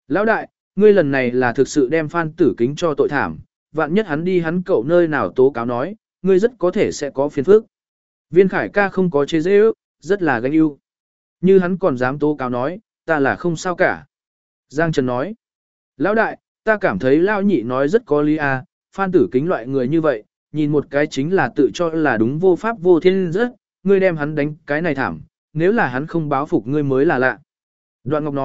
Lão đại, ngươi lần này là thực sự đem Phan Tử Kính cho tội thảm, vạn nhất hắn đi hắn cậu nơi nào tố cáo nói, ngươi rất có thể sẽ có phiền phức. Viên Khải ca không có chế dễ ước, rất là ganh ưu. Như hắn còn dám tố cáo nói, ta là không sao cả. Giang Trần nói, lão đại, ta cảm thấy Lão nhị nói rất có lý à, Phan Tử Kính loại người như vậy, nhìn một cái chính là tự cho là đúng vô pháp vô thiên rất, ngươi đem hắn đánh cái này thảm, nếu là hắn không báo phục ngươi mới là lạ. Đoạn Ngọc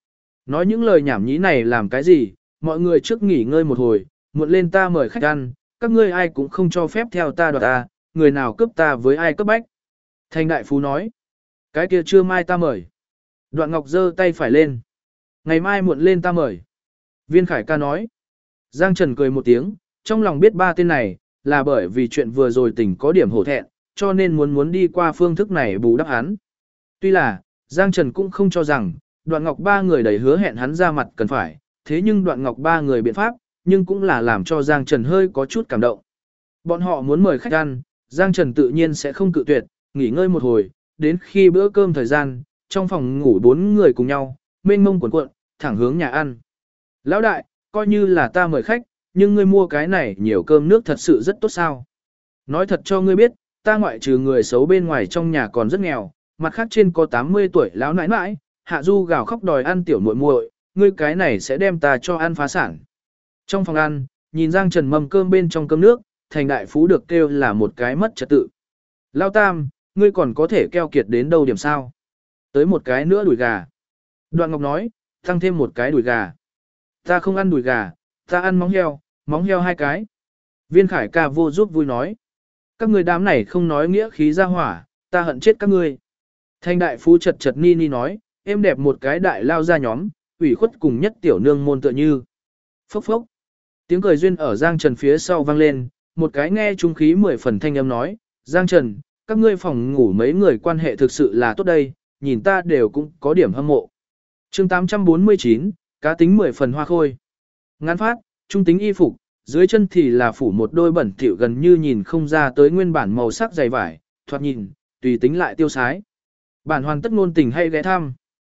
nói những lời nhảm nhí này làm cái gì, mọi người trước nghỉ ngơi một hồi, muộn lên ta mời khách ăn, các ngươi ai cũng không cho phép theo ta đoạt ta, người nào cướp ta với ai cấp bách. Thành đại phú nói, cái kia trưa mai ta mời. Đoạn Ngọc giơ tay phải lên, ngày mai muộn lên ta mời. Viên Khải ca nói, Giang Trần cười một tiếng, trong lòng biết ba tên này, là bởi vì chuyện vừa rồi tỉnh có điểm hổ thẹn, cho nên muốn đi qua phương thức này bù đắp hắn. Tuy là, Giang Trần cũng không cho rằng, Đoạn Ngọc ba người đầy hứa hẹn hắn ra mặt cần phải, thế nhưng Đoạn Ngọc ba người biện pháp, nhưng cũng là làm cho Giang Trần hơi có chút cảm động. Bọn họ muốn mời khách ăn, Giang Trần tự nhiên sẽ không cự tuyệt, nghỉ ngơi một hồi, đến khi bữa cơm thời gian, trong phòng ngủ 4 người cùng nhau, mênh mông cuộn cuộn, thẳng hướng nhà ăn. Lão đại, coi như là ta mời khách, nhưng ngươi mua cái này nhiều cơm nước thật sự rất tốt sao. Nói thật cho ngươi biết, ta ngoại trừ người xấu bên ngoài trong nhà còn rất nghèo, mặt khác trên có 80 tuổi lão nãi nãi, Hạ Du gào khóc đòi ăn tiểu muội muội, ngươi cái này sẽ đem ta cho ăn phá sản. Trong phòng ăn, nhìn Giang Trần mâm cơm bên trong cơm nước, Thành đại phú được kêu là một cái mất trật tự. Lao Tam, ngươi còn có thể keo kiệt đến đâu điểm sao? Tới một cái nữa đùi gà. Đoạn Ngọc nói, tăng thêm một cái đùi gà. Ta không ăn đùi gà, ta ăn móng heo 2 cái. Viên Khải ca vô giúp vui nói. Các người đám này không nói nghĩa khí ra hỏa, ta hận chết các ngươi. Thành đại phú chật chật ni ni nói, em đẹp một cái đại lao ra nhóm, ủy khuất cùng nhất tiểu nương môn tựa như. Phốc phốc. Tiếng cười duyên ở Giang Trần phía sau vang lên, một cái nghe trung khí 10 phần thanh âm nói, Giang Trần, các ngươi phòng ngủ mấy người quan hệ thực sự là tốt đây, nhìn ta đều cũng có điểm hâm mộ. Chương 849, cá tính 10 phần hoa khôi. Ngắn phát, trung tính y phục, dưới chân thì là phủ một đôi bẩn thỉu gần như nhìn không ra tới nguyên bản màu sắc dày vải, thoạt nhìn, tùy tính lại tiêu sái. Bản hoàn tất ngôn tình hay ghé thăm.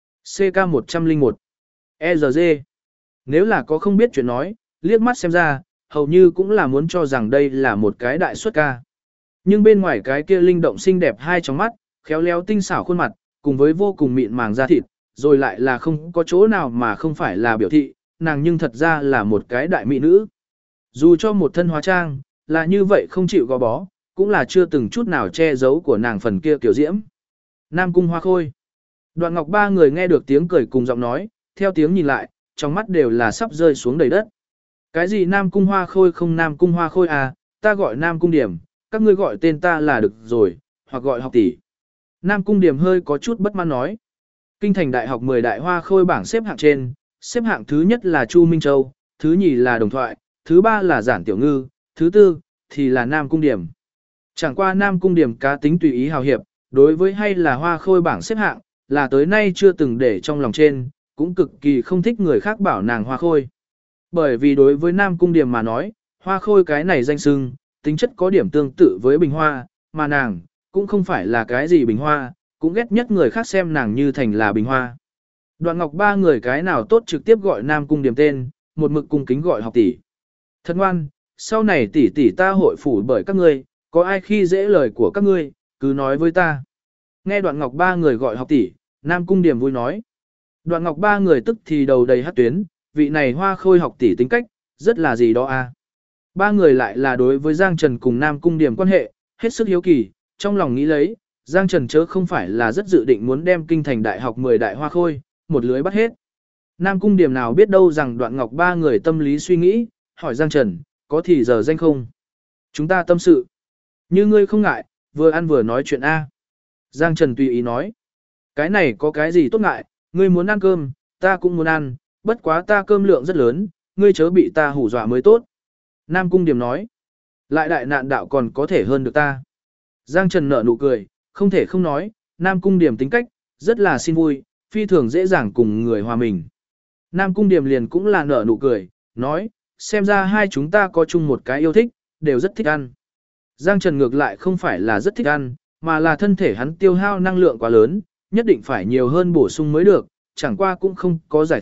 CK101 EGG. Nếu là có không biết chuyện nói, liếc mắt xem ra, hầu như cũng là muốn cho rằng đây là một cái đại xuất ca. Nhưng bên ngoài cái kia linh động xinh đẹp hai trong mắt, khéo léo tinh xảo khuôn mặt, cùng với vô cùng mịn màng da thịt, rồi lại là không có chỗ nào mà không phải là biểu thị, nàng nhưng thật ra là một cái đại mỹ nữ. Dù cho một thân hóa trang, là như vậy không chịu gò bó, cũng là chưa từng chút nào che giấu của nàng phần kia kiểu diễm. Nam Cung Hoa Khôi. Đoạn Ngọc ba người nghe được tiếng cười cùng giọng nói, theo tiếng nhìn lại, trong mắt đều là sắp rơi xuống đầy đất. Cái gì Nam Cung Hoa Khôi không Nam Cung Hoa Khôi à, ta gọi Nam Cung Điểm, các ngươi gọi tên ta là được rồi, hoặc gọi học tỷ. Nam Cung Điểm hơi có chút bất mãn nói. Kinh thành đại học 10 đại hoa khôi bảng xếp hạng trên, xếp hạng thứ nhất là Chu Minh Châu, thứ nhì là Đồng Thoại, thứ ba là Giản Tiểu Ngư, thứ tư thì là Nam Cung Điểm. Chẳng qua Nam Cung Điểm cá tính tùy ý hào hiệp, đối với hay là hoa khôi bảng xếp hạng, là tới nay chưa từng để trong lòng trên, cũng cực kỳ không thích người khác bảo nàng hoa khôi. Bởi vì đối với Nam Cung Điểm mà nói, hoa khôi cái này danh xưng, tính chất có điểm tương tự với bình hoa, mà nàng, cũng không phải là cái gì bình hoa, cũng ghét nhất người khác xem nàng như thành là bình hoa. Đoạn Ngọc ba người cái nào tốt trực tiếp gọi Nam Cung Điểm tên, một mực cung kính gọi học tỷ. Thật ngoan, sau này tỷ tỷ ta hội phủ bởi các ngươi, có ai khi dễ lời của các ngươi, cứ nói với ta. Nghe Đoạn Ngọc ba người gọi học tỷ, Nam Cung Điểm vui nói. Đoạn Ngọc ba người tức thì đầu đầy hát tuyến, vị này hoa khôi học tỷ tính cách, rất là gì đó a. Ba người lại là đối với Giang Trần cùng Nam Cung Điểm quan hệ, hết sức hiếu kỳ, trong lòng nghĩ lấy, Giang Trần chớ không phải là rất dự định muốn đem kinh thành đại học 10 đại hoa khôi, một lưới bắt hết. Nam Cung Điểm nào biết đâu rằng Đoạn Ngọc ba người tâm lý suy nghĩ, hỏi Giang Trần, có thì giờ danh không? Chúng ta tâm sự. Như ngươi không ngại, vừa ăn vừa nói chuyện A. Giang Trần tùy ý nói. Cái này có cái gì tốt ngại, ngươi muốn ăn cơm, ta cũng muốn ăn, bất quá ta cơm lượng rất lớn, ngươi chớ bị ta hù dọa mới tốt. Nam Cung Điểm nói. Lại đại nạn đạo còn có thể hơn được ta. Giang Trần nở nụ cười, không thể không nói, Nam Cung Điểm tính cách, rất là xin vui, phi thường dễ dàng cùng người hòa mình. Nam Cung Điểm liền cũng là nở nụ cười, nói, xem ra hai chúng ta có chung một cái yêu thích, đều rất thích ăn. Giang Trần ngược lại không phải là rất thích ăn, mà là thân thể hắn tiêu hao năng lượng quá lớn, nhất định phải nhiều hơn bổ sung mới được, chẳng qua cũng không có giải thích,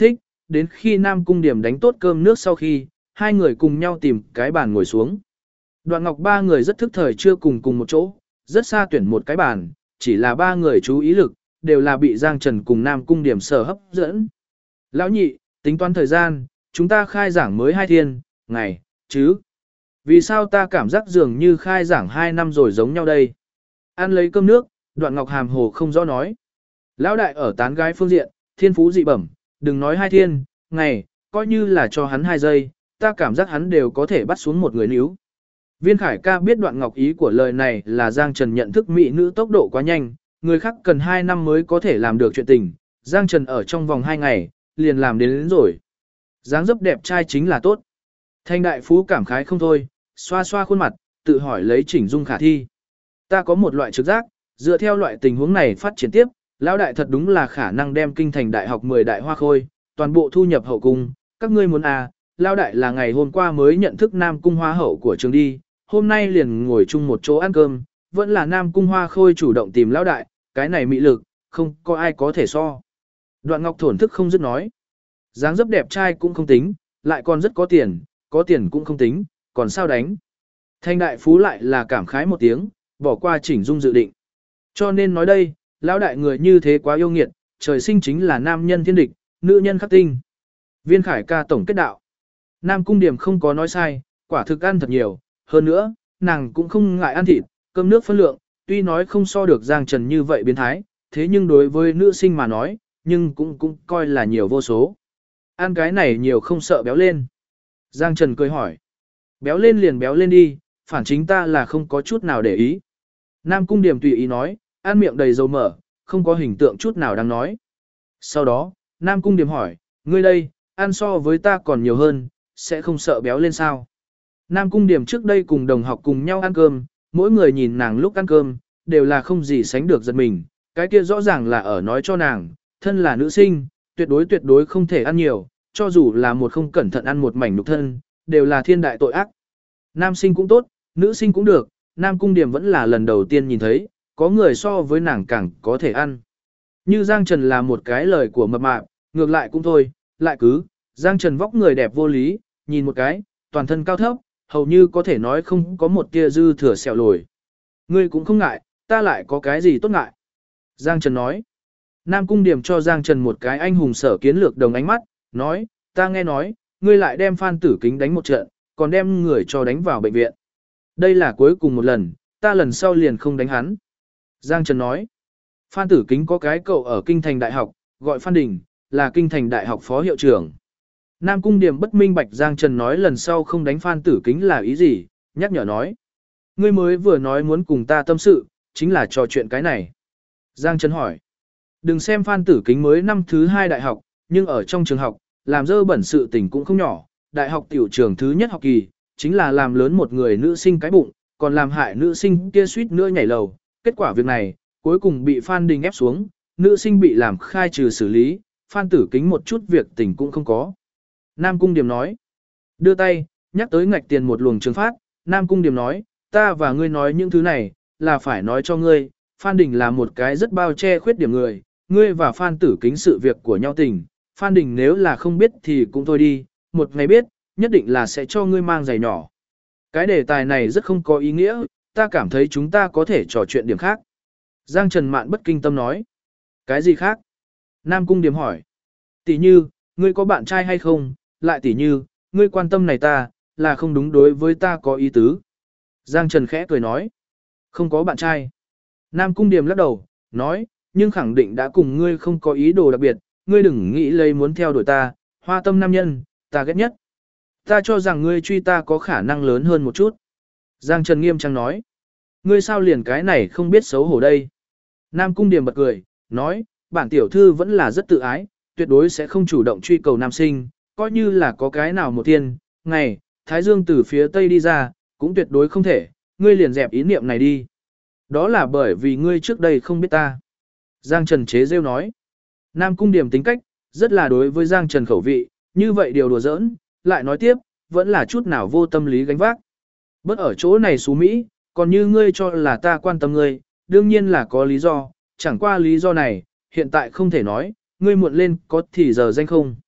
đến khi Nam Cung Điểm đánh tốt cơm nước sau khi, hai người cùng nhau tìm cái bàn ngồi xuống. Đoạn Ngọc ba người rất thức thời chưa cùng một chỗ, rất xa tuyển một cái bàn, chỉ là ba người chú ý lực, đều là bị Giang Trần cùng Nam Cung Điểm sở hấp dẫn. Lão nhị, tính toán thời gian, chúng ta khai giảng mới 2 thiên, ngày, chứ. Vì sao ta cảm giác dường như khai giảng 2 năm rồi giống nhau đây? Ăn lấy cơm nước, Đoạn Ngọc hàm hồ không rõ nói. Lão đại ở tán gái phương diện, thiên phú dị bẩm, đừng nói 2 thiên, ngày, coi như là cho hắn 2 giây, ta cảm giác hắn đều có thể bắt xuống một người níu. Viên Khải ca biết Đoạn Ngọc ý của lời này là Giang Trần nhận thức mỹ nữ tốc độ quá nhanh, người khác cần 2 năm mới có thể làm được chuyện tình, Giang Trần ở trong vòng 2 ngày, liền làm đến rồi. Dáng dấp đẹp trai chính là tốt. Thanh đại phú cảm khái không thôi, xoa xoa khuôn mặt, tự hỏi lấy chỉnh dung khả thi. Ta có một loại trực giác, dựa theo loại tình huống này phát triển tiếp, lão đại thật đúng là khả năng đem kinh thành đại học 10 đại hoa khôi, toàn bộ thu nhập hậu cung. Các ngươi muốn à, lão đại là ngày hôm qua mới nhận thức Nam Cung Hoa hậu của trường đi, hôm nay liền ngồi chung một chỗ ăn cơm, vẫn là Nam Cung Hoa khôi chủ động tìm lão đại, cái này mị lực, không có ai có thể so. Đoạn Ngọc thổn thức không dứt nói. Dáng dấp đẹp trai cũng không tính, lại còn rất có tiền cũng không tính, còn sao đánh. Thanh đại phú lại là cảm khái một tiếng, bỏ qua chỉnh dung dự định. Cho nên nói đây, lão đại người như thế quá yêu nghiệt, trời sinh chính là nam nhân thiên địch, nữ nhân khắc tinh. Viên Khải ca tổng kết đạo. Nam Cung Điểm không có nói sai, quả thực ăn thật nhiều, hơn nữa, nàng cũng không ngại ăn thịt, cơm nước phân lượng, tuy nói không so được Giang Trần như vậy biến thái, thế nhưng đối với nữ sinh mà nói, nhưng cũng coi là nhiều vô số. Ăn cái này nhiều không sợ béo lên. Giang Trần cười hỏi. Béo lên liền béo lên đi, phản chính ta là không có chút nào để ý. Nam Cung Điểm tùy ý nói, ăn miệng đầy dầu mỡ, không có hình tượng chút nào đang nói. Sau đó, Nam Cung Điểm hỏi, ngươi đây, ăn so với ta còn nhiều hơn, sẽ không sợ béo lên sao? Nam Cung Điểm trước đây cùng đồng học cùng nhau ăn cơm, mỗi người nhìn nàng lúc ăn cơm, đều là không gì sánh được giật mình, cái kia rõ ràng là ở nói cho nàng, thân là nữ sinh, tuyệt đối không thể ăn nhiều, cho dù là một không cẩn thận ăn một mảnh nhục thân, đều là thiên đại tội ác. Nam sinh cũng tốt, nữ sinh cũng được, Nam Cung Điểm vẫn là lần đầu tiên nhìn thấy, có người so với nàng càng có thể ăn. Như Giang Trần là một cái lời của mập mạp, ngược lại cũng thôi, lại cứ, Giang Trần vóc người đẹp vô lý, nhìn một cái, toàn thân cao thấp, hầu như có thể nói không có một tia dư thừa sẹo lồi. Ngươi cũng không ngại, ta lại có cái gì tốt ngại. Giang Trần nói. Nam Cung Điểm cho Giang Trần một cái anh hùng sở kiến lược đồng ánh mắt, nói, ta nghe nói, ngươi lại đem Phan Tử Kính đánh một trận, còn đem người cho đánh vào bệnh viện. Đây là cuối cùng một lần, ta lần sau liền không đánh hắn. Giang Trần nói, Phan Tử Kính có cái cậu ở Kinh Thành Đại học, gọi Phan Đình, là Kinh Thành Đại học phó hiệu trưởng. Nam Cung Điểm bất minh bạch Giang Trần nói lần sau không đánh Phan Tử Kính là ý gì, nhắc nhở nói. Ngươi mới vừa nói muốn cùng ta tâm sự, chính là trò chuyện cái này. Giang Trần hỏi, đừng xem Phan Tử Kính mới năm thứ 2 đại học, nhưng ở trong trường học, làm dơ bẩn sự tình cũng không nhỏ, đại học tiểu trường thứ nhất học kỳ, chính là làm lớn một người nữ sinh cái bụng, còn làm hại nữ sinh kia suýt nữa nhảy lầu. Kết quả việc này, cuối cùng bị Phan Đình ép xuống, nữ sinh bị làm khai trừ xử lý, Phan Tử Kính một chút việc tình cũng không có. Nam Cung Điểm nói, đưa tay, nhắc tới ngạch tiền một luồng trường phát, Nam Cung Điểm nói, ta và ngươi nói những thứ này, là phải nói cho ngươi, Phan Đình là một cái rất bao che khuyết điểm người, ngươi và Phan Tử Kính sự việc của nhau tình, Phan Đình nếu là không biết thì cũng thôi đi, một ngày biết, nhất định là sẽ cho ngươi mang giày nhỏ. Cái đề tài này rất không có ý nghĩa, ta cảm thấy chúng ta có thể trò chuyện điểm khác. Giang Trần Mạn bất kinh tâm nói. Cái gì khác? Nam Cung Điểm hỏi. Tỷ như, ngươi có bạn trai hay không? Lại tỷ như, ngươi quan tâm này ta, là không đúng đối với ta có ý tứ. Giang Trần khẽ cười nói. Không có bạn trai. Nam Cung Điểm lắc đầu, nói, nhưng khẳng định đã cùng ngươi không có ý đồ đặc biệt, ngươi đừng nghĩ lấy muốn theo đuổi ta, hoa tâm nam nhân, ta ghét nhất. Ta cho rằng ngươi truy ta có khả năng lớn hơn một chút. Giang Trần nghiêm trang nói. Ngươi sao liền cái này không biết xấu hổ đây. Nam Cung Điểm bật cười, nói, bản tiểu thư vẫn là rất tự ái, tuyệt đối sẽ không chủ động truy cầu nam sinh, coi như là có cái nào một thiên, ngày, Thái Dương từ phía Tây đi ra, cũng tuyệt đối không thể, ngươi liền dẹp ý niệm này đi. Đó là bởi vì ngươi trước đây không biết ta. Giang Trần chế rêu nói. Nam Cung Điểm tính cách, rất là đối với Giang Trần khẩu vị, như vậy điều đùa giỡn, lại nói tiếp, vẫn là chút nào vô tâm lý gánh vác. Bất ở chỗ này xú Mỹ, còn như ngươi cho là ta quan tâm ngươi, đương nhiên là có lý do, chẳng qua lý do này, hiện tại không thể nói, ngươi muộn lên có thì giờ danh không.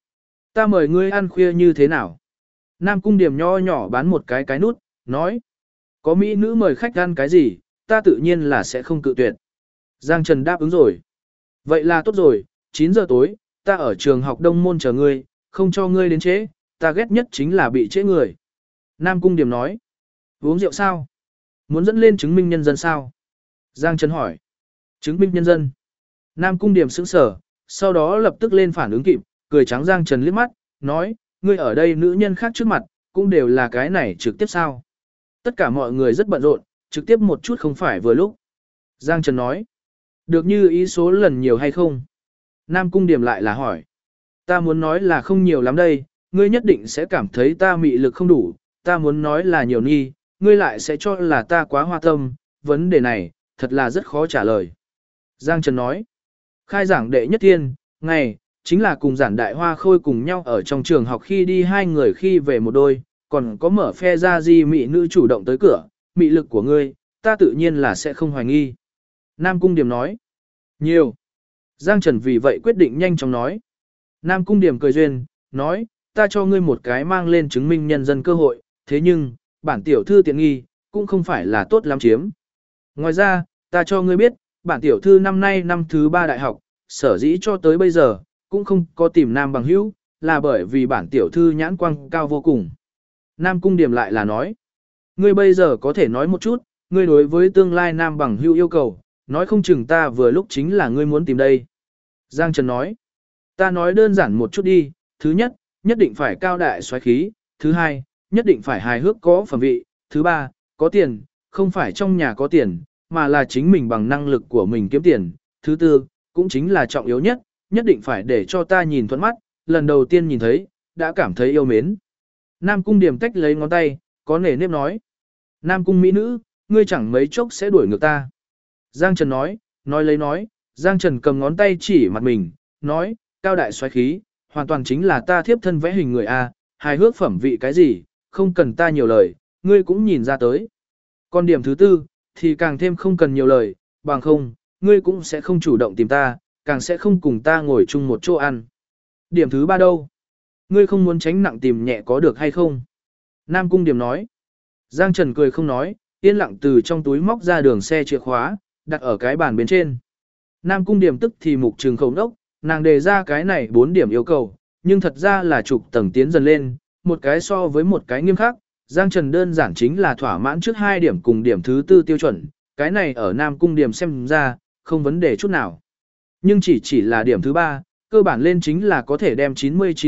Ta mời ngươi ăn khuya như thế nào? Nam Cung Điểm nho nhỏ bán một cái nút, nói. Có mỹ nữ mời khách ăn cái gì, ta tự nhiên là sẽ không cự tuyệt. Giang Trần đáp ứng rồi. Vậy là tốt rồi, 9 giờ tối, ta ở trường học Đông Môn chờ ngươi, không cho ngươi đến trễ, ta ghét nhất chính là bị trễ người. Nam Cung Điểm nói. Uống rượu sao? Muốn dẫn lên chứng minh nhân dân sao? Giang Trần hỏi. Chứng minh nhân dân. Nam Cung Điểm sững sở, sau đó lập tức lên phản ứng kịp, cười trắng Giang Trần liếc mắt, nói, ngươi ở đây nữ nhân khác trước mặt, cũng đều là cái này trực tiếp sao? Tất cả mọi người rất bận rộn, trực tiếp một chút không phải vừa lúc. Giang Trần nói, được như ý số lần nhiều hay không? Nam Cung Điểm lại là hỏi, ta muốn nói là không nhiều lắm đây, ngươi nhất định sẽ cảm thấy ta mị lực không đủ, ta muốn nói là nhiều nghi, ngươi lại sẽ cho là ta quá hoa tâm, vấn đề này, thật là rất khó trả lời. Giang Trần nói, khai giảng đệ nhất thiên, ngày, chính là cùng giản đại hoa khôi cùng nhau ở trong trường học khi đi hai người khi về một đôi, còn có mở phe ra di mị nữ chủ động tới cửa, mị lực của ngươi, ta tự nhiên là sẽ không hoài nghi. Nam Cung Điểm nói, nhiều. Giang Trần vì vậy quyết định nhanh chóng nói. Nam Cung Điểm cười duyên, nói, ta cho ngươi một cái mang lên chứng minh nhân dân cơ hội, thế nhưng, bản tiểu thư tiện nghi, cũng không phải là tốt lắm chiếm. Ngoài ra, ta cho ngươi biết, bản tiểu thư năm nay năm thứ 3 đại học, sở dĩ cho tới bây giờ, cũng không có tìm nam bằng hữu, là bởi vì bản tiểu thư nhãn quang cao vô cùng. Nam Cung Điểm lại là nói, ngươi bây giờ có thể nói một chút, ngươi đối với tương lai nam bằng hữu yêu cầu, nói không chừng ta vừa lúc chính là ngươi muốn tìm đây. Giang Trần nói, ta nói đơn giản một chút đi, thứ nhất, nhất định phải cao đại xoáy khí, thứ hai, nhất định phải hài hước có phẩm vị, thứ ba, có tiền, không phải trong nhà có tiền, mà là chính mình bằng năng lực của mình kiếm tiền, thứ tư, cũng chính là trọng yếu nhất, nhất định phải để cho ta nhìn thuận mắt, lần đầu tiên nhìn thấy, đã cảm thấy yêu mến. Nam Cung Điểm tách lấy ngón tay, có nể nếp nói. Nam Cung mỹ nữ, ngươi chẳng mấy chốc sẽ đuổi ngược ta. Giang Trần nói, Giang Trần cầm ngón tay chỉ mặt mình, nói, cao đại xoáy khí, hoàn toàn chính là ta thiếp thân vẽ hình người A, hài hước phẩm vị cái gì, không cần ta nhiều lời, ngươi cũng nhìn ra tới. Còn điểm thứ tư, thì càng thêm không cần nhiều lời, bằng không, ngươi cũng sẽ không chủ động tìm ta, càng sẽ không cùng ta ngồi chung một chỗ ăn. Điểm thứ ba đâu? Ngươi không muốn tránh nặng tìm nhẹ có được hay không? Nam Cung Điểm nói. Giang Trần cười không nói, yên lặng từ trong túi móc ra đường xe chìa khóa, đặt ở cái bàn bên trên. Nam Cung Điểm tức thì mục trường khẩu đốc, nàng đề ra cái này 4 điểm yêu cầu, nhưng thật ra là chục tầng tiến dần lên, một cái so với một cái nghiêm khắc. Giang Trần đơn giản chính là thỏa mãn trước 2 điểm cùng điểm thứ 4 tiêu chuẩn, cái này ở Nam Cung Điểm xem ra, không vấn đề chút nào. Nhưng chỉ là điểm thứ 3, cơ bản lên chính là có thể đem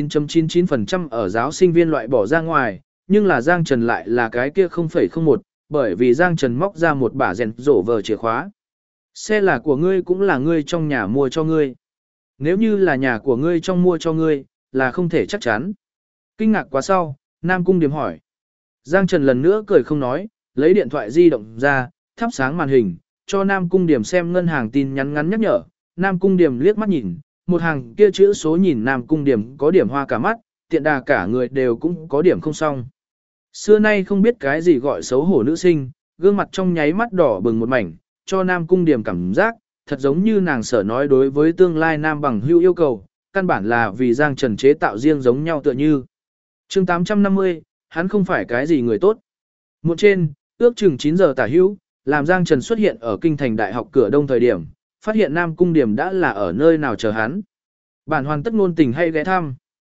99.99% ở giáo sinh viên loại bỏ ra ngoài, nhưng là Giang Trần lại là cái kia 0,01, bởi vì Giang Trần móc ra một bả rèn rổ vờ chìa khóa. Xe là của ngươi cũng là ngươi trong nhà mua cho ngươi. Nếu như là nhà của ngươi trong mua cho ngươi, là không thể chắc chắn. Kinh ngạc quá sau, Nam Cung Điểm hỏi. Giang Trần lần nữa cười không nói, lấy điện thoại di động ra, thắp sáng màn hình, cho Nam Cung Điểm xem ngân hàng tin nhắn ngắn nhắc nhở. Nam Cung Điểm liếc mắt nhìn, một hàng kia chữ số nhìn Nam Cung Điểm có điểm hoa cả mắt, tiện đà cả người đều cũng có điểm không xong. Xưa nay không biết cái gì gọi xấu hổ nữ sinh, gương mặt trong nháy mắt đỏ bừng một mảnh, cho Nam Cung Điểm cảm giác, thật giống như nàng sở nói đối với tương lai nam bằng hữu yêu cầu, căn bản là vì Giang Trần chế tạo riêng giống nhau tựa như. Chương 850, hắn không phải cái gì người tốt. Muộn trên, ước chừng 9 giờ tả hữu, làm Giang Trần xuất hiện ở kinh thành đại học cửa đông thời điểm, phát hiện Nam Cung Điểm đã là ở nơi nào chờ hắn. Bản hoàn tất ngôn tình hay ghé thăm.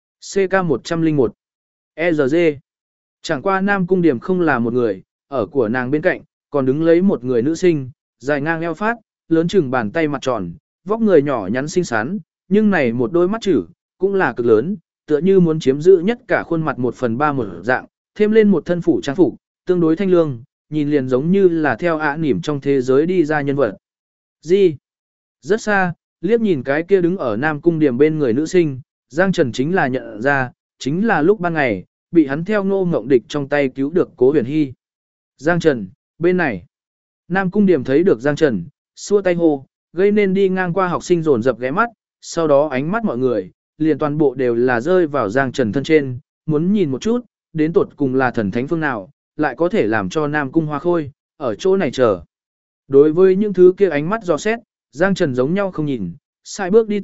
CK101 ERG. Chẳng qua Nam Cung Điểm không là một người, ở của nàng bên cạnh, còn đứng lấy một người nữ sinh, dài ngang eo phát, lớn chừng bàn tay mặt tròn, vóc người nhỏ nhắn xinh xắn, nhưng này một đôi mắt chữ, cũng là cực lớn, tựa như muốn chiếm giữ nhất cả khuôn mặt 1/3 một dạng, thêm lên một thân phủ trang phục, tương đối thanh lương, nhìn liền giống như là theo ả nỉm trong thế giới đi ra nhân vật. Gì? Rất xa, liếc nhìn cái kia đứng ở Nam Cung Điểm bên người nữ sinh, Giang Trần chính là nhận ra, chính là lúc ban ngày, bị hắn theo Ngô Ngộng Địch trong tay cứu được Cố Huyền Hy. Giang Trần, bên này. Nam Cung Điểm thấy được Giang Trần, xua tay hô, gây nên đi ngang qua học sinh dồn dập ghé mắt, sau đó ánh mắt mọi người, liền toàn bộ đều là rơi vào Giang Trần thân trên, muốn nhìn một chút, đến tột cùng là thần thánh phương nào, lại có thể làm cho Nam Cung Hoa Khôi, ở chỗ này chờ. Đối với những thứ kia ánh mắt dò xét, Giang Trần giống nhau không nhìn, sai bước đi tới,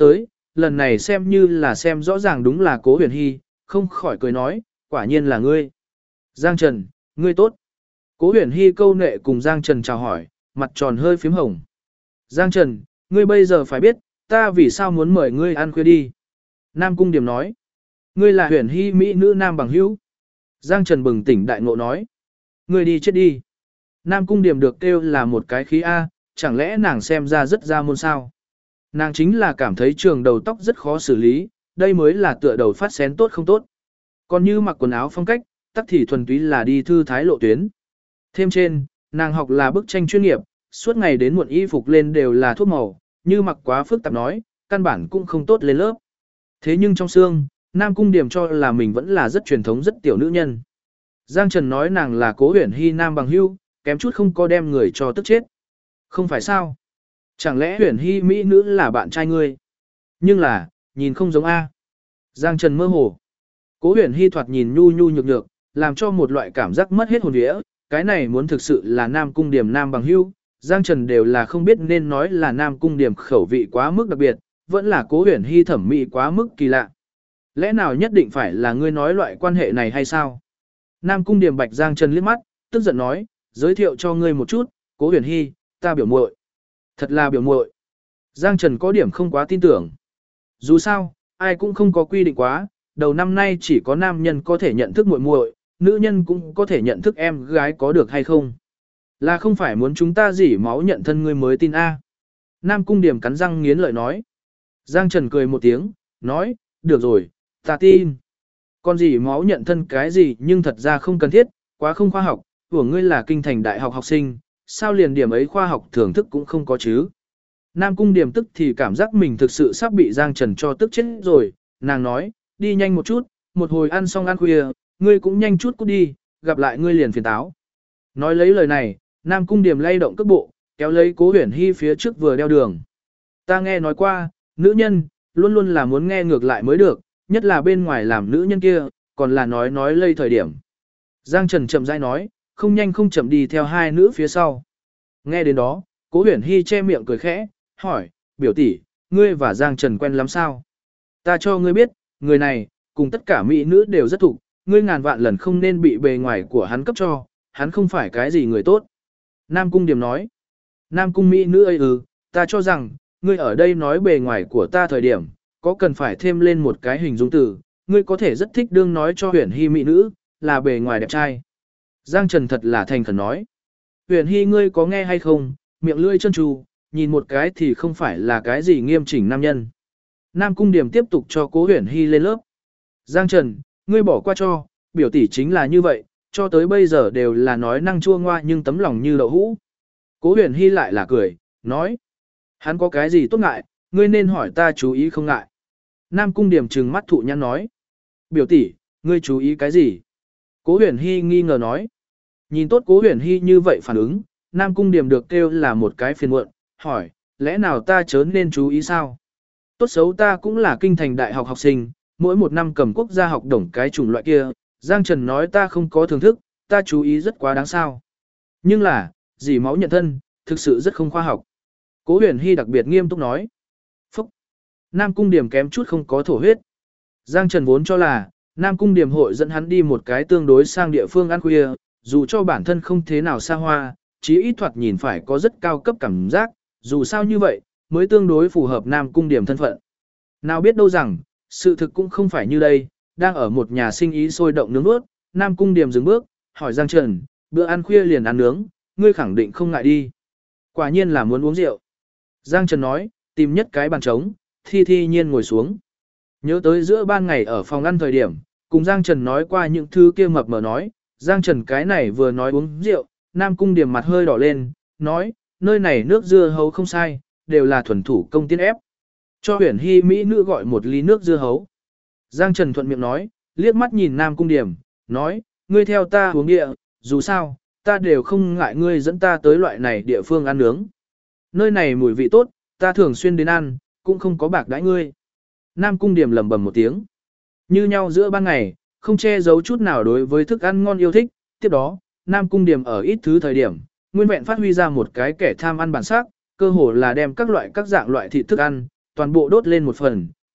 lần này xem như là xem rõ ràng đúng là Cố Huyền Hy, không khỏi cười nói, quả nhiên là ngươi. Giang Trần, ngươi tốt. Cố Huyền Hy câu nệ cùng Giang Trần chào hỏi, mặt tròn hơi phím hồng. Giang Trần, ngươi bây giờ phải biết, ta vì sao muốn mời ngươi ăn khuya đi. Nam Cung Điểm nói, ngươi là Huyền Hy mỹ nữ nam bằng hữu. Giang Trần bừng tỉnh đại ngộ nói, ngươi đi chết đi. Nam Cung Điểm được kêu là một cái khí A, chẳng lẽ nàng xem ra rất ra môn sao. Nàng chính là cảm thấy trường đầu tóc rất khó xử lý, đây mới là tựa đầu phát xén tốt không tốt. Còn như mặc quần áo phong cách, tắc thì thuần túy là đi thư thái lộ tuyến. Thêm trên, nàng học là bức tranh chuyên nghiệp, suốt ngày đến muộn y phục lên đều là thuốc màu, như mặc quá phức tạp nói, căn bản cũng không tốt lên lớp. Thế nhưng trong xương, Nam Cung Điểm cho là mình vẫn là rất truyền thống rất tiểu nữ nhân. Giang Trần nói nàng là Cố Huyền Hy nam bằng hữu, kém chút không có đem người cho tức chết. Không phải sao? Chẳng lẽ Huyền Hy mỹ nữ là bạn trai ngươi? Nhưng là, nhìn không giống A. Giang Trần mơ hồ. Cố Huyền Hy thoạt nhìn nhu nhu nhược nhược, làm cho một loại cảm giác mất hết hồn vía. Cái này muốn thực sự là Nam Cung Điểm nam bằng hữu, Giang Trần đều là không biết nên nói là Nam Cung Điểm khẩu vị quá mức đặc biệt, vẫn là Cố Huyền Hy thẩm mỹ quá mức kỳ lạ. Lẽ nào nhất định phải là ngươi nói loại quan hệ này hay sao? Nam Cung Điểm bạch Giang Trần liếc mắt, tức giận nói, giới thiệu cho ngươi một chút, Cố Huyền Hy, ta biểu muội. Thật là biểu muội. Giang Trần có điểm không quá tin tưởng. Dù sao, ai cũng không có quy định quá, đầu năm nay chỉ có nam nhân có thể nhận thức muội muội, nữ nhân cũng có thể nhận thức em gái có được hay không. Là không phải muốn chúng ta dỉ máu nhận thân ngươi mới tin A. Nam Cung Điểm cắn răng nghiến lợi nói. Giang Trần cười một tiếng, nói, được rồi, ta tin. Còn dỉ máu nhận thân cái gì nhưng thật ra không cần thiết, quá không khoa học, của ngươi là kinh thành đại học học sinh, sao liền điểm ấy khoa học thưởng thức cũng không có chứ. Nam Cung Điểm tức thì cảm giác mình thực sự sắp bị Giang Trần cho tức chết rồi, nàng nói, đi nhanh một chút, một hồi ăn xong ăn khuya, ngươi cũng nhanh chút cút đi, gặp lại ngươi liền phiền táo. Nói lấy lời này, Nam Cung Điểm lay động cước bộ, kéo lấy Cố Huyền Hy phía trước vừa đeo đường. Ta nghe nói qua, nữ nhân, luôn luôn là muốn nghe ngược lại mới được, nhất là bên ngoài làm nữ nhân kia, còn là nói lây thời điểm. Giang Trần chậm rãi nói, không nhanh không chậm đi theo hai nữ phía sau. Nghe đến đó, Cố Huyền Hy che miệng cười khẽ, hỏi, biểu tỷ, ngươi và Giang Trần quen lắm sao? Ta cho ngươi biết, người này, cùng tất cả mỹ nữ đều rất thục, ngươi ngàn vạn lần không nên bị bề ngoài của hắn cấp cho, hắn không phải cái gì người tốt. Nam Cung Điểm nói, Nam Cung mỹ nữ ấy ta cho rằng, ngươi ở đây nói bề ngoài của ta thời điểm, có cần phải thêm lên một cái hình dung từ, ngươi có thể rất thích đương nói cho Huyền Hy mỹ nữ, là bề ngoài đẹp trai. Giang Trần thật là thành khẩn nói, Huyền Hy ngươi có nghe hay không, miệng lưỡi chân tru, nhìn một cái thì không phải là cái gì nghiêm chỉnh nam nhân. Nam Cung Điểm tiếp tục cho Cố Huyền Hy lên lớp. Giang Trần, ngươi bỏ qua cho, biểu tỷ chính là như vậy, cho tới bây giờ đều là nói năng chua ngoa nhưng tấm lòng như đậu hũ. Cố Huyền Hy lại là cười, nói, hắn có cái gì tốt ngại, ngươi nên hỏi ta chú ý không ngại. Nam Cung Điểm trừng mắt thụ nhãn nói, biểu tỷ, ngươi chú ý cái gì? Cố Huyền Hy nghi ngờ nói, nhìn tốt Cố Huyền Hy như vậy phản ứng, Nam Cung Điểm được kêu là một cái phiền muộn, hỏi, lẽ nào ta chớ nên chú ý sao? Tốt xấu ta cũng là kinh thành đại học học sinh, mỗi một năm cầm quốc gia học đồng cái chủng loại kia, Giang Trần nói ta không có thưởng thức, ta chú ý rất quá đáng sao. Nhưng là, dỉ máu nhận thân, thực sự rất không khoa học. Cố Huyền Hy đặc biệt nghiêm túc nói. Phúc! Nam Cung Điểm kém chút không có thổ huyết. Giang Trần vốn cho là, Nam Cung Điểm hội dẫn hắn đi một cái tương đối sang địa phương ăn khuya, dù cho bản thân không thế nào xa hoa, chí ít thoạt nhìn phải có rất cao cấp cảm giác, dù sao như vậy, mới tương đối phù hợp Nam Cung Điểm thân phận. Nào biết đâu rằng, sự thực cũng không phải như đây, đang ở một nhà sinh ý sôi động nướng nuốt, Nam Cung Điểm dừng bước, hỏi Giang Trần, bữa ăn khuya liền ăn nướng, ngươi khẳng định không ngại đi. Quả nhiên là muốn uống rượu. Giang Trần nói, tìm nhất cái bàn trống, thi nhiên ngồi xuống. Nhớ tới giữa ban ngày ở phòng ăn thời điểm, cùng Giang Trần nói qua những thứ kia mập mờ nói, Giang Trần cái này vừa nói uống rượu, Nam Cung Điểm mặt hơi đỏ lên, nói, nơi này nước dưa hấu không sai, đều là thuần thủ công tiên ép. Cho Huyền Hy mỹ nữ gọi một ly nước dưa hấu. Giang Trần thuận miệng nói, liếc mắt nhìn Nam Cung Điểm, nói, ngươi theo ta uống địa, dù sao, ta đều không ngại ngươi dẫn ta tới loại này địa phương ăn nướng. Nơi này mùi vị tốt, ta thường xuyên đến ăn, cũng không có bạc đãi ngươi. Nam Cung Điểm lẩm bẩm một tiếng. Như nhau giữa ban ngày, không che giấu chút nào đối với thức ăn ngon yêu thích, tiếp đó, Nam Cung Điểm ở ít thứ thời điểm, nguyên vẹn phát huy ra một cái kẻ tham ăn bản sắc, cơ hồ là đem các dạng loại thịt thức ăn, toàn bộ đốt lên một phần,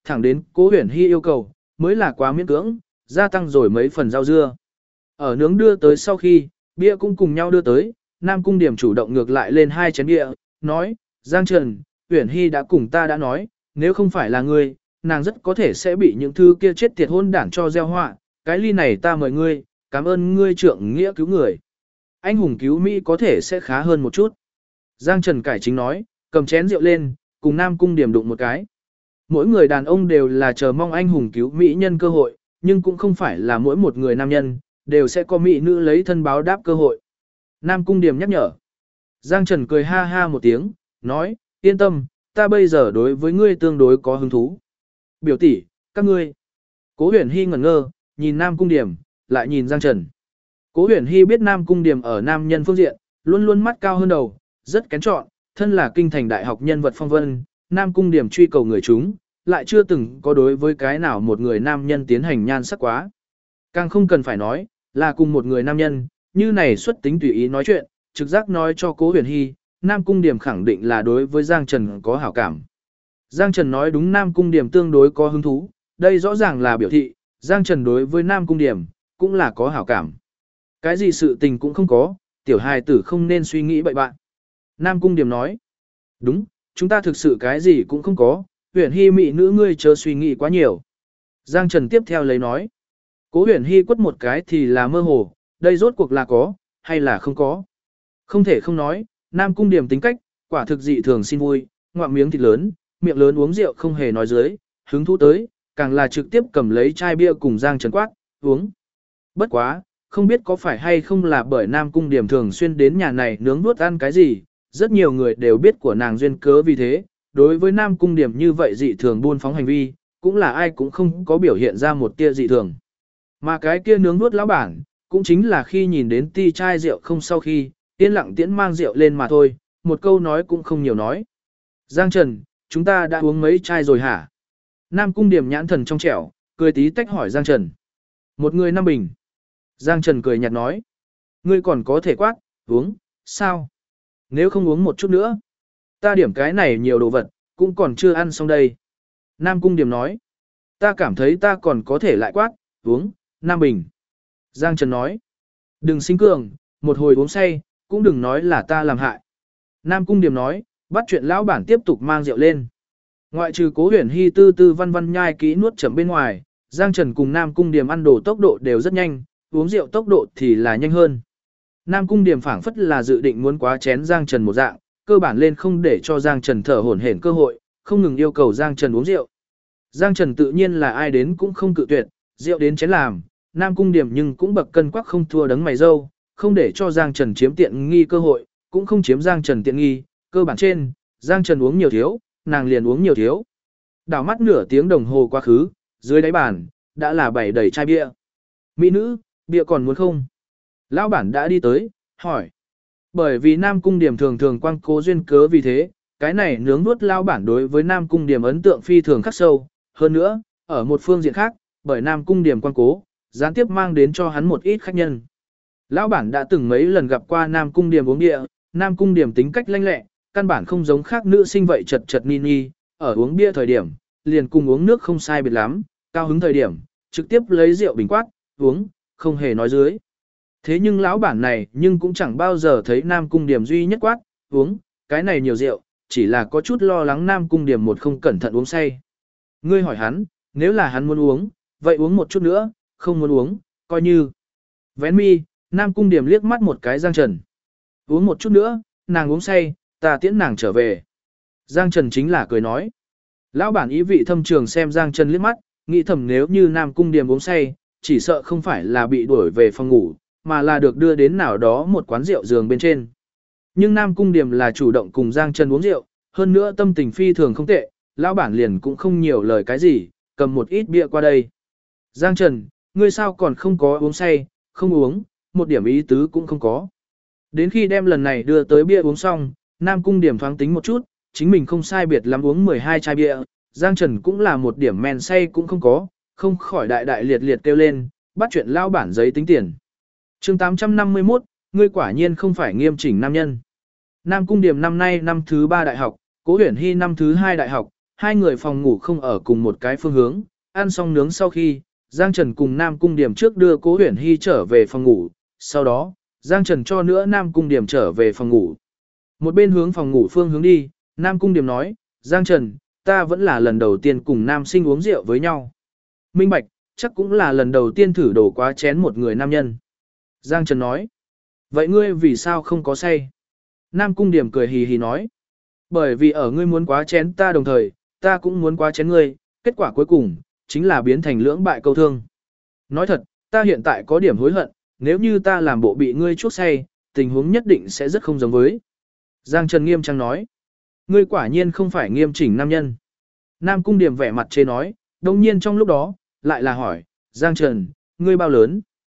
thẳng đến Cố Huyền Hy yêu cầu, mới là quá miễn cưỡng, gia tăng rồi mấy phần rau dưa. Ở nướng đưa tới sau khi, bia cũng cùng nhau đưa tới, Nam Cung Điểm chủ động ngược lại lên 2 chén bia, nói, Giang Trần, Huyền Hy đã cùng ta đã nói, nếu không phải là ngươi, nàng rất có thể sẽ bị những thứ kia chết tiệt hôn đảng cho gieo họa, cái ly này ta mời ngươi, cảm ơn ngươi trượng nghĩa cứu người. Anh hùng cứu Mỹ có thể sẽ khá hơn một chút. Giang Trần cải chính nói, cầm chén rượu lên, cùng Nam Cung Điểm đụng một cái. Mỗi người đàn ông đều là chờ mong anh hùng cứu Mỹ nhân cơ hội, nhưng cũng không phải là mỗi một người nam nhân, đều sẽ có Mỹ nữ lấy thân báo đáp cơ hội. Nam Cung Điểm nhắc nhở. Giang Trần cười ha ha một tiếng, nói, yên tâm, ta bây giờ đối với ngươi tương đối có hứng thú. Biểu tỷ, các ngươi. Cố Huyền Hy ngẩn ngơ, nhìn Nam Cung Điểm, lại nhìn Giang Trần. Cố Huyền Hy biết Nam Cung Điểm ở nam nhân phương diện, luôn luôn mắt cao hơn đầu, rất kén chọn, thân là kinh thành đại học nhân vật phong vân, Nam Cung Điểm truy cầu người chúng, lại chưa từng có đối với cái nào một người nam nhân tiến hành nhan sắc quá. Càng không cần phải nói, là cùng một người nam nhân, như này xuất tính tùy ý nói chuyện, trực giác nói cho Cố Huyền Hy, Nam Cung Điểm khẳng định là đối với Giang Trần có hảo cảm. Giang Trần nói đúng Nam Cung Điểm tương đối có hứng thú, đây rõ ràng là biểu thị, Giang Trần đối với Nam Cung Điểm, cũng là có hảo cảm. Cái gì sự tình cũng không có, tiểu hài tử không nên suy nghĩ bậy bạn. Nam Cung Điểm nói, đúng, chúng ta thực sự cái gì cũng không có, Huyền Hy mị nữ ngươi chớ suy nghĩ quá nhiều. Giang Trần tiếp theo lấy nói, Cố Huyền Hy quất một cái thì là mơ hồ, đây rốt cuộc là có, hay là không có. Không thể không nói, Nam Cung Điểm tính cách, quả thực dị thường xin vui, ngoạm miếng thịt lớn, miệng lớn uống rượu không hề nói dưới, hứng thú tới, càng là trực tiếp cầm lấy chai bia cùng Giang Trần quát, uống. Bất quá, không biết có phải hay không là bởi Nam Cung Điểm thường xuyên đến nhà này nướng nuốt ăn cái gì, rất nhiều người đều biết của nàng duyên cớ vì thế, đối với Nam Cung Điểm như vậy dị thường buôn phóng hành vi, cũng là ai cũng không có biểu hiện ra một tia dị thường. Mà cái kia nướng nuốt lão bản, cũng chính là khi nhìn đến ti chai rượu không sau khi, yên lặng tiễn mang rượu lên mà thôi, một câu nói cũng không nhiều nói. Giang Trần, chúng ta đã uống mấy chai rồi hả? Nam Cung Điểm nhãn thần trong trẻo, cười tí tách hỏi Giang Trần. Một người 5 bình. Giang Trần cười nhạt nói. Ngươi còn có thể quát, uống, sao? Nếu không uống một chút nữa, ta điểm cái này nhiều đồ vật, cũng còn chưa ăn xong đây. Nam Cung Điểm nói. Ta cảm thấy ta còn có thể lại quát, uống, 5 bình. Giang Trần nói. Đừng sinh cường, một hồi uống say, cũng đừng nói là ta làm hại. Nam Cung Điểm nói, bắt chuyện lão bản tiếp tục mang rượu lên. Ngoại trừ Cố Huyền Hy tư tư văn văn nhai kỹ nuốt chậm bên ngoài, Giang Trần cùng Nam Cung Điểm ăn đồ tốc độ đều rất nhanh, uống rượu tốc độ thì là nhanh hơn. Nam Cung Điểm phảng phất là dự định muốn quá chén Giang Trần một dạng, cơ bản lên không để cho Giang Trần thở hổn hển cơ hội, không ngừng yêu cầu Giang Trần uống rượu. Giang Trần tự nhiên là ai đến cũng không cự tuyệt, rượu đến chén làm, Nam Cung Điểm nhưng cũng bậc cân quắc không thua đấng mày râu, không để cho Giang Trần chiếm tiện nghi cơ hội, cũng không chiếm Giang Trần tiện nghi, cơ bản trên, Giang Trần uống nhiều thiếu, nàng liền uống nhiều thiếu. Đảo mắt nửa tiếng đồng hồ quá khứ, dưới đáy bàn, đã là bảy đầy chai bia. Mỹ nữ, bia còn muốn không? Lão bản đã đi tới, hỏi. Bởi vì Nam Cung Điểm thường thường quang cố duyên cớ vì thế, cái này nướng nuốt lão bản đối với Nam Cung Điểm ấn tượng phi thường khắc sâu. Hơn nữa, ở một phương diện khác, bởi Nam Cung Điểm quang cố, gián tiếp mang đến cho hắn một ít khách nhân. Lão bản đã từng mấy lần gặp qua Nam Cung Điểm uống bia, Nam Cung Điểm tính cách lanh lẹ, căn bản không giống khác nữ sinh vậy chật chật ni ni, ở uống bia thời điểm, liền cùng uống nước không sai biệt lắm, cao hứng thời điểm, trực tiếp lấy rượu bình quát, uống, không hề nói dưới. Thế nhưng lão bản này nhưng cũng chẳng bao giờ thấy Nam Cung Điểm duy nhất quát, uống, cái này nhiều rượu, chỉ là có chút lo lắng Nam Cung Điểm một không cẩn thận uống say. Ngươi hỏi hắn, nếu là hắn muốn uống, vậy uống một chút nữa, không muốn uống, coi như. Vén mi, Nam Cung Điểm liếc mắt một cái Giang Trần. Uống một chút nữa, nàng uống say, ta tiễn nàng trở về. Giang Trần chính là cười nói. Lão bản ý vị thâm trường xem Giang Trần liếc mắt, nghĩ thầm nếu như Nam Cung Điểm uống say, chỉ sợ không phải là bị đuổi về phòng ngủ, mà là được đưa đến nào đó một quán rượu giường bên trên. Nhưng Nam Cung Điểm là chủ động cùng Giang Trần uống rượu, hơn nữa tâm tình phi thường không tệ, lão bản liền cũng không nhiều lời cái gì, cầm một ít bia qua đây. Giang Trần, ngươi sao còn không có uống say, không uống, một điểm ý tứ cũng không có. Đến khi đem lần này đưa tới bia uống xong, Nam Cung Điểm thoáng tính một chút, chính mình không sai biệt lắm uống 12 chai bia, Giang Trần cũng là một điểm men say cũng không có, không khỏi đại đại liệt liệt kêu lên, bắt chuyện lao bản giấy tính tiền. Chương 851, ngươi quả nhiên không phải nghiêm chỉnh nam nhân. Nam Cung Điểm năm nay năm thứ 3 đại học, Cố Huyền Hy năm thứ 2 đại học, hai người phòng ngủ không ở cùng một cái phương hướng, ăn xong nướng sau khi, Giang Trần cùng Nam Cung Điểm trước đưa Cố Huyền Hy trở về phòng ngủ, sau đó, Giang Trần cho nữa Nam Cung Điểm trở về phòng ngủ. Một bên hướng phòng ngủ phương hướng đi, Nam Cung Điểm nói, Giang Trần, ta vẫn là lần đầu tiên cùng nam sinh uống rượu với nhau. Minh bạch, chắc cũng là lần đầu tiên thử đổ quá chén một người nam nhân. Giang Trần nói, vậy ngươi vì sao không có say? Nam Cung Điểm cười hì hì nói, bởi vì ở ngươi muốn quá chén ta đồng thời, ta cũng muốn quá chén ngươi, kết quả cuối cùng, chính là biến thành lưỡng bại câu thương. Nói thật, ta hiện tại có điểm hối hận, nếu như ta làm bộ bị ngươi chuốc say, tình huống nhất định sẽ rất không giống với. Giang Trần nghiêm trang nói, ngươi quả nhiên không phải nghiêm chỉnh nam nhân. Nam Cung Điểm vẻ mặt chê nói, đồng nhiên trong lúc đó, lại là hỏi, Giang Trần, ngươi bao lớn?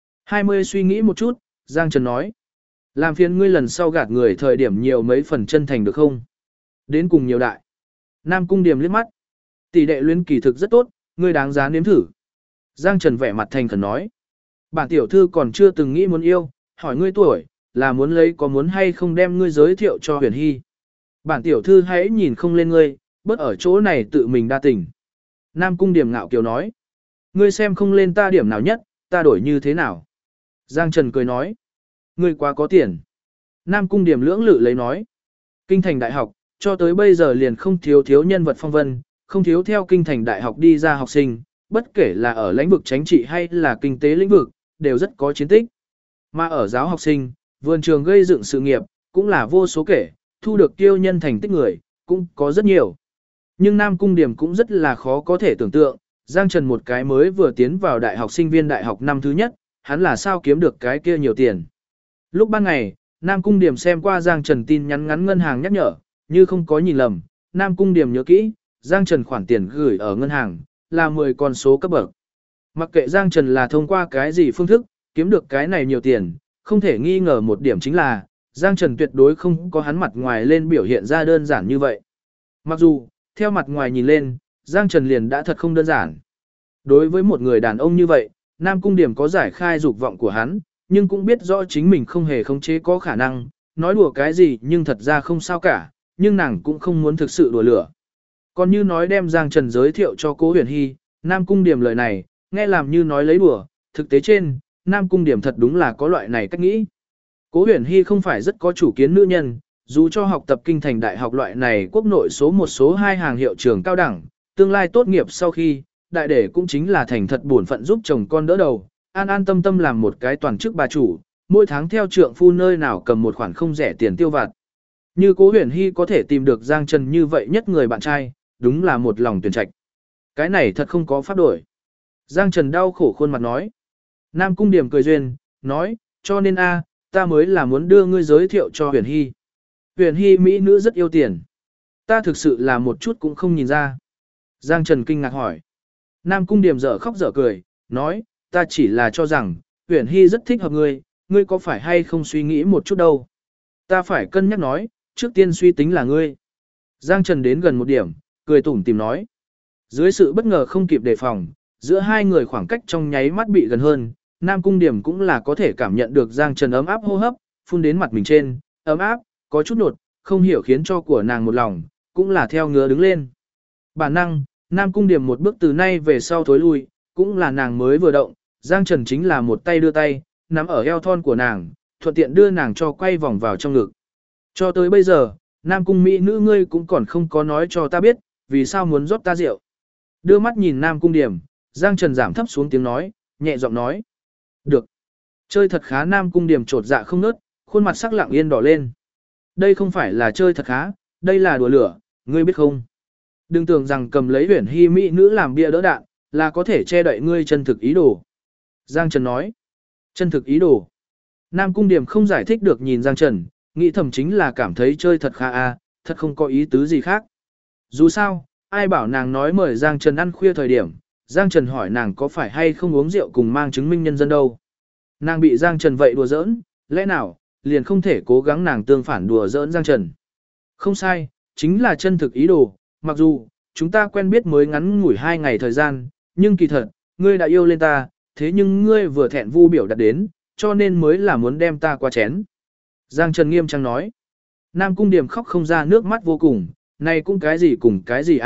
20 suy nghĩ một chút, Giang Trần nói, làm phiền ngươi lần sau gạt người thời điểm nhiều mấy phần chân thành được không? Đến cùng nhiều đại. Nam Cung Điểm liếc mắt, tỷ đệ luyến kỳ thực rất tốt, ngươi đáng giá nếm thử. Giang Trần vẻ mặt thành khẩn nói, bản tiểu thư còn chưa từng nghĩ muốn yêu, hỏi ngươi tuổi, là muốn lấy có muốn hay không đem ngươi giới thiệu cho Huyền Hy. Bản tiểu thư hãy nhìn không lên ngươi, bớt ở chỗ này tự mình đa tình. Nam Cung Điểm ngạo kiều nói, ngươi xem không lên ta điểm nào nhất, ta đổi như thế nào? Giang Trần cười nói, ngươi quá có tiền. Nam Cung Điểm lưỡng lự lấy nói, Kinh Thành Đại học, cho tới bây giờ liền không thiếu nhân vật phong vân, không thiếu theo Kinh Thành Đại học đi ra học sinh, bất kể là ở lĩnh vực chính trị hay là kinh tế lĩnh vực, đều rất có chiến tích. Mà ở giáo học sinh, vườn trường gây dựng sự nghiệp, cũng là vô số kể, thu được tiêu nhân thành tích người, cũng có rất nhiều. Nhưng Nam Cung Điểm cũng rất là khó có thể tưởng tượng, Giang Trần một cái mới vừa tiến vào đại học sinh viên đại học năm thứ nhất, hắn là sao kiếm được cái kia nhiều tiền. Lúc ban ngày, Nam Cung Điểm xem qua Giang Trần tin nhắn ngắn ngân hàng nhắc nhở, như không có nhìn lầm, Nam Cung Điểm nhớ kỹ, Giang Trần khoản tiền gửi ở ngân hàng, là 10 con số cấp bậc. Mặc kệ Giang Trần là thông qua cái gì phương thức, kiếm được cái này nhiều tiền, không thể nghi ngờ một điểm chính là, Giang Trần tuyệt đối không có hắn mặt ngoài lên biểu hiện ra đơn giản như vậy. Mặc dù, theo mặt ngoài nhìn lên, Giang Trần liền đã thật không đơn giản. Đối với một người đàn ông như vậy, Nam Cung Điểm có giải khai dục vọng của hắn, nhưng cũng biết rõ chính mình không hề khống chế có khả năng, nói đùa cái gì nhưng thật ra không sao cả, nhưng nàng cũng không muốn thực sự đùa lửa. Còn như nói đem Giang Trần giới thiệu cho Cố Huyền Hy, Nam Cung Điểm lời này, nghe làm như nói lấy đùa, thực tế trên, Nam Cung Điểm thật đúng là có loại này cách nghĩ. Cố Huyền Hy không phải rất có chủ kiến nữ nhân, dù cho học tập Kinh Thành Đại học loại này quốc nội số 1 số 2 hàng hiệu trường cao đẳng, tương lai tốt nghiệp sau khi, đại để cũng chính là thành thật bổn phận giúp chồng con đỡ đầu, an an tâm tâm làm một cái toàn chức bà chủ, mỗi tháng theo trượng phu nơi nào cầm một khoản không rẻ tiền tiêu vặt. Như Cố Huyền Hy có thể tìm được Giang Trần như vậy nhất người bạn trai, đúng là một lòng tuyển trạch. Cái này thật không có pháp đổi. Giang Trần đau khổ khuôn mặt nói. Nam Cung Điểm cười duyên, nói, cho nên ta mới là muốn đưa ngươi giới thiệu cho Huyền Hy. Huyền Hy mỹ nữ rất yêu tiền. Ta thực sự là một chút cũng không nhìn ra. Giang Trần kinh ngạc hỏi. Nam Cung Điểm dở khóc dở cười, nói, ta chỉ là cho rằng, Huyền Hy rất thích hợp ngươi, ngươi có phải hay không suy nghĩ một chút đâu. Ta phải cân nhắc nói, trước tiên suy tính là ngươi. Giang Trần đến gần một điểm, cười tủm tìm nói. Dưới sự bất ngờ không kịp đề phòng, giữa hai người khoảng cách trong nháy mắt bị gần hơn, Nam Cung Điểm cũng là có thể cảm nhận được Giang Trần ấm áp hô hấp, phun đến mặt mình trên, ấm áp, có chút nột, không hiểu khiến cho của nàng một lòng, cũng là theo ngứa đứng lên. Bản năng, Nam Cung Điểm một bước từ nay về sau thối lui, cũng là nàng mới vừa động, Giang Trần chính là một tay đưa tay, nắm ở eo thon của nàng, thuận tiện đưa nàng cho quay vòng vào trong ngực. Cho tới bây giờ, Nam Cung mỹ nữ ngươi cũng còn không có nói cho ta biết, vì sao muốn rót ta rượu. Đưa mắt nhìn Nam Cung Điểm, Giang Trần giảm thấp xuống tiếng nói, nhẹ giọng nói. Được. Chơi thật khá. Nam Cung Điểm trột dạ không nớt, khuôn mặt sắc lặng yên đỏ lên. Đây không phải là chơi thật khá, đây là đùa lửa, ngươi biết không? Đừng tưởng rằng cầm lấy Huyền Hy mỹ nữ làm bia đỡ đạn, là có thể che đậy ngươi chân thực ý đồ. Giang Trần nói. Chân thực ý đồ. Nam Cung Điểm không giải thích được nhìn Giang Trần, nghĩ thầm chính là cảm thấy chơi thật khá thật không có ý tứ gì khác. Dù sao, ai bảo nàng nói mời Giang Trần ăn khuya thời điểm, Giang Trần hỏi nàng có phải hay không uống rượu cùng mang chứng minh nhân dân đâu. Nàng bị Giang Trần vậy đùa giỡn, lẽ nào, liền không thể cố gắng nàng tương phản đùa giỡn Giang Trần. Không sai, chính là chân thực ý đồ, mặc dù, chúng ta quen biết mới ngắn ngủi 2 ngày thời gian, nhưng kỳ thật, ngươi đã yêu lên ta, thế nhưng ngươi vừa thẹn vu biểu đặt đến, cho nên mới là muốn đem ta qua chén. Giang Trần nghiêm trang nói. Nam Cung Điểm khóc không ra nước mắt vô cùng, này cũng cái gì cùng cái gì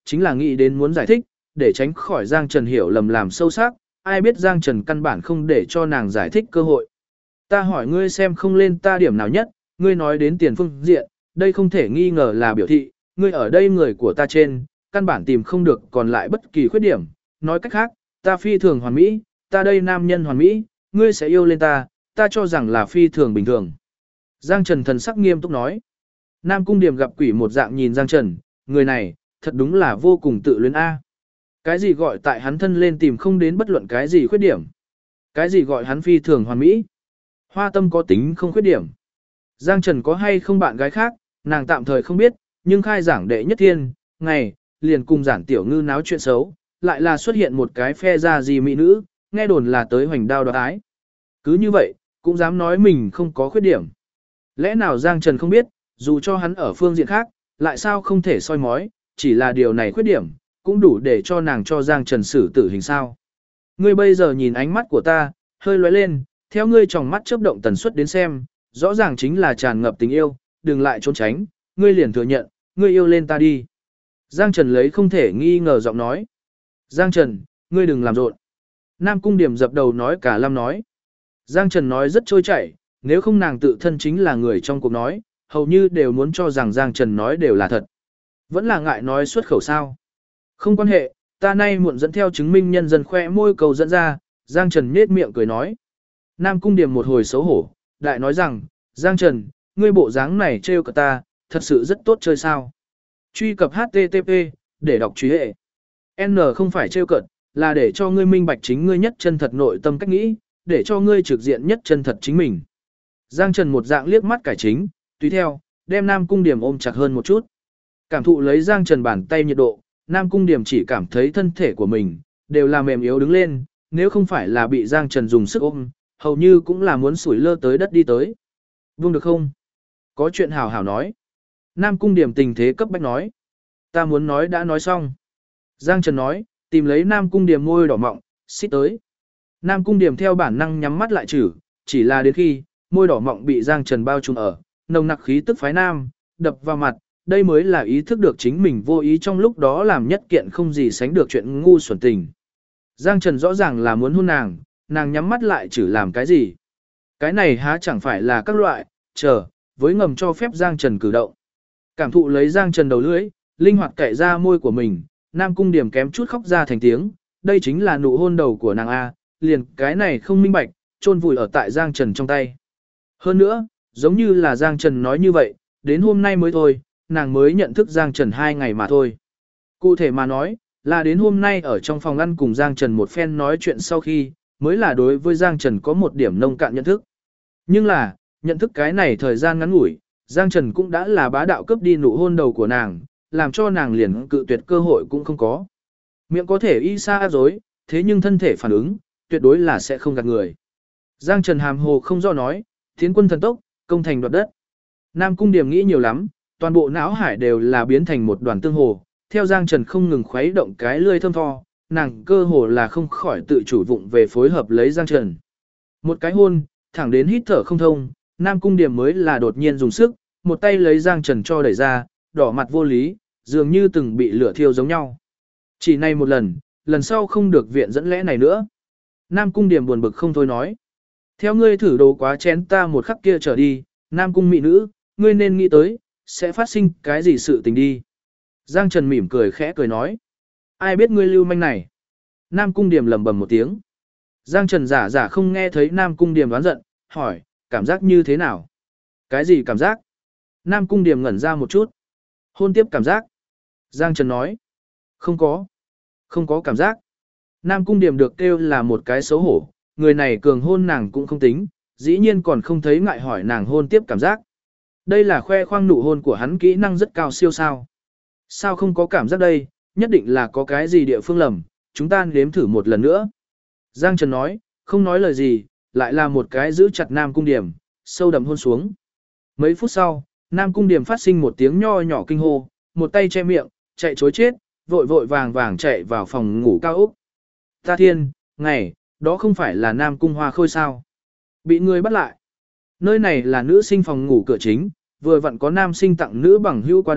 chính là nghĩ đến muốn giải thích, để tránh khỏi Giang Trần hiểu lầm làm sâu sắc, ai biết Giang Trần căn bản không để cho nàng giải thích cơ hội. Ta hỏi ngươi xem không lên ta điểm nào nhất, ngươi nói đến tiền phương diện, đây không thể nghi ngờ là biểu thị, ngươi ở đây người của ta trên, căn bản tìm không được còn lại bất kỳ khuyết điểm, nói cách khác, ta phi thường hoàn mỹ, ta đây nam nhân hoàn mỹ, ngươi sẽ yêu lên ta cho rằng là phi thường bình thường. Giang Trần thần sắc nghiêm túc nói. Nam Cung Điểm gặp quỷ một dạng nhìn Giang Trần, người này, thật đúng là vô cùng tự luyến A. Cái gì gọi tại hắn thân lên tìm không đến bất luận cái gì khuyết điểm? Cái gì gọi hắn phi thường hoàn mỹ? Hoa tâm có tính không khuyết điểm. Giang Trần có hay không bạn gái khác, nàng tạm thời không biết, nhưng khai giảng đệ nhất thiên, ngày, liền cùng giản tiểu ngư náo chuyện xấu, lại là xuất hiện một cái phe ra gì mỹ nữ, nghe đồn là tới hoành đao đoạt ái. Cứ như vậy, cũng dám nói mình không có khuyết điểm. Lẽ nào Giang Trần không biết, dù cho hắn ở phương diện khác, lại sao không thể soi mói, chỉ là điều này khuyết điểm, cũng đủ để cho nàng cho Giang Trần xử tử hình sao. Ngươi bây giờ nhìn ánh mắt của ta, hơi lóe lên, theo ngươi tròng mắt chớp động tần suất đến xem, rõ ràng chính là tràn ngập tình yêu, đừng lại trốn tránh, ngươi liền thừa nhận, ngươi yêu lên ta đi. Giang Trần lấy không thể nghi ngờ giọng nói. Giang Trần, ngươi đừng làm rộn. Nam Cung Điểm dập đầu nói cả lâm nói. Giang Trần nói rất trôi chảy, nếu không nàng tự thân chính là người trong cuộc nói, hầu như đều muốn cho rằng Giang Trần nói đều là thật. Vẫn là ngại nói xuất khẩu sao. Không quan hệ, ta nay muộn dẫn theo chứng minh nhân dân khoe môi cầu dẫn ra, Giang Trần nhếch miệng cười nói. Nam Cung Điểm một hồi xấu hổ, đại nói rằng, Giang Trần, ngươi bộ dáng này trêu cả ta, thật sự rất tốt chơi sao. Truy cập HTTP, để đọc truy hệ. N không phải trêu cợt, là để cho ngươi minh bạch chính ngươi nhất chân thật nội tâm cách nghĩ, để cho ngươi trực diện nhất chân thật chính mình. Giang Trần một dạng liếc mắt cải chính, tùy theo, đem Nam Cung Điểm ôm chặt hơn một chút. Cảm thụ lấy Giang Trần bàn tay nhiệt độ, Nam Cung Điểm chỉ cảm thấy thân thể của mình, đều là mềm yếu đứng lên, nếu không phải là bị Giang Trần dùng sức ôm, hầu như cũng là muốn sủi lơ tới đất đi tới. Buông được không? Có chuyện hảo hảo nói. Nam Cung Điểm tình thế cấp bách nói. Ta muốn nói đã nói xong. Giang Trần nói, tìm lấy Nam Cung Điểm môi đỏ mọng, xích tới. Nam Cung Điểm theo bản năng nhắm mắt lại chỉ là đến khi, môi đỏ mọng bị Giang Trần bao trùm ở, nồng nặc khí tức phái nam, đập vào mặt, đây mới là ý thức được chính mình vô ý trong lúc đó làm nhất kiện không gì sánh được chuyện ngu xuẩn tình. Giang Trần rõ ràng là muốn hôn nàng nhắm mắt lại làm cái gì. Cái này há chẳng phải là các loại, với ngầm cho phép Giang Trần cử động. Cảm thụ lấy Giang Trần đầu lưỡi, linh hoạt cậy ra môi của mình, Nam Cung Điểm kém chút khóc ra thành tiếng, đây chính là nụ hôn đầu của nàng A, liền cái này không minh bạch, chôn vùi ở tại Giang Trần trong tay. Hơn nữa, giống như là Giang Trần nói như vậy, đến hôm nay mới thôi, nàng mới nhận thức Giang Trần 2 ngày mà thôi. Cụ thể mà nói, là đến hôm nay ở trong phòng ăn cùng Giang Trần một phen nói chuyện sau khi, mới là đối với Giang Trần có một điểm nông cạn nhận thức. Nhưng là, nhận thức cái này thời gian ngắn ngủi, Giang Trần cũng đã là bá đạo cướp đi nụ hôn đầu của nàng, làm cho nàng liền cự tuyệt cơ hội cũng không có. Miệng có thể y xa dối, thế nhưng thân thể phản ứng, tuyệt đối là sẽ không gạt người. Giang Trần hàm hồ không do nói, tiến quân thần tốc, công thành đoạt đất. Nam Cung Điểm nghĩ nhiều lắm, toàn bộ não hải đều là biến thành một đoàn tương hồ, theo Giang Trần không ngừng khuấy động cái lưỡi thơm tho, nàng cơ hồ là không khỏi tự chủ vụng về phối hợp lấy Giang Trần. Một cái hôn, thẳng đến hít thở không thông, Nam Cung Điểm mới là đột nhiên dùng sức, một tay lấy Giang Trần cho đẩy ra, đỏ mặt vô lý, dường như từng bị lửa thiêu giống nhau. Chỉ này một lần sau không được viện dẫn lẽ này nữa. Nam Cung Điểm buồn bực không thôi nói. Theo ngươi thử đồ quá chén ta một khắc kia trở đi, Nam Cung mỹ nữ, ngươi nên nghĩ tới, sẽ phát sinh cái gì sự tình đi. Giang Trần mỉm cười khẽ cười nói. Ai biết ngươi lưu manh này. Nam Cung Điểm lẩm bẩm một tiếng. Giang Trần giả không nghe thấy Nam Cung Điểm đoán giận, hỏi, cảm giác như thế nào? Cái gì cảm giác? Nam Cung Điểm ngẩn ra một chút. Hôn tiếp cảm giác. Giang Trần nói. Không có cảm giác. Nam Cung Điểm được kêu là một cái xấu hổ, người này cường hôn nàng cũng không tính, dĩ nhiên còn không thấy ngại hỏi nàng hôn tiếp cảm giác. Đây là khoe khoang nụ hôn của hắn kỹ năng rất cao siêu sao. Sao không có cảm giác đây, nhất định là có cái gì địa phương lầm, chúng ta nếm thử một lần nữa. Giang Trần nói, không nói lời gì, lại là một cái giữ chặt Nam Cung Điểm, sâu đậm hôn xuống. Mấy phút sau, Nam Cung Điểm phát sinh một tiếng nho nhỏ kinh hô, một tay che miệng, chạy chối chết, vội vàng chạy vào phòng ngủ cao ốc. Ta thiên, ngày, đó không phải là Nam Cung Hoa Khôi sao? Bị người bắt lại. Nơi này là nữ sinh phòng ngủ cửa chính, vừa vặn có nam sinh tặng nữ bằng hữu qua đây,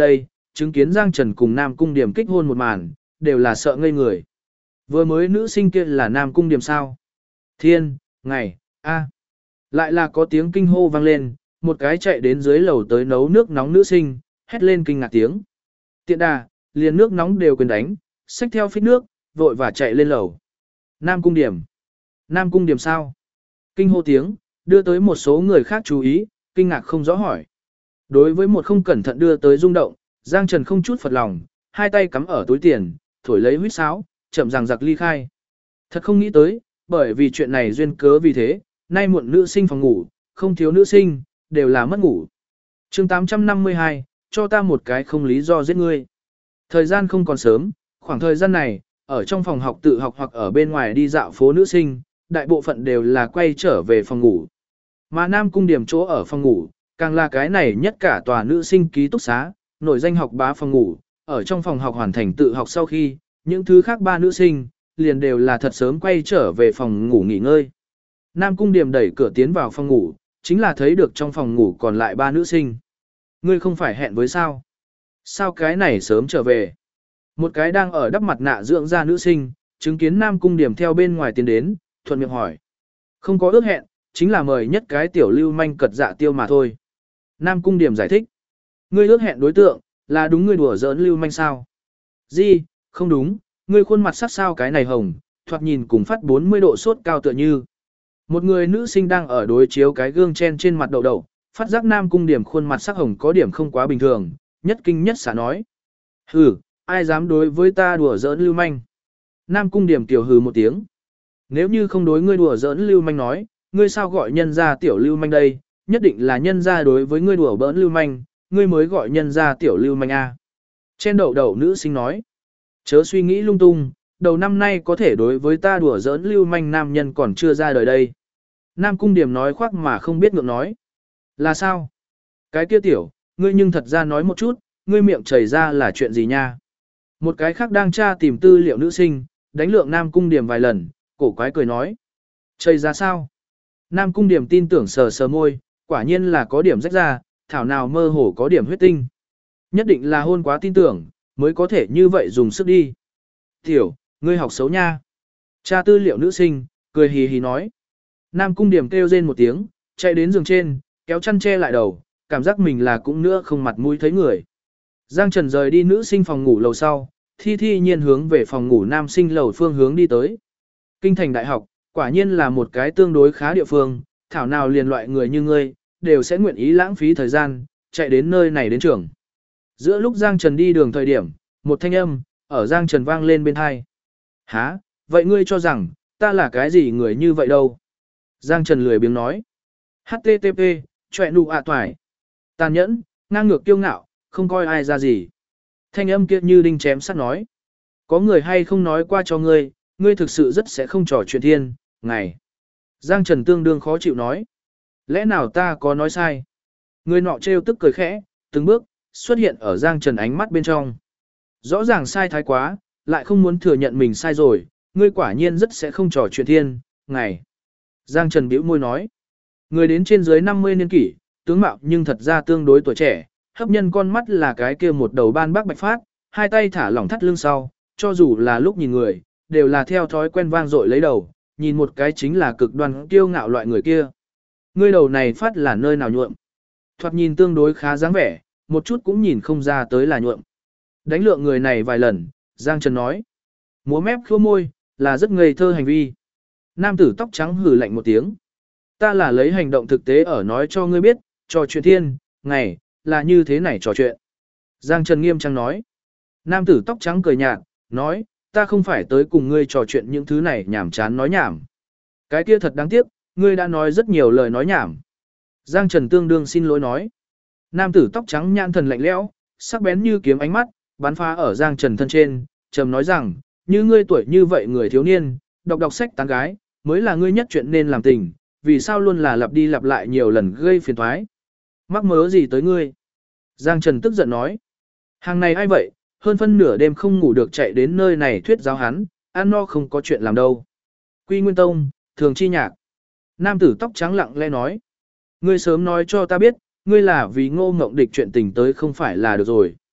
chứng kiến Giang Trần cùng Nam Cung Điểm kích hôn một màn, đều là sợ ngây người. Vừa mới nữ sinh kia là Nam Cung Điểm sao? Thiên, ngày, a. Lại là có tiếng kinh hô vang lên, một cái chạy đến dưới lầu tới nấu nước nóng nữ sinh, hét lên kinh ngạc tiếng. Tiện đà, liền nước nóng đều quyền đánh, xách theo phích nước, vội và chạy lên lầu. Nam Cung Điểm. Nam Cung Điểm sao? Kinh hô tiếng, đưa tới một số người khác chú ý, kinh ngạc không rõ hỏi. Đối với một không cẩn thận đưa tới rung động, Giang Trần không chút phật lòng, hai tay cắm ở túi tiền, thổi lấy huýt sáo, chậm ràng giặc ly khai. Thật không nghĩ tới, bởi vì chuyện này duyên cớ vì thế, nay muộn nữ sinh phòng ngủ, không thiếu nữ sinh, đều là mất ngủ. chương 852, cho ta một cái không lý do giết ngươi. Thời gian không còn sớm, khoảng thời gian này, ở trong phòng học tự học hoặc ở bên ngoài đi dạo phố nữ sinh, đại bộ phận đều là quay trở về phòng ngủ. Mà Nam Cung Điểm chỗ ở phòng ngủ, càng là cái này nhất cả tòa nữ sinh ký túc xá, nổi danh học bá phòng ngủ, ở trong phòng học hoàn thành tự học sau khi, những thứ khác ba nữ sinh, liền đều là thật sớm quay trở về phòng ngủ nghỉ ngơi. Nam Cung Điểm đẩy cửa tiến vào phòng ngủ, chính là thấy được trong phòng ngủ còn lại ba nữ sinh. Ngươi không phải hẹn với sao? Sao cái này sớm trở về? Một cái đang ở đắp mặt nạ dưỡng da nữ sinh, chứng kiến Nam Cung Điểm theo bên ngoài tiến đến, thuận miệng hỏi. Không có ước hẹn, chính là mời nhất cái tiểu lưu manh cật dạ tiêu mà thôi. Nam Cung Điểm giải thích. Ngươi ước hẹn đối tượng, là đúng ngươi đùa giỡn lưu manh sao? Gì, không đúng, ngươi khuôn mặt sắc sao cái này hồng, thoạt nhìn cùng phát 40 độ sốt cao tựa như. Một người nữ sinh đang ở đối chiếu cái gương chen trên mặt đầu đầu, phát giác Nam Cung Điểm khuôn mặt sắc hồng có điểm không quá bình thường, nhất kinh nhất xả nói. Hừ, ai dám đối với ta đùa giỡn lưu manh? Nam Cung Điểm tiểu hừ một tiếng. Nếu như không đối ngươi đùa giỡn lưu manh nói, ngươi sao gọi nhân ra tiểu lưu manh đây, nhất định là nhân ra đối với ngươi đùa bỡn lưu manh, ngươi mới gọi nhân ra tiểu lưu manh a. Trên đầu đầu nữ sinh nói, chớ suy nghĩ lung tung, đầu năm nay có thể đối với ta đùa giỡn lưu manh nam nhân còn chưa ra đời đây. Nam Cung Điểm nói khoác mà không biết ngượng nói. Là sao? Cái kia tiểu, ngươi nhưng thật ra nói một chút, ngươi miệng chảy ra là chuyện gì nha? Một cái khác đang tra tìm tư liệu nữ sinh, đánh lượng Nam Cung Điểm vài lần, cổ quái cười nói. Chảy ra sao? Nam Cung Điểm tin tưởng sờ sờ môi, quả nhiên là có điểm rách ra, thảo nào mơ hồ có điểm huyết tinh. Nhất định là hôn quá tin tưởng, mới có thể như vậy dùng sức đi. Tiểu, ngươi học xấu nha. Tra tư liệu nữ sinh, cười hì hì nói. Nam Cung Điểm kêu rên một tiếng, chạy đến giường trên, kéo chăn che lại đầu, cảm giác mình là cũng nữa không mặt mũi thấy người. Giang Trần rời đi nữ sinh phòng ngủ lầu sau, thi thi nhiên hướng về phòng ngủ nam sinh lầu phương hướng đi tới. Kinh thành đại học, quả nhiên là một cái tương đối khá địa phương, thảo nào liền loại người như ngươi, đều sẽ nguyện ý lãng phí thời gian, chạy đến nơi này đến trường. Giữa lúc Giang Trần đi đường thời điểm, một thanh âm, ở Giang Trần vang lên bên tai. Hả, vậy ngươi cho rằng, ta là cái gì người như vậy đâu? Giang Trần lười biếng nói. HTTP, chọe nụ ạ toài. Tàn nhẫn, ngang ngược kiêu ngạo, không coi ai ra gì. Thanh âm kia như đinh chém sắt nói. Có người hay không nói qua cho ngươi, ngươi thực sự rất sẽ không trò chuyện thiên, ngày. Giang Trần tương đương khó chịu nói. Lẽ nào ta có nói sai? Người nọ trêu tức cười khẽ, từng bước, xuất hiện ở Giang Trần ánh mắt bên trong. Rõ ràng sai thái quá, lại không muốn thừa nhận mình sai rồi, ngươi quả nhiên rất sẽ không trò chuyện thiên, ngày. Giang Trần bĩu môi nói. Người đến trên dưới 50 niên kỷ, tướng mạo nhưng thật ra tương đối tuổi trẻ, hấp nhân con mắt là cái kia một đầu ban bác bạch phát, hai tay thả lỏng thắt lưng sau, cho dù là lúc nhìn người, đều là theo thói quen vang dội lấy đầu, nhìn một cái chính là cực đoan kiêu ngạo loại người kia. Ngươi đầu này phát là nơi nào nhuộm? Thoạt nhìn tương đối khá dáng vẻ, một chút cũng nhìn không ra tới là nhuộm. Đánh lượng người này vài lần, Giang Trần nói. Múa mép khua môi, là rất ngây thơ hành vi. Nam tử tóc trắng hử lạnh một tiếng. Ta là lấy hành động thực tế ở nói cho ngươi biết, trò chuyện thiên, ngày, là như thế này trò chuyện. Giang Trần nghiêm trang nói. Nam tử tóc trắng cười nhạt, nói, ta không phải tới cùng ngươi trò chuyện những thứ này nhảm chán nói nhảm. Cái kia thật đáng tiếc, ngươi đã nói rất nhiều lời nói nhảm. Giang Trần tương đương xin lỗi nói. Nam tử tóc trắng nhãn thần lạnh lẽo, sắc bén như kiếm ánh mắt, bắn phá ở Giang Trần thân trên, trầm nói rằng, như ngươi tuổi như vậy người thiếu niên, đọc sách tán gái, mới là ngươi nhất chuyện nên làm tình, vì sao luôn là lặp đi lặp lại nhiều lần gây phiền toái. Mắc mớ gì tới ngươi? Giang Trần tức giận nói. Hàng này ai vậy, hơn phân nửa đêm không ngủ được chạy đến nơi này thuyết giáo hắn, ăn no không có chuyện làm đâu. Quy Nguyên Tông, Thường Chi Nhạc. Nam tử tóc trắng lặng lẽ nói. Ngươi sớm nói cho ta biết, ngươi là vì Ngô Ngộng Địch chuyện tình tới không phải là được rồi.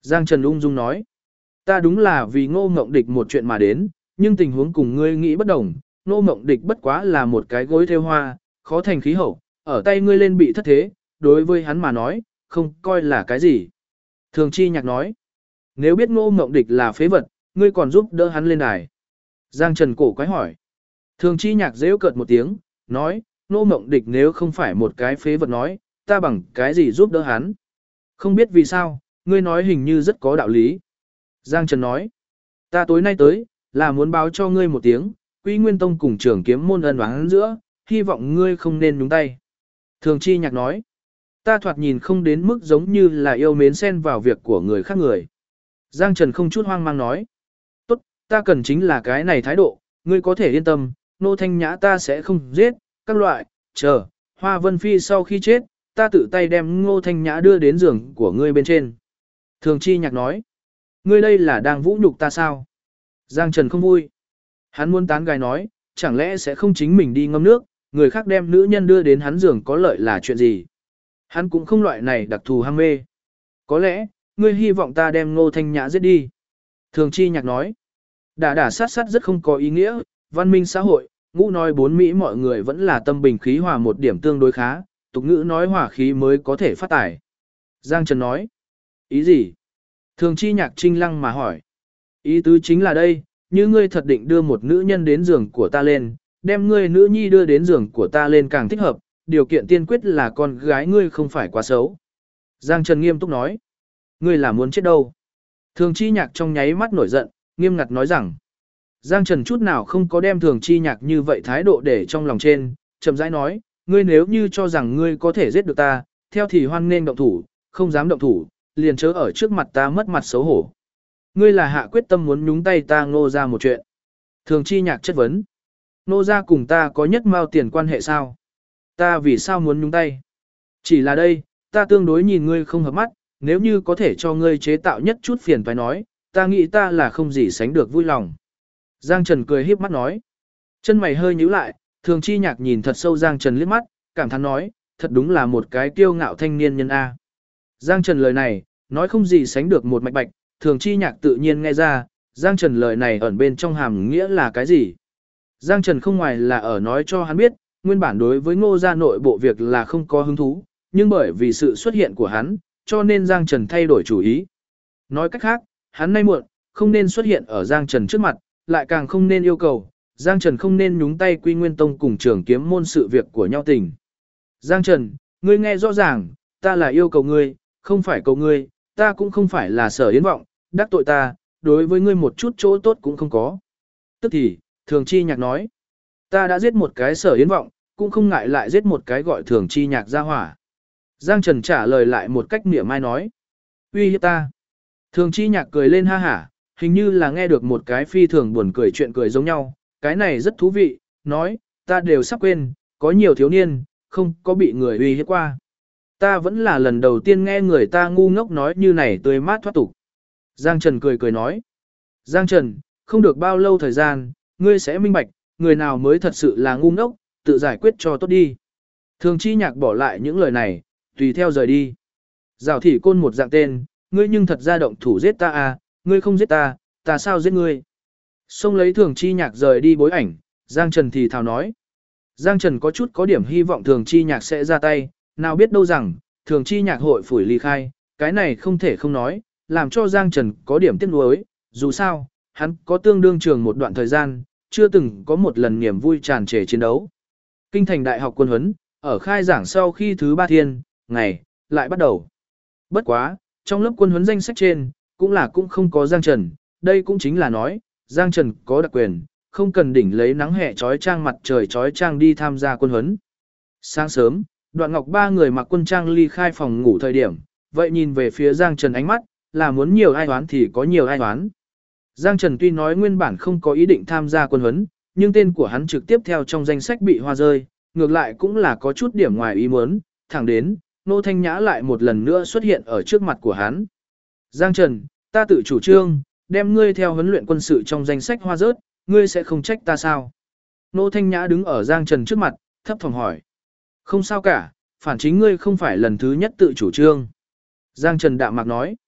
Giang Trần ung dung nói. Ta đúng là vì Ngô Ngộng Địch một chuyện mà đến, nhưng tình huống cùng ngươi nghĩ bất đồng. Ngô Ngộng Địch bất quá là một cái gối theo hoa, khó thành khí hậu, ở tay ngươi lên bị thất thế, đối với hắn mà nói, không coi là cái gì. Thường Chi Nhạc nói. Nếu biết Ngô Ngộng Địch là phế vật, ngươi còn giúp đỡ hắn lên đài. Giang Trần cổ quái hỏi. Thường Chi Nhạc giễu cợt một tiếng, nói, Ngô Ngộng Địch nếu không phải một cái phế vật nói, ta bằng cái gì giúp đỡ hắn. Không biết vì sao, ngươi nói hình như rất có đạo lý. Giang Trần nói, ta tối nay tới, là muốn báo cho ngươi một tiếng, Quy Nguyên Tông cùng Trường Kiếm môn ân oán giữa, hy vọng ngươi không nên nhúng tay. Thường Chi Nhạc nói, ta thoạt nhìn không đến mức giống như là yêu mến xen vào việc của người khác người. Giang Trần không chút hoang mang nói, tốt, ta cần chính là cái này thái độ, ngươi có thể yên tâm, Nô Thanh Nhã ta sẽ không giết, các loại, chờ, Hoa Vân Phi sau khi chết, ta tự tay đem Ngô Thanh Nhã đưa đến giường của ngươi bên trên. Thường Chi Nhạc nói, ngươi đây là đang vũ nhục ta sao? Giang Trần không vui. Hắn muốn tán gái nói, chẳng lẽ sẽ không chính mình đi ngâm nước, người khác đem nữ nhân đưa đến hắn giường có lợi là chuyện gì? Hắn cũng không loại này đặc thù ham mê. Có lẽ, ngươi hy vọng ta đem Ngô Thanh Nhã giết đi. Thường Chi Nhạc nói, đả sát sát rất không có ý nghĩa, văn minh xã hội, ngũ nói bốn Mỹ mọi người vẫn là tâm bình khí hòa một điểm tương đối khá, tục ngữ nói hỏa khí mới có thể phát tải. Giang Trần nói, ý gì? Thường Chi Nhạc trinh lăng mà hỏi. Ý tứ chính là đây, như ngươi thật định đưa một nữ nhân đến giường của ta lên, đem ngươi nữ nhi đưa đến giường của ta lên càng thích hợp, điều kiện tiên quyết là con gái ngươi không phải quá xấu. Giang Trần nghiêm túc nói, ngươi là muốn chết đâu? Thường Chi Nhạc trong nháy mắt nổi giận, nghiêm ngặt nói rằng, Giang Trần chút nào không có đem Thường Chi Nhạc như vậy thái độ để trong lòng trên, chậm rãi nói, ngươi nếu như cho rằng ngươi có thể giết được ta, theo thì hoan nên động thủ, không dám động thủ, liền chớ ở trước mặt ta mất mặt xấu hổ. Ngươi là hạ quyết tâm muốn nhúng tay ta Ngô ra một chuyện. Thường Chi Nhạc chất vấn, Ngô ra cùng ta có nhất mao tiền quan hệ sao? Ta vì sao muốn nhúng tay? Chỉ là đây, ta tương đối nhìn ngươi không hợp mắt, nếu như có thể cho ngươi chế tạo nhất chút phiền phải nói, ta nghĩ ta là không gì sánh được vui lòng. Giang Trần cười híp mắt nói. Chân mày hơi nhíu lại, Thường Chi Nhạc nhìn thật sâu Giang Trần liếc mắt, cảm thán nói, thật đúng là một cái kiêu ngạo thanh niên nhân A. Giang Trần lời này, nói không gì sánh được một mạch bạch, Thường Chi Nhạc tự nhiên nghe ra, Giang Trần lời này ẩn bên trong hàm nghĩa là cái gì. Giang Trần không ngoài là ở nói cho hắn biết, nguyên bản đối với Ngô gia nội bộ việc là không có hứng thú, nhưng bởi vì sự xuất hiện của hắn, cho nên Giang Trần thay đổi chủ ý. Nói cách khác, hắn nay muộn, không nên xuất hiện ở Giang Trần trước mặt, lại càng không nên yêu cầu, Giang Trần không nên nhúng tay Quy Nguyên Tông cùng Trường Kiếm môn sự việc của nhau tình. Giang Trần, ngươi nghe rõ ràng, ta là yêu cầu ngươi, không phải cầu ngươi, ta cũng không phải là Sở Yến vọng, đắc tội ta, đối với ngươi một chút chỗ tốt cũng không có. Tức thì, Thường Chi Nhạc nói, ta đã giết một cái Sở Yến vọng, cũng không ngại lại giết một cái gọi Thường Chi Nhạc ra hỏa. Giang Trần trả lời lại một cách mỉa mai nói, uy hiếp ta. Thường Chi Nhạc cười lên ha hả, hình như là nghe được một cái phi thường buồn cười chuyện cười giống nhau, cái này rất thú vị, nói, ta đều sắp quên, có nhiều thiếu niên, không có bị người uy hiếp qua. Ta vẫn là lần đầu tiên nghe người ta ngu ngốc nói như này tươi mát thoát tục. Giang Trần cười cười nói, Giang Trần, không được bao lâu thời gian, ngươi sẽ minh bạch, người nào mới thật sự là ngu ngốc, tự giải quyết cho tốt đi. Thường Chi Nhạc bỏ lại những lời này, tùy theo rời đi. Giảo Thị Côn một dạng tên, ngươi nhưng thật ra động thủ giết ta à, ngươi không giết ta, ta sao giết ngươi? Xông lấy Thường Chi Nhạc rời đi bối ảnh, Giang Trần thì thào nói. Giang Trần có chút có điểm hy vọng Thường Chi Nhạc sẽ ra tay, nào biết đâu rằng, Thường Chi Nhạc hội phủi ly khai, cái này không thể không nói, làm cho Giang Trần có điểm tiếc nuối, dù sao, hắn có tương đương trường một đoạn thời gian, chưa từng có một lần niềm vui tràn trề chiến đấu. Kinh thành đại học quân huấn, ở khai giảng sau khi thứ 3 thiên, ngày, lại bắt đầu. Bất quá, trong lớp quân huấn danh sách trên, cũng không có Giang Trần, đây cũng chính là nói, Giang Trần có đặc quyền, không cần đỉnh lấy nắng hè trói trang mặt trời trói trang đi tham gia quân huấn. Sáng sớm, Đoạn Ngọc ba người mặc quân trang ly khai phòng ngủ thời điểm, vậy nhìn về phía Giang Trần ánh mắt, là muốn nhiều ai oán thì có nhiều ai oán. Giang Trần tuy nói nguyên bản không có ý định tham gia quân huấn, nhưng tên của hắn trực tiếp theo trong danh sách bị hoa rơi, ngược lại cũng là có chút điểm ngoài ý muốn, thẳng đến, Nô Thanh Nhã lại một lần nữa xuất hiện ở trước mặt của hắn. Giang Trần, ta tự chủ trương, đem ngươi theo huấn luyện quân sự trong danh sách hoa rớt, ngươi sẽ không trách ta sao? Nô Thanh Nhã đứng ở Giang Trần trước mặt, thấp thỏm hỏi. Không sao cả, phản chính ngươi không phải lần thứ nhất tự chủ trương. Giang Trần đạm mạc nói.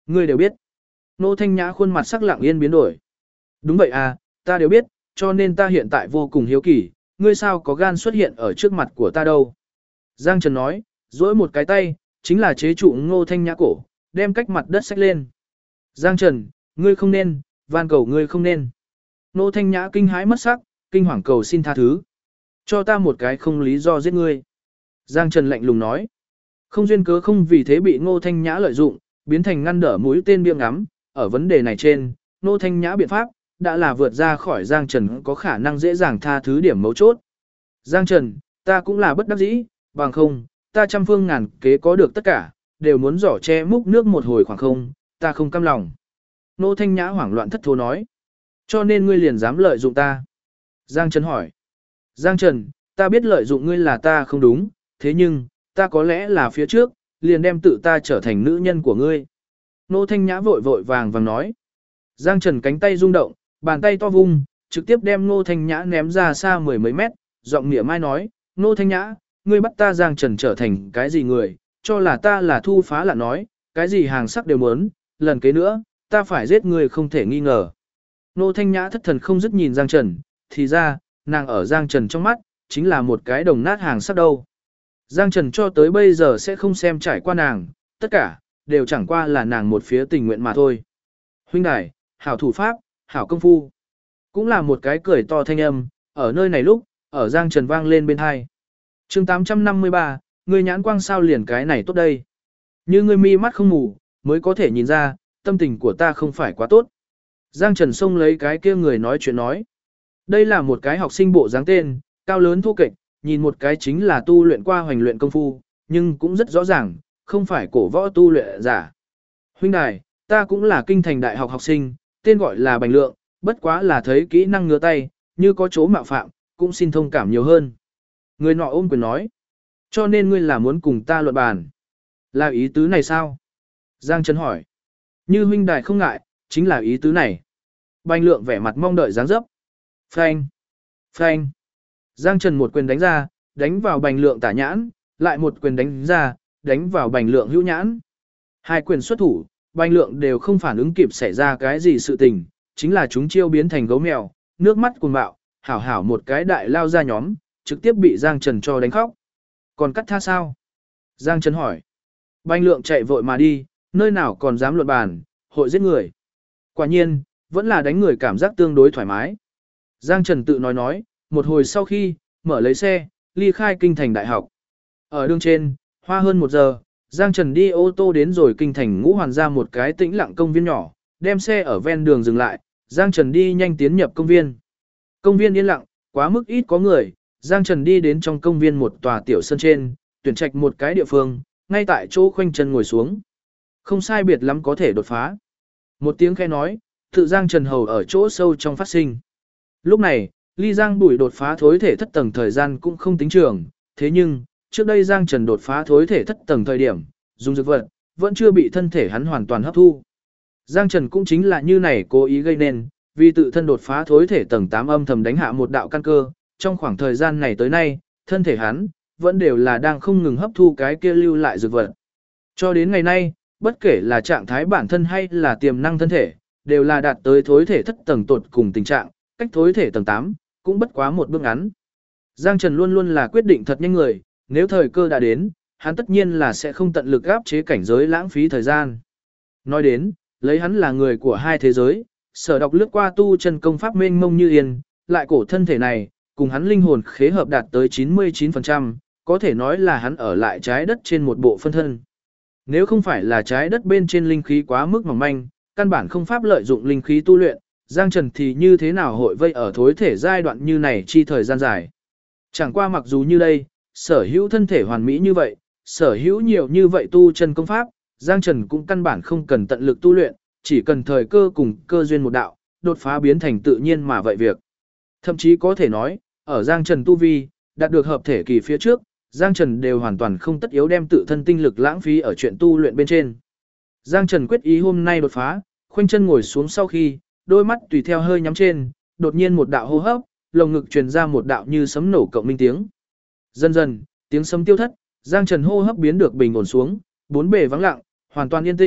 Ngươi đều biết. Nô Thanh Nhã khuôn mặt sắc lặng yên biến đổi. Đúng vậy à, ta đều biết, cho nên ta hiện tại vô cùng hiếu kỳ, ngươi sao có gan xuất hiện ở trước mặt của ta đâu. Giang Trần nói, duỗi một cái tay, chính là chế trụ Ngô Thanh Nhã cổ, đem cách mặt đất xách lên. Giang Trần, ngươi không nên, van cầu ngươi không nên. Ngô Thanh Nhã kinh hãi mất sắc, kinh hoàng cầu xin tha thứ. Cho ta một cái không lý do giết ngươi. Giang Trần lạnh lùng nói. Không duyên cớ không vì thế bị Ngô Thanh Nhã lợi dụng, biến thành ngăn đỡ mũi tên biếng ngắm. Ở vấn đề này trên, Ngô Thanh Nhã biện pháp, đã là vượt ra khỏi Giang Trần có khả năng dễ dàng tha thứ điểm mấu chốt. Giang Trần, ta cũng là bất đắc dĩ, bằng không, ta trăm phương ngàn kế có được tất cả, đều muốn giỏ che múc nước một hồi khoảng không, ta không cam lòng. Ngô Thanh Nhã hoảng loạn thất thố nói. Cho nên ngươi liền dám lợi dụng ta. Giang Trần hỏi. Giang Trần, ta biết lợi dụng ngươi là ta không đúng, thế nhưng, ta có lẽ là phía trước, liền đem tự ta trở thành nữ nhân của ngươi. Ngô Thanh Nhã vội vội vàng vàng nói. Giang Trần cánh tay rung động, bàn tay to vung, trực tiếp đem Ngô Thanh Nhã ném ra xa mười mấy mét, giọng mỉa mai nói, Ngô Thanh Nhã, ngươi bắt ta Giang Trần trở thành cái gì người, cho là ta là thu phá lạ nói, cái gì hàng sắc đều muốn, lần kế nữa, ta phải giết ngươi không thể nghi ngờ. Ngô Thanh Nhã thất thần không dứt nhìn Giang Trần, thì ra, nàng ở Giang Trần trong mắt, chính là một cái đồng nát hàng sắc đâu. Giang Trần cho tới bây giờ sẽ không xem trải qua nàng, tất cả, đều chẳng qua là nàng một phía tình nguyện mà thôi. Huynh đài, hảo thủ pháp, hảo công phu. Cũng là một cái cười to thanh âm, ở nơi này lúc, ở Giang Trần vang lên bên hai. chương 853, ngươi nhãn quang sao liền cái này tốt đây. Như ngươi mi mắt không mù, mới có thể nhìn ra, tâm tình của ta không phải quá tốt. Giang Trần xông lấy cái kia người nói chuyện nói. Đây là một cái học sinh bộ dáng tên, cao lớn thô kệch, nhìn một cái chính là tu luyện qua hoành luyện công phu, nhưng cũng rất rõ ràng, không phải cổ võ tu luyện giả. Huynh đài, ta cũng là kinh thành đại học học sinh, tên gọi là Bành Lượng, bất quá là thấy kỹ năng ngứa tay, như có chỗ mạo phạm, cũng xin thông cảm nhiều hơn. Người nọ ôm quyền nói, cho nên ngươi là muốn cùng ta luận bàn. Là ý tứ này sao? Giang Trần hỏi, như huynh đài không ngại, chính là ý tứ này. Bành Lượng vẻ mặt mong đợi dáng dấp. Phanh, phanh. Giang Trần một quyền đánh ra, đánh vào Bành Lượng tả nhãn, lại một quyền đánh ra, đánh vào Bành Lượng hữu nhãn. Hai quyền xuất thủ, Bành Lượng đều không phản ứng kịp xảy ra cái gì sự tình, chính là chúng chiêu biến thành gấu mèo, nước mắt cuồng bạo, hảo hảo một cái đại lao ra nhóm, trực tiếp bị Giang Trần cho đánh khóc. Còn cắt tha sao? Giang Trần hỏi. Bành Lượng chạy vội mà đi, nơi nào còn dám luận bàn, hội giết người. Quả nhiên, vẫn là đánh người cảm giác tương đối thoải mái. Giang Trần tự nói, một hồi sau khi, mở lấy xe, ly khai kinh thành đại học. Ở đường trên, hoa hơn 1 giờ, Giang Trần đi ô tô đến rồi kinh thành Ngũ Hoàn ra một cái tĩnh lặng công viên nhỏ, đem xe ở ven đường dừng lại, Giang Trần đi nhanh tiến nhập công viên. Công viên yên lặng, quá mức ít có người, Giang Trần đi đến trong công viên một tòa tiểu sân trên, tuyển trạch một cái địa phương, ngay tại chỗ khoanh chân ngồi xuống. Không sai biệt lắm có thể đột phá. Một tiếng khẽ nói, tự Giang Trần hầu ở chỗ sâu trong phát sinh. Lúc này, ly Giang Bùi đột phá thối thể thất tầng thời gian cũng không tính trường, thế nhưng, trước đây Giang Trần đột phá thối thể thất tầng thời điểm, dùng dược vật, vẫn chưa bị thân thể hắn hoàn toàn hấp thu. Giang Trần cũng chính là như này cố ý gây nên, vì tự thân đột phá thối thể tầng 8 âm thầm đánh hạ một đạo căn cơ, trong khoảng thời gian này tới nay, thân thể hắn, vẫn đều là đang không ngừng hấp thu cái kia lưu lại dược vật. Cho đến ngày nay, bất kể là trạng thái bản thân hay là tiềm năng thân thể, đều là đạt tới thối thể thất tầng tột cùng tình trạng, cách thối thể tầng 8, cũng bất quá một bước ngắn. Giang Trần luôn luôn là quyết định thật nhanh người, nếu thời cơ đã đến, hắn tất nhiên là sẽ không tận lực áp chế cảnh giới lãng phí thời gian. Nói đến, lấy hắn là người của hai thế giới, sở đọc lướt qua tu chân công pháp mênh mông như yên, lại cổ thân thể này, cùng hắn linh hồn khế hợp đạt tới 99%, có thể nói là hắn ở lại trái đất trên một bộ phân thân. Nếu không phải là trái đất bên trên linh khí quá mức mỏng manh, căn bản không pháp lợi dụng linh khí tu luyện, Giang Trần thì như thế nào hội vây ở thối thể giai đoạn như này chi thời gian dài. Chẳng qua mặc dù như đây, sở hữu thân thể hoàn mỹ như vậy, sở hữu nhiều như vậy tu chân công pháp, Giang Trần cũng căn bản không cần tận lực tu luyện, chỉ cần thời cơ cùng cơ duyên một đạo, đột phá biến thành tự nhiên mà vậy việc. Thậm chí có thể nói, ở Giang Trần tu vi, đạt được hợp thể kỳ phía trước, Giang Trần đều hoàn toàn không tất yếu đem tự thân tinh lực lãng phí ở chuyện tu luyện bên trên. Giang Trần quyết ý hôm nay đột phá, khoanh chân ngồi xuống sau khi, đôi mắt tùy theo hơi nhắm trên, đột nhiên một đạo hô hấp, lồng ngực truyền ra một đạo như sấm nổ cộng minh tiếng. Dần dần, tiếng sấm tiêu thất, Giang Trần hô hấp biến được bình ổn xuống, bốn bề vắng lặng, hoàn toàn yên tĩnh,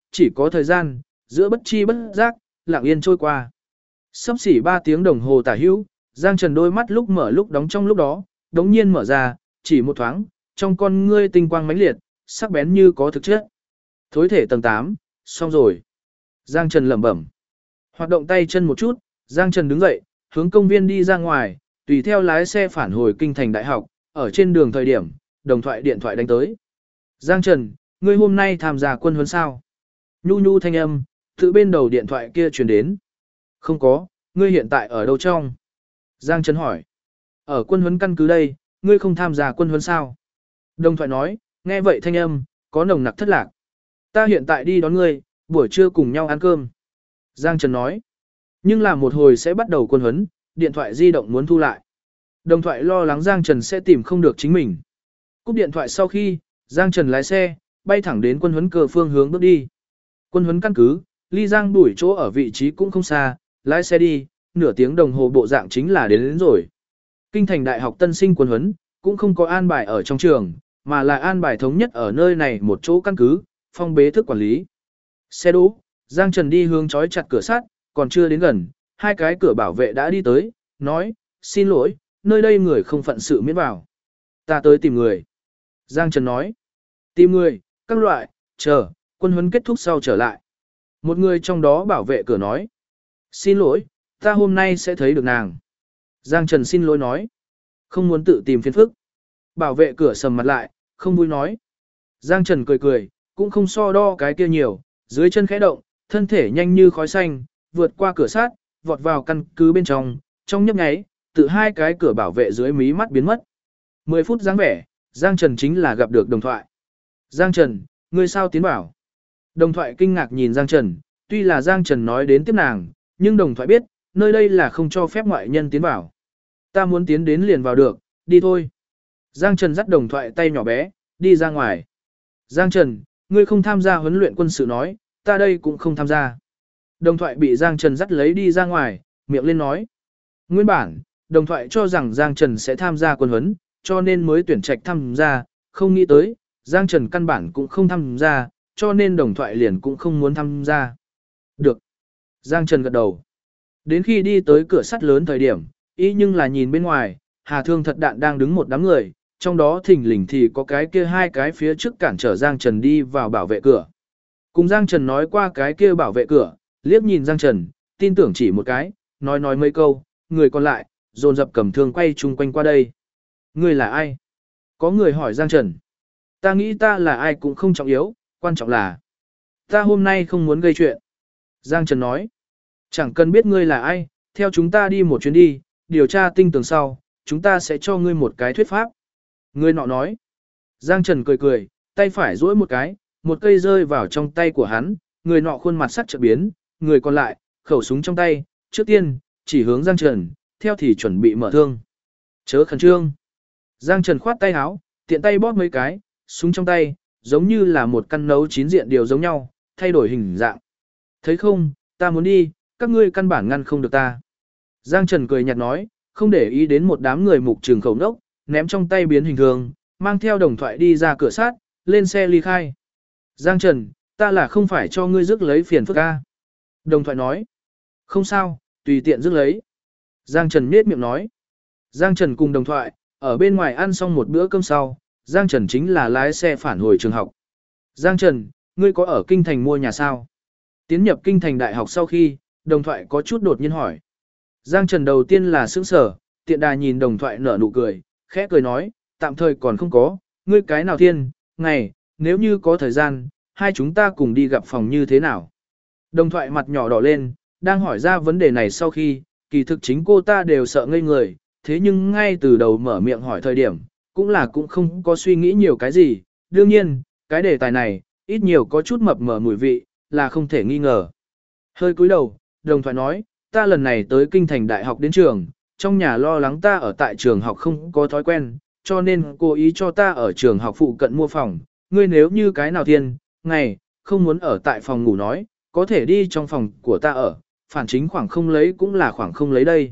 chỉ có thời gian, giữa bất chi bất giác, lặng yên trôi qua. Sắp xỉ 3 tiếng đồng hồ tả hữu, Giang Trần đôi mắt lúc mở lúc đóng trong lúc đó, đống nhiên mở ra, chỉ một thoáng, trong con ngươi tinh quang mãnh liệt, sắc bén như có thực chất. Thối thể tầng 8, xong rồi. Giang Trần lẩm bẩm. Hoạt động tay chân một chút, Giang Trần đứng dậy, hướng công viên đi ra ngoài, tùy theo lái xe phản hồi kinh thành đại học, ở trên đường thời điểm, đồng thoại điện thoại đánh tới. Giang Trần, ngươi hôm nay tham gia quân huấn sao? Nhu nhu thanh âm, từ bên đầu điện thoại kia truyền đến. Không có, ngươi hiện tại ở đâu trong? Giang Trần hỏi. Ở quân huấn căn cứ đây, ngươi không tham gia quân huấn sao? Đồng thoại nói, nghe vậy thanh âm, có nồng nặc thất lạc. Ta hiện tại đi đón ngươi, buổi trưa cùng nhau ăn cơm. Giang Trần nói. Nhưng là một hồi sẽ bắt đầu quân huấn, điện thoại di động muốn thu lại. Đồng thoại lo lắng Giang Trần sẽ tìm không được chính mình. Cúp điện thoại sau khi, Giang Trần lái xe, bay thẳng đến quân huấn cơ phương hướng bước đi. Quân huấn căn cứ, ly Giang đuổi chỗ ở vị trí cũng không xa, lái xe đi, nửa tiếng đồng hồ bộ dạng chính là đến rồi. Kinh thành đại học tân sinh quân huấn, cũng không có an bài ở trong trường, mà là an bài thống nhất ở nơi này một chỗ căn cứ, phong bế thức quản lý. Xe đỗ, Giang Trần đi hướng chói chặt cửa sắt, còn chưa đến gần, hai cái cửa bảo vệ đã đi tới, nói, xin lỗi, nơi đây người không phận sự miễn vào. Ta tới tìm người. Giang Trần nói, tìm người, các loại, chờ, quân huấn kết thúc sau trở lại. Một người trong đó bảo vệ cửa nói, xin lỗi, ta hôm nay sẽ thấy được nàng. Giang Trần xin lỗi nói, không muốn tự tìm phiền phức. Bảo vệ cửa sầm mặt lại, không vui nói. Giang Trần cười cười, cũng không so đo cái kia nhiều, dưới chân khẽ động, thân thể nhanh như khói xanh, vượt qua cửa sát, vọt vào căn cứ bên trong nhấp nháy, tự hai cái cửa bảo vệ dưới mí mắt biến mất. 10 phút dáng vẻ, Giang Trần chính là gặp được đồng thoại. Giang Trần, ngươi sao tiến bảo? Đồng thoại kinh ngạc nhìn Giang Trần, tuy là Giang Trần nói đến tiếp nàng, nhưng đồng thoại biết, nơi đây là không cho phép ngoại nhân tiến vào. Ta muốn tiến đến liền vào được, đi thôi. Giang Trần dắt đồng thoại tay nhỏ bé, đi ra ngoài. Giang Trần, ngươi không tham gia huấn luyện quân sự nói, ta đây cũng không tham gia. Đồng thoại bị Giang Trần dắt lấy đi ra ngoài, miệng lên nói. Nguyên bản, đồng thoại cho rằng Giang Trần sẽ tham gia quân huấn, cho nên mới tuyển trạch tham gia, không nghĩ tới, Giang Trần căn bản cũng không tham gia, cho nên đồng thoại liền cũng không muốn tham gia. Được. Giang Trần gật đầu. Đến khi đi tới cửa sắt lớn thời điểm, ý nhưng là nhìn bên ngoài, Hà Thương Thật Đạn đang đứng một đám người, trong đó thình lình thì có cái kia hai cái phía trước cản trở Giang Trần đi vào bảo vệ cửa. Cùng Giang Trần nói qua cái kia bảo vệ cửa, liếc nhìn Giang Trần, tin tưởng chỉ một cái, nói mấy câu, người còn lại, dồn dập cầm thương quay chung quanh qua đây. Người là ai? Có người hỏi Giang Trần. Ta nghĩ ta là ai cũng không trọng yếu, quan trọng là ta hôm nay không muốn gây chuyện. Giang Trần nói. Chẳng cần biết ngươi là ai, theo chúng ta đi một chuyến đi, điều tra tinh tường sau, chúng ta sẽ cho ngươi một cái thuyết pháp. Người nọ nói. Giang Trần cười cười, tay phải duỗi một cái, một cây rơi vào trong tay của hắn, người nọ khuôn mặt sắc chợt biến, người còn lại, khẩu súng trong tay, trước tiên, chỉ hướng Giang Trần, theo thì chuẩn bị mở thương. Chớ khẩn trương. Giang Trần khoát tay áo, tiện tay bóp mấy cái, súng trong tay, giống như là một căn nấu chín diện điều giống nhau, thay đổi hình dạng. Thấy không, ta muốn đi, các ngươi căn bản ngăn không được ta. Giang Trần cười nhạt nói, không để ý đến một đám người mục trường khẩu nốc, ném trong tay biến hình thường, mang theo đồng thoại đi ra cửa sát, lên xe ly khai. Giang Trần, ta là không phải cho ngươi rước lấy phiền phức ca. Đồng thoại nói, không sao, tùy tiện rước lấy. Giang Trần nhếch miệng nói. Giang Trần cùng đồng thoại, ở bên ngoài ăn xong một bữa cơm sau, Giang Trần chính là lái xe phản hồi trường học. Giang Trần, ngươi có ở Kinh Thành mua nhà sao? Tiến nhập Kinh Thành đại học sau khi, đồng thoại có chút đột nhiên hỏi. Giang Trần đầu tiên là sững sờ, tiện đà nhìn đồng thoại nở nụ cười, khẽ cười nói, tạm thời còn không có, ngươi cái nào thiên, ngày, nếu như có thời gian, hai chúng ta cùng đi gặp phòng như thế nào? Đồng thoại mặt nhỏ đỏ lên, đang hỏi ra vấn đề này sau khi, kỳ thực chính cô ta đều sợ ngây người, thế nhưng ngay từ đầu mở miệng hỏi thời điểm, cũng không có suy nghĩ nhiều cái gì, đương nhiên, cái đề tài này, ít nhiều có chút mập mờ mùi vị, là không thể nghi ngờ. Hơi cúi đầu, đồng thoại nói, ta lần này tới Kinh Thành đại học đến trường, trong nhà lo lắng ta ở tại trường học không có thói quen, cho nên cố ý cho ta ở trường học phụ cận mua phòng, ngươi nếu như cái nào thiên, ngày, không muốn ở tại phòng ngủ nói, có thể đi trong phòng của ta ở, phản chính khoảng không lấy cũng là khoảng không lấy đây.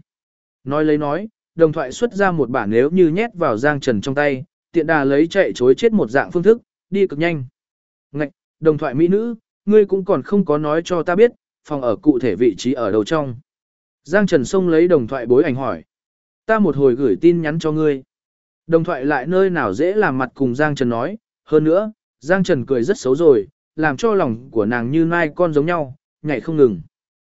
Nói, đồng thoại xuất ra một bản nếu như nhét vào Giang Trần trong tay, tiện đà lấy chạy chối chết một dạng phương thức, đi cực nhanh. Ngạch, đồng thoại mỹ nữ, ngươi cũng còn không có nói cho ta biết, phòng ở cụ thể vị trí ở đâu trong. Giang Trần xông lấy đồng thoại bối ảnh hỏi. Ta một hồi gửi tin nhắn cho ngươi. Đồng thoại lại nơi nào dễ làm mặt cùng Giang Trần nói, hơn nữa, Giang Trần cười rất xấu rồi, làm cho lòng của nàng như nai con giống nhau, nhảy không ngừng.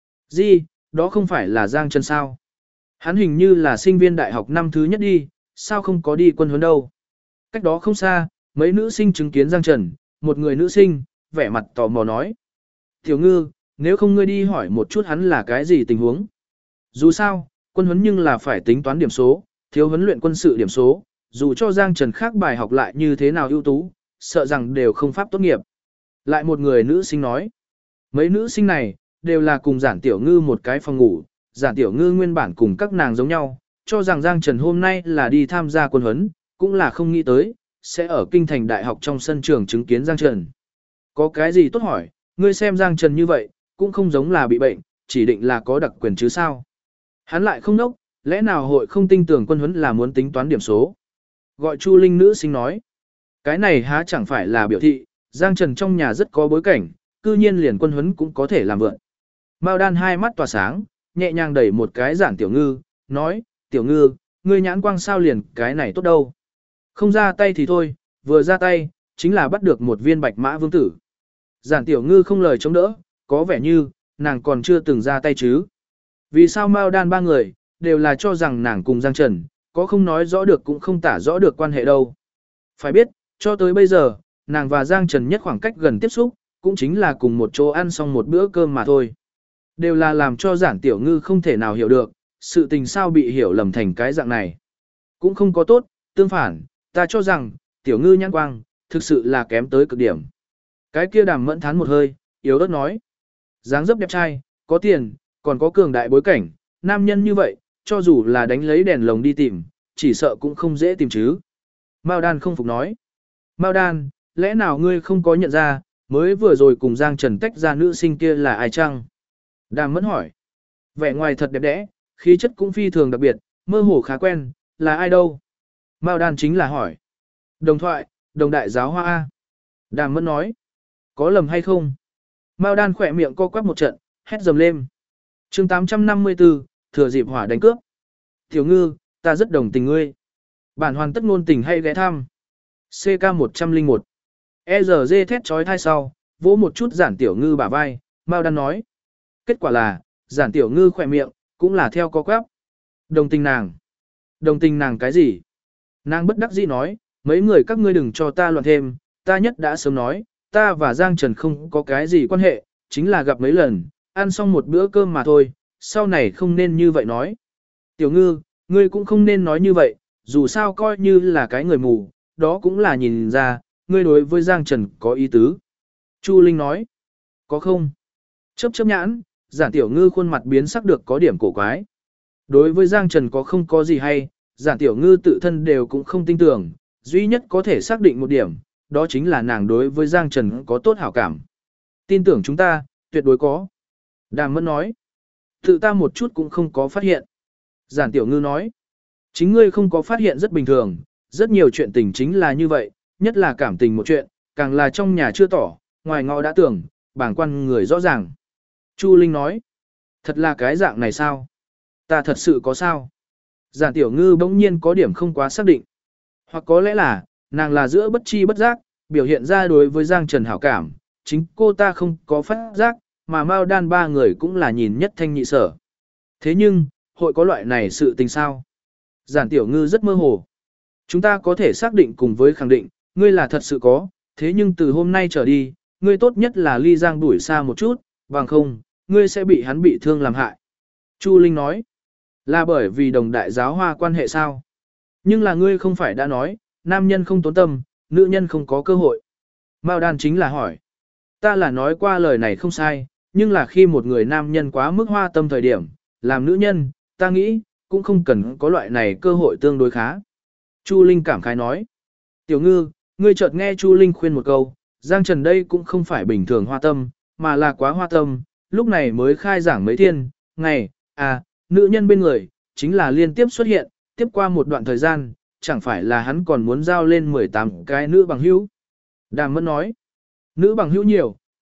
Gì, đó không phải là Giang Trần sao? Hắn hình như là sinh viên đại học năm thứ nhất đi, sao không có đi quân huấn đâu? Cách đó không xa, mấy nữ sinh chứng kiến Giang Trần, một người nữ sinh, vẻ mặt tò mò nói. Tiểu ngư, nếu không ngươi đi hỏi một chút hắn là cái gì tình huống? Dù sao, quân huấn nhưng là phải tính toán điểm số, thiếu huấn luyện quân sự điểm số, dù cho Giang Trần khác bài học lại như thế nào ưu tú, sợ rằng đều không pháp tốt nghiệp. Lại một người nữ sinh nói, mấy nữ sinh này, đều là cùng Giản Tiểu Ngư một cái phòng ngủ, Giản Tiểu Ngư nguyên bản cùng các nàng giống nhau, cho rằng Giang Trần hôm nay là đi tham gia quân huấn, cũng là không nghĩ tới, sẽ ở kinh thành đại học trong sân trường chứng kiến Giang Trần. Có cái gì tốt hỏi, ngươi xem Giang Trần như vậy, cũng không giống là bị bệnh, chỉ định là có đặc quyền chứ sao. Hắn lại không nốc, lẽ nào hội không tin tưởng quân huấn là muốn tính toán điểm số. Gọi Chu Linh nữ sinh nói, cái này há chẳng phải là biểu thị, Giang Trần trong nhà rất có bối cảnh, cư nhiên liền quân huấn cũng có thể làm vượn. Mao Đan hai mắt tỏa sáng, nhẹ nhàng đẩy một cái Giản Tiểu Ngư, nói, Tiểu Ngư, ngươi nhãn quang sao liền cái này tốt đâu. Không ra tay thì thôi, vừa ra tay, chính là bắt được một viên bạch mã vương tử. Giản Tiểu Ngư không lời chống đỡ, có vẻ như, nàng còn chưa từng ra tay chứ. Vì sao Mao Đan ba người, đều là cho rằng nàng cùng Giang Trần, có không nói rõ được cũng không tả rõ được quan hệ đâu. Phải biết, cho tới bây giờ, nàng và Giang Trần nhất khoảng cách gần tiếp xúc, cũng chính là cùng một chỗ ăn xong một bữa cơm mà thôi. Đều là làm cho Giản Tiểu Ngư không thể nào hiểu được, sự tình sao bị hiểu lầm thành cái dạng này. Cũng không có tốt, tương phản, ta cho rằng, Tiểu Ngư nhãn quang, thực sự là kém tới cực điểm. Cái kia Đàm Mẫn thán một hơi, yếu ớt nói. Dáng dấp đẹp trai, có tiền, còn có cường đại bối cảnh, nam nhân như vậy, cho dù là đánh lấy đèn lồng đi tìm, chỉ sợ cũng không dễ tìm chứ. Mao Đan không phục nói. Mao Đan, lẽ nào ngươi không có nhận ra, mới vừa rồi cùng Giang Trần tách ra nữ sinh kia là ai chăng? Đàm Mẫn hỏi. Vẻ ngoài thật đẹp đẽ, khí chất cũng phi thường đặc biệt, mơ hồ khá quen, là ai đâu? Mao Đan chính là hỏi. Đồng thoại, đồng đại giáo hoa A. Đàm Mẫn nói. Có lầm hay không? Mao Đan khỏe miệng co quắp một trận, hét dầm lên. chương 854, thừa dịp hỏa đánh cướp. Tiểu Ngư, ta rất đồng tình ngươi. Bản hoàn tất ngôn tình hay ghé thăm. CK101. ERG thét trói thai sau, vỗ một chút Giản Tiểu Ngư bả vai, Mao Đan nói. Kết quả là, Giản Tiểu Ngư khỏe miệng, cũng là theo co quắp. Đồng tình nàng. Đồng tình nàng cái gì? Nàng bất đắc dĩ nói, mấy người các ngươi đừng cho ta loạn thêm, ta nhất đã sớm nói, ta và Giang Trần không có cái gì quan hệ, chính là gặp mấy lần, ăn xong một bữa cơm mà thôi, sau này không nên như vậy nói. Tiểu Ngư, ngươi cũng không nên nói như vậy, dù sao coi như là cái người mù, đó cũng là nhìn ra, ngươi đối với Giang Trần có ý tứ. Chu Linh nói, có không? Chớp chớp nhãn, Giản Tiểu Ngư khuôn mặt biến sắc được có điểm cổ quái. Đối với Giang Trần có không có gì hay, Giản Tiểu Ngư tự thân đều cũng không tin tưởng, duy nhất có thể xác định một điểm, đó chính là nàng đối với Giang Trần có tốt hảo cảm. Tin tưởng chúng ta, tuyệt đối có. Đàm Mẫn nói, tự ta một chút cũng không có phát hiện. Giản Tiểu Ngư nói, chính ngươi không có phát hiện rất bình thường, rất nhiều chuyện tình chính là như vậy, nhất là cảm tình một chuyện, càng là trong nhà chưa tỏ, ngoài ngõ đã tưởng, bảng quan người rõ ràng. Chu Linh nói, thật là cái dạng này sao? Ta thật sự có sao? Giản Tiểu Ngư bỗng nhiên có điểm không quá xác định. Hoặc có lẽ là, nàng là giữa bất chi bất giác, biểu hiện ra đối với Giang Trần hảo cảm, chính cô ta không có phát giác, mà Mao Đan ba người cũng là nhìn nhất thanh nhị sở. Thế nhưng, hội có loại này sự tình sao? Giản Tiểu Ngư rất mơ hồ. Chúng ta có thể xác định cùng với khẳng định, ngươi là thật sự có, thế nhưng từ hôm nay trở đi, ngươi tốt nhất là ly Giang đuổi xa một chút, bằng không, ngươi sẽ bị hắn bị thương làm hại. Chu Linh nói, là bởi vì đồng đại giáo hoa quan hệ sao? Nhưng là ngươi không phải đã nói, nam nhân không tốn tâm, nữ nhân không có cơ hội. Mao Đan chính là hỏi, ta là nói qua lời này không sai, nhưng là khi một người nam nhân quá mức hoa tâm thời điểm, làm nữ nhân, ta nghĩ, cũng không cần có loại này cơ hội tương đối khá. Chu Linh cảm khái nói, Tiểu Ngư, ngươi chợt nghe Chu Linh khuyên một câu, Giang Trần đây cũng không phải bình thường hoa tâm, mà là quá hoa tâm, lúc này mới khai giảng mấy thiên, ngày, nữ nhân bên người, chính là liên tiếp xuất hiện, tiếp qua một đoạn thời gian, chẳng phải là hắn còn muốn giao lên 18 cái nữ bằng hữu. Đàm Mẫn nói, nữ bằng hữu nhiều,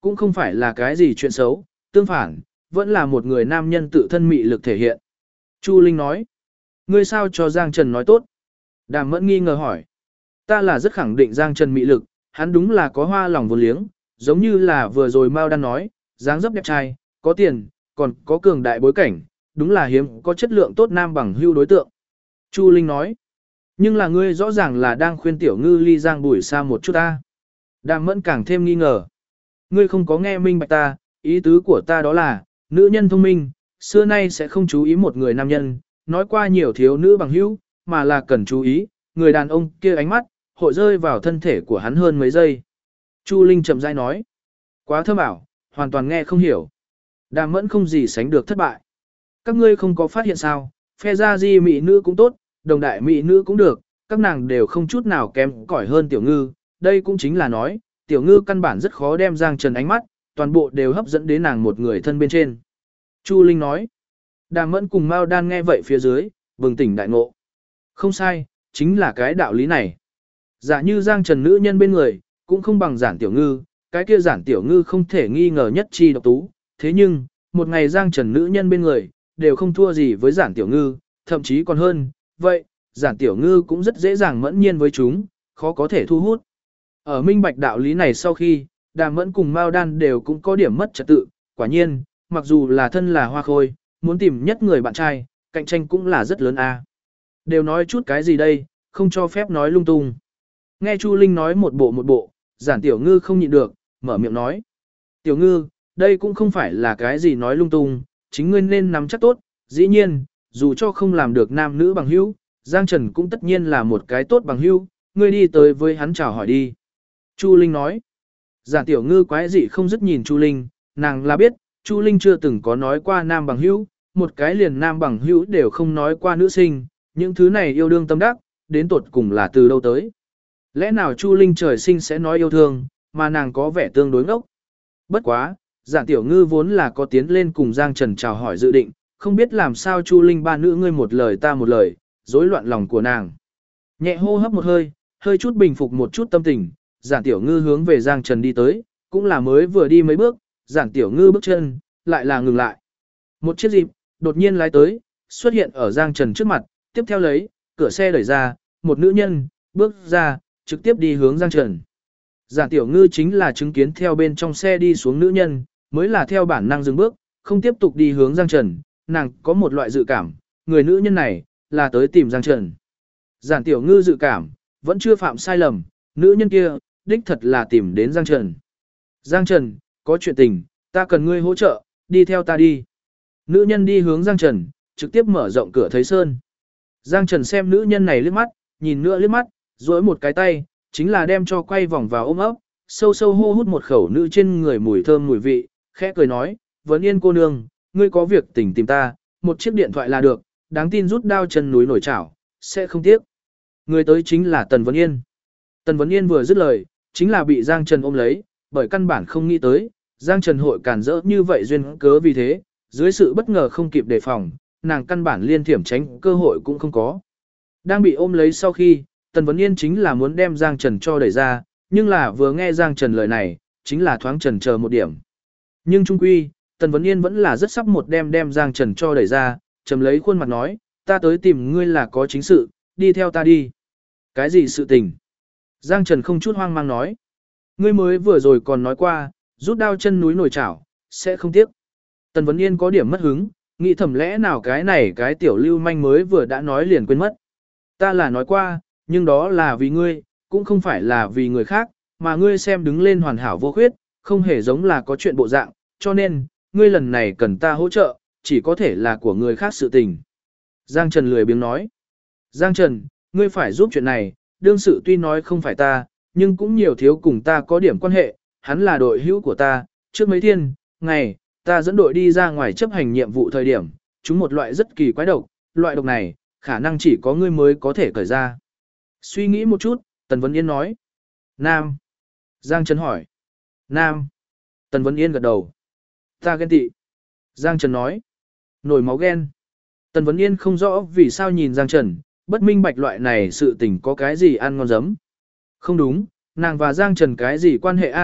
cũng không phải là cái gì chuyện xấu, tương phản, vẫn là một người nam nhân tự thân mị lực thể hiện. Chu Linh nói, ngươi sao cho Giang Trần nói tốt? Đàm Mẫn nghi ngờ hỏi, ta là rất khẳng định Giang Trần mị lực, hắn đúng là có hoa lòng vô liếng, giống như là vừa rồi Mao Đan nói, dáng dấp đẹp trai, có tiền, còn có cường đại bối cảnh, đúng là hiếm có chất lượng tốt nam bằng hưu đối tượng. Chu Linh nói, nhưng là ngươi rõ ràng là đang khuyên tiểu ngư ly Giang Bùi xa một chút ta. Đàm Mẫn càng thêm nghi ngờ. Ngươi không có nghe minh bạch ta, ý tứ của ta đó là, nữ nhân thông minh, xưa nay sẽ không chú ý một người nam nhân, nói qua nhiều thiếu nữ bằng hữu, mà là cần chú ý, người đàn ông kia ánh mắt, hội rơi vào thân thể của hắn hơn mấy giây. Chu Linh chậm rãi nói, quá thơm ảo, hoàn toàn nghe không hiểu. Đàm Mẫn không gì sánh được thất bại. Các ngươi không có phát hiện sao, phe gia di mỹ nữ cũng tốt, đồng đại mỹ nữ cũng được, các nàng đều không chút nào kém cỏi hơn tiểu ngư, đây cũng chính là nói, tiểu ngư căn bản rất khó đem Giang Trần ánh mắt, toàn bộ đều hấp dẫn đến nàng một người thân bên trên. Chu Linh nói, Đàm Mẫn cùng Mao Đan nghe vậy phía dưới, bừng tỉnh đại ngộ. Không sai, chính là cái đạo lý này. Giả như Giang Trần nữ nhân bên người, cũng không bằng Giản Tiểu Ngư, cái kia Giản Tiểu Ngư không thể nghi ngờ nhất chi độc tú, thế nhưng, một ngày Giang Trần nữ nhân bên người, đều không thua gì với Giản Tiểu Ngư, thậm chí còn hơn, vậy, Giản Tiểu Ngư cũng rất dễ dàng mẫn nhiên với chúng, khó có thể thu hút. Ở minh bạch đạo lý này sau khi, Đàm Mẫn cùng Mao Đan đều cũng có điểm mất trật tự, quả nhiên, mặc dù là thân là hoa khôi, muốn tìm nhất người bạn trai, cạnh tranh cũng là rất lớn a. Đều nói chút cái gì đây, không cho phép nói lung tung. Nghe Chu Linh nói một bộ, Giản Tiểu Ngư không nhịn được, mở miệng nói. Tiểu Ngư, đây cũng không phải là cái gì nói lung tung, chính ngươi nên nắm chắc tốt, dĩ nhiên, dù cho không làm được nam nữ bằng hữu, Giang Trần cũng tất nhiên là một cái tốt bằng hữu, ngươi đi tới với hắn chào hỏi đi. Chu Linh nói. Giản Tiểu Ngư quái dị không dứt nhìn Chu Linh, nàng là biết, Chu Linh chưa từng có nói qua nam bằng hữu, một cái liền nam bằng hữu đều không nói qua nữ sinh, những thứ này yêu đương tâm đắc, đến tột cùng là từ đâu tới. Lẽ nào Chu Linh trời sinh sẽ nói yêu thương, mà nàng có vẻ tương đối ngốc. Bất quá, Giản Tiểu Ngư vốn là có tiến lên cùng Giang Trần chào hỏi dự định, không biết làm sao Chu Linh ba nữ ngươi một lời ta một lời, rối loạn lòng của nàng. Nhẹ hô hấp một hơi, hơi chút bình phục một chút tâm tình, Giản Tiểu Ngư hướng về Giang Trần đi tới, cũng là mới vừa đi mấy bước, Giản Tiểu Ngư bước chân, lại là ngừng lại. Một chiếc dịp, đột nhiên lái tới, xuất hiện ở Giang Trần trước mặt, tiếp theo lấy, cửa xe đẩy ra, một nữ nhân, bước ra, trực tiếp đi hướng Giang Trần. Giản Tiểu Ngư chính là chứng kiến theo bên trong xe đi xuống nữ nhân, mới là theo bản năng dừng bước, không tiếp tục đi hướng Giang Trần, nàng có một loại dự cảm, người nữ nhân này, là tới tìm Giang Trần. Giản Tiểu Ngư dự cảm, vẫn chưa phạm sai lầm, nữ nhân kia, đích thật là tìm đến Giang Trần. Giang Trần, có chuyện tình, ta cần ngươi hỗ trợ, đi theo ta đi. Nữ nhân đi hướng Giang Trần, trực tiếp mở rộng cửa thấy sơn. Giang Trần xem nữ nhân này liếc mắt, nhìn nữa liếc mắt, duỗi một cái tay, chính là đem cho quay vòng vào ôm ấp, sâu sâu hô hút một khẩu nữ trên người mùi thơm mùi vị, khẽ cười nói, Vấn Yên cô nương, ngươi có việc tỉnh tìm ta, một chiếc điện thoại là được, đáng tin rút đao chân núi nổi chảo, sẽ không tiếc. Người tới chính là Tần Vấn Yên. Tần Vấn Yên vừa dứt lời, chính là bị Giang Trần ôm lấy, bởi căn bản không nghĩ tới, Giang Trần hội cản rỡ như vậy duyên cớ vì thế, dưới sự bất ngờ không kịp đề phòng, nàng căn bản liên thiểm tránh cơ hội cũng không có. Đang bị ôm lấy sau khi, Tần Vấn Yên chính là muốn đem Giang Trần cho đẩy ra, nhưng là vừa nghe Giang Trần lời này, chính là thoáng chần chờ một điểm. Nhưng trung quy, Tần Vấn Yên vẫn là rất sắp một đem Giang Trần cho đẩy ra, trầm lấy khuôn mặt nói, ta tới tìm ngươi là có chính sự, đi theo ta đi. Cái gì sự tình? Giang Trần không chút hoang mang nói. Ngươi mới vừa rồi còn nói qua, rút đao chân núi nổi chảo, sẽ không tiếc. Tần Vấn Yên có điểm mất hứng, nghĩ thầm lẽ nào cái này cái tiểu lưu manh mới vừa đã nói liền quên mất. Ta là nói qua, nhưng đó là vì ngươi, cũng không phải là vì người khác, mà ngươi xem đứng lên hoàn hảo vô khuyết, không hề giống là có chuyện bộ dạng, cho nên, ngươi lần này cần ta hỗ trợ, chỉ có thể là của người khác sự tình. Giang Trần lười biếng nói. Giang Trần, ngươi phải giúp chuyện này, đương sự tuy nói không phải ta, nhưng cũng nhiều thiếu cùng ta có điểm quan hệ, hắn là đội hữu của ta, trước mấy thiên, ngày, ta dẫn đội đi ra ngoài chấp hành nhiệm vụ thời điểm, chúng một loại rất kỳ quái độc, loại độc này, khả năng chỉ có ngươi mới có thể cởi ra. Suy nghĩ một chút, Tần Vấn Yên nói. Nam. Giang Trần hỏi. Nam. Tần Vấn Yên gật đầu. Ta ghen tị. Giang Trần nói. Nổi máu ghen. Tần Vấn Yên không rõ vì sao nhìn Giang Trần, bất minh bạch loại này sự tình có cái gì ăn ngon giấm. Không đúng, nàng và Giang Trần cái gì quan hệ a?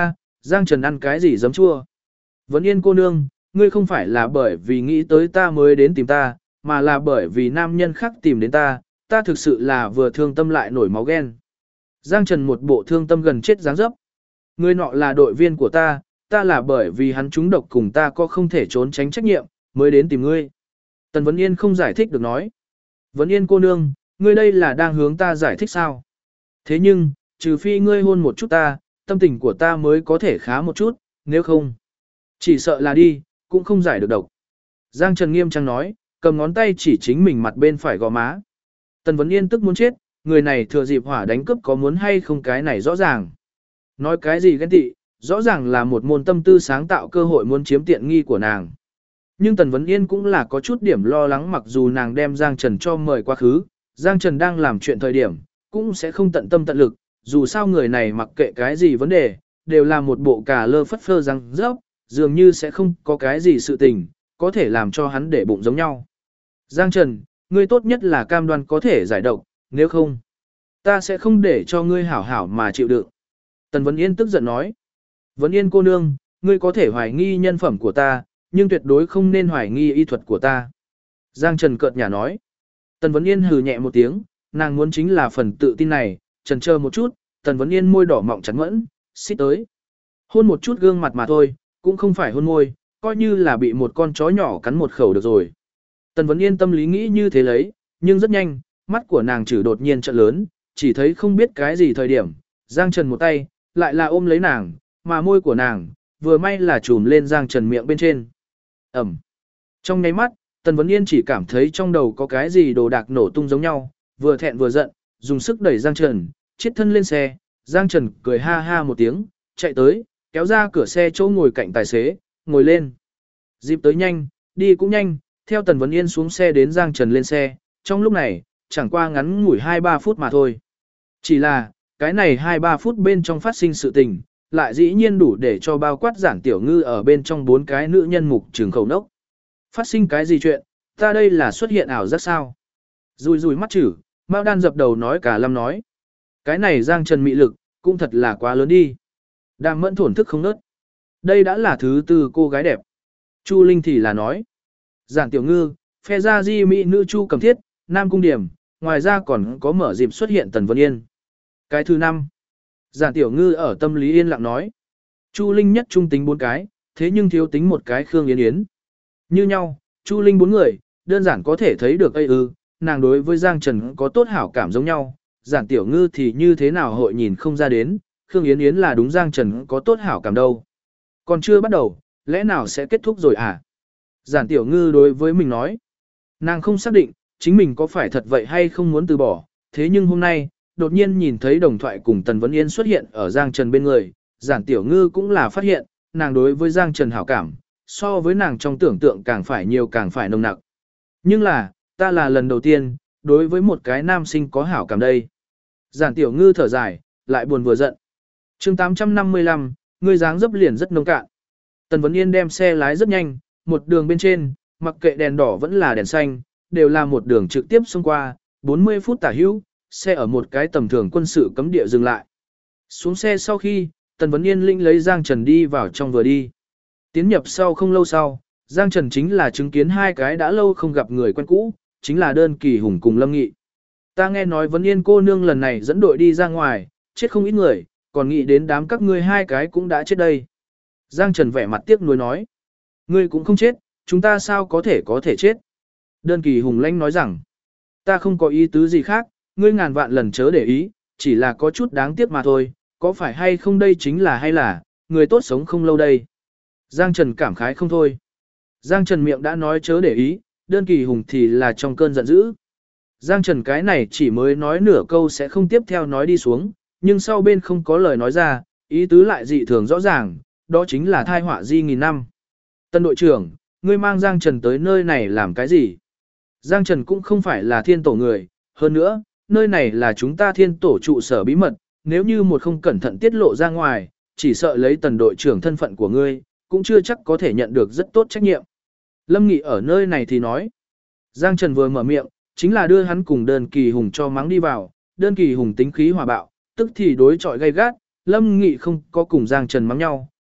Giang Trần ăn cái gì giấm chua? Vấn Yên cô nương, ngươi không phải là bởi vì nghĩ tới ta mới đến tìm ta, mà là bởi vì nam nhân khác tìm đến ta, ta thực sự là vừa thương tâm lại nổi máu ghen. Giang Trần một bộ thương tâm gần chết dáng dấp. Người nọ là đội viên của ta là bởi vì hắn trúng độc cùng ta có không thể trốn tránh trách nhiệm, mới đến tìm ngươi. Tần Vấn Yên không giải thích được nói. Vấn Yên cô nương, ngươi đây là đang hướng ta giải thích sao? Thế nhưng, trừ phi ngươi hôn một chút ta, tâm tình của ta mới có thể khá một chút, nếu không, chỉ sợ là đi, cũng không giải được độc. Giang Trần nghiêm trang nói, cầm ngón tay chỉ chính mình mặt bên phải gò má. Tần Vấn Yên tức muốn chết, người này thừa dịp hỏa đánh cướp có muốn hay không cái này rõ ràng. Nói cái gì ghen tị, rõ ràng là một môn tâm tư sáng tạo cơ hội muốn chiếm tiện nghi của nàng. Nhưng Tần Vấn Yên cũng là có chút điểm lo lắng, mặc dù nàng đem Giang Trần cho mời quá khứ, Giang Trần đang làm chuyện thời điểm, cũng sẽ không tận tâm tận lực, dù sao người này mặc kệ cái gì vấn đề, đều là một bộ cà lơ phất phơ răng rớp, dường như sẽ không có cái gì sự tình, có thể làm cho hắn để bụng giống nhau. Giang Trần, ngươi tốt nhất là cam đoan có thể giải độc, nếu không, ta sẽ không để cho ngươi hảo hảo mà chịu đựng. Tần Vấn Yên tức giận nói, Vấn Yên cô nương, ngươi có thể hoài nghi nhân phẩm của ta, nhưng tuyệt đối không nên hoài nghi y thuật của ta. Giang Trần cợt nhả nói, Tần Vấn Yên hừ nhẹ một tiếng, nàng muốn chính là phần tự tin này, chần chờ một chút, Tần Vấn Yên môi đỏ mọng chắn mẫn, xít tới. Hôn một chút gương mặt mà thôi, cũng không phải hôn môi, coi như là bị một con chó nhỏ cắn một khẩu được rồi. Tần Vấn Yên tâm lý nghĩ như thế lấy, nhưng rất nhanh, mắt của nàng chử đột nhiên trợn lớn, chỉ thấy không biết cái gì thời điểm, Giang Trần một tay, lại là ôm lấy nàng, mà môi của nàng, vừa may là trùm lên Giang Trần miệng bên trên. Ẩm. Trong nháy mắt, Tần Vấn Yên chỉ cảm thấy trong đầu có cái gì đồ đạc nổ tung giống nhau, vừa thẹn vừa giận, dùng sức đẩy Giang Trần, chiết thân lên xe, Giang Trần cười ha ha một tiếng, chạy tới, kéo ra cửa xe chỗ ngồi cạnh tài xế, ngồi lên. Dịp tới nhanh, đi cũng nhanh, theo Tần Vấn Yên xuống xe đến Giang Trần lên xe, trong lúc này, chẳng qua ngắn ngủi 2-3 phút mà thôi. Chỉ là, cái này 2-3 phút bên trong phát sinh sự tình, lại dĩ nhiên đủ để cho bao quát Giản Tiểu Ngư ở bên trong 4 cái nữ nhân mục trường khẩu nốc. Phát sinh cái gì chuyện, ta đây là xuất hiện ảo giác sao? Rùi rùi mắt chữ, Mao Đan dập đầu nói cả lâm nói. Cái này Giang Trần mị lực, cũng thật là quá lớn đi. Đàm Mẫn thổn thức không nớt. Đây đã là thứ tư cô gái đẹp. Chu Linh thì là nói. Giản Tiểu Ngư, phe gia di mỹ nữ Chu Cầm Thiết, Nam Cung Điểm, ngoài ra còn có mở dịp xuất hiện Tần Vân Yên. Cái thứ 5. Giản Tiểu Ngư ở tâm lý yên lặng nói. Chu Linh nhất trung tính 4 cái, thế nhưng thiếu tính một cái Khương Yến Yến. Như nhau, Chu Linh 4 người, đơn giản có thể thấy được nàng đối với Giang Trần có tốt hảo cảm giống nhau. Giản Tiểu Ngư thì như thế nào hội nhìn không ra đến, Khương Yến Yến là đúng Giang Trần có tốt hảo cảm đâu. Còn chưa bắt đầu, lẽ nào sẽ kết thúc rồi à? Giản Tiểu Ngư đối với mình nói. Nàng không xác định, chính mình có phải thật vậy hay không muốn từ bỏ, thế nhưng hôm nay, đột nhiên nhìn thấy đồng thoại cùng Tần Vấn Yên xuất hiện ở Giang Trần bên người, Giản Tiểu Ngư cũng là phát hiện, nàng đối với Giang Trần hảo cảm, so với nàng trong tưởng tượng càng phải nhiều càng phải nồng nặc. Nhưng là, ta là lần đầu tiên, đối với một cái nam sinh có hảo cảm đây. Giản Tiểu Ngư thở dài, lại buồn vừa giận. chương 855, ngươi dáng dấp liền rất nông cạn. Tần Vấn Yên đem xe lái rất nhanh, một đường bên trên, mặc kệ đèn đỏ vẫn là đèn xanh, đều là một đường trực tiếp xông qua, 40 phút tả hữu, xe ở một cái tầm thường quân sự cấm địa dừng lại. Xuống xe sau khi, Tần Vấn Yên linh lấy Giang Trần đi vào trong vừa đi. Tiến nhập sau không lâu sau, Giang Trần chính là chứng kiến hai cái đã lâu không gặp người quen cũ, chính là Đơn Kỳ Hùng cùng Lâm Nghị. Ta nghe nói Vấn Yên cô nương lần này dẫn đội đi ra ngoài, chết không ít người, còn nghĩ đến đám các ngươi hai cái cũng đã chết đây. Giang Trần vẻ mặt tiếc nuối nói. Ngươi cũng không chết, chúng ta sao có thể chết. Đơn Kỳ Hùng lãnh nói rằng, ta không có ý tứ gì khác, ngươi ngàn vạn lần chớ để ý, chỉ là có chút đáng tiếc mà thôi, có phải hay không đây chính là hay là, người tốt sống không lâu đây. Giang Trần cảm khái không thôi. Giang Trần miệng đã nói chớ để ý, Đơn Kỳ Hùng thì là trong cơn giận dữ. Giang Trần cái này chỉ mới nói nửa câu sẽ không tiếp theo nói đi xuống, nhưng sau bên không có lời nói ra, ý tứ lại dị thường rõ ràng, đó chính là thai họa di nghìn năm. Tân đội trưởng, ngươi mang Giang Trần tới nơi này làm cái gì? Giang Trần cũng không phải là thiên tổ người, hơn nữa, nơi này là chúng ta thiên tổ trụ sở bí mật, nếu như một không cẩn thận tiết lộ ra ngoài, chỉ sợ lấy Tần đội trưởng thân phận của ngươi, cũng chưa chắc có thể nhận được rất tốt trách nhiệm. Lâm Nghị ở nơi này thì nói, Giang Trần vừa mở miệng, chính là đưa hắn cùng Đơn Kỳ Hùng cho mắng đi vào, Đơn Kỳ Hùng tính khí hòa bạo, tức thì đối chọi gay gắt, Lâm Nghị không có cùng Giang Trần mắng nhau,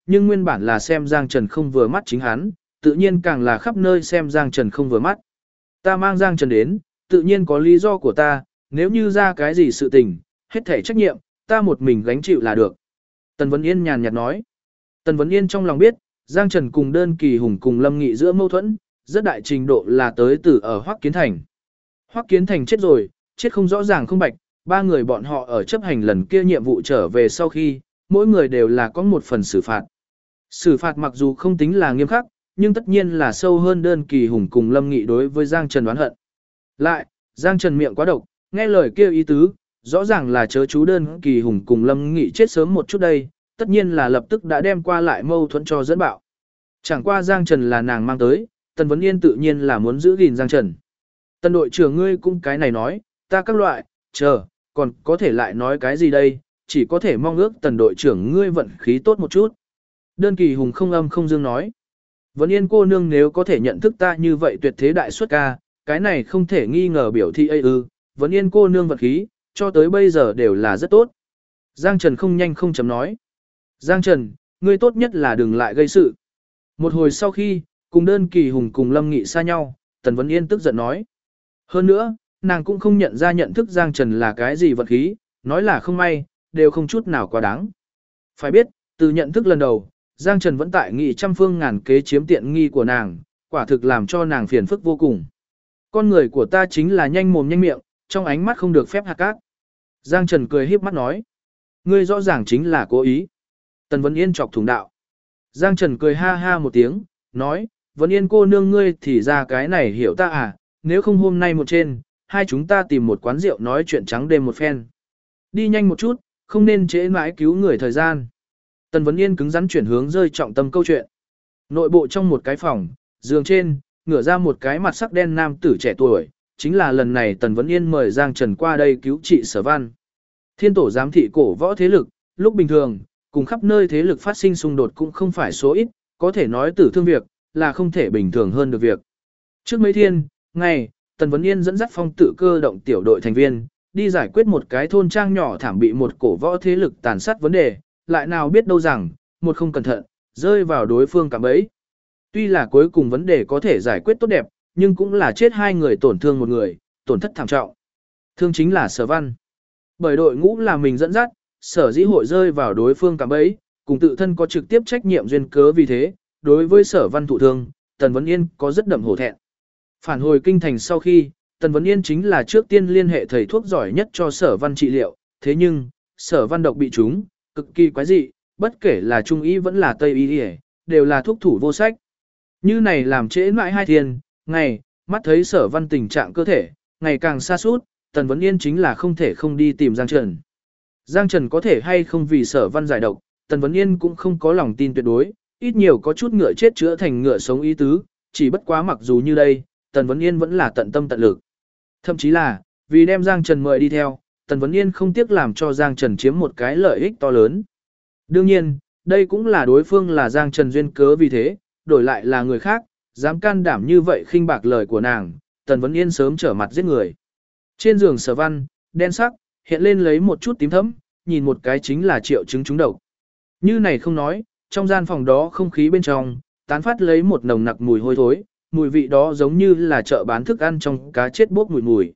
nhưng nguyên bản là xem Giang Trần không vừa mắt chính hắn, tự nhiên càng là khắp nơi xem Giang Trần không vừa mắt. Ta mang Giang Trần đến, tự nhiên có lý do của ta, nếu như ra cái gì sự tình, hết thảy trách nhiệm, ta một mình gánh chịu là được. Tần Vấn Yên nhàn nhạt nói. Tần Vấn Yên trong lòng biết, Giang Trần cùng Đơn Kỳ Hùng cùng Lâm Nghị giữa mâu thuẫn, rất đại trình độ là tới từ ở Hoắc Kiến Thành. Hoắc Kiến Thành chết rồi, chết không rõ ràng không bạch, ba người bọn họ ở chấp hành lần kia nhiệm vụ trở về sau khi, mỗi người đều là có một phần xử phạt. Xử phạt mặc dù không tính là nghiêm khắc, nhưng tất nhiên là sâu hơn Đơn Kỳ Hùng cùng Lâm Nghị đối với Giang Trần oán hận. Lại, Giang Trần miệng quá độc, nghe lời kia ý tứ, rõ ràng là chớ chú Đơn Kỳ Hùng cùng Lâm Nghị chết sớm một chút đây, tất nhiên là lập tức đã đem qua lại mâu thuẫn cho dẫn bạo. Chẳng qua Giang Trần là nàng mang tới, Tần Vấn Yên tự nhiên là muốn giữ gìn Giang Trần. Tần đội trưởng ngươi cũng cái này nói, ta các loại, chờ, còn có thể lại nói cái gì đây, chỉ có thể mong ước Tần đội trưởng ngươi vận khí tốt một chút. Đơn Kỳ Hùng không âm không dương nói. Vấn Yên cô nương nếu có thể nhận thức ta như vậy tuyệt thế đại xuất ca, cái này không thể nghi ngờ biểu thị Vấn Yên cô nương vận khí, cho tới bây giờ đều là rất tốt. Giang Trần không nhanh không chấm nói. Giang Trần, ngươi tốt nhất là đừng lại gây sự. Một hồi sau khi, cùng Đơn Kỳ Hùng cùng Lâm Nghị xa nhau, Tần Vấn Yên tức giận nói. Hơn nữa, nàng cũng không nhận ra nhận thức Giang Trần là cái gì vật khí, nói là không may, đều không chút nào quá đáng. Phải biết, từ nhận thức lần đầu, Giang Trần vẫn tại nghị trăm phương ngàn kế chiếm tiện nghi của nàng, quả thực làm cho nàng phiền phức vô cùng. Con người của ta chính là nhanh mồm nhanh miệng, trong ánh mắt không được phép hạt cát. Giang Trần cười híp mắt nói. Ngươi rõ ràng chính là cố ý. Tần Vấn Yên chọc thủng đạo. Giang Trần cười ha ha một tiếng, nói, Vấn Yên cô nương ngươi thì ra cái này hiểu ta à, nếu không hôm nay một trên, hai chúng ta tìm một quán rượu nói chuyện trắng đêm một phen. Đi nhanh một chút, không nên trễ mãi cứu người thời gian. Tần Vấn Yên cứng rắn chuyển hướng rơi trọng tâm câu chuyện. Nội bộ trong một cái phòng, giường trên, ngửa ra một cái mặt sắc đen nam tử trẻ tuổi, chính là lần này Tần Vấn Yên mời Giang Trần qua đây cứu trị Sở Văn. Thiên tổ giám thị cổ võ thế lực, lúc bình thường, cùng khắp nơi thế lực phát sinh xung đột cũng không phải số ít, có thể nói tử thương việc, là không thể bình thường hơn được việc. Trước mấy thiên, ngày, Tần Vấn Yên dẫn dắt phong tự cơ động tiểu đội thành viên, đi giải quyết một cái thôn trang nhỏ thảm bị một cổ võ thế lực tàn sát vấn đề, lại nào biết đâu rằng, một không cẩn thận, rơi vào đối phương cạm bẫy. Tuy là cuối cùng vấn đề có thể giải quyết tốt đẹp, nhưng cũng là chết hai người tổn thương một người, tổn thất thảm trọng. Thương chính là Sở Văn. Bởi đội ngũ là mình dẫn dắt, Sở dĩ hội rơi vào đối phương cạm bẫy, cùng tự thân có trực tiếp trách nhiệm duyên cớ vì thế, đối với Sở Văn thụ thương, Tần Vấn Yên có rất đậm hổ thẹn. Phản hồi kinh thành sau khi, Tần Vấn Yên chính là trước tiên liên hệ thầy thuốc giỏi nhất cho Sở Văn trị liệu, thế nhưng, Sở Văn độc bị trúng, cực kỳ quái dị, bất kể là trung y vẫn là tây y, đều là thuốc thủ vô sách. Như này làm trễ mãi hai thiên, ngày, mắt thấy Sở Văn tình trạng cơ thể, ngày càng xa suốt, Tần Vấn Yên chính là không thể không đi tìm Giang Trần. Giang Trần có thể hay không vì Sở Văn giải độc, Tần Vấn Yên cũng không có lòng tin tuyệt đối, ít nhiều có chút ngựa chết chữa thành ngựa sống ý tứ, chỉ bất quá mặc dù như đây, Tần Vấn Yên vẫn là tận tâm tận lực. Thậm chí là, vì đem Giang Trần mời đi theo, Tần Vấn Yên không tiếc làm cho Giang Trần chiếm một cái lợi ích to lớn. Đương nhiên, đây cũng là đối phương là Giang Trần duyên cớ vì thế, đổi lại là người khác, dám can đảm như vậy khinh bạc lời của nàng, Tần Vấn Yên sớm trở mặt giết người. Trên giường Sở Văn, đen sắc, hiện lên lấy một chút tím thẫm, nhìn một cái chính là triệu chứng trúng độc. Như này không nói, trong gian phòng đó không khí bên trong, tán phát lấy một nồng nặc mùi hôi thối, mùi vị đó giống như là chợ bán thức ăn trong cá chết bốc mùi mùi.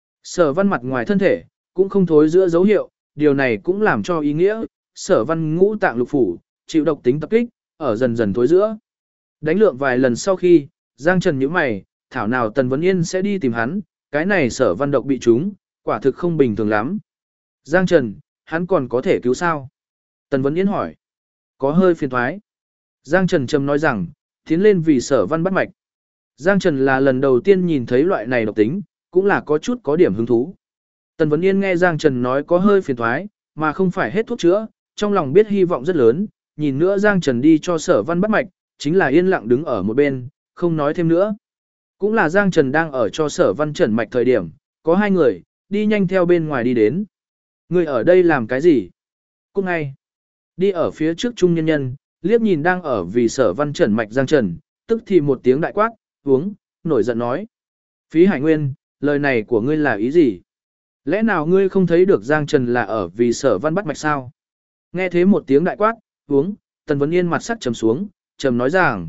Sở Văn mặt ngoài thân thể, cũng không thối giữa dấu hiệu, điều này cũng làm cho ý nghĩa, Sở Văn ngũ tạng lục phủ, chịu độc tính tập kích, ở dần dần thối giữa. Đánh lượng vài lần sau khi, Giang Trần nhíu mày, thảo nào Tần Vấn Yên sẽ đi tìm hắn, cái này Sở Văn độc bị trúng, quả thực không bình thường lắm. Giang Trần, hắn còn có thể cứu sao? Tần Vấn Yên hỏi. Có hơi phiền thoái. Giang Trần trầm nói rằng, tiến lên vì Sở Văn bắt mạch. Giang Trần là lần đầu tiên nhìn thấy loại này độc tính, cũng là có chút có điểm hứng thú. Tần Vấn Yên nghe Giang Trần nói có hơi phiền thoái, mà không phải hết thuốc chữa, trong lòng biết hy vọng rất lớn, nhìn nữa Giang Trần đi cho Sở Văn bắt mạch, chính là yên lặng đứng ở một bên, không nói thêm nữa. Cũng là Giang Trần đang ở cho Sở Văn trần mạch thời điểm, có hai người, đi nhanh theo bên ngoài đi đến. Người ở đây làm cái gì? Cút ngay. Đi ở phía trước trung nhân nhân, liếc nhìn đang ở vì Sở Văn trần mạch Giang Trần, tức thì một tiếng đại quát, uống, nổi giận nói. Phí Hải Nguyên, lời này của ngươi là ý gì? Lẽ nào ngươi không thấy được Giang Trần là ở vì Sở Văn bắt mạch sao? Nghe thế một tiếng đại quát, uống, Tần Vấn Yên mặt sắc trầm xuống, trầm nói rằng,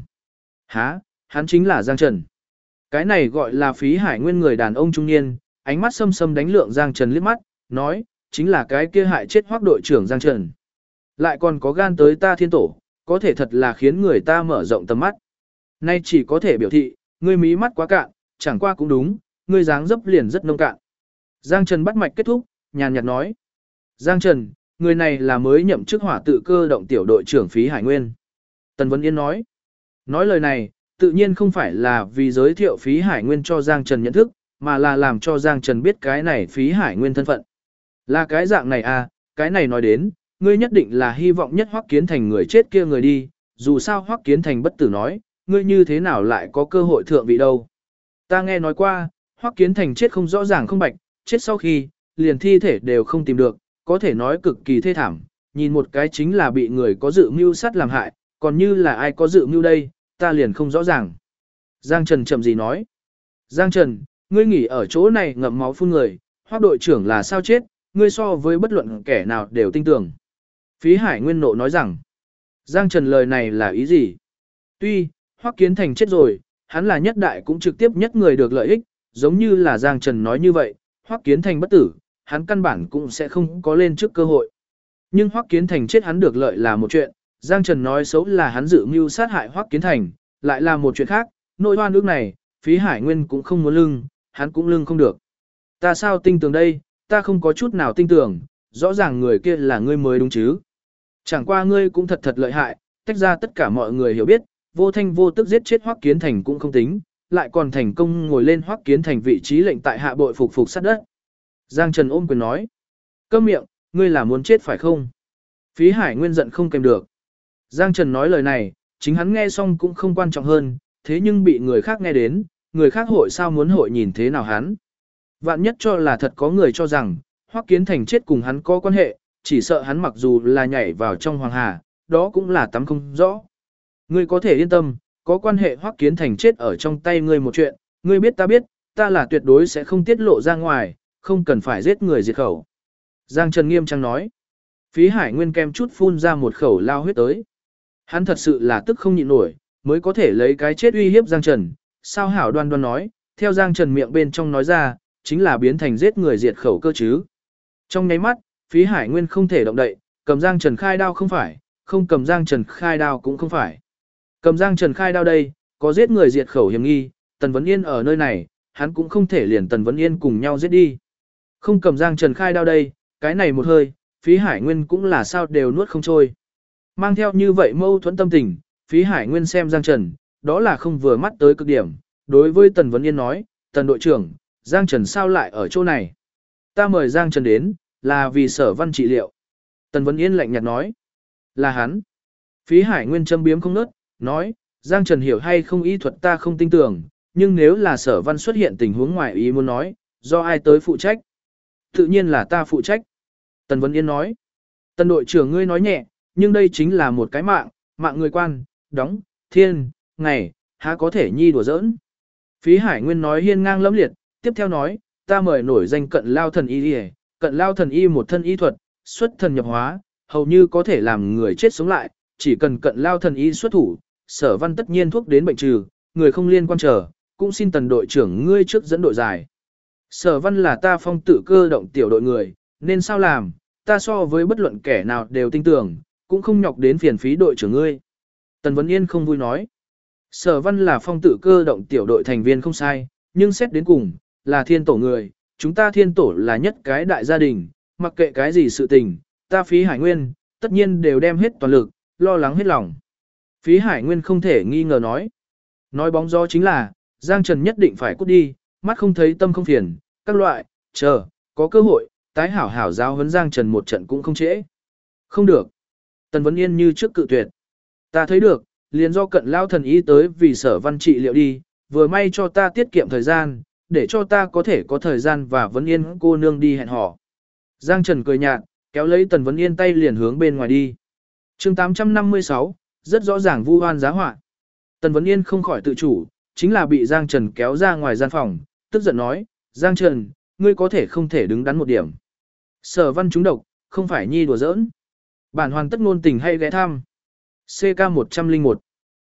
hắn chính là Giang Trần. Cái này gọi là Phí Hải Nguyên người đàn ông trung niên, ánh mắt xâm xâm đánh lượng Giang Trần liếc mắt, nói, chính là cái kia hại chết Hoắc đội trưởng Giang Trần. Lại còn có gan tới ta Thiên Tổ, có thể thật là khiến người ta mở rộng tầm mắt. Nay chỉ có thể biểu thị, ngươi mí mắt quá cạn, chẳng qua cũng đúng, ngươi dáng dấp liền rất nông cạn. Giang Trần bắt mạch kết thúc, nhàn nhạt nói. Giang Trần, người này là mới nhậm chức hỏa tự cơ động tiểu đội trưởng Phí Hải Nguyên. Tần Vấn Yên nói. Nói lời này, tự nhiên không phải là vì giới thiệu Phí Hải Nguyên cho Giang Trần nhận thức, mà là làm cho Giang Trần biết cái này Phí Hải Nguyên thân phận. Là cái dạng này à, cái này nói đến, ngươi nhất định là hy vọng nhất Hoắc Kiến Thành người chết kia người đi, dù sao Hoắc Kiến Thành bất tử nói, ngươi như thế nào lại có cơ hội thượng vị đâu. Ta nghe nói qua, Hoắc Kiến Thành chết không rõ ràng không bạch, chết sau khi, liền thi thể đều không tìm được, có thể nói cực kỳ thê thảm, nhìn một cái chính là bị người có dự mưu sát làm hại, còn như là ai có dự mưu đây, ta liền không rõ ràng. Giang Trần chậm gì nói. Giang Trần, ngươi nghỉ ở chỗ này ngậm máu phun người, Hoắc đội trưởng là sao chết, ngươi so với bất luận kẻ nào đều tin tưởng. Phí Hải Nguyên nộ nói rằng, Giang Trần lời này là ý gì? Tuy, Hoắc Kiến Thành chết rồi, hắn là nhất đại cũng trực tiếp nhất người được lợi ích, giống như là Giang Trần nói như vậy, Hoắc Kiến Thành bất tử, hắn căn bản cũng sẽ không có lên trước cơ hội. Nhưng Hoắc Kiến Thành chết hắn được lợi là một chuyện, Giang Trần nói xấu là hắn dự mưu sát hại Hoắc Kiến Thành, lại là một chuyện khác, nội oan ước này, Phí Hải Nguyên cũng không muốn lưng, hắn cũng lưng không được. Ta sao tin tưởng đây, ta không có chút nào tin tưởng, rõ ràng người kia là ngươi mới đúng chứ. Chẳng qua ngươi cũng thật lợi hại, tách ra tất cả mọi người hiểu biết, vô thanh vô tức giết chết Hoắc Kiến Thành cũng không tính, lại còn thành công ngồi lên Hoắc Kiến Thành vị trí lệnh tại hạ bội phục sát đất. Giang Trần ôm quyền nói, câm miệng, ngươi là muốn chết phải không? Phí Hải Nguyên giận không kèm được. Giang Trần nói lời này, chính hắn nghe xong cũng không quan trọng hơn, thế nhưng bị người khác nghe đến, người khác hội sao muốn hội nhìn thế nào hắn. Vạn nhất cho là thật có người cho rằng, Hoắc Kiến Thành chết cùng hắn có quan hệ, chỉ sợ hắn mặc dù là nhảy vào trong hoàng hà, đó cũng là tắm không rõ. Ngươi có thể yên tâm, có quan hệ Hoắc Kiến Thành chết ở trong tay ngươi một chuyện, ngươi biết, ta là tuyệt đối sẽ không tiết lộ ra ngoài, không cần phải giết người diệt khẩu. Giang Trần nghiêm trang nói. Phí Hải Nguyên kem chút phun ra một khẩu lao huyết tới. Hắn thật sự là tức không nhịn nổi, mới có thể lấy cái chết uy hiếp Giang Trần. Sao hảo đoan đoan nói, theo Giang Trần miệng bên trong nói ra, chính là biến thành giết người diệt khẩu cơ chứ. Trong nháy mắt, Phí Hải Nguyên không thể động đậy, cầm Giang Trần khai đao không phải, không cầm Giang Trần khai đao cũng không phải. Cầm Giang Trần khai đao đây, có giết người diệt khẩu hiểm nghi, Tần Vấn Yên ở nơi này, hắn cũng không thể liền Tần Vấn Yên cùng nhau giết đi. Không cầm Giang Trần khai đao đây, cái này một hơi, Phí Hải Nguyên cũng là sao đều nuốt không trôi. Mang theo như vậy mâu thuẫn tâm tình, Phí Hải Nguyên xem Giang Trần, đó là không vừa mắt tới cực điểm. Đối với Tần Vấn Yên nói, Tần đội trưởng, Giang Trần sao lại ở chỗ này? Ta mời Giang Trần đến, là vì Sở Văn trị liệu. Tần Vấn Yên lạnh nhạt nói, là hắn. Phí Hải Nguyên châm biếm không nớt, nói, Giang Trần hiểu hay không y thuật ta không tin tưởng, nhưng nếu là Sở Văn xuất hiện tình huống ngoài ý muốn nói, do ai tới phụ trách? Tự nhiên là ta phụ trách. Tần Vấn Yên nói, Tần đội trưởng ngươi nói nhẹ, nhưng đây chính là một cái mạng người quan, đóng, thiên, ngày, há có thể nhi đùa giỡn. Phí Hải Nguyên nói hiên ngang lẫm liệt, tiếp theo nói, ta mời nổi danh Cận Lao thần y, Cận Lao thần y một thân y thuật, xuất thần nhập hóa, hầu như có thể làm người chết sống lại, chỉ cần Cận Lao thần y xuất thủ, Sở Văn tất nhiên thuốc đến bệnh trừ, người không liên quan trở, cũng xin Tần đội trưởng ngươi trước dẫn đội dài. Sở Văn là ta Phong Tự cơ động tiểu đội người, nên sao làm, ta so với bất luận kẻ nào đều tin tưởng, cũng không nhọc đến phiền phí đội trưởng ngươi. Tần Vấn Yên không vui nói. Sở Văn là Phong Tự cơ động tiểu đội thành viên không sai, nhưng xét đến cùng, là Thiên Tổ người, chúng ta Thiên Tổ là nhất cái đại gia đình, mặc kệ cái gì sự tình, ta Phí Hải Nguyên, tất nhiên đều đem hết toàn lực, lo lắng hết lòng. Phí Hải Nguyên không thể nghi ngờ nói. Nói bóng gió chính là, Giang Trần nhất định phải cút đi, mắt không thấy tâm không phiền, các loại, chờ, có cơ hội, tái hảo hảo giáo huấn Giang Trần một trận cũng không trễ. Không được. Tần Vấn Yên như trước cự tuyệt. Ta thấy được, liền do Cận Lao thần y tới vì Sở Văn trị liệu đi, vừa may cho ta tiết kiệm thời gian, để cho ta có thể có thời gian và Vấn Yên cô nương đi hẹn hò. Giang Trần cười nhạt, kéo lấy Tần Vấn Yên tay liền hướng bên ngoài đi. Chương 856, rất rõ ràng vu oan giá họa. Tần Vấn Yên không khỏi tự chủ, chính là bị Giang Trần kéo ra ngoài gian phòng, tức giận nói, Giang Trần, ngươi có thể không thể đứng đắn một điểm. Sở Văn trúng độc, không phải nhi đùa giỡn. Bản hoàn tất ngôn tình hay ghé thăm. CK101.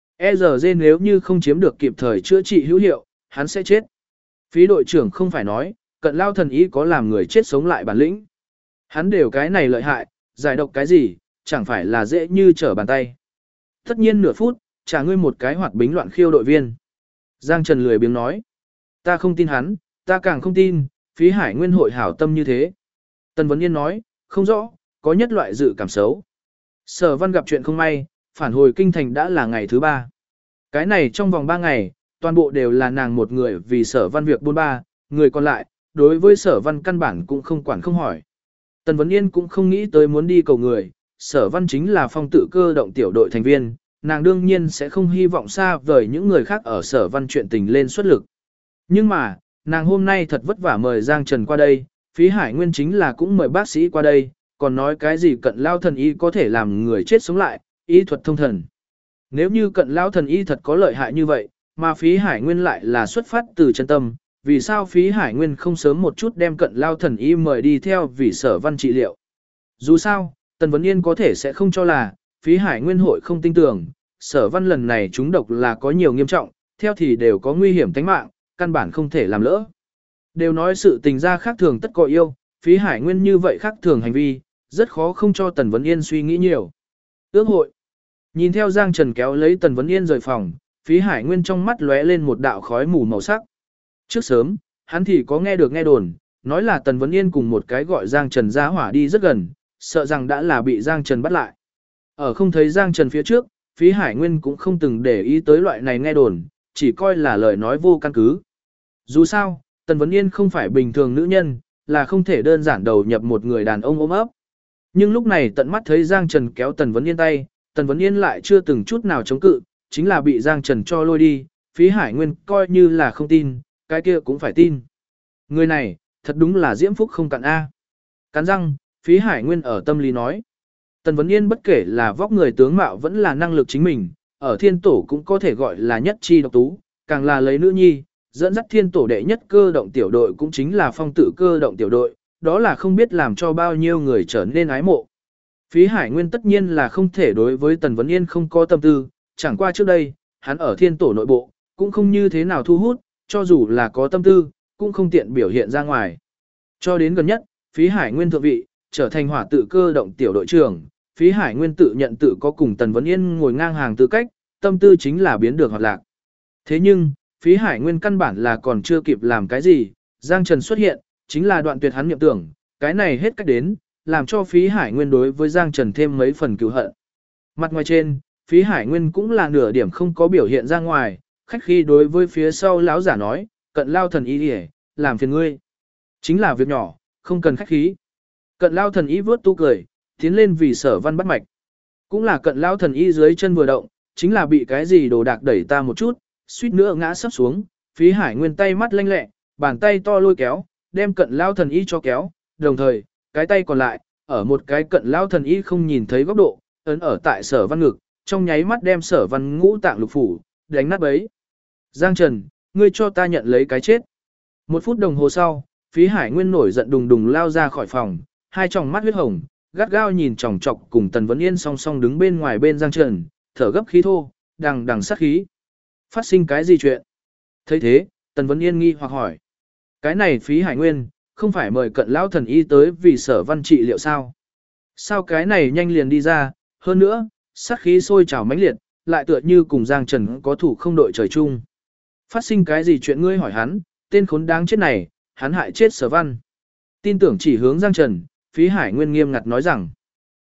ERG nếu như không chiếm được kịp thời chữa trị hữu hiệu, hắn sẽ chết. Phí đội trưởng không phải nói, cận lao thần y có làm người chết sống lại bản lĩnh. Hắn đều cái này lợi hại, giải độc cái gì, chẳng phải là dễ như trở bàn tay. Tất nhiên nửa phút, trả ngươi một cái hoạt bính loạn khiêu đội viên. Giang Trần lười biếng nói. Ta không tin hắn, ta càng không tin, phí hải nguyên hội hảo tâm như thế. Tần Vấn Yên nói, không rõ, có nhất loại dự cảm xấu. Sở Văn gặp chuyện không may, phản hồi kinh thành đã là ngày thứ 3. Cái này trong vòng 3 ngày, toàn bộ đều là nàng một người vì Sở Văn việc buôn ba, người còn lại, đối với Sở Văn căn bản cũng không quản không hỏi. Tần Vấn Yên cũng không nghĩ tới muốn đi cầu người, Sở Văn chính là phong tự cơ động tiểu đội thành viên, nàng đương nhiên sẽ không hy vọng xa vời những người khác ở Sở Văn chuyện tình lên xuất lực. Nhưng mà, nàng hôm nay thật vất vả mời Giang Trần qua đây, phí hải nguyên chính là cũng mời bác sĩ qua đây, còn nói cái gì cận lao thần y có thể làm người chết sống lại, y thuật thông thần. Nếu như cận lao thần y thật có lợi hại như vậy, mà phí hải nguyên lại là xuất phát từ chân tâm, vì sao phí hải nguyên không sớm một chút đem cận lao thần y mời đi theo vì Sở Văn trị liệu. Dù sao, Tần Vấn Yên có thể sẽ không cho là, phí hải nguyên hội không tin tưởng, Sở Văn lần này trúng độc là có nhiều nghiêm trọng, theo thì đều có nguy hiểm tính mạng, căn bản không thể làm lỡ. Đều nói sự tình ra khác thường tất có yêu, phí hải nguyên như vậy khác thường hành vi, rất khó không cho Tần Vấn Yên suy nghĩ nhiều. Ước hội. Nhìn theo Giang Trần kéo lấy Tần Vấn Yên rời phòng, phí hải nguyên trong mắt lóe lên một đạo khói mù màu sắc. Trước sớm, hắn thì có nghe được nghe đồn, nói là Tần Vấn Yên cùng một cái gọi Giang Trần ra hỏa đi rất gần, sợ rằng đã là bị Giang Trần bắt lại. Ở không thấy Giang Trần phía trước, phí hải nguyên cũng không từng để ý tới loại này nghe đồn, chỉ coi là lời nói vô căn cứ. Dù sao, Tần Vấn Yên không phải bình thường nữ nhân, là không thể đơn giản đầu nhập một người đàn ông ôm ấp. Nhưng lúc này tận mắt thấy Giang Trần kéo Tần Vấn Yên tay, Tần Vấn Yên lại chưa từng chút nào chống cự, chính là bị Giang Trần cho lôi đi, phí hải nguyên coi như là không tin, cái kia cũng phải tin. Người này, thật đúng là diễm phúc không cạn A. Cắn răng, phí hải nguyên ở tâm lý nói. Tần Vấn Yên bất kể là vóc người tướng mạo vẫn là năng lực chính mình, ở thiên tổ cũng có thể gọi là nhất chi độc tú, càng là lấy nữ nhi, dẫn dắt thiên tổ đệ nhất cơ động tiểu đội cũng chính là phong tự cơ động tiểu đội, đó là không biết làm cho bao nhiêu người trở nên ái mộ. Phí hải nguyên tất nhiên là không thể đối với Tần Vấn Yên không có tâm tư, chẳng qua trước đây, hắn ở thiên tổ nội bộ, cũng không như thế nào thu hút, cho dù là có tâm tư, cũng không tiện biểu hiện ra ngoài. Cho đến gần nhất, phí hải nguyên thượng vị, trở thành hỏa tự cơ động tiểu đội trưởng, phí hải nguyên tự nhận tự có cùng Tần Vấn Yên ngồi ngang hàng tư cách, tâm tư chính là biến được hoạt lạc. Thế nhưng, phí hải nguyên căn bản là còn chưa kịp làm cái gì, Giang Trần xuất hiện, chính là đoạn tuyệt hắn niệm tưởng, cái này hết cách đến, làm cho phí hải nguyên đối với Giang Trần thêm mấy phần cứu hận. Mặt ngoài trên, phí hải nguyên cũng là nửa điểm không có biểu hiện ra ngoài, khách khi đối với phía sau lão giả nói, cận lao thần y đi làm phiền ngươi. Chính là việc nhỏ, không cần khách khí. Cận lao thần y vớt tu cười, tiến lên vì Sở Văn bắt mạch. Cũng là cận lao thần y dưới chân vừa động, chính là bị cái gì đồ đạc đẩy ta một chút, suýt nữa ngã sắp xuống, phí hải nguyên tay mắt lanh lẹ, bàn tay to lôi kéo, đem cận lao thần y cho kéo, đồng thời, cái tay còn lại, ở một cái cận lao thần y không nhìn thấy góc độ, ấn ở tại Sở Văn ngực, trong nháy mắt đem Sở Văn ngũ tạng lục phủ, đánh nát bấy. Giang Trần, ngươi cho ta nhận lấy cái chết. 1 phút đồng hồ sau, phí hải nguyên nổi giận đùng đùng lao ra khỏi phòng, hai tròng mắt huyết hồng, gắt gao nhìn chòng chọc cùng Tần Vấn Yên song song đứng bên ngoài bên Giang Trần, thở gấp khí thô, đằng đằng sát khí. Phát sinh cái gì chuyện? Thấy thế, Tần Vấn Yên nghi hoặc hỏi. Cái này phí hải nguyên, không phải mời cận lão thần y tới vì Sở Văn trị liệu sao? Sao cái này nhanh liền đi ra, hơn nữa, sát khí sôi trào mãnh liệt, lại tựa như cùng Giang Trần có thủ không đội trời chung. Phát sinh cái gì chuyện ngươi hỏi hắn, tên khốn đáng chết này, hắn hại chết Sở Văn. Tin tưởng chỉ hướng Giang Trần, phí hải nguyên nghiêm ngặt nói rằng.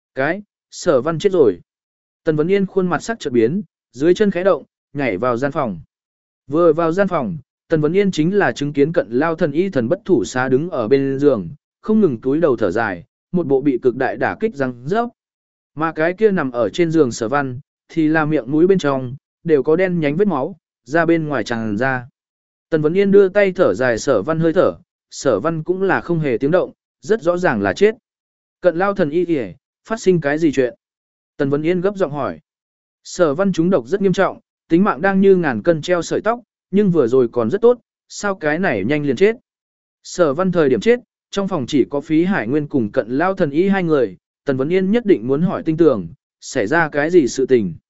Sở Văn chết rồi. Tần Vấn Yên khuôn mặt sắc chợt biến, dưới chân khẽ động, nhảy vào gian phòng. Vừa vào gian phòng, Tần Vấn Yên chính là chứng kiến cận lao thần y thần bất thủ xá đứng ở bên giường, không ngừng túi đầu thở dài, một bộ bị cực đại đả kích răng rớp. Mà cái kia nằm ở trên giường Sở Văn, thì là miệng mũi bên trong, đều có đen nhánh vết máu, ra bên ngoài tràn ra. Tần Vấn Yên đưa tay thở dài Sở Văn hơi thở, Sở Văn cũng là không hề tiếng động, rất rõ ràng là chết. Cận lao thần y kìa, phát sinh cái gì chuyện? Tần Vấn Yên gấp giọng hỏi. Sở Văn trúng độc rất nghiêm trọng, tính mạng đang như ngàn cân treo sợi tóc, nhưng vừa rồi còn rất tốt, sao cái này nhanh liền chết? Sở Văn thời điểm chết, trong phòng chỉ có phí hải nguyên cùng cận lao thần y hai người, Tần Vấn Yên nhất định muốn hỏi tinh tường, xảy ra cái gì sự tình.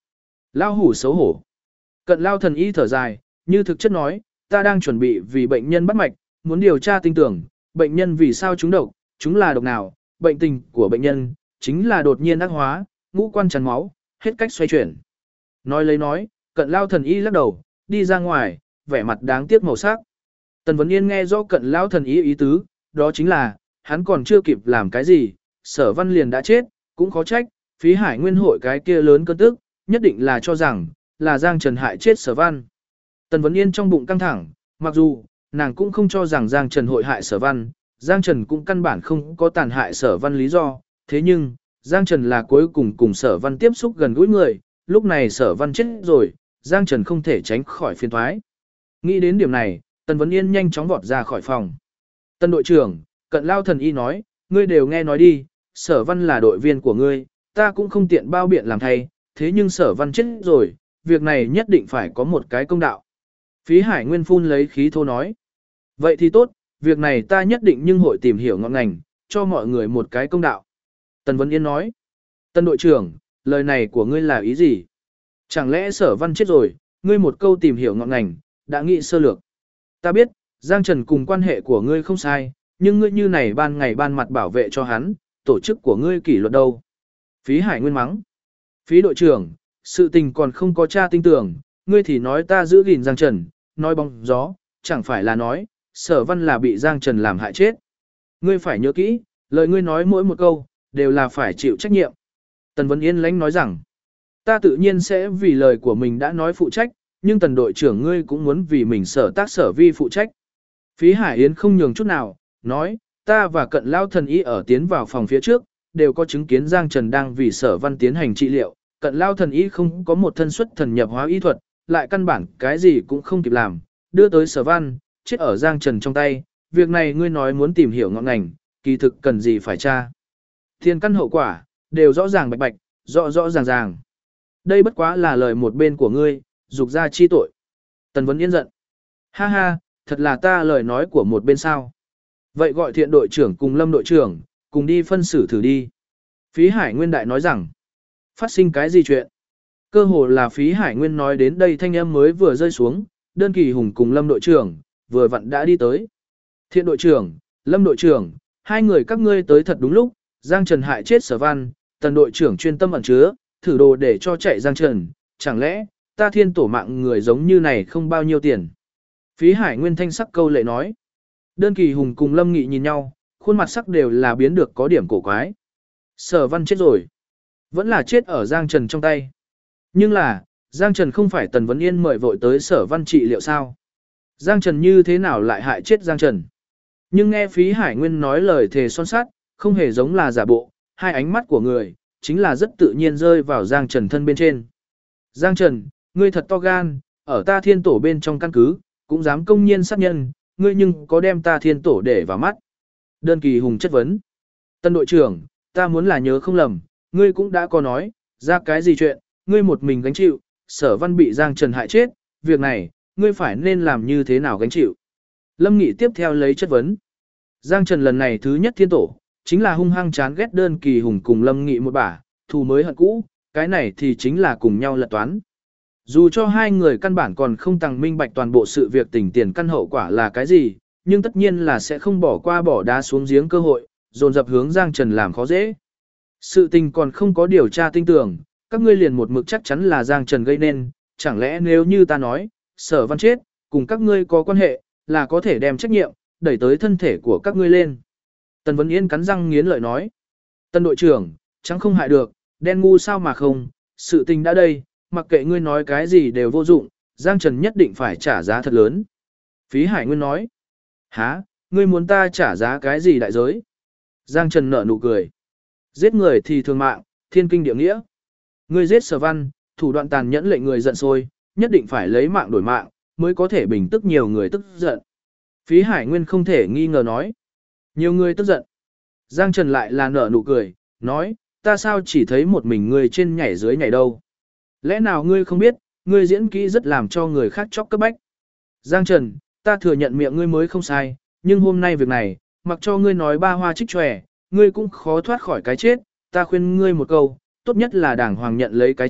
Lao hủ xấu hổ. Cận lao thần y thở dài, như thực chất nói, ta đang chuẩn bị vì bệnh nhân bắt mạch, muốn điều tra tinh tưởng, bệnh nhân vì sao trúng độc, chúng là độc nào, bệnh tình của bệnh nhân, chính là đột nhiên ác hóa, ngũ quan tràn máu, hết cách xoay chuyển. Nói lấy nói, cận lao thần y lắc đầu, đi ra ngoài, vẻ mặt đáng tiếc màu sắc. Tần Vấn Yên nghe rõ cận lao thần y ý tứ, đó chính là, hắn còn chưa kịp làm cái gì, Sở Văn liền đã chết, cũng khó trách, phí hải nguyên hội cái kia lớn cơn tức, nhất định là cho rằng, là Giang Trần hại chết Sở Văn. Tần Vấn Yên trong bụng căng thẳng, mặc dù, nàng cũng không cho rằng Giang Trần hội hại Sở Văn, Giang Trần cũng căn bản không có tàn hại Sở Văn lý do, thế nhưng, Giang Trần là cuối cùng cùng Sở Văn tiếp xúc gần gũi người, lúc này Sở Văn chết rồi, Giang Trần không thể tránh khỏi phiền toái. Nghĩ đến điểm này, Tần Vấn Yên nhanh chóng vọt ra khỏi phòng. Tần đội trưởng, cận lao thần y nói, ngươi đều nghe nói đi, Sở Văn là đội viên của ngươi, ta cũng không tiện bao biện làm thay, thế nhưng Sở Văn chết rồi, việc này nhất định phải có một cái công đạo. Phí Hải Nguyên phun lấy khí thô nói. Vậy thì tốt, việc này ta nhất định nhưng hội tìm hiểu ngọn ngành, cho mọi người một cái công đạo. Tần Vấn Yên nói. Tần đội trưởng, lời này của ngươi là ý gì? Chẳng lẽ Sở Văn chết rồi, ngươi một câu tìm hiểu ngọn ngành, đã nghĩ sơ lược. Ta biết, Giang Trần cùng quan hệ của ngươi không sai, nhưng ngươi như này ban ngày ban mặt bảo vệ cho hắn, tổ chức của ngươi kỷ luật đâu? Phí Hải Nguyên mắng. Phí đội trưởng, sự tình còn không có tra tin tưởng, ngươi thì nói ta giữ gìn Giang Trần, nói bóng gió, chẳng phải là nói, Sở Văn là bị Giang Trần làm hại chết. Ngươi phải nhớ kỹ, lời ngươi nói mỗi một câu, đều là phải chịu trách nhiệm. Tần Vấn Yên lãnh nói rằng, ta tự nhiên sẽ vì lời của mình đã nói phụ trách, nhưng tần đội trưởng ngươi cũng muốn vì mình sở tác sở vi phụ trách. Phí Hải Yến không nhường chút nào, nói, ta và cận lao thần y ở tiến vào phòng phía trước, đều có chứng kiến Giang Trần đang vì Sở Văn tiến hành trị liệu, cận lao thần y không có một thân xuất thần nhập hóa y thuật, lại căn bản cái gì cũng không kịp làm, đưa tới Sở Văn, chết ở Giang Trần trong tay, việc này ngươi nói muốn tìm hiểu ngọn ngành, kỳ thực cần gì phải tra. Thiên căn hậu quả, đều rõ ràng bạch bạch, rõ rõ ràng ràng. Đây bất quá là lời một bên của ngươi, dục ra chi tội. Tần Vấn Yên giận. Ha ha, thật là ta lời nói của một bên sao. Vậy gọi Thiện đội trưởng cùng Lâm đội trưởng, cùng đi phân xử thử đi. Phí Hải Nguyên đại nói rằng, phát sinh cái gì chuyện? Cơ hồ là Phí Hải Nguyên nói đến đây thanh âm mới vừa rơi xuống, Đơn Kỳ Hùng cùng Lâm đội trưởng, vừa vặn đã đi tới. Thiện đội trưởng, Lâm đội trưởng, hai người các ngươi tới thật đúng lúc, Giang Trần hại chết Sở Văn, Tần đội trưởng chuyên tâm ẩn chứa, thử đồ để cho chạy Giang Trần, chẳng lẽ, ta thiên tổ mạng người giống như này không bao nhiêu tiền. Phí Hải Nguyên thanh sắc câu lệ nói. Đơn Kỳ Hùng cùng Lâm Nghị nhìn nhau, khuôn mặt sắc đều là biến được có điểm cổ quái. Sở Văn chết rồi. Vẫn là chết ở Giang Trần trong tay. Nhưng là, Giang Trần không phải Tần Vấn Yên mời vội tới Sở Văn trị liệu sao? Giang Trần như thế nào lại hại chết Giang Trần? Nhưng nghe Phí Hải Nguyên nói lời thề son sắt, không hề giống là giả bộ, hai ánh mắt của người, chính là rất tự nhiên rơi vào Giang Trần thân bên trên. Giang Trần, ngươi thật to gan, ở ta thiên tổ bên trong căn cứ, cũng dám công nhiên sát nhân, ngươi nhưng có đem ta thiên tổ để vào mắt. Đơn Kỳ Hùng chất vấn. Tân đội trưởng, ta muốn là nhớ không lầm, ngươi cũng đã có nói, ra cái gì chuyện, ngươi một mình gánh chịu, Sở Văn bị Giang Trần hại chết, việc này, ngươi phải nên làm như thế nào gánh chịu. Lâm Nghị tiếp theo lấy chất vấn. Giang Trần lần này thứ nhất thiên tổ, chính là hung hăng chán ghét Đơn Kỳ Hùng cùng Lâm Nghị một bả, thù mới hận cũ, cái này thì chính là cùng nhau lật toán. Dù cho hai người căn bản còn không tăng minh bạch toàn bộ sự việc tình tiền căn hậu quả là cái gì, nhưng tất nhiên là sẽ không bỏ qua bỏ đá xuống giếng cơ hội, dồn dập hướng Giang Trần làm khó dễ. Sự tình còn không có điều tra tinh tường, các ngươi liền một mực chắc chắn là Giang Trần gây nên, chẳng lẽ nếu như ta nói, Sở Văn chết, cùng các ngươi có quan hệ, là có thể đem trách nhiệm, đẩy tới thân thể của các ngươi lên. Tần Vấn Yên cắn răng nghiến lợi nói. Tần đội trưởng, chẳng không hại được, đen ngu sao mà không, sự tình đã đây, mặc kệ ngươi nói cái gì đều vô dụng, Giang Trần nhất định phải trả giá thật lớn. Phí Hải Nguyên nói. Hả, ngươi muốn ta trả giá cái gì đại giới? Giang Trần nở nụ cười. Giết người thì thường mạng, thiên kinh địa nghĩa. Ngươi giết Sở Văn, thủ đoạn tàn nhẫn lệnh người giận sôi, nhất định phải lấy mạng đổi mạng, mới có thể bình tức nhiều người tức giận. Phí Hải Nguyên không thể nghi ngờ nói. Nhiều người tức giận. Giang Trần lại là nở nụ cười, nói, ta sao chỉ thấy một mình ngươi trên nhảy dưới nhảy đâu. Lẽ nào ngươi không biết, ngươi diễn kỹ rất làm cho người khác chóc cấp bách. Giang Trần, ta thừa nhận miệng ngươi mới không sai, nhưng hôm nay việc này, mặc cho ngươi nói ba hoa trích tròe, ngươi cũng khó thoát khỏi cái chết, ta khuyên ngươi một câu, tốt nhất là đàng hoàng nhận lấy cái chết,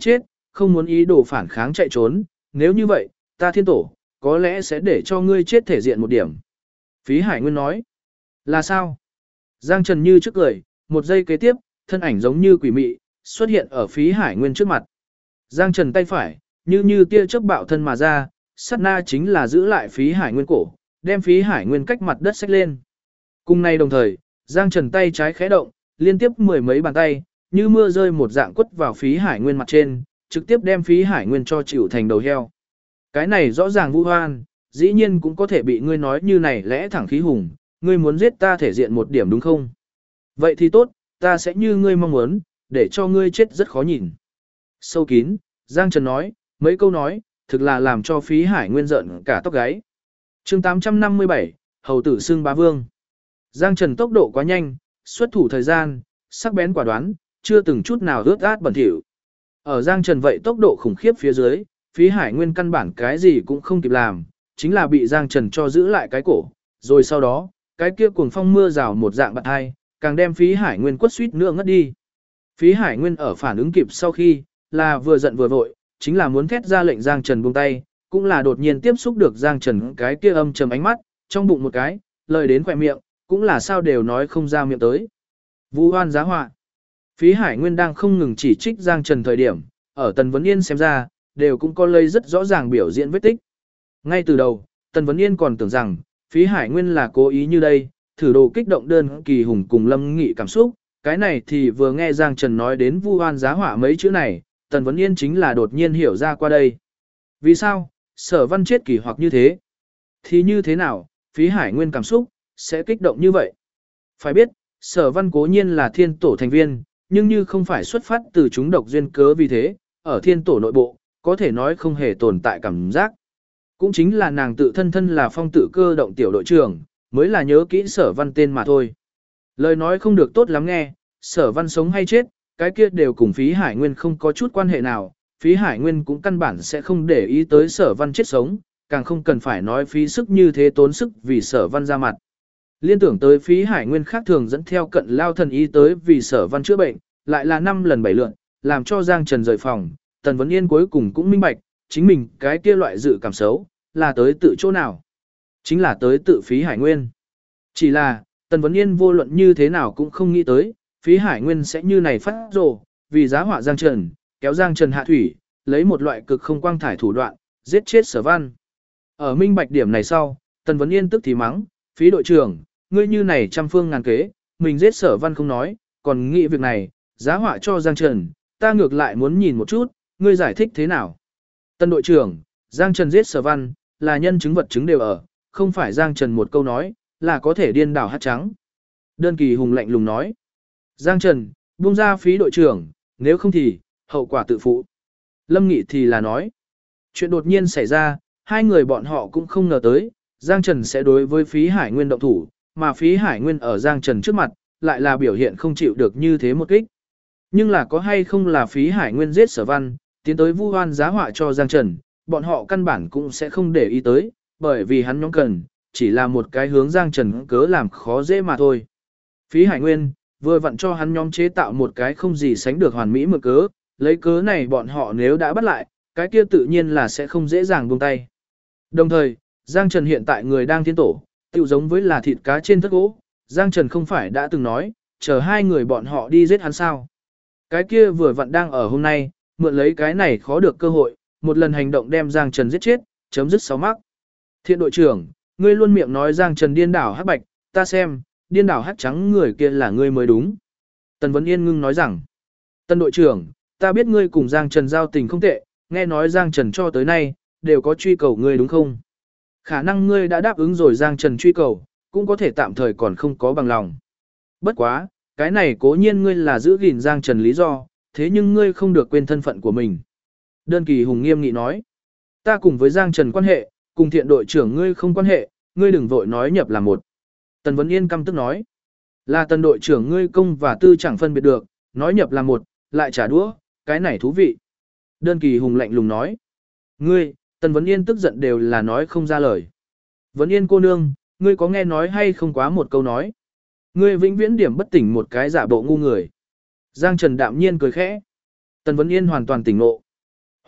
không muốn ý đồ phản kháng chạy trốn, nếu như vậy, ta thiên tổ, có lẽ sẽ để cho ngươi chết thể diện một điểm. Phí Hải Nguyên nói, là sao? Giang Trần như trước cười, một giây kế tiếp, thân ảnh giống như quỷ mị, xuất hiện ở Phí Hải Nguyên trước mặt. Giang Trần tay phải, như tia chớp bạo thân mà ra, sát na chính là giữ lại Phí Hải Nguyên cổ, đem Phí Hải Nguyên cách mặt đất xách lên. Cùng nay đồng thời, Giang Trần tay trái khẽ động, liên tiếp mười mấy bàn tay, như mưa rơi một dạng quất vào Phí Hải Nguyên mặt trên, trực tiếp đem Phí Hải Nguyên cho chịu thành đầu heo. Cái này rõ ràng vu hoan, dĩ nhiên cũng có thể bị ngươi nói như này lẽ thẳng khí hùng, ngươi muốn giết ta thể diện một điểm đúng không? Vậy thì tốt, ta sẽ như ngươi mong muốn, để cho ngươi chết rất khó nhìn. Sâu kín, Giang Trần nói, mấy câu nói, thực là làm cho Phí Hải Nguyên giận cả tóc gáy. chương 857, Hầu tử xưng bá vương. Giang Trần tốc độ quá nhanh, xuất thủ thời gian, sắc bén quả đoán, chưa từng chút nào ướt át bẩn thỉu. Ở Giang Trần vậy tốc độ khủng khiếp phía dưới, Phí Hải Nguyên căn bản cái gì cũng không kịp làm, chính là bị Giang Trần cho giữ lại cái cổ, rồi sau đó, cái kia cuồng phong mưa rào một dạng bạt hai, càng đem Phí Hải Nguyên quất suýt nữa ngất đi. Phí Hải Nguyên ở phản ứng kịp sau khi, là vừa giận vừa vội, chính là muốn thét ra lệnh Giang Trần buông tay, cũng là đột nhiên tiếp xúc được Giang Trần cái kia âm trầm ánh mắt, trong bụng một cái, lời đến khỏe miệng, cũng là sao đều nói không ra miệng tới. Vu oan giá họa. Phí Hải Nguyên đang không ngừng chỉ trích Giang Trần thời điểm, ở Tần Vấn Yên xem ra, đều cũng có lây rất rõ ràng biểu diễn vết tích. Ngay từ đầu, Tần Vấn Yên còn tưởng rằng, Phí Hải Nguyên là cố ý như đây, thử đồ kích động đơn kỳ hùng cùng Lâm Nghị cảm xúc, cái này thì vừa nghe Giang Trần nói đến vu oan giá họa mấy chữ này, Tần Vấn Yên chính là đột nhiên hiểu ra qua đây. Vì sao, Sở Văn chết kỳ hoặc như thế? Thì như thế nào, Phí Hải Nguyên cảm xúc, sẽ kích động như vậy? Phải biết, Sở Văn cố nhiên là thiên tổ thành viên, nhưng như không phải xuất phát từ chúng độc duyên cớ vì thế, ở thiên tổ nội bộ, có thể nói không hề tồn tại cảm giác. Cũng chính là nàng tự thân là phong tự cơ động tiểu đội trưởng, mới là nhớ kỹ Sở Văn tên mà thôi. Lời nói không được tốt lắm nghe, Sở Văn sống hay chết, cái kia đều cùng Phí Hải Nguyên không có chút quan hệ nào, Phí Hải Nguyên cũng căn bản sẽ không để ý tới Sở Văn chết sống, càng không cần phải nói phí sức như thế tốn sức vì Sở Văn ra mặt. Liên tưởng tới Phí Hải Nguyên khác thường dẫn theo cận lao thần y tới vì Sở Văn chữa bệnh, lại là 5 lần 7 lượn, làm cho Giang Trần rời phòng, Tần Vấn Yên cuối cùng cũng minh bạch, chính mình cái kia loại dự cảm xấu, là tới tự chỗ nào? Chính là tới tự Phí Hải Nguyên. Chỉ là, Tần Vấn Yên vô luận như thế nào cũng không nghĩ tới, Phí Hải Nguyên sẽ như này phát rồ, vì giá họa Giang Trần, kéo Giang Trần hạ thủy, lấy một loại cực không quang thải thủ đoạn, giết chết Sở Văn. Ở minh bạch điểm này sau, Tần Vấn Yên tức thì mắng, Phí đội trưởng, ngươi như này trăm phương ngàn kế, mình giết Sở Văn không nói, còn nghĩ việc này, giá họa cho Giang Trần, ta ngược lại muốn nhìn một chút, ngươi giải thích thế nào. Tần đội trưởng, Giang Trần giết Sở Văn, là nhân chứng vật chứng đều ở, không phải Giang Trần một câu nói, là có thể điên đảo hát trắng. Đơn Kỳ Hùng lạnh lùng nói. Giang Trần, buông ra Phí đội trưởng, nếu không thì, hậu quả tự phụ. Lâm Nghị thì là nói. Chuyện đột nhiên xảy ra, hai người bọn họ cũng không ngờ tới, Giang Trần sẽ đối với Phí Hải Nguyên động thủ, mà Phí Hải Nguyên ở Giang Trần trước mặt, lại là biểu hiện không chịu được như thế một kích. Nhưng là có hay không là Phí Hải Nguyên giết Sở Văn, tiến tới vu oan giá họa cho Giang Trần, bọn họ căn bản cũng sẽ không để ý tới, bởi vì hắn nhóm cần, chỉ là một cái hướng Giang Trần cớ làm khó dễ mà thôi. Phí Hải Nguyên, vừa vặn cho hắn nhóm chế tạo một cái không gì sánh được hoàn mỹ mượn cớ, lấy cớ này bọn họ nếu đã bắt lại, cái kia tự nhiên là sẽ không dễ dàng buông tay. Đồng thời, Giang Trần hiện tại người đang tiến tổ, tự giống với là thịt cá trên thất gỗ, Giang Trần không phải đã từng nói, chờ hai người bọn họ đi giết hắn sao. Cái kia vừa vặn đang ở hôm nay, mượn lấy cái này khó được cơ hội, một lần hành động đem Giang Trần giết chết, chấm dứt 6 mắc. Thiện đội trưởng, ngươi luôn miệng nói Giang Trần điên đảo hắc bạch, ta xem, điên đảo hắc trắng người kia là ngươi mới đúng. Tần Vấn Yên ngưng nói rằng, Tần đội trưởng, ta biết ngươi cùng Giang Trần giao tình không tệ, nghe nói Giang Trần cho tới nay, đều có truy cầu ngươi đúng không? Khả năng ngươi đã đáp ứng rồi Giang Trần truy cầu, cũng có thể tạm thời còn không có bằng lòng. Bất quá, cái này cố nhiên ngươi là giữ gìn Giang Trần lý do, thế nhưng ngươi không được quên thân phận của mình. Đơn Kỳ Hùng nghiêm nghị nói, ta cùng với Giang Trần quan hệ, cùng thiện đội trưởng ngươi không quan hệ, ngươi đừng vội nói nhập là một. Tần Vấn Yên căm tức nói, là Tần đội trưởng ngươi công và tư chẳng phân biệt được, nói nhập là một, lại trả đũa, cái này thú vị. Đơn Kỳ Hùng lạnh lùng nói, ngươi, Tần Vấn Yên tức giận đều là nói không ra lời. Vấn Yên cô nương, ngươi có nghe nói hay không quá một câu nói. Ngươi vĩnh viễn điểm bất tỉnh một cái giả bộ ngu người. Giang Trần đạm nhiên cười khẽ. Tần Vấn Yên hoàn toàn tỉnh ngộ.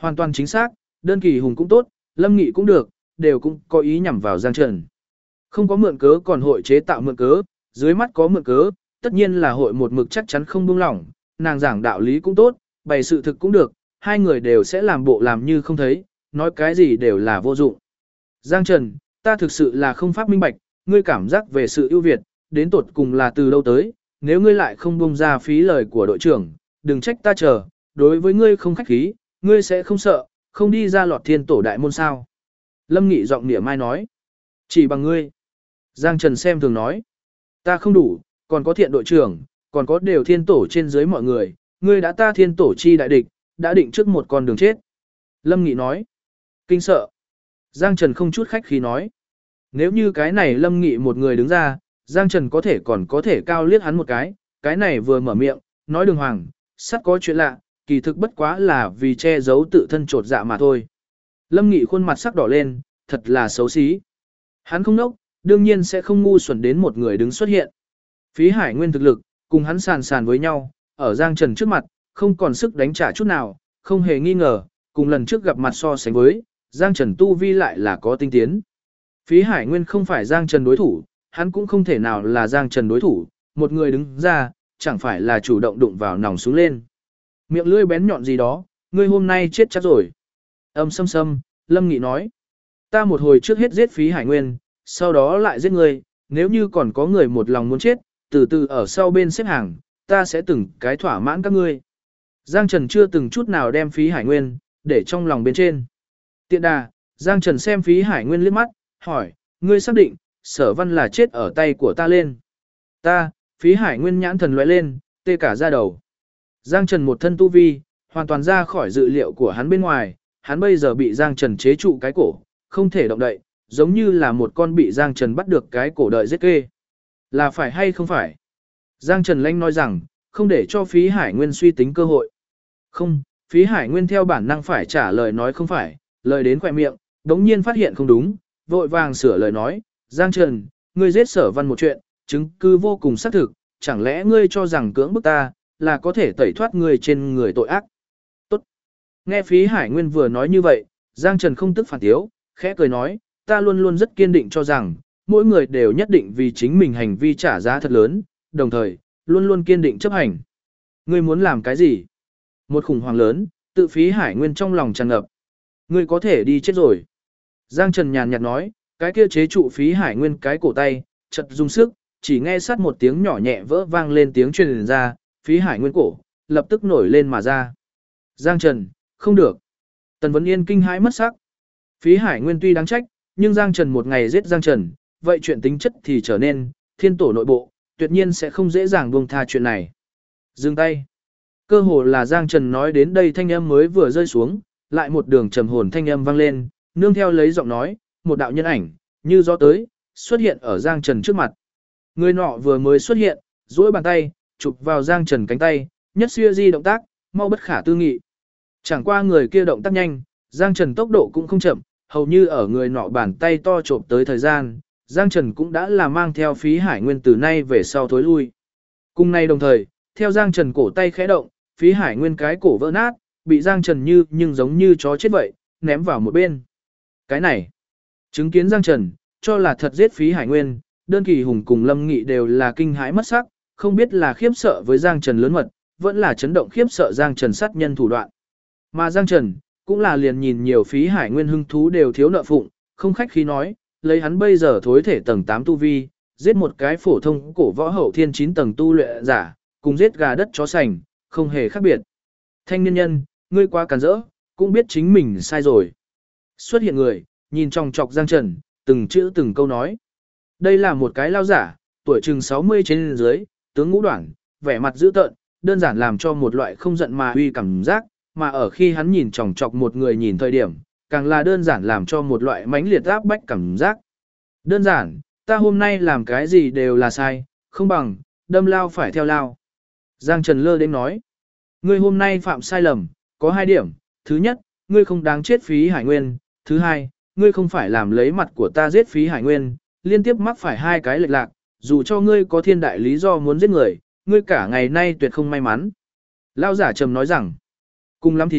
Hoàn toàn chính xác, đơn kỳ hùng cũng tốt, Lâm Nghị cũng được, đều cũng có ý nhằm vào Giang Trần. Không có mượn cớ còn hội chế tạo mượn cớ, dưới mắt có mượn cớ, tất nhiên là hội một mực chắc chắn không buông lỏng, nàng giảng đạo lý cũng tốt, bày sự thực cũng được, hai người đều sẽ làm bộ làm như không thấy, nói cái gì đều là vô dụng. Giang Trần, ta thực sự là không pháp minh bạch, ngươi cảm giác về sự ưu việt, đến tột cùng là từ đâu tới, nếu ngươi lại không buông ra phí lời của đội trưởng, đừng trách ta chờ, đối với ngươi không khách khí, ngươi sẽ không sợ, không đi ra lọt thiên tổ đại môn sao. Lâm Nghị giọng nịa mai nói, chỉ bằng ngươi. Giang Trần xem thường nói, ta không đủ, còn có thiện đội trưởng, còn có đều thiên tổ trên dưới mọi người, ngươi đã ta thiên tổ chi đại địch, đã định trước một con đường chết. Lâm Nghị nói, kinh sợ. Giang Trần không chút khách khí nói, nếu như cái này Lâm Nghị một người đứng ra, Giang Trần còn có thể cao liếc hắn một cái này vừa mở miệng, nói đường hoàng, sắp có chuyện lạ, kỳ thực bất quá là vì che giấu tự thân trột dạ mà thôi. Lâm Nghị khuôn mặt sắc đỏ lên, thật là xấu xí. Hắn không nốc, đương nhiên sẽ không ngu xuẩn đến một người đứng xuất hiện. Phí Hải Nguyên thực lực, cùng hắn sàn sàn với nhau, ở Giang Trần trước mặt, không còn sức đánh trả chút nào, không hề nghi ngờ, cùng lần trước gặp mặt so sánh với, Giang Trần tu vi lại là có tinh tiến. Phí Hải Nguyên không phải Giang Trần đối thủ, hắn cũng không thể nào là Giang Trần đối thủ, một người đứng ra, chẳng phải là chủ động đụng vào nòng xuống lên. Miệng lưỡi bén nhọn gì đó, ngươi hôm nay chết chắc rồi. Âm sâm sâm, Lâm Nghị nói, ta một hồi trước hết giết Phí Hải Nguyên, sau đó lại giết ngươi, nếu như còn có người một lòng muốn chết, từ từ ở sau bên xếp hàng, ta sẽ từng cái thỏa mãn các ngươi. Giang Trần chưa từng chút nào đem Phí Hải Nguyên, để trong lòng bên trên. Tiện đà, Giang Trần xem Phí Hải Nguyên liếc mắt, hỏi, ngươi xác định, Sở Văn là chết ở tay của ta lên. Ta, Phí Hải Nguyên nhãn thần lóe lên, tê cả da đầu. Giang Trần một thân tu vi, hoàn toàn ra khỏi dự liệu của hắn bên ngoài, hắn bây giờ bị Giang Trần chế trụ cái cổ, không thể động đậy, giống như là một con bị Giang Trần bắt được cái cổ đợi giết kê. Là phải hay không phải? Giang Trần Lanh nói rằng, không để cho Phí Hải Nguyên suy tính cơ hội. Không, Phí Hải Nguyên theo bản năng phải trả lời nói không phải, lời đến khỏe miệng, đống nhiên phát hiện không đúng, vội vàng sửa lời nói, Giang Trần, ngươi giết Sở Văn một chuyện, chứng cứ vô cùng xác thực, chẳng lẽ ngươi cho rằng cưỡng bức ta, là có thể tẩy thoát ngươi trên người tội ác. Tốt. Nghe Phí Hải Nguyên vừa nói như vậy, Giang Trần không tức phản tiếu, khẽ cười nói, ta luôn luôn rất kiên định cho rằng, mỗi người đều nhất định vì chính mình hành vi trả giá thật lớn, đồng thời, luôn luôn kiên định chấp hành. Ngươi muốn làm cái gì? Một khủng hoảng lớn, tự Phí Hải Nguyên trong lòng tràn ngập. Ngươi có thể đi chết rồi. Giang Trần nhàn nhạt nói, cái kia chế trụ Phí Hải Nguyên cái cổ tay, chật dùng sức, chỉ nghe sát một tiếng nhỏ nhẹ vỡ vang lên tiếng truyền ra, Phí Hải Nguyên cổ, lập tức nổi lên mà ra. Giang Trần, không được. Tần Vấn Yên kinh hãi mất sắc. Phí Hải Nguyên tuy đáng trách, nhưng Giang Trần một ngày giết Giang Trần, vậy chuyện tính chất thì trở nên, thiên tổ nội bộ, tuyệt nhiên sẽ không dễ dàng buông tha chuyện này. Dừng tay. Cơ hồ là Giang Trần nói đến đây thanh âm mới vừa rơi xuống, lại một đường trầm hồn thanh âm vang lên, nương theo lấy giọng nói, một đạo nhân ảnh, như gió tới, xuất hiện ở Giang Trần trước mặt. Người nọ vừa mới xuất hiện, duỗi bàn tay, chụp vào Giang Trần cánh tay, nhất xưa di động tác, mau bất khả tư nghị. Chẳng qua người kia động tác nhanh, Giang Trần tốc độ cũng không chậm, hầu như ở người nọ bàn tay to chộp tới thời gian, Giang Trần cũng đã là mang theo Phí Hải Nguyên từ nay về sau thối lui. Cùng nay đồng thời, theo Giang Trần cổ tay khẽ động, Phí Hải Nguyên cái cổ vỡ nát, bị Giang Trần nhưng giống như chó chết vậy, ném vào một bên. Cái này, chứng kiến Giang Trần, cho là thật giết Phí Hải Nguyên, đơn kỳ hùng cùng Lâm Nghị đều là kinh hãi mất sắc, không biết là khiếp sợ với Giang Trần lớn mật, vẫn là chấn động khiếp sợ Giang Trần sát nhân thủ đoạn. Mà Giang Trần, cũng là liền nhìn nhiều Phí Hải Nguyên hưng thú đều thiếu nợ phụng, không khách khí nói, lấy hắn bây giờ thối thể tầng 8 tu vi, giết một cái phổ thông cổ võ hậu thiên 9 tầng tu luyện giả, cùng giết gà đất chó sành, không hề khác biệt. Thanh niên nhân, ngươi quá càn rỡ, cũng biết chính mình sai rồi. Xuất hiện người, nhìn trong chọc Giang Trần, từng chữ từng câu nói. Đây là một cái lao giả, tuổi chừng 60 trên dưới, tướng ngũ đoạn, vẻ mặt dữ tợn, đơn giản làm cho một loại không giận mà uy cảm giác, mà ở khi hắn nhìn chòng chọc một người nhìn thời điểm, càng là đơn giản làm cho một loại mãnh liệt áp bách cảm giác. Đơn giản, ta hôm nay làm cái gì đều là sai, không bằng, đâm lao phải theo lao. Giang Trần lơ đến nói, ngươi hôm nay phạm sai lầm, có 2 điểm, thứ nhất, ngươi không đáng chết Phí Hải Nguyên, thứ hai, ngươi không phải làm lấy mặt của ta giết Phí Hải Nguyên, liên tiếp mắc phải 2 cái lệch lạc, dù cho ngươi có thiên đại lý do muốn giết người, ngươi cả ngày nay tuyệt không may mắn. Lao giả trầm nói rằng, cùng lắm thì,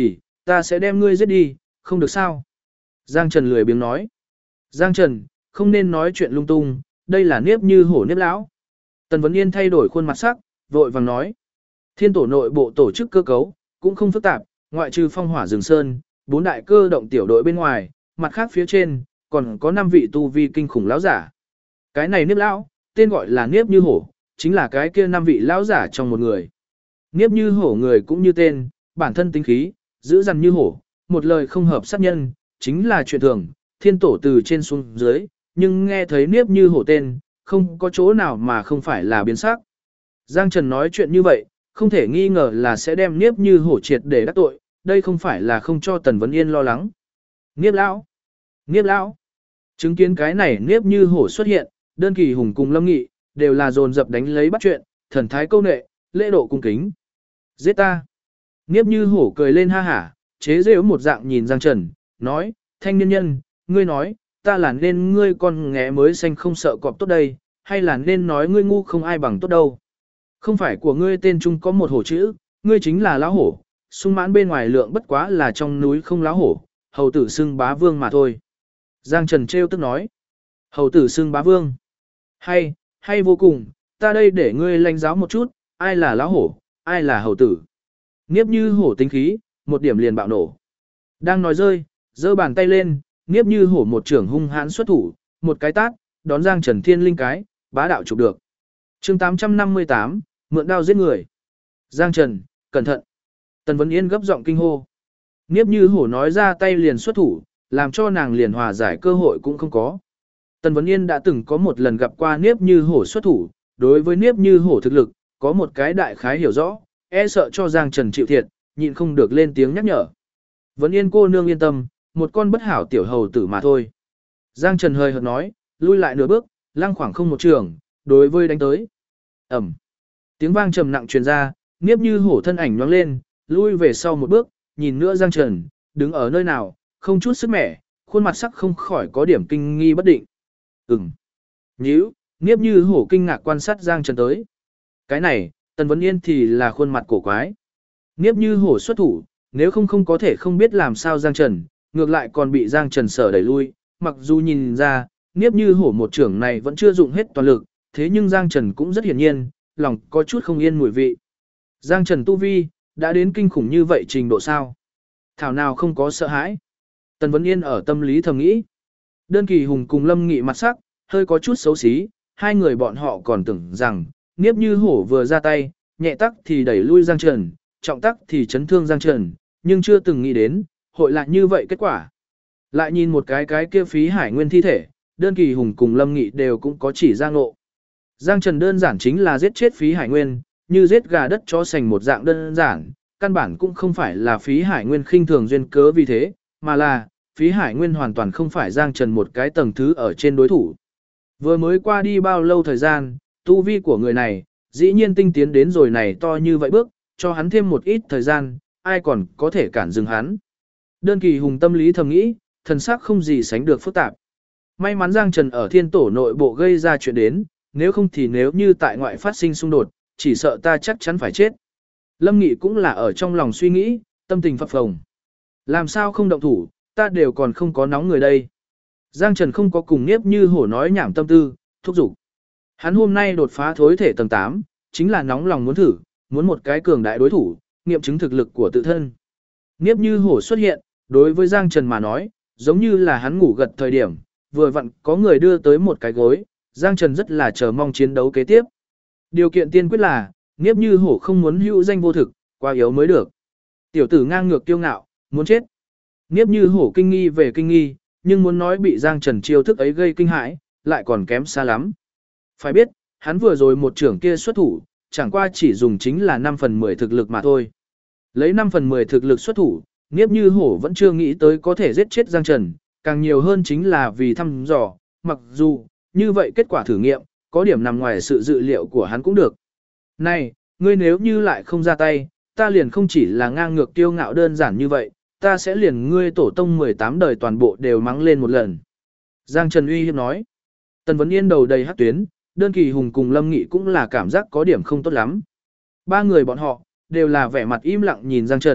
ta sẽ đem ngươi giết đi, không được sao? Giang Trần lười biếng nói. Giang Trần, không nên nói chuyện lung tung, đây là Niếp Như Hổ Niếp lão. Tần Vấn Yên thay đổi khuôn mặt sắc, vội vàng nói. Thiên tổ nội bộ tổ chức cơ cấu, cũng không phức tạp, ngoại trừ phong hỏa rừng sơn, 4 đại cơ động tiểu đội bên ngoài, mặt khác phía trên, còn có 5 vị tu vi kinh khủng lão giả. Cái này Niếp lão, tên gọi là Niếp Như Hổ, chính là cái kia 5 vị lão giả trong một người. Niếp Như Hổ người cũng như tên, bản thân tính khí, giữ dằn như hổ, một lời không hợp sát nhân, chính là chuyện thường, thiên tổ từ trên xuống dưới, nhưng nghe thấy Niếp Như Hổ tên, không có chỗ nào mà không phải là biến sắc. Giang Trần nói chuyện như vậy, không thể nghi ngờ là sẽ đem Niếp Như Hổ triệt để đắc tội, đây không phải là không cho Tần Vấn Yên lo lắng. Niếp lão, Niếp lão. Chứng kiến cái này Niếp Như Hổ xuất hiện, Đơn Kỳ Hùng cùng Lâm Nghị đều là dồn dập đánh lấy bắt chuyện, thần thái câu nệ, lễ độ cung kính. Giết ta. Niếp Như Hổ cười lên ha hả, chế giễu một dạng nhìn Giang Trần, nói, thanh niên nhân, ngươi nói, ta là nên ngươi con nghé mới xanh không sợ cọp tốt đây, hay là nên nói ngươi ngu không ai bằng tốt đâu. Không phải của ngươi tên trung có một hổ chữ, ngươi chính là lão hổ, sung mãn bên ngoài lượng bất quá là trong núi không lão hổ, hầu tử xưng bá vương mà thôi. Giang Trần trêu tức nói, hầu tử xưng bá vương. Hay vô cùng, ta đây để ngươi lãnh giáo một chút, ai là lão hổ, ai là hầu tử. Niếp Như Hổ tính khí, một điểm liền bạo nổ. Đang nói rơi, giơ bàn tay lên, Niếp Như Hổ một trưởng hung hãn xuất thủ, một cái tát, đón Giang Trần Thiên Linh cái, bá đạo chụp được. chương 858, mượn đao giết người. Giang Trần, cẩn thận. Tần Vấn Yên gấp giọng kinh hô. Niếp Như Hổ nói ra tay liền xuất thủ, làm cho nàng liền hòa giải cơ hội cũng không có. Tần Vấn Yên đã từng có một lần gặp qua Niếp Như Hổ xuất thủ, đối với Niếp Như Hổ thực lực, có một cái đại khái hiểu rõ, e sợ cho Giang Trần chịu thiệt, nhịn không được lên tiếng nhắc nhở. Vấn Yên cô nương yên tâm, một con bất hảo tiểu hầu tử mà thôi. Giang Trần hơi hợt nói, lui lại nửa bước, lăng khoảng không một trường, đối với đánh tới. Ẩm. Tiếng vang trầm nặng truyền ra, Niếp Như Hổ thân ảnh nhoáng lên, lui về sau một bước, nhìn nữa Giang Trần, đứng ở nơi nào, không chút sức mẻ, khuôn mặt sắc không khỏi có điểm kinh nghi bất định. Nhíu, Niếp Như Hổ kinh ngạc quan sát Giang Trần tới. Cái này, Tần Vấn Yên thì là khuôn mặt cổ quái. Niếp Như Hổ xuất thủ, nếu không có thể không biết làm sao Giang Trần, ngược lại còn bị Giang Trần sở đẩy lui, mặc dù nhìn ra, Niếp Như Hổ một trưởng này vẫn chưa dụng hết toàn lực, thế nhưng Giang Trần cũng rất hiển nhiên, lòng có chút không yên mùi vị. Giang Trần tu vi, đã đến kinh khủng như vậy trình độ sao? Thảo nào không có sợ hãi. Tần Vấn Yên ở tâm lý thầm nghĩ. Đơn Kỳ Hùng cùng Lâm Nghị mặt sắc, hơi có chút xấu xí, hai người bọn họ còn tưởng rằng, Niếp Như Hổ vừa ra tay, nhẹ tắc thì đẩy lui Giang Trần, trọng tắc thì chấn thương Giang Trần, nhưng chưa từng nghĩ đến, hội lại như vậy kết quả. Lại nhìn một cái kia phí hải nguyên thi thể, Đơn Kỳ Hùng cùng Lâm Nghị đều cũng có chỉ ra ngộ. Giang Trần đơn giản chính là giết chết phí hải nguyên, như giết gà đất chó sành một dạng đơn giản, căn bản cũng không phải là phí hải nguyên khinh thường duyên cớ vì thế, mà là, phí hải nguyên hoàn toàn không phải Giang Trần một cái tầng thứ ở trên đối thủ. Vừa mới qua đi bao lâu thời gian, tu vi của người này, dĩ nhiên tinh tiến đến rồi này to như vậy bước, cho hắn thêm một ít thời gian, ai còn có thể cản dừng hắn. Đơn Kỳ Hùng tâm lý thầm nghĩ, thần sắc không gì sánh được phức tạp. May mắn Giang Trần ở thiên tổ nội bộ gây ra chuyện đến, nếu không thì nếu như tại ngoại phát sinh xung đột, chỉ sợ ta chắc chắn phải chết. Lâm Nghị cũng là ở trong lòng suy nghĩ, tâm tình phập phồng. Làm sao không động thủ, ta đều còn không có nóng người đây. Giang Trần không có cùng Niếp Như Hổ nói nhảm tâm tư, thúc giục. Hắn hôm nay đột phá thối thể tầng 8, chính là nóng lòng muốn thử, muốn một cái cường đại đối thủ, nghiệm chứng thực lực của tự thân. Niếp Như Hổ xuất hiện, đối với Giang Trần mà nói, giống như là hắn ngủ gật thời điểm, vừa vặn có người đưa tới một cái gối, Giang Trần rất là chờ mong chiến đấu kế tiếp. Điều kiện tiên quyết là, Niếp Như Hổ không muốn hữu danh vô thực, quá yếu mới được. Tiểu tử ngang ngược kiêu ngạo, muốn chết. Niếp Như Hổ kinh nghi về kinh nghi, nhưng muốn nói bị Giang Trần chiêu thức ấy gây kinh hãi, lại còn kém xa lắm. Phải biết, hắn vừa rồi một trưởng kia xuất thủ, chẳng qua chỉ dùng chính là 5 phần 10 thực lực mà thôi. Lấy 5 phần 10 thực lực xuất thủ, Niếp Như Hổ vẫn chưa nghĩ tới có thể giết chết Giang Trần, càng nhiều hơn chính là vì thăm dò, mặc dù, như vậy kết quả thử nghiệm, có điểm nằm ngoài sự dự liệu của hắn cũng được. Này, ngươi nếu như lại không ra tay, ta liền không chỉ là ngang ngược kiêu ngạo đơn giản như vậy, ta sẽ liền ngươi tổ tông 18 đời toàn bộ đều mắng lên một lần. Giang Trần uy hiếp nói. Tần Vấn Yên đầu đầy hắc tuyến, Đơn Kỳ Hùng cùng Lâm Nghị cũng là cảm giác có điểm không tốt lắm. Ba người bọn họ, đều là vẻ mặt im lặng nhìn Giang Trần,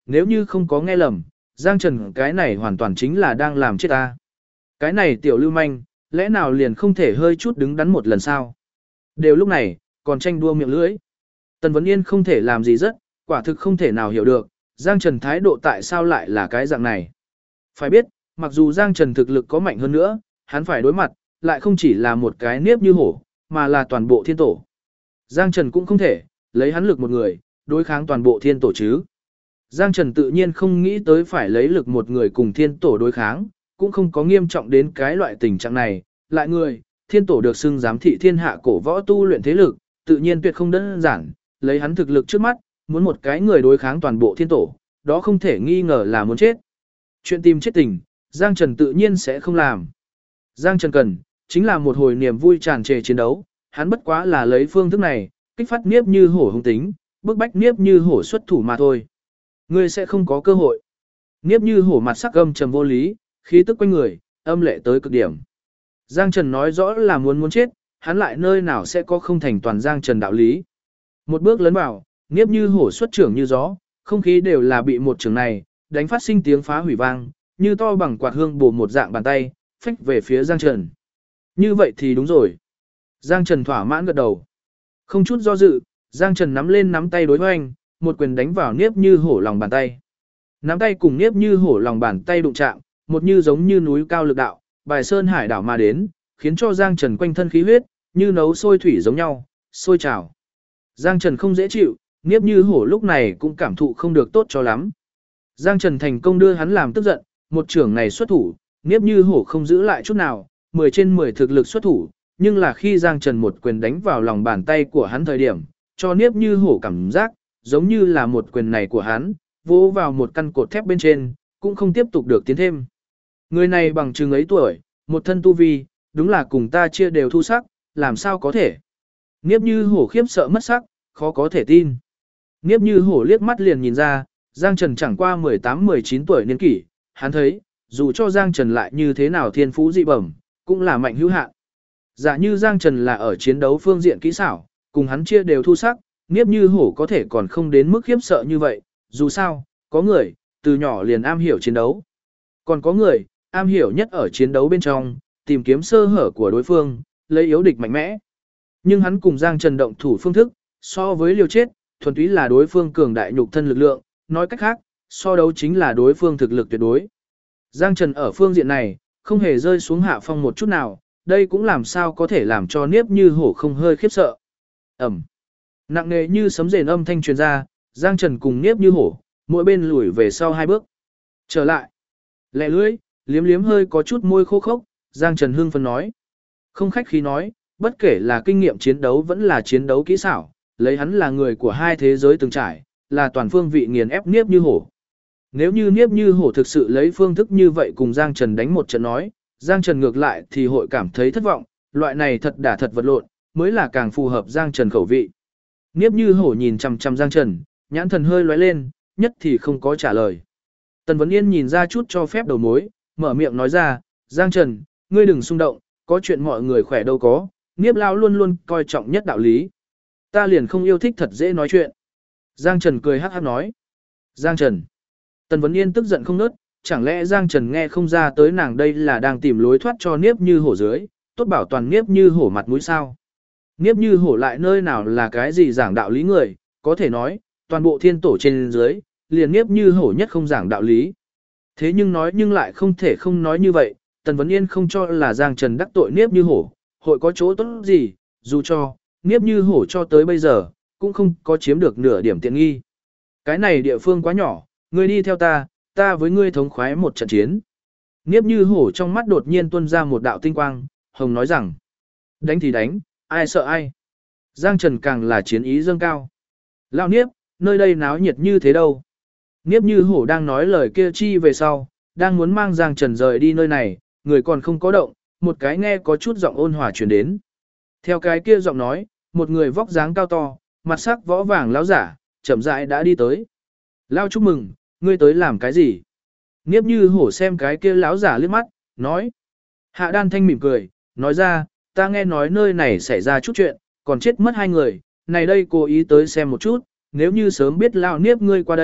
nếu như không có nghe lầm, Giang Trần cái này hoàn toàn chính là đang làm chết ta. Cái này tiểu lưu manh, lẽ nào liền không thể hơi chút đứng đắn một lần sao? Đều lúc này, còn tranh đua miệng lưỡi. Tần Vấn Yên không thể làm gì rất, quả thực không thể nào hiểu được, Giang Trần thái độ tại sao lại là cái dạng này. Phải biết, mặc dù Giang Trần thực lực có mạnh hơn nữa, hắn phải đối mặt, lại không chỉ là một cái niếp như hổ, mà là toàn bộ thiên tổ. Giang Trần cũng không thể, lấy hắn lực một người, đối kháng toàn bộ thiên tổ chứ. Giang Trần tự nhiên không nghĩ tới phải lấy lực một người cùng thiên tổ đối kháng, cũng không có nghiêm trọng đến cái loại tình trạng này. Lại người, thiên tổ được xưng giám thị thiên hạ cổ võ tu luyện thế lực, tự nhiên tuyệt không đơn giản, lấy hắn thực lực trước mắt, muốn một cái người đối kháng toàn bộ thiên tổ, đó không thể nghi ngờ là muốn chết. Chuyện tìm chết tình, Giang Trần tự nhiên sẽ không làm. Giang Trần cần, chính là một hồi niềm vui tràn trề chiến đấu, hắn bất quá là lấy phương thức này, kích phát Niếp Như Hổ hung tính, bức bách Niếp Như Hổ xuất thủ mà thôi. Ngươi sẽ không có cơ hội. Niếp Như Hổ mặt sắc âm trầm vô lý, khí tức quanh người, âm lệ tới cực điểm. Giang Trần nói rõ là muốn chết, hắn lại nơi nào sẽ có không thành toàn Giang Trần đạo lý. Một bước lấn vào, Niếp Như Hổ xuất trưởng như gió, không khí đều là bị một trường này, đánh phát sinh tiếng phá hủy vang, như to bằng quạt hương bổ một dạng bàn tay, phách về phía Giang Trần. Như vậy thì đúng rồi. Giang Trần thỏa mãn gật đầu. Không chút do dự, Giang Trần nắm lên nắm tay đối hoành, một quyền đánh vào Niếp Như Hổ lòng bàn tay. Nắm tay cùng Niếp Như Hổ lòng bàn tay đụng chạm, một như giống như núi cao lực đạo, bài sơn hải đảo mà đến, khiến cho Giang Trần quanh thân khí huyết, như nấu sôi thủy giống nhau, sôi trào. Giang Trần không dễ chịu, Niếp Như Hổ lúc này cũng cảm thụ không được tốt cho lắm. Giang Trần thành công đưa hắn làm tức giận, một trưởng này xuất thủ, Niếp Như Hổ không giữ lại chút nào, 10 trên 10 thực lực xuất thủ, nhưng là khi Giang Trần một quyền đánh vào lòng bàn tay của hắn thời điểm, cho Niếp Như Hổ cảm giác, giống như là một quyền này của hắn, vỗ vào một căn cột thép bên trên, cũng không tiếp tục được tiến thêm. Người này bằng chừng ấy tuổi, một thân tu vi, đúng là cùng ta chia đều thu sắc, làm sao có thể. Niếp Như Hổ khiếp sợ mất sắc, khó có thể tin. Niếp Như Hổ liếc mắt liền nhìn ra, Giang Trần chẳng qua 18-19 tuổi niên kỷ, hắn thấy, dù cho Giang Trần lại như thế nào thiên phú dị bẩm, cũng là mạnh hữu hạn. Giả như Giang Trần là ở chiến đấu phương diện kỹ xảo, cùng hắn chia đều thu sắc, Niếp Như Hổ có thể còn không đến mức khiếp sợ như vậy, dù sao, có người, từ nhỏ liền am hiểu chiến đấu. Còn có người, am hiểu nhất ở chiến đấu bên trong, tìm kiếm sơ hở của đối phương, lấy yếu địch mạnh mẽ. Nhưng hắn cùng Giang Trần động thủ phương thức, so với liều chết, thuần túy là đối phương cường đại nhục thân lực lượng, nói cách khác, so đấu chính là đối phương thực lực tuyệt đối. Giang Trần ở phương diện này, không hề rơi xuống hạ phong một chút nào, đây cũng làm sao có thể làm cho Niếp Như Hổ không hơi khiếp sợ. Ẩm. Nặng nề như sấm rền âm thanh truyền ra, Giang Trần cùng Niếp Như Hổ, mỗi bên lùi về sau 2 bước. Trở lại. Lẹ lưỡi, liếm liếm hơi có chút môi khô khốc, Giang Trần hưng phấn nói. Không khách khí nói, bất kể là kinh nghiệm chiến đấu vẫn là chiến đấu kỹ xảo, lấy hắn là người của hai thế giới từng trải, là toàn phương vị nghiền ép Niếp Như Hổ. Nếu như Niếp Như Hổ thực sự lấy phương thức như vậy cùng Giang Trần đánh một trận nói, Giang Trần ngược lại thì hội cảm thấy thất vọng, loại này thật đả thật vật lộn, mới là càng phù hợp Giang Trần khẩu vị. Niếp Như Hổ nhìn chằm chằm Giang Trần, nhãn thần hơi lóe lên, nhất thì không có trả lời. Tần Vấn Yên nhìn ra chút cho phép đầu mối, mở miệng nói ra, Giang Trần, ngươi đừng xung động, có chuyện mọi người khỏe đâu có, Niếp lão luôn luôn coi trọng nhất đạo lý. Ta liền không yêu thích thật dễ nói chuyện. Giang Trần cười hắc hắc nói. Giang Trần. Tần Vấn Yên tức giận không nớt, chẳng lẽ Giang Trần nghe không ra tới nàng đây là đang tìm lối thoát cho Niếp Như Hổ dưới, tốt bảo toàn Niếp Như Hổ mặt mũi sao. Niếp Như Hổ lại nơi nào là cái gì giảng đạo lý người, có thể nói, toàn bộ thiên tổ trên dưới, liền Niếp Như Hổ nhất không giảng đạo lý. Thế nhưng nói nhưng lại không thể không nói như vậy, Tần Vấn Yên không cho là Giang Trần đắc tội Niếp Như Hổ, hội có chỗ tốt gì, dù cho, Niếp Như Hổ cho tới bây giờ, cũng không có chiếm được nửa điểm tiện nghi. Cái này địa phương quá nhỏ, ngươi đi theo ta, ta với ngươi thống khoái một trận chiến. Niếp Như Hổ trong mắt đột nhiên tuôn ra một đạo tinh quang, hồng nói rằng, đánh thì đánh, ai sợ ai. Giang Trần càng là chiến ý dâng cao. Lão Niếp, nơi đây náo nhiệt như thế đâu. Niếp Như Hổ đang nói lời kia chi về sau, đang muốn mang Giang Trần rời đi nơi này, người còn không có động, một cái nghe có chút giọng ôn hòa truyền đến. Theo cái kia giọng nói, một người vóc dáng cao to, mặt sắc võ vàng lão giả, chậm rãi đã đi tới. Lão chúc mừng, ngươi tới làm cái gì? Niếp Như Hổ xem cái kia lão giả liếc mắt, nói. Hạ Đan Thanh mỉm cười, nói ra, ta nghe nói nơi này xảy ra chút chuyện, còn chết mất 2 người, này đây cố ý tới xem một chút, nếu như sớm biết lão Niếp ngươi qua đây,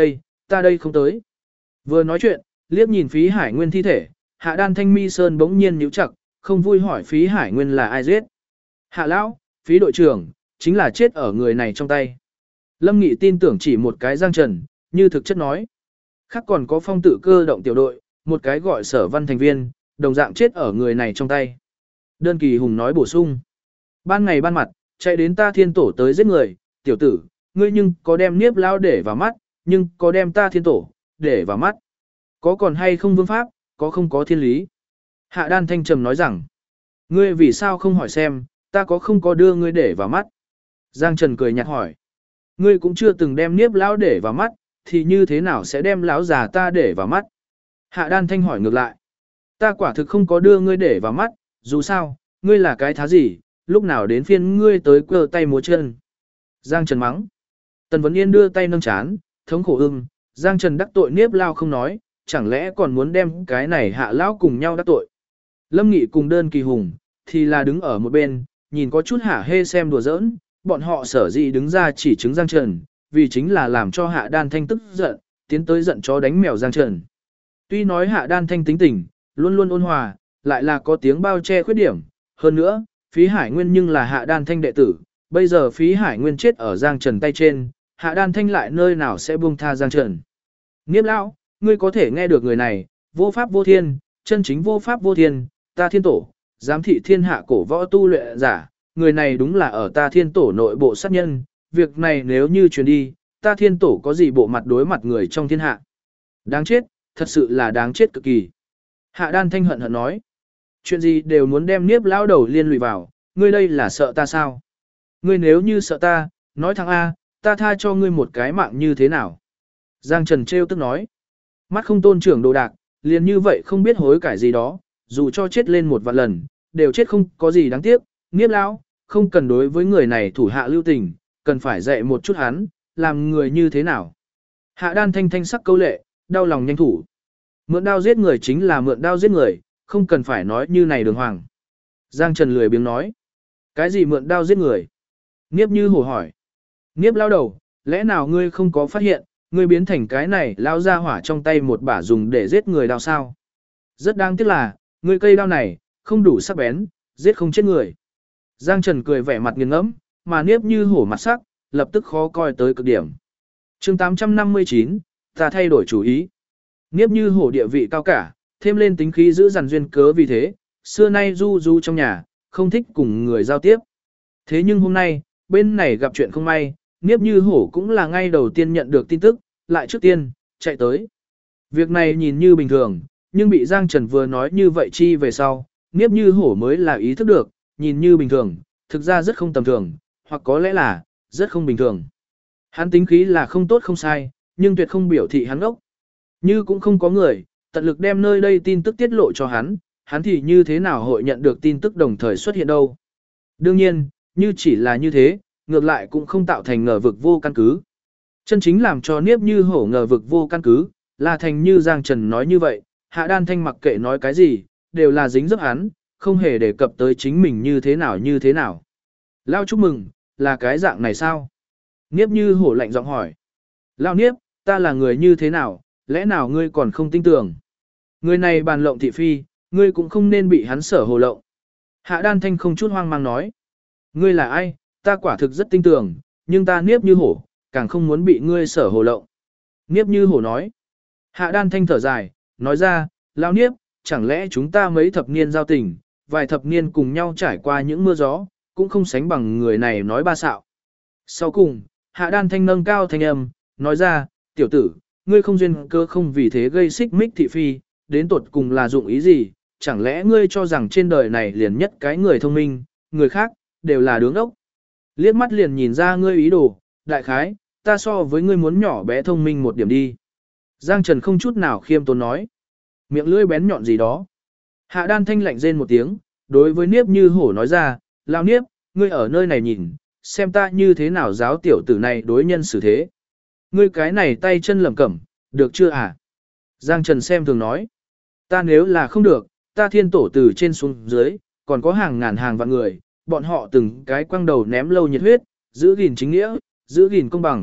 ta đây không tới. Vừa nói chuyện, liếc nhìn Phí Hải Nguyên thi thể, Hạ Đan Thanh mi sơn bỗng nhiên nhíu chặt, không vui hỏi Phí Hải Nguyên là ai giết. Hạ lão, Phí đội trưởng, chính là chết ở người này trong tay. Lâm Nghị tin tưởng chỉ một cái Giang Trần, như thực chất nói. Khác còn có phong tự cơ động tiểu đội, một cái gọi Sở Văn thành viên, đồng dạng chết ở người này trong tay. Đơn Kỳ Hùng nói bổ sung. Ban ngày ban mặt, chạy đến ta thiên tổ tới giết người, tiểu tử, ngươi nhưng có đem Niếp lão để vào mắt, nhưng có đem ta thiên tổ để vào mắt. Có còn hay không vương pháp, có không có thiên lý. Hạ Đan Thanh trầm nói rằng, ngươi vì sao không hỏi xem, ta có không có đưa ngươi để vào mắt. Giang Trần cười nhạt hỏi, ngươi cũng chưa từng đem Niếp lão để vào mắt, thì như thế nào sẽ đem lão già ta để vào mắt. Hạ Đan Thanh hỏi ngược lại, ta quả thực không có đưa ngươi để vào mắt, dù sao, ngươi là cái thá gì, lúc nào đến phiên ngươi tới quơ tay múa chân. Giang Trần mắng. Tần Vấn Yên đưa tay nâng chán, thống khổ Giang Trần đắc tội Niếp lão không nói, chẳng lẽ còn muốn đem cái này Hạ lão cùng nhau đắc tội. Lâm Nghị cùng Đơn Kỳ Hùng, thì là đứng ở một bên, nhìn có chút hả hê xem đùa giỡn, bọn họ sở dĩ đứng ra chỉ chứng Giang Trần, vì chính là làm cho Hạ Đan Thanh tức giận, tiến tới giận chó đánh mèo Giang Trần. Tuy nói Hạ Đan Thanh tính tình, luôn luôn ôn hòa, lại là có tiếng bao che khuyết điểm, hơn nữa, Phí Hải Nguyên nhưng là Hạ Đan Thanh đệ tử, bây giờ Phí Hải Nguyên chết ở Giang Trần tay trên, Hạ Đan Thanh lại nơi nào sẽ buông tha Giang Trần. Niếp lão, ngươi có thể nghe được người này, vô pháp vô thiên, chân chính vô pháp vô thiên, ta thiên tổ, giám thị thiên hạ cổ võ tu luyện giả, người này đúng là ở ta thiên tổ nội bộ sát nhân, việc này nếu như truyền đi, ta thiên tổ có gì bộ mặt đối mặt người trong thiên hạ. Đáng chết, thật sự là đáng chết cực kỳ. Hạ Đan Thanh hận hận nói, chuyện gì đều muốn đem Niếp lão đầu liên lụy vào, ngươi đây là sợ ta sao? Ngươi nếu như sợ ta, nói thẳng A, ta tha cho ngươi một cái mạng như thế nào? Giang Trần trêu tức nói, mắt không tôn trưởng đồ đạc, liền như vậy không biết hối cải gì đó, dù cho chết lên một vạn lần, đều chết không có gì đáng tiếc. Niếp lão, không cần đối với người này thủ hạ lưu tình, cần phải dạy một chút hắn, làm người như thế nào. Hạ Đan Thanh thanh sắc câu lệ, đau lòng nhanh thủ. Mượn đao giết người chính là mượn đao giết người, không cần phải nói như này đường hoàng. Giang Trần lười biếng nói, cái gì mượn đao giết người? Niếp Như Hổ hỏi. Niếp lao đầu, lẽ nào ngươi không có phát hiện, ngươi biến thành cái này lao ra hỏa trong tay một bả dùng để giết người đao sao? Rất đáng tiếc là, ngươi cây đao này, không đủ sắc bén, giết không chết người. Giang Trần cười vẻ mặt nghiêng ngẫm, mà Niếp Như Hổ mặt sắc, lập tức khó coi tới cực điểm. Chương 859, ta thay đổi chủ ý. Niếp Như Hổ địa vị cao cả, thêm lên tính khí giữ dằn duyên cớ vì thế, xưa nay du du trong nhà, không thích cùng người giao tiếp. Thế nhưng hôm nay, bên này gặp chuyện không may, Niếp Như Hổ cũng là ngay đầu tiên nhận được tin tức, lại trước tiên, chạy tới. Việc này nhìn như bình thường, nhưng bị Giang Trần vừa nói như vậy chi về sau, Niếp Như Hổ mới là ý thức được, nhìn như bình thường, thực ra rất không tầm thường, hoặc có lẽ là, rất không bình thường. Hắn tính khí là không tốt không sai, nhưng tuyệt không biểu thị hắn ốc. Như cũng không có người, tận lực đem nơi đây tin tức tiết lộ cho hắn, hắn thì như thế nào hội nhận được tin tức đồng thời xuất hiện đâu. Đương nhiên, như chỉ là như thế, ngược lại cũng không tạo thành ngờ vực vô căn cứ. Chân chính làm cho Niếp Như Hổ ngờ vực vô căn cứ, là thành như Giang Trần nói như vậy, Hạ Đan Thanh mặc kệ nói cái gì, đều là dính dấp hắn, không hề đề cập tới chính mình như thế nào như thế nào. Lao chúc mừng, là cái dạng này sao? Niếp Như Hổ lạnh giọng hỏi. Lao Niếp, ta là người như thế nào, lẽ nào ngươi còn không tin tưởng? Người này bàn lộng thị phi, ngươi cũng không nên bị hắn sở hồ lộng. Hạ Đan Thanh không chút hoang mang nói. Ngươi là ai, ta quả thực rất tin tưởng, nhưng ta Niếp Như Hổ, càng không muốn bị ngươi sở hồ lộng. Niếp Như Hổ nói. Hạ Đan Thanh thở dài, nói ra, Lao Niếp, chẳng lẽ chúng ta mấy thập niên giao tình, vài thập niên cùng nhau trải qua những mưa gió, cũng không sánh bằng người này nói ba xạo. Sau cùng, Hạ Đan Thanh nâng cao thanh âm, nói ra, tiểu tử, ngươi không duyên cơ không vì thế gây xích mích thị phi, đến tột cùng là dụng ý gì, chẳng lẽ ngươi cho rằng trên đời này liền nhất cái người thông minh, người khác, đều là đứng ốc. Liếc mắt liền nhìn ra ngươi ý đồ, đại khái, ta so với ngươi muốn nhỏ bé thông minh một điểm đi. Giang Trần không chút nào khiêm tốn nói. Miệng lưỡi bén nhọn gì đó. Hạ Đan Thanh lạnh rên một tiếng, đối với Niếp Như Hổ nói ra, Lao Niếp, ngươi ở nơi này nhìn, xem ta như thế nào giáo tiểu tử này đối nhân xử thế. Ngươi cái này tay chân lẩm cẩm, được chưa à? Giang Trần xem thường nói. Ta nếu là không được, ta thiên tổ từ trên xuống dưới, còn có hàng ngàn hàng vạn người, bọn họ từng cái quăng đầu ném lâu nhiệt huyết, giữ gìn chính nghĩa, giữ gìn công bằng,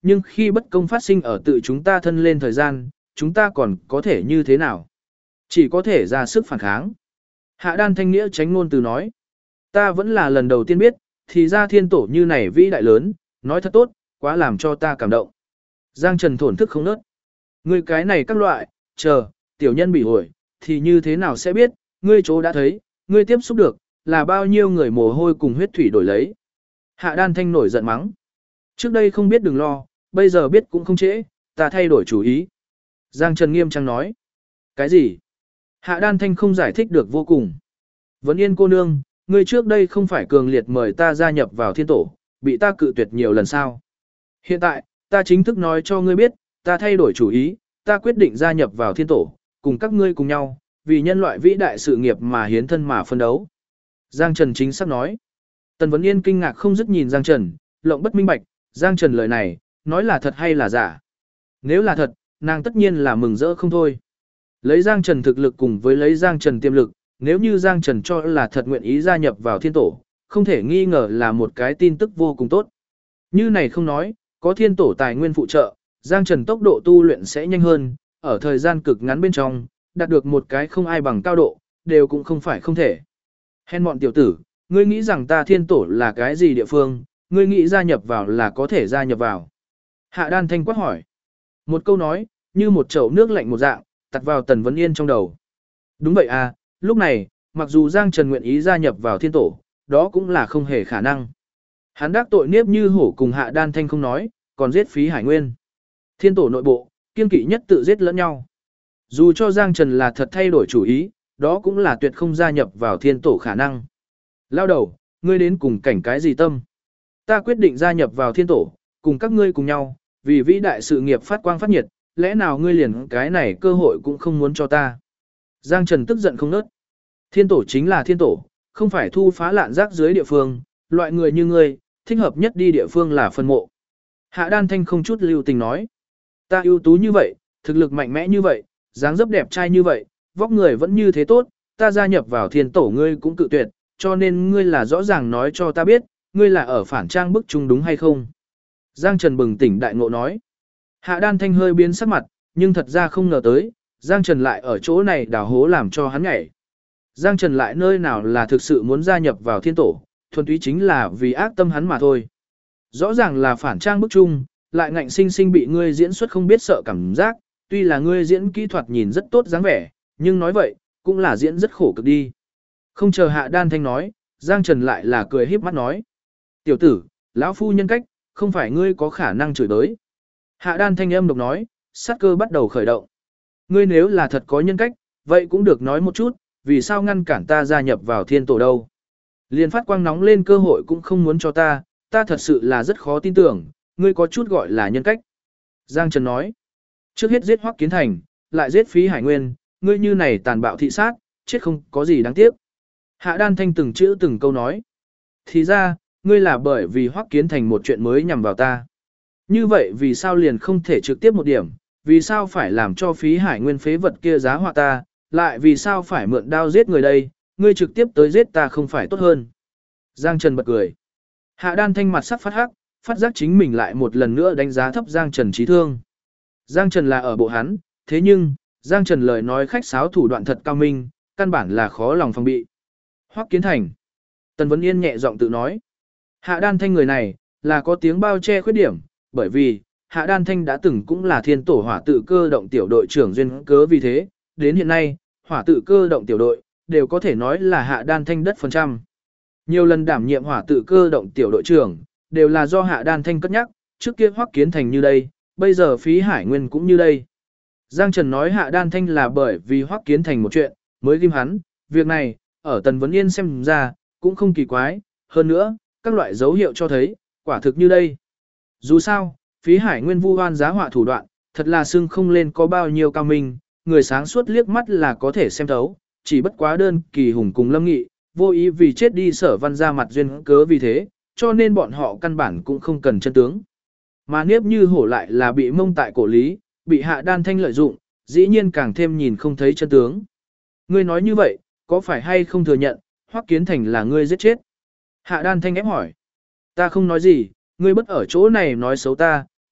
nhưng khi bất công phát sinh ở tự chúng ta thân lên thời gian, chúng ta còn có thể như thế nào? Chỉ có thể ra sức phản kháng. Hạ đan thanh nghĩa tránh ngôn từ nói. Ta vẫn là lần đầu tiên biết, thì ra thiên tổ như này vĩ đại lớn, nói thật tốt, quá làm cho ta cảm động. Giang Trần thổn thức không nớt. Ngươi cái này các loại, chờ, tiểu nhân bị hồi, thì như thế nào sẽ biết, ngươi chỗ đã thấy, ngươi tiếp xúc được, là bao nhiêu người mồ hôi cùng huyết thủy đổi lấy. Hạ đan thanh nổi giận mắng. Trước đây không biết đừng lo, bây giờ biết cũng không trễ, ta thay đổi chủ ý. Giang Trần nghiêm trang nói. Cái gì? Hạ đan thanh không giải thích được vô cùng. Vấn Yên cô nương, ngươi trước đây không phải cường liệt mời ta gia nhập vào thiên tổ, bị ta cự tuyệt nhiều lần sao. Hiện tại, ta chính thức nói cho ngươi biết, ta thay đổi chủ ý, ta quyết định gia nhập vào thiên tổ, cùng các ngươi cùng nhau, vì nhân loại vĩ đại sự nghiệp mà hiến thân mà phân đấu. Giang Trần chính xác nói. Tần Vấn Yên kinh ngạc không dứt nhìn Giang Trần, lộng bất minh bạch, Giang Trần lời này, nói là thật hay là giả. Nếu là thật, nàng tất nhiên là mừng rỡ không thôi. Lấy Giang Trần thực lực cùng với lấy Giang Trần tiềm lực, nếu như Giang Trần cho là thật nguyện ý gia nhập vào thiên tổ, không thể nghi ngờ là một cái tin tức vô cùng tốt. Như này không nói, có thiên tổ tài nguyên phụ trợ, Giang Trần tốc độ tu luyện sẽ nhanh hơn, ở thời gian cực ngắn bên trong, đạt được một cái không ai bằng cao độ, đều cũng không phải không thể. Hèn mọn tiểu tử, ngươi nghĩ rằng ta thiên tổ là cái gì địa phương, ngươi nghĩ gia nhập vào là có thể gia nhập vào. Hạ đan thanh quát hỏi. Một câu nói, như một chậu nước lạnh một dạng, tạt vào Tần Vấn Yên trong đầu. Đúng vậy à, lúc này, mặc dù Giang Trần nguyện ý gia nhập vào thiên tổ, đó cũng là không hề khả năng. Hắn đắc tội Niếp Như Hổ cùng Hạ đan thanh không nói, còn giết Phí Hải Nguyên. Thiên tổ nội bộ, kiên kỵ nhất tự giết lẫn nhau. Dù cho Giang Trần là thật thay đổi chủ ý, đó cũng là tuyệt không gia nhập vào thiên tổ khả năng. Lao đầu, ngươi đến cùng cảnh cái gì tâm? Ta quyết định gia nhập vào thiên tổ, cùng các ngươi cùng nhau, vì vĩ đại sự nghiệp phát quang phát nhiệt, lẽ nào ngươi liền cái này cơ hội cũng không muốn cho ta? Giang Trần tức giận không nớt. Thiên tổ chính là thiên tổ, không phải thu phá lạn rác dưới địa phương, loại người như ngươi, thích hợp nhất đi địa phương là phân mộ. Hạ đan thanh không chút lưu tình nói. Ta ưu tú như vậy, thực lực mạnh mẽ như vậy, dáng dấp đẹp trai như vậy, vóc người vẫn như thế tốt, ta gia nhập vào thiên tổ ngươi cũng cự tuyệt, cho nên ngươi là rõ ràng nói cho ta biết, ngươi là ở phản trang bức chung đúng hay không? Giang Trần bừng tỉnh đại ngộ nói. Hạ đan thanh hơi biến sắc mặt, nhưng thật ra không ngờ tới, Giang Trần lại ở chỗ này đào hố làm cho hắn nhảy. Giang Trần lại nơi nào là thực sự muốn gia nhập vào thiên tổ, thuần túy chính là vì ác tâm hắn mà thôi. Rõ ràng là phản trang bức chung, lại ngạnh sinh sinh bị ngươi diễn xuất không biết sợ cảm giác, tuy là ngươi diễn kỹ thuật nhìn rất tốt dáng vẻ, nhưng nói vậy, cũng là diễn rất khổ cực đi. Không chờ Hạ đan thanh nói, Giang Trần lại là cười híp mắt nói. Tiểu tử, lão phu nhân cách, không phải ngươi có khả năng chửi đới. Hạ đan thanh âm độc nói, sát cơ bắt đầu khởi động. Ngươi nếu là thật có nhân cách, vậy cũng được nói một chút, vì sao ngăn cản ta gia nhập vào thiên tổ đâu. Liên phát quang nóng lên cơ hội cũng không muốn cho ta, ta thật sự là rất khó tin tưởng, ngươi có chút gọi là nhân cách. Giang Trần nói, trước hết giết Hoắc Kiến Thành, lại giết Phí Hải Nguyên, ngươi như này tàn bạo thị sát, chết không có gì đáng tiếc. Hạ đan thanh từng chữ từng câu nói. Thì ra, ngươi là bởi vì Hoắc Kiến Thành một chuyện mới nhằm vào ta. Như vậy vì sao liền không thể trực tiếp một điểm, vì sao phải làm cho Phí Hải Nguyên phế vật kia giá họa ta, lại vì sao phải mượn đao giết người đây, ngươi trực tiếp tới giết ta không phải tốt hơn. Giang Trần bật cười. Hạ đan thanh mặt sắc phát hắc, phát giác chính mình lại một lần nữa đánh giá thấp Giang Trần trí thương. Giang Trần là ở bộ hắn, thế nhưng, Giang Trần lời nói khách sáo thủ đoạn thật cao minh, căn bản là khó lòng phòng bị. Hoắc Kiến Thành. Tần Vấn Yên nhẹ giọng tự nói. Hạ đan thanh người này, là có tiếng bao che khuyết điểm, bởi vì, Hạ đan thanh đã từng cũng là thiên tổ hỏa tự cơ động tiểu đội trưởng duyên cớ vì thế, đến hiện nay, hỏa tự cơ động tiểu đội, đều có thể nói là Hạ đan thanh đất phần trăm. Nhiều lần đảm nhiệm hỏa tự cơ động tiểu đội trưởng, đều là do Hạ đan thanh cất nhắc, trước kia Hoắc Kiến Thành như đây, bây giờ Phí Hải Nguyên cũng như đây. Giang Trần nói Hạ đan thanh là bởi vì Hoắc Kiến Thành một chuyện, mới ghim hắn, việc này, ở Tần Vấn Yên xem ra, cũng không kỳ quái, hơn nữa, các loại dấu hiệu cho thấy, quả thực như đây. Dù sao, Phí Hải Nguyên vu oan giá họa thủ đoạn, thật là xưng không lên có bao nhiêu cao minh, người sáng suốt liếc mắt là có thể xem thấu, chỉ bất quá đơn Kỳ Hùng cùng Lâm Nghị, vô ý vì chết đi Sở Văn ra mặt duyên cớ vì thế, cho nên bọn họ căn bản cũng không cần chân tướng. Mà Niếp Như Hổ lại là bị mông tại cổ lý, bị Hạ đan thanh lợi dụng, dĩ nhiên càng thêm nhìn không thấy chân tướng. Ngươi nói như vậy, có phải hay không thừa nhận, Hoắc Kiến Thành là ngươi giết chết? Hạ đan thanh ép hỏi. Ta không nói gì, ngươi bất ở chỗ này nói xấu ta,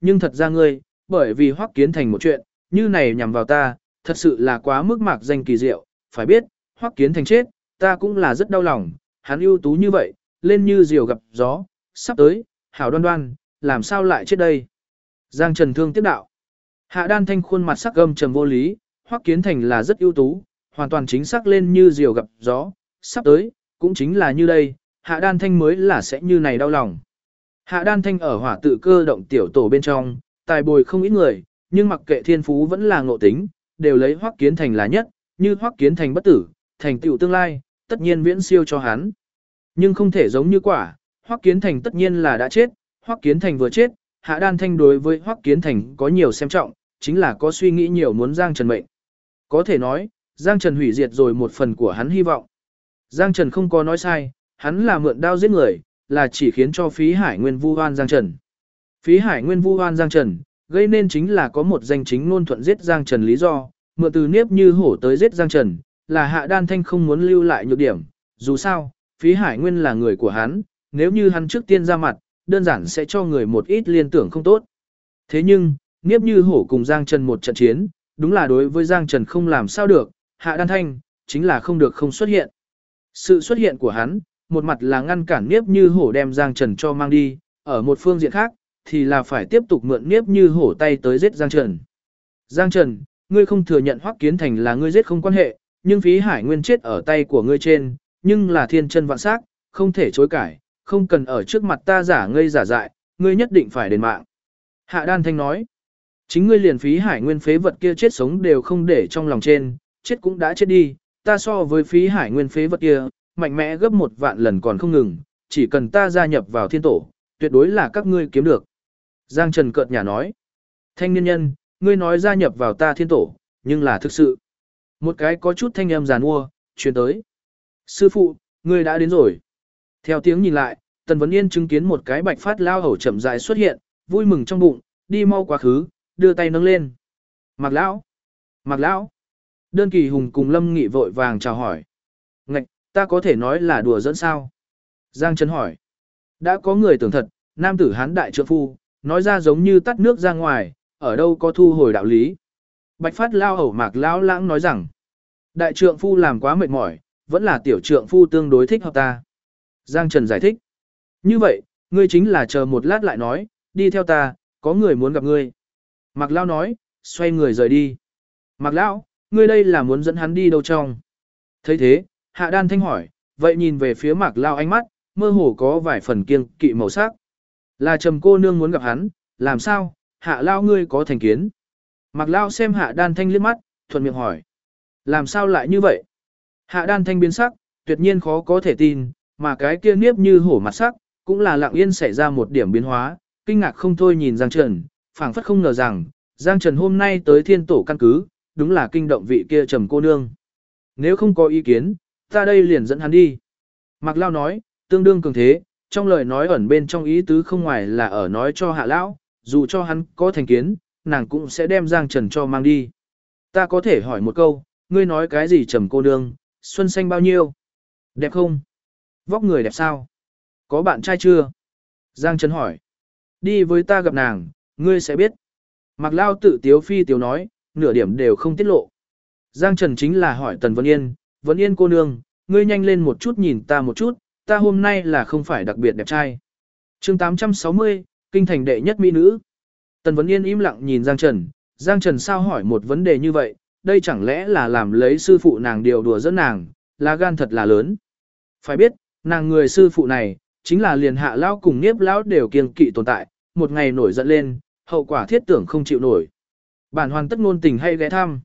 nhưng thật ra ngươi, bởi vì Hoắc Kiến Thành một chuyện, như này nhằm vào ta, thật sự là quá mức mạc danh kỳ diệu, phải biết, Hoắc Kiến Thành chết, ta cũng là rất đau lòng, hắn ưu tú như vậy, lên như diều gặp gió, sắp tới, hảo đoan đoan, làm sao lại chết đây? Giang Trần thương tiếc đạo. Hạ Đan Thanh khuôn mặt sắc gâm trầm vô lý, Hoắc Kiến Thành là rất ưu tú, hoàn toàn chính xác lên như diều gặp gió, sắp tới, cũng chính là như đây, Hạ Đan Thanh mới là sẽ như này đau lòng. Hạ Đan Thanh ở hỏa tự cơ động tiểu tổ bên trong, tài bồi không ít người, nhưng mặc kệ thiên phú vẫn là ngộ tính, đều lấy Hoắc Kiến Thành là nhất, như Hoắc Kiến Thành bất tử, thành tựu tương lai, tất nhiên viễn siêu cho hắn. Nhưng không thể giống như quả, Hoắc Kiến Thành tất nhiên là đã chết, Hoắc Kiến Thành vừa chết, Hạ Đan Thanh đối với Hoắc Kiến Thành có nhiều xem trọng, chính là có suy nghĩ nhiều muốn Giang Trần mệnh. Có thể nói, Giang Trần hủy diệt rồi một phần của hắn hy vọng. Giang Trần không có nói sai, hắn là mượn đao giết người, là chỉ khiến cho Phí Hải Nguyên vu oan Giang Trần. Phí Hải Nguyên vu oan Giang Trần, gây nên chính là có một danh chính ngôn thuận giết Giang Trần lý do, mượn từ Niếp Như Hổ tới giết Giang Trần, là Hạ Đan Thanh không muốn lưu lại nhược điểm, dù sao, Phí Hải Nguyên là người của hắn, nếu như hắn trước tiên ra mặt, đơn giản sẽ cho người một ít liên tưởng không tốt. Thế nhưng, Niếp Như Hổ cùng Giang Trần một trận chiến, đúng là đối với Giang Trần không làm sao được, Hạ Đan Thanh, chính là không được không xuất hiện. Sự xuất hiện của hắn, một mặt là ngăn cản Niếp Như Hổ đem Giang Trần cho mang đi, ở một phương diện khác, thì là phải tiếp tục mượn Niếp Như Hổ tay tới giết Giang Trần. Giang Trần, ngươi không thừa nhận Hoắc Kiến Thành là ngươi giết không quan hệ, nhưng Phí Hải Nguyên chết ở tay của ngươi trên, nhưng là thiên chân vạn sắc, không thể chối cãi, không cần ở trước mặt ta giả ngây giả dại, ngươi nhất định phải đền mạng. Hạ Đan Thanh nói, chính ngươi liền Phí Hải Nguyên phế vật kia chết sống đều không để trong lòng trên, chết cũng đã chết đi, ta so với Phí Hải Nguyên phế vật kia, mạnh mẽ gấp 1 vạn lần còn không ngừng, chỉ cần ta gia nhập vào thiên tổ, tuyệt đối là các ngươi kiếm được. Giang Trần cợt nhả nói, thanh niên nhân, ngươi nói gia nhập vào ta thiên tổ, nhưng là thực sự. Một cái có chút thanh âm giàn mua, truyền tới. Sư phụ, ngươi đã đến rồi. Theo tiếng nhìn lại, Tần Vấn Yên chứng kiến một cái bạch phát lao hầu chậm rãi xuất hiện, vui mừng trong bụng, đi mau quá khứ, đưa tay nâng lên. Mạc lão, Mạc lão. Đơn Kỳ Hùng cùng Lâm Nghị vội vàng chào hỏi. Ngạch, ta có thể nói là đùa dẫn sao? Giang Trần hỏi. Đã có người tưởng thật, nam tử hán đại trượng phu, nói ra giống như tắt nước ra ngoài, ở đâu có thu hồi đạo lý. Bạch phát lao hầu Mạc lão lãng nói rằng, đại trượng phu làm quá mệt mỏi, vẫn là tiểu trượng phu tương đối thích hợp ta. Giang Trần giải thích. Như vậy, ngươi chính là chờ một lát lại nói, đi theo ta, có người muốn gặp ngươi. Mạc lão nói, xoay người rời đi. Mạc lão, ngươi đây là muốn dẫn hắn đi đâu trong? Thấy thế, Hạ Đan Thanh hỏi, vậy nhìn về phía Mạc lão ánh mắt, mơ hồ có vài phần kiêng kỵ màu sắc. Là Trầm cô nương muốn gặp hắn, làm sao, Hạ lão ngươi có thành kiến? Mạc lão xem Hạ Đan Thanh liếc mắt, thuận miệng hỏi. Làm sao lại như vậy? Hạ Đan Thanh biến sắc, tuyệt nhiên khó có thể tin, mà cái kia Niếp Như Hổ mặt sắc, cũng là lặng yên xảy ra một điểm biến hóa, kinh ngạc không thôi nhìn Giang Trần, phảng phất không ngờ rằng, Giang Trần hôm nay tới thiên tổ căn cứ, đúng là kinh động vị kia Trầm cô nương. Nếu không có ý kiến, ta đây liền dẫn hắn đi. Mạc Lao nói, tương đương cường thế, trong lời nói ẩn bên trong ý tứ không ngoài là ở nói cho Hạ Lão, dù cho hắn có thành kiến, nàng cũng sẽ đem Giang Trần cho mang đi. Ta có thể hỏi một câu, ngươi nói cái gì Trầm cô nương, xuân xanh bao nhiêu? Đẹp không? Vóc người đẹp sao? Có bạn trai chưa? Giang Trần hỏi. Đi với ta gặp nàng, ngươi sẽ biết. Mạc Lao tự tiếu phi tiếu nói, nửa điểm đều không tiết lộ. Giang Trần chính là hỏi Tần Vấn Yên cô nương, ngươi nhanh lên một chút nhìn ta một chút, ta hôm nay là không phải đặc biệt đẹp trai. chương 860, kinh thành đệ nhất mỹ nữ. Tần Vấn Yên im lặng nhìn Giang Trần sao hỏi một vấn đề như vậy, đây chẳng lẽ là làm lấy sư phụ nàng điều đùa dẫn nàng, là gan thật là lớn. Phải biết, nàng người sư phụ này, chính là liền Hạ Lão cùng Niếp Lão đều kiêng kỵ tồn tại, một ngày nổi giận lên, hậu quả thiết tưởng không chịu nổi. Bản hoàn tất ngôn tình hay ghé thăm.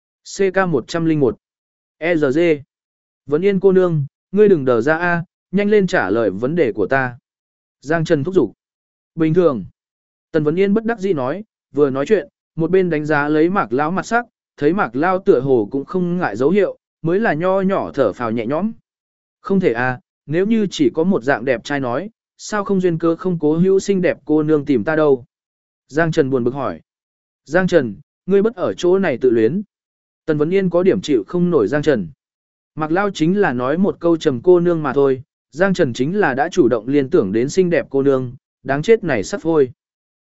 CK101 EGG Vấn Yên cô nương, ngươi đừng đờ ra a, nhanh lên trả lời vấn đề của ta. Giang Trần thúc giục. Bình thường. Tần Vấn Yên bất đắc dĩ nói, vừa nói chuyện, một bên đánh giá lấy Mạc Lão mặt sắc, thấy Mạc Lão tựa hồ cũng không ngại dấu hiệu, mới là nho nhỏ thở phào nhẹ nhõm. Không thể à, nếu như chỉ có một dạng đẹp trai nói, sao không duyên cơ không cố hữu xinh đẹp cô nương tìm ta đâu? Giang Trần buồn bực hỏi. Giang Trần, ngươi bất ở chỗ này tự luyến. Tần Vấn Yên có điểm chịu không nổi Giang Trần. Mạc Lao chính là nói một câu trầm cô nương mà thôi, Giang Trần chính là đã chủ động liên tưởng đến xinh đẹp cô nương, đáng chết này sắp phôi.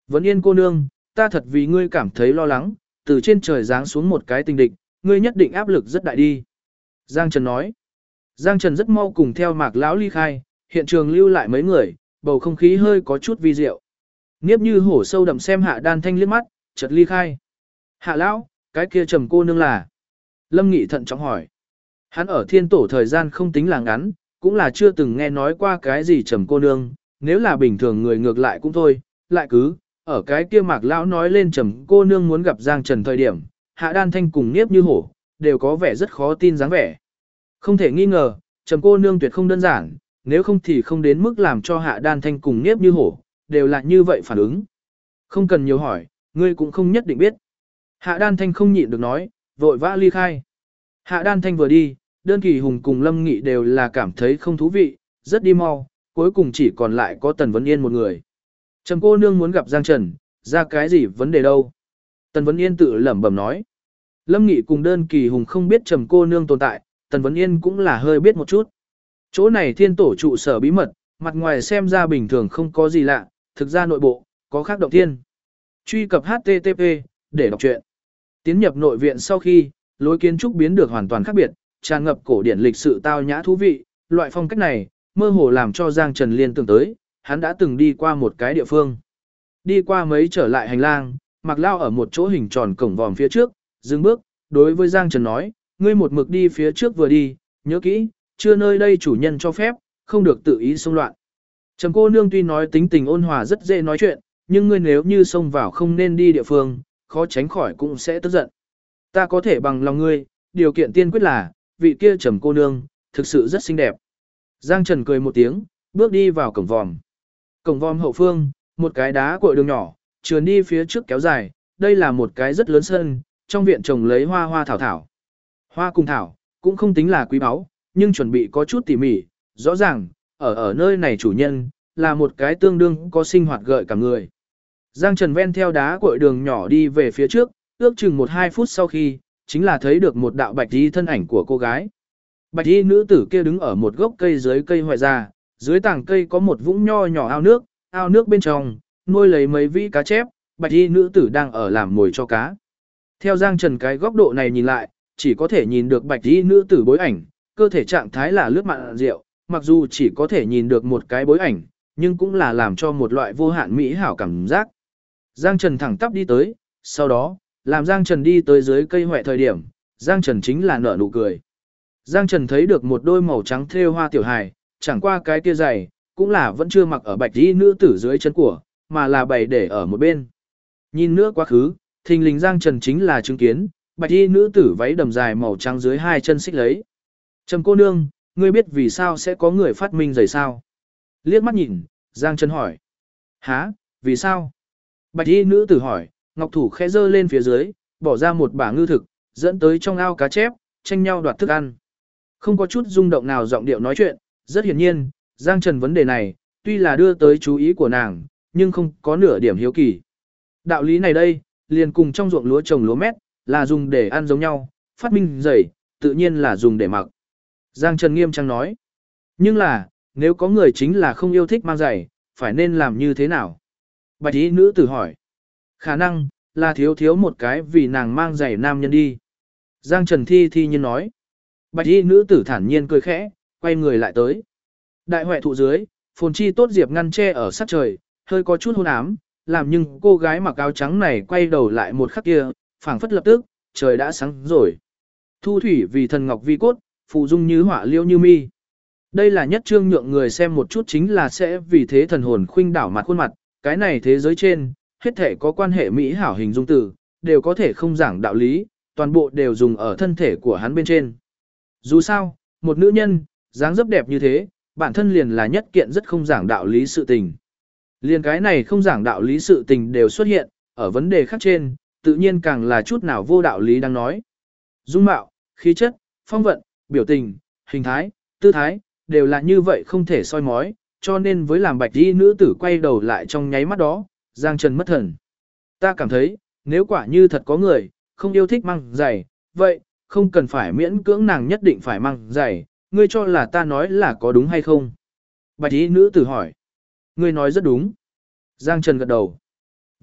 Vấn Yên cô nương, ta thật vì ngươi cảm thấy lo lắng, từ trên trời giáng xuống một cái tình địch, ngươi nhất định áp lực rất đại đi. Giang Trần nói. Giang Trần rất mau cùng theo Mạc lão ly khai, hiện trường lưu lại mấy người, bầu không khí hơi có chút vi diệu. Niếp Như Hổ sâu đậm xem Hạ Đan Thanh liếc mắt, chợt ly khai. Hạ lão, cái kia Trầm cô nương là? Lâm Nghị thận trọng hỏi. Hắn ở Thiên Tổ thời gian không tính là ngắn, cũng là chưa từng nghe nói qua cái gì Trầm cô nương, nếu là bình thường người ngược lại cũng thôi, lại cứ, ở cái kia Mạc lão nói lên Trầm cô nương muốn gặp Giang Trần thời điểm, Hạ Đan Thanh cùng Niếp Như Hổ đều có vẻ rất khó tin dáng vẻ. Không thể nghi ngờ, Trầm cô nương tuyệt không đơn giản, nếu không thì không đến mức làm cho Hạ Đan Thanh cùng Niếp Như Hổ đều là như vậy phản ứng. Không cần nhiều hỏi, ngươi cũng không nhất định biết. Hạ Đan Thanh không nhịn được nói, vội vã ly khai. Hạ Đan Thanh vừa đi, Đơn Kỳ Hùng cùng Lâm Nghị đều là cảm thấy không thú vị, rất đi mau, cuối cùng chỉ còn lại có Tần Vấn Yên một người. Trầm cô nương muốn gặp Giang Trần, ra cái gì vấn đề đâu? Tần Vấn Yên tự lẩm bẩm nói. Lâm Nghị cùng Đơn Kỳ Hùng không biết Trầm cô nương tồn tại, Tần Vấn Yên cũng là hơi biết một chút. Chỗ này Thiên Tổ trụ sở bí mật, mặt ngoài xem ra bình thường không có gì lạ, thực ra nội bộ có khác động thiên. Truy cập http để đọc truyện. Tiến nhập nội viện sau khi, lối kiến trúc biến được hoàn toàn khác biệt, tràn ngập cổ điển lịch sự tao nhã thú vị, loại phong cách này mơ hồ làm cho Giang Trần liên tưởng tới, hắn đã từng đi qua một cái địa phương. Đi qua mấy trở lại hành lang, Mạc Lao ở một chỗ hình tròn cổng vòm phía trước, dừng bước, đối với Giang Trần nói, ngươi một mực đi phía trước vừa đi, nhớ kỹ, chưa nơi đây chủ nhân cho phép, không được tự ý xông loạn. Trầm cô nương tuy nói tính tình ôn hòa rất dễ nói chuyện, nhưng ngươi nếu như xông vào không nên đi địa phương, khó tránh khỏi cũng sẽ tức giận. Ta có thể bằng lòng ngươi, điều kiện tiên quyết là, vị kia Trầm cô nương, thực sự rất xinh đẹp. Giang Trần cười một tiếng, bước đi vào cổng vòm. Cổng vòm hậu phương, một cái đá cội đường nhỏ, trườn đi phía trước kéo dài, đây là một cái rất lớn sân, trong viện trồng lấy hoa hoa thảo thảo. Hoa cùng thảo, cũng không tính là quý báu, nhưng chuẩn bị có chút tỉ mỉ, rõ ràng, ở nơi này chủ nhân, là một cái tương đương có sinh hoạt gợi cả người. Giang Trần ven theo đá cội đường nhỏ đi về phía trước, ước chừng 1-2 phút sau khi, chính là thấy được một đạo bạch y thân ảnh của cô gái. Bạch y nữ tử kia đứng ở một gốc cây dưới cây hoại già, dưới tảng cây có một vũng nho nhỏ ao nước bên trong, nuôi lấy mấy vĩ cá chép, bạch y nữ tử đang ở làm mồi cho cá. Theo Giang Trần cái góc độ này nhìn lại, chỉ có thể nhìn được bạch y nữ tử bối ảnh, cơ thể trạng thái là lướt mặn rượu, mặc dù chỉ có thể nhìn được một cái bối ảnh, nhưng cũng là làm cho một loại vô hạn mỹ hảo cảm giác. Giang Trần thẳng tắp đi tới, sau đó, làm Giang Trần đi tới dưới cây hoại thời điểm, Giang Trần chính là nở nụ cười. Giang Trần thấy được một đôi màu trắng thêu hoa tiểu hài, chẳng qua cái kia giày, cũng là vẫn chưa mặc ở bạch y nữ tử dưới chân của, mà là bày để ở một bên. Nhìn nữa quá khứ, thình lình Giang Trần chính là chứng kiến, bạch y nữ tử váy đầm dài màu trắng dưới hai chân xích lấy. Trầm cô nương, ngươi biết vì sao sẽ có người phát minh giày sao? Liếc mắt nhìn, Giang Trần hỏi. Hả, vì sao? Bạch y nữ tử hỏi, ngọc thủ khẽ giơ lên phía dưới, bỏ ra một bả ngư thực, dẫn tới trong ao cá chép, tranh nhau đoạt thức ăn. Không có chút rung động nào giọng điệu nói chuyện, rất hiển nhiên, Giang Trần vấn đề này, tuy là đưa tới chú ý của nàng, nhưng không có nửa điểm hiếu kỳ. Đạo lý này đây, liền cùng trong ruộng lúa trồng lúa mét, là dùng để ăn giống nhau, phát minh giày, tự nhiên là dùng để mặc. Giang Trần nghiêm trang nói. Nhưng là, nếu có người chính là không yêu thích mang giày, phải nên làm như thế nào? Bạch y nữ tử hỏi. Khả năng, là thiếu một cái vì nàng mang giày nam nhân đi. Giang Trần thi nhiên nói. Bạch y nữ tử thản nhiên cười khẽ, quay người lại tới. Đại huệ thụ dưới, phồn chi tốt diệp ngăn che ở sát trời, hơi có chút hôn ám, làm nhưng cô gái mặc áo trắng này quay đầu lại một khắc kia, phảng phất lập tức, trời đã sáng rồi. Thu thủy vì thần ngọc vi cốt, phù dung như họa liêu như mi. Đây là nhất trương nhượng người xem một chút chính là sẽ vì thế thần hồn khuynh đảo mặt khuôn mặt, cái này thế giới trên, hết thể có quan hệ mỹ hảo hình dung từ, đều có thể không giảng đạo lý, toàn bộ đều dùng ở thân thể của hắn bên trên. Dù sao, một nữ nhân, dáng dấp đẹp như thế, bản thân liền là nhất kiện rất không giảng đạo lý sự tình. Liền cái này không giảng đạo lý sự tình đều xuất hiện, ở vấn đề khác trên, tự nhiên càng là chút nào vô đạo lý đang nói. Dung mạo, khí chất, phong vận, biểu tình, hình thái, tư thái, đều là như vậy không thể soi mói, cho nên với làm bạch y nữ tử quay đầu lại trong nháy mắt đó, Giang Trần mất thần. Ta cảm thấy, nếu quả như thật có người, không yêu thích mang giày, vậy, không cần phải miễn cưỡng nàng nhất định phải mang giày, ngươi cho là ta nói là có đúng hay không? Bạch y nữ tử hỏi. Ngươi nói rất đúng. Giang Trần gật đầu.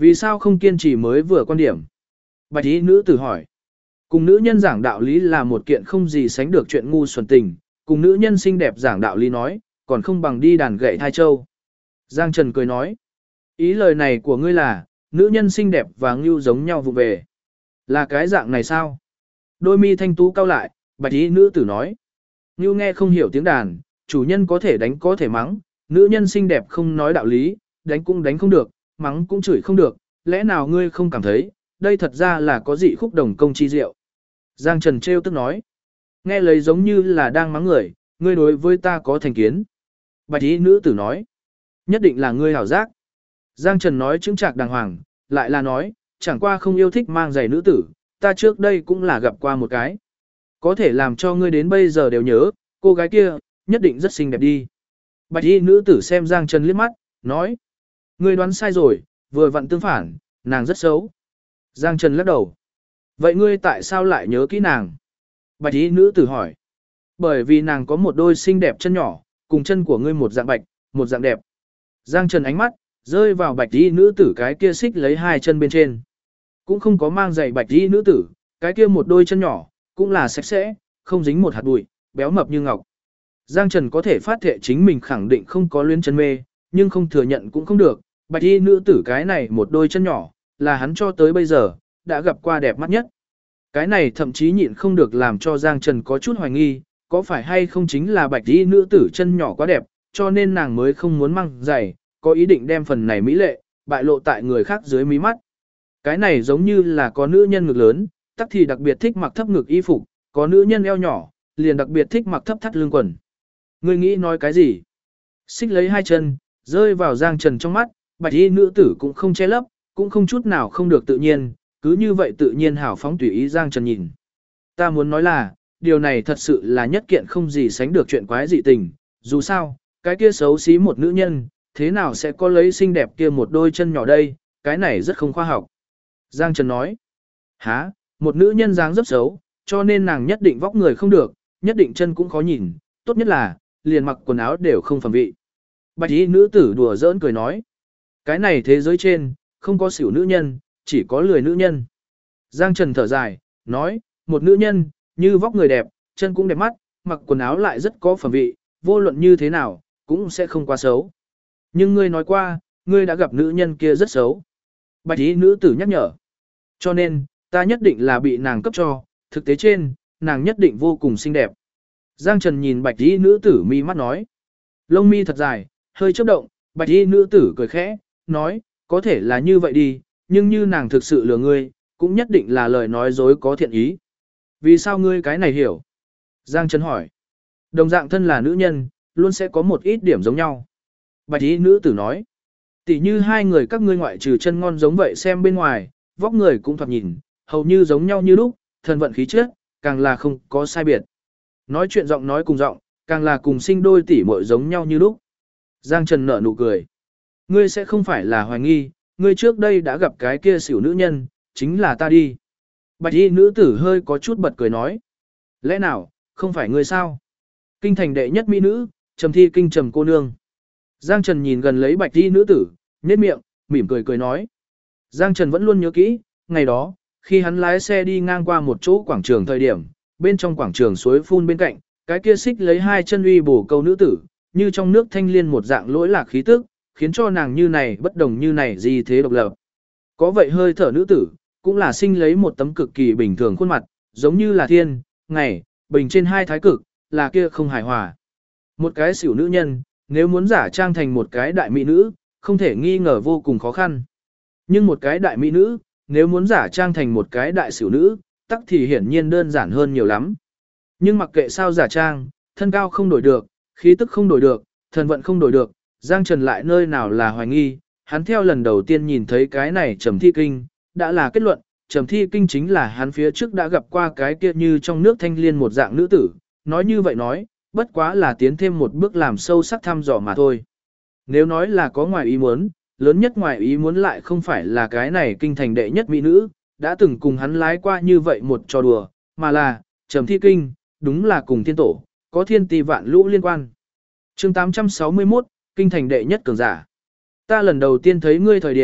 Vì sao không kiên trì mới vừa quan điểm? Bạch y nữ tử hỏi. Cùng nữ nhân giảng đạo lý là một kiện không gì sánh được chuyện ngu xuẩn tình, cùng nữ nhân xinh đẹp giảng đạo lý nói, còn không bằng đi đàn gậy thai châu. Giang Trần cười nói. Ý lời này của ngươi là, nữ nhân xinh đẹp và ngưu giống nhau vụ về. Là cái dạng này sao? Đôi mi thanh tú cau lại, bạch y nữ tử nói. Ngưu nghe không hiểu tiếng đàn, chủ nhân có thể đánh có thể mắng, nữ nhân xinh đẹp không nói đạo lý, đánh cũng đánh không được, mắng cũng chửi không được, lẽ nào ngươi không cảm thấy, đây thật ra là có dị khúc đồng công chi diệu. Giang Trần trêu tức nói. Nghe lấy giống như là đang mắng người, ngươi đối với ta có thành kiến. Bạch y nữ tử nói. Nhất định là ngươi hảo giác. Giang Trần nói chứng trạc đàng hoàng, lại là nói, chẳng qua không yêu thích mang giày nữ tử, ta trước đây cũng là gặp qua một cái. Có thể làm cho ngươi đến bây giờ đều nhớ, cô gái kia, nhất định rất xinh đẹp đi. Bạch y nữ tử xem Giang Trần liếc mắt, nói. Ngươi đoán sai rồi, vừa vặn tương phản, nàng rất xấu. Giang Trần lắc đầu. Vậy ngươi tại sao lại nhớ kỹ nàng? Bạch y nữ tử hỏi. Bởi vì nàng có một đôi xinh đẹp chân nhỏ, cùng chân của ngươi một dạng bạch, một dạng đẹp. Giang Trần ánh mắt, rơi vào bạch y nữ tử cái kia xích lấy hai chân bên trên. Cũng không có mang giày bạch y nữ tử, cái kia một đôi chân nhỏ, cũng là sạch sẽ, không dính một hạt bụi, béo mập như ngọc. Giang Trần có thể phát thệ chính mình khẳng định không có luyến chân mê, nhưng không thừa nhận cũng không được, bạch y nữ tử cái này một đôi chân nhỏ, là hắn cho tới bây giờ, đã gặp qua đẹp mắt nhất. Cái này thậm chí nhịn không được làm cho Giang Trần có chút hoài nghi, có phải hay không chính là bạch y nữ tử chân nhỏ quá đẹp, cho nên nàng mới không muốn mang giày, có ý định đem phần này mỹ lệ, bại lộ tại người khác dưới mí mắt. Cái này giống như là có nữ nhân ngực lớn, tắc thì đặc biệt thích mặc thấp ngực y phục, có nữ nhân eo nhỏ, liền đặc biệt thích mặc thấp thắt lưng quần. Ngươi nghĩ nói cái gì? Xích lấy hai chân, rơi vào Giang Trần trong mắt, bạch y nữ tử cũng không che lấp, cũng không chút nào không được tự nhiên, cứ như vậy tự nhiên hào phóng tùy ý Giang Trần nhìn. Ta muốn nói là, điều này thật sự là nhất kiện không gì sánh được chuyện quái dị tình, dù sao, cái kia xấu xí một nữ nhân, thế nào sẽ có lấy xinh đẹp kia một đôi chân nhỏ đây, cái này rất không khoa học. Giang Trần nói, há, một nữ nhân dáng dấp xấu, cho nên nàng nhất định vóc người không được, nhất định chân cũng khó nhìn, tốt nhất là, liền mặc quần áo đều không phẩm vị. Bạch y nữ tử đùa giỡn cười nói, cái này thế giới trên, không có xỉu nữ nhân, chỉ có lười nữ nhân. Giang Trần thở dài, nói, một nữ nhân, như vóc người đẹp, chân cũng đẹp mắt, mặc quần áo lại rất có phẩm vị, vô luận như thế nào, cũng sẽ không quá xấu. Nhưng ngươi nói qua, ngươi đã gặp nữ nhân kia rất xấu. Bạch y nữ tử nhắc nhở. Cho nên, ta nhất định là bị nàng cấp cho, thực tế trên, nàng nhất định vô cùng xinh đẹp. Giang Trần nhìn bạch y nữ tử mi mắt nói. Lông mi thật dài, hơi chớp động, bạch y nữ tử cười khẽ, nói, có thể là như vậy đi, nhưng như nàng thực sự lừa ngươi, cũng nhất định là lời nói dối có thiện ý. Vì sao ngươi cái này hiểu? Giang Trần hỏi. Đồng dạng thân là nữ nhân, luôn sẽ có một ít điểm giống nhau. Bạch y nữ tử nói. Tỷ như hai người các ngươi ngoại trừ chân ngon giống vậy xem bên ngoài, vóc người cũng thoạt nhìn, hầu như giống nhau như lúc, thần vận khí chất, càng là không có sai biệt. Nói chuyện giọng nói cùng giọng, càng là cùng sinh đôi tỷ muội giống nhau như lúc. Giang Trần nở nụ cười. Ngươi sẽ không phải là hoài nghi, ngươi trước đây đã gặp cái kia xỉu nữ nhân, chính là ta đi. Bạch y nữ tử hơi có chút bật cười nói. Lẽ nào, không phải ngươi sao? Kinh thành đệ nhất mỹ nữ, Trầm Thi Kinh Trầm cô nương. Giang Trần nhìn gần lấy bạch y nữ tử, nhếch miệng, mỉm cười cười nói. Giang Trần vẫn luôn nhớ kỹ, ngày đó, khi hắn lái xe đi ngang qua một chỗ quảng trường thời điểm, bên trong quảng trường suối phun bên cạnh, cái kia xích lấy hai chân uy bổ câu nữ tử, như trong nước thanh liên một dạng lỗi lạc khí tức, khiến cho nàng như này bất đồng như này gì thế độc lập. Có vậy hơi thở nữ tử, cũng là sinh lấy một tấm cực kỳ bình thường khuôn mặt, giống như là thiên, ngày, bình trên hai thái cực, là kia không hài hòa. Một cái xỉu nữ nhân, nếu muốn giả trang thành một cái đại mỹ nữ, không thể nghi ngờ vô cùng khó khăn. Nhưng một cái đại mỹ nữ, nếu muốn giả trang thành một cái đại xỉu nữ, tắc thì hiển nhiên đơn giản hơn nhiều lắm. Nhưng mặc kệ sao giả trang, thân cao không đổi được, khí tức không đổi được, thần vận không đổi được, Giang Trần lại nơi nào là hoài nghi, hắn theo lần đầu tiên nhìn thấy cái này Trầm Thi Kinh, đã là kết luận, Trầm Thi Kinh chính là hắn phía trước đã gặp qua cái kia như trong nước thanh liên một dạng nữ tử, nói như vậy nói, bất quá là tiến thêm một bước làm sâu sắc thăm dò mà thôi. Nếu nói là có ngoài ý muốn, lớn nhất ngoài ý muốn lại không phải là cái này kinh thành đệ nhất mỹ nữ, đã từng cùng hắn lái qua như vậy một trò đùa, mà là, Trầm Thi Kinh, đúng là cùng thiên tổ, có thiên tỷ vạn lũ liên quan. chương 861, kinh thành đệ nhất cường giả. Ta lần đầu tiên thấy ngươi thời điểm,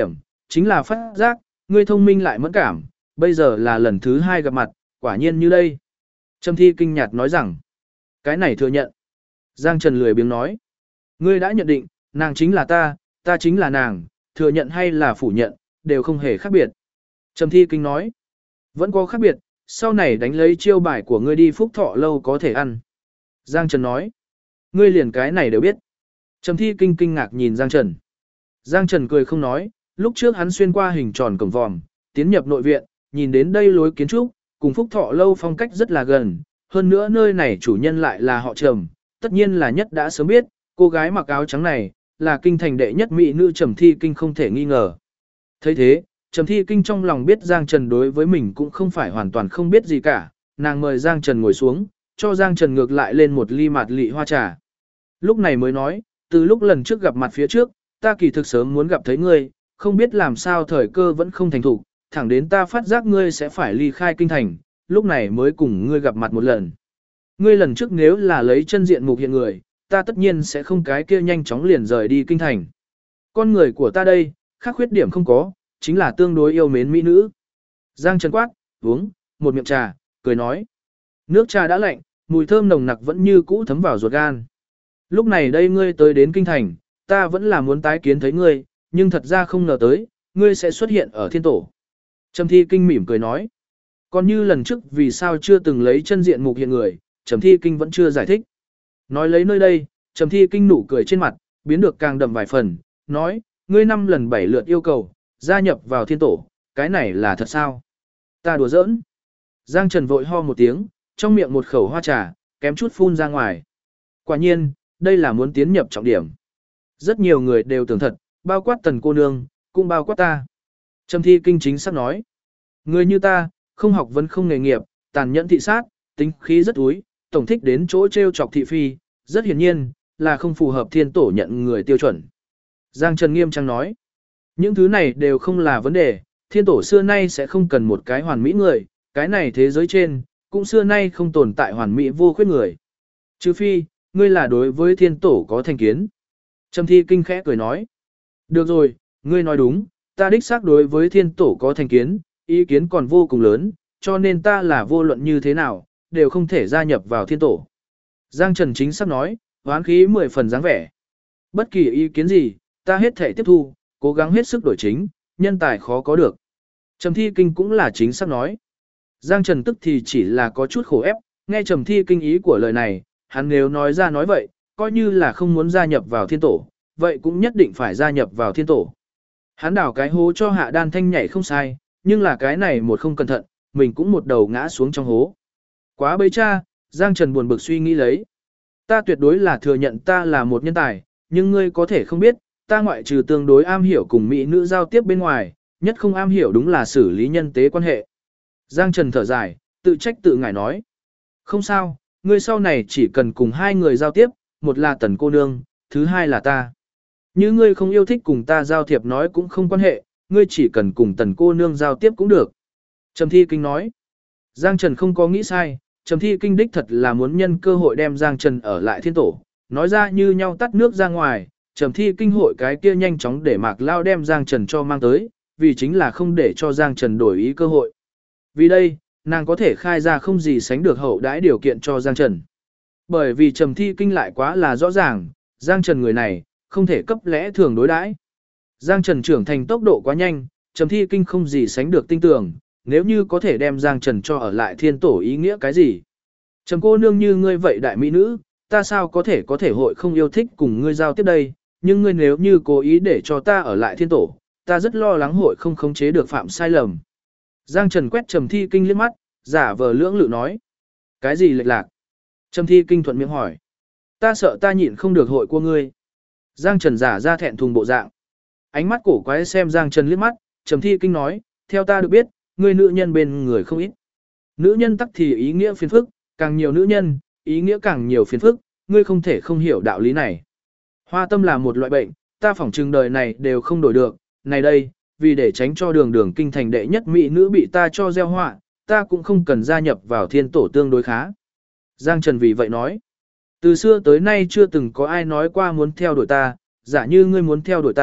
chính là phát giác, ngươi thông minh lại mẫn cảm, bây giờ là lần thứ 2 gặp mặt, quả nhiên như đây. Trầm Thi kinh nhạt nói rằng, cái này thừa nhận. Giang Trần lười biếng nói, ngươi đã nhận định, nàng chính là ta chính là nàng, thừa nhận hay là phủ nhận, đều không hề khác biệt. Trầm Thi kinh nói, vẫn có khác biệt, sau này đánh lấy chiêu bài của ngươi đi Phúc Thọ lâu có thể ăn. Giang Trần nói, ngươi liền cái này đều biết. Trầm Thi kinh ngạc nhìn Giang Trần. Giang Trần cười không nói, lúc trước hắn xuyên qua hình tròn cổng vòm, tiến nhập nội viện, nhìn đến đây lối kiến trúc, cùng Phúc Thọ lâu phong cách rất là gần, hơn nữa nơi này chủ nhân lại là họ Trầm, tất nhiên là nhất đã sớm biết, cô gái mặc áo trắng này, là kinh thành đệ nhất mỹ nữ Trầm Thi kinh không thể nghi ngờ. Thấy thế, Trầm Thi kinh trong lòng biết Giang Trần đối với mình cũng không phải hoàn toàn không biết gì cả, nàng mời Giang Trần ngồi xuống, cho Giang Trần ngược lại lên một ly mạt lị hoa trà. Lúc này mới nói, từ lúc lần trước gặp mặt phía trước, ta kỳ thực sớm muốn gặp thấy ngươi, không biết làm sao thời cơ vẫn không thành thủ, thẳng đến ta phát giác ngươi sẽ phải ly khai kinh thành, lúc này mới cùng ngươi gặp mặt một lần. Ngươi lần trước nếu là lấy chân diện mục hiện người, ta tất nhiên sẽ không cái kia nhanh chóng liền rời đi kinh thành. Con người của ta đây, khác khuyết điểm không có, chính là tương đối yêu mến mỹ nữ. Giang Trần quát, uống, một miệng trà, cười nói. Nước trà đã lạnh, mùi thơm nồng nặc vẫn như cũ thấm vào ruột gan. Lúc này đây ngươi tới đến kinh thành, ta vẫn là muốn tái kiến thấy ngươi, nhưng thật ra không ngờ tới, ngươi sẽ xuất hiện ở thiên tổ. Trầm Thi kinh mỉm cười nói. Còn như lần trước vì sao chưa từng lấy chân diện mục hiện người, Trầm Thi kinh vẫn chưa giải thích. Nói lấy nơi đây, Trầm Thi kinh nụ cười trên mặt, biến được càng đậm vài phần, nói, ngươi 5 lần 7 lượt yêu cầu, gia nhập vào thiên tổ, cái này là thật sao? Ta đùa giỡn. Giang Trần vội ho một tiếng, trong miệng một khẩu hoa trà, kém chút phun ra ngoài. Quả nhiên, đây là muốn tiến nhập trọng điểm. Rất nhiều người đều tưởng thật, bao quát Tần cô nương, cũng bao quát ta. Trầm Thi kinh chính xác nói. Người như ta, không học vấn không nghề nghiệp, tàn nhẫn thị sát, tính khí rất úi, tổng thích đến chỗ treo chọc thị phi, rất hiển nhiên, là không phù hợp thiên tổ nhận người tiêu chuẩn. Giang Trần nghiêm trang nói. Những thứ này đều không là vấn đề, thiên tổ xưa nay sẽ không cần một cái hoàn mỹ người, cái này thế giới trên, cũng xưa nay không tồn tại hoàn mỹ vô khuyết người. Trừ phi, ngươi là đối với thiên tổ có thành kiến. Trầm Thi kinh khẽ cười nói. Được rồi, ngươi nói đúng, ta đích xác đối với thiên tổ có thành kiến, ý kiến còn vô cùng lớn, cho nên ta là vô luận như thế nào, đều không thể gia nhập vào thiên tổ. Giang Trần chính xác nói, hoán khí 10 phần dáng vẻ. Bất kỳ ý kiến gì, ta hết thể tiếp thu, cố gắng hết sức đổi chính, nhân tài khó có được. Trầm Thi kinh cũng là chính xác nói. Giang Trần tức thì chỉ là có chút khổ ép, nghe Trầm Thi kinh ý của lời này, hắn nếu nói ra nói vậy, coi như là không muốn gia nhập vào thiên tổ, vậy cũng nhất định phải gia nhập vào thiên tổ. Hắn đảo cái hố cho Hạ Đan Thanh nhảy không sai, nhưng là cái này một không cẩn thận, mình cũng một đầu ngã xuống trong hố. Quá bấy cha, Giang Trần buồn bực suy nghĩ lấy. Ta tuyệt đối là thừa nhận ta là một nhân tài, nhưng ngươi có thể không biết, ta ngoại trừ tương đối am hiểu cùng mỹ nữ giao tiếp bên ngoài, nhất không am hiểu đúng là xử lý nhân tế quan hệ. Giang Trần thở dài, tự trách tự ngại nói. Không sao, ngươi sau này chỉ cần cùng 2 người giao tiếp, một là Tần cô nương, thứ 2 là ta. Như ngươi không yêu thích cùng ta giao thiệp nói cũng không quan hệ, ngươi chỉ cần cùng Tần cô nương giao tiếp cũng được. Trầm Thi kinh nói. Giang Trần không có nghĩ sai, Trầm Thi kinh đích thật là muốn nhân cơ hội đem Giang Trần ở lại thiên tổ, nói ra như nhau tắt nước ra ngoài, Trầm Thi kinh hội cái kia nhanh chóng để Mạc Lao đem Giang Trần cho mang tới, vì chính là không để cho Giang Trần đổi ý cơ hội. Vì đây, nàng có thể khai ra không gì sánh được hậu đãi điều kiện cho Giang Trần. Bởi vì Trầm Thi kinh lại quá là rõ ràng, Giang Trần người này, không thể cấp lẽ thường đối đãi. Giang Trần trưởng thành tốc độ quá nhanh, Trầm Thi kinh không gì sánh được tinh tường, nếu như có thể đem Giang Trần cho ở lại thiên tổ ý nghĩa cái gì. Trầm cô nương như ngươi vậy đại mỹ nữ, ta sao có thể hội không yêu thích cùng ngươi giao tiếp đây, nhưng ngươi nếu như cố ý để cho ta ở lại thiên tổ, ta rất lo lắng hội không khống chế được phạm sai lầm. Giang Trần quét Trầm Thi kinh liếc mắt, giả vờ lưỡng lự nói. Cái gì lệch lạc? Trầm Thi kinh thuận miệng hỏi. Ta sợ ta nhịn không được hội của ngươi. Giang Trần giả ra thẹn thùng bộ dạng. Ánh mắt cổ quái xem Giang Trần liếc mắt, Trầm Thi kinh nói, theo ta được biết, ngươi nữ nhân bên người không ít. Nữ nhân tắc thì ý nghĩa phiền phức, càng nhiều nữ nhân, ý nghĩa càng nhiều phiền phức, ngươi không thể không hiểu đạo lý này. Hoa tâm là một loại bệnh, ta phỏng chừng đời này đều không đổi được, này đây, vì để tránh cho đường đường kinh thành đệ nhất mỹ nữ bị ta cho gieo họa, ta cũng không cần gia nhập vào thiên tổ tương đối khá. Giang Trần vì vậy nói, từ xưa tới nay chưa từng có ai nói qua muốn theo đuổi ta, giả như ngươi muốn theo đuổi ta,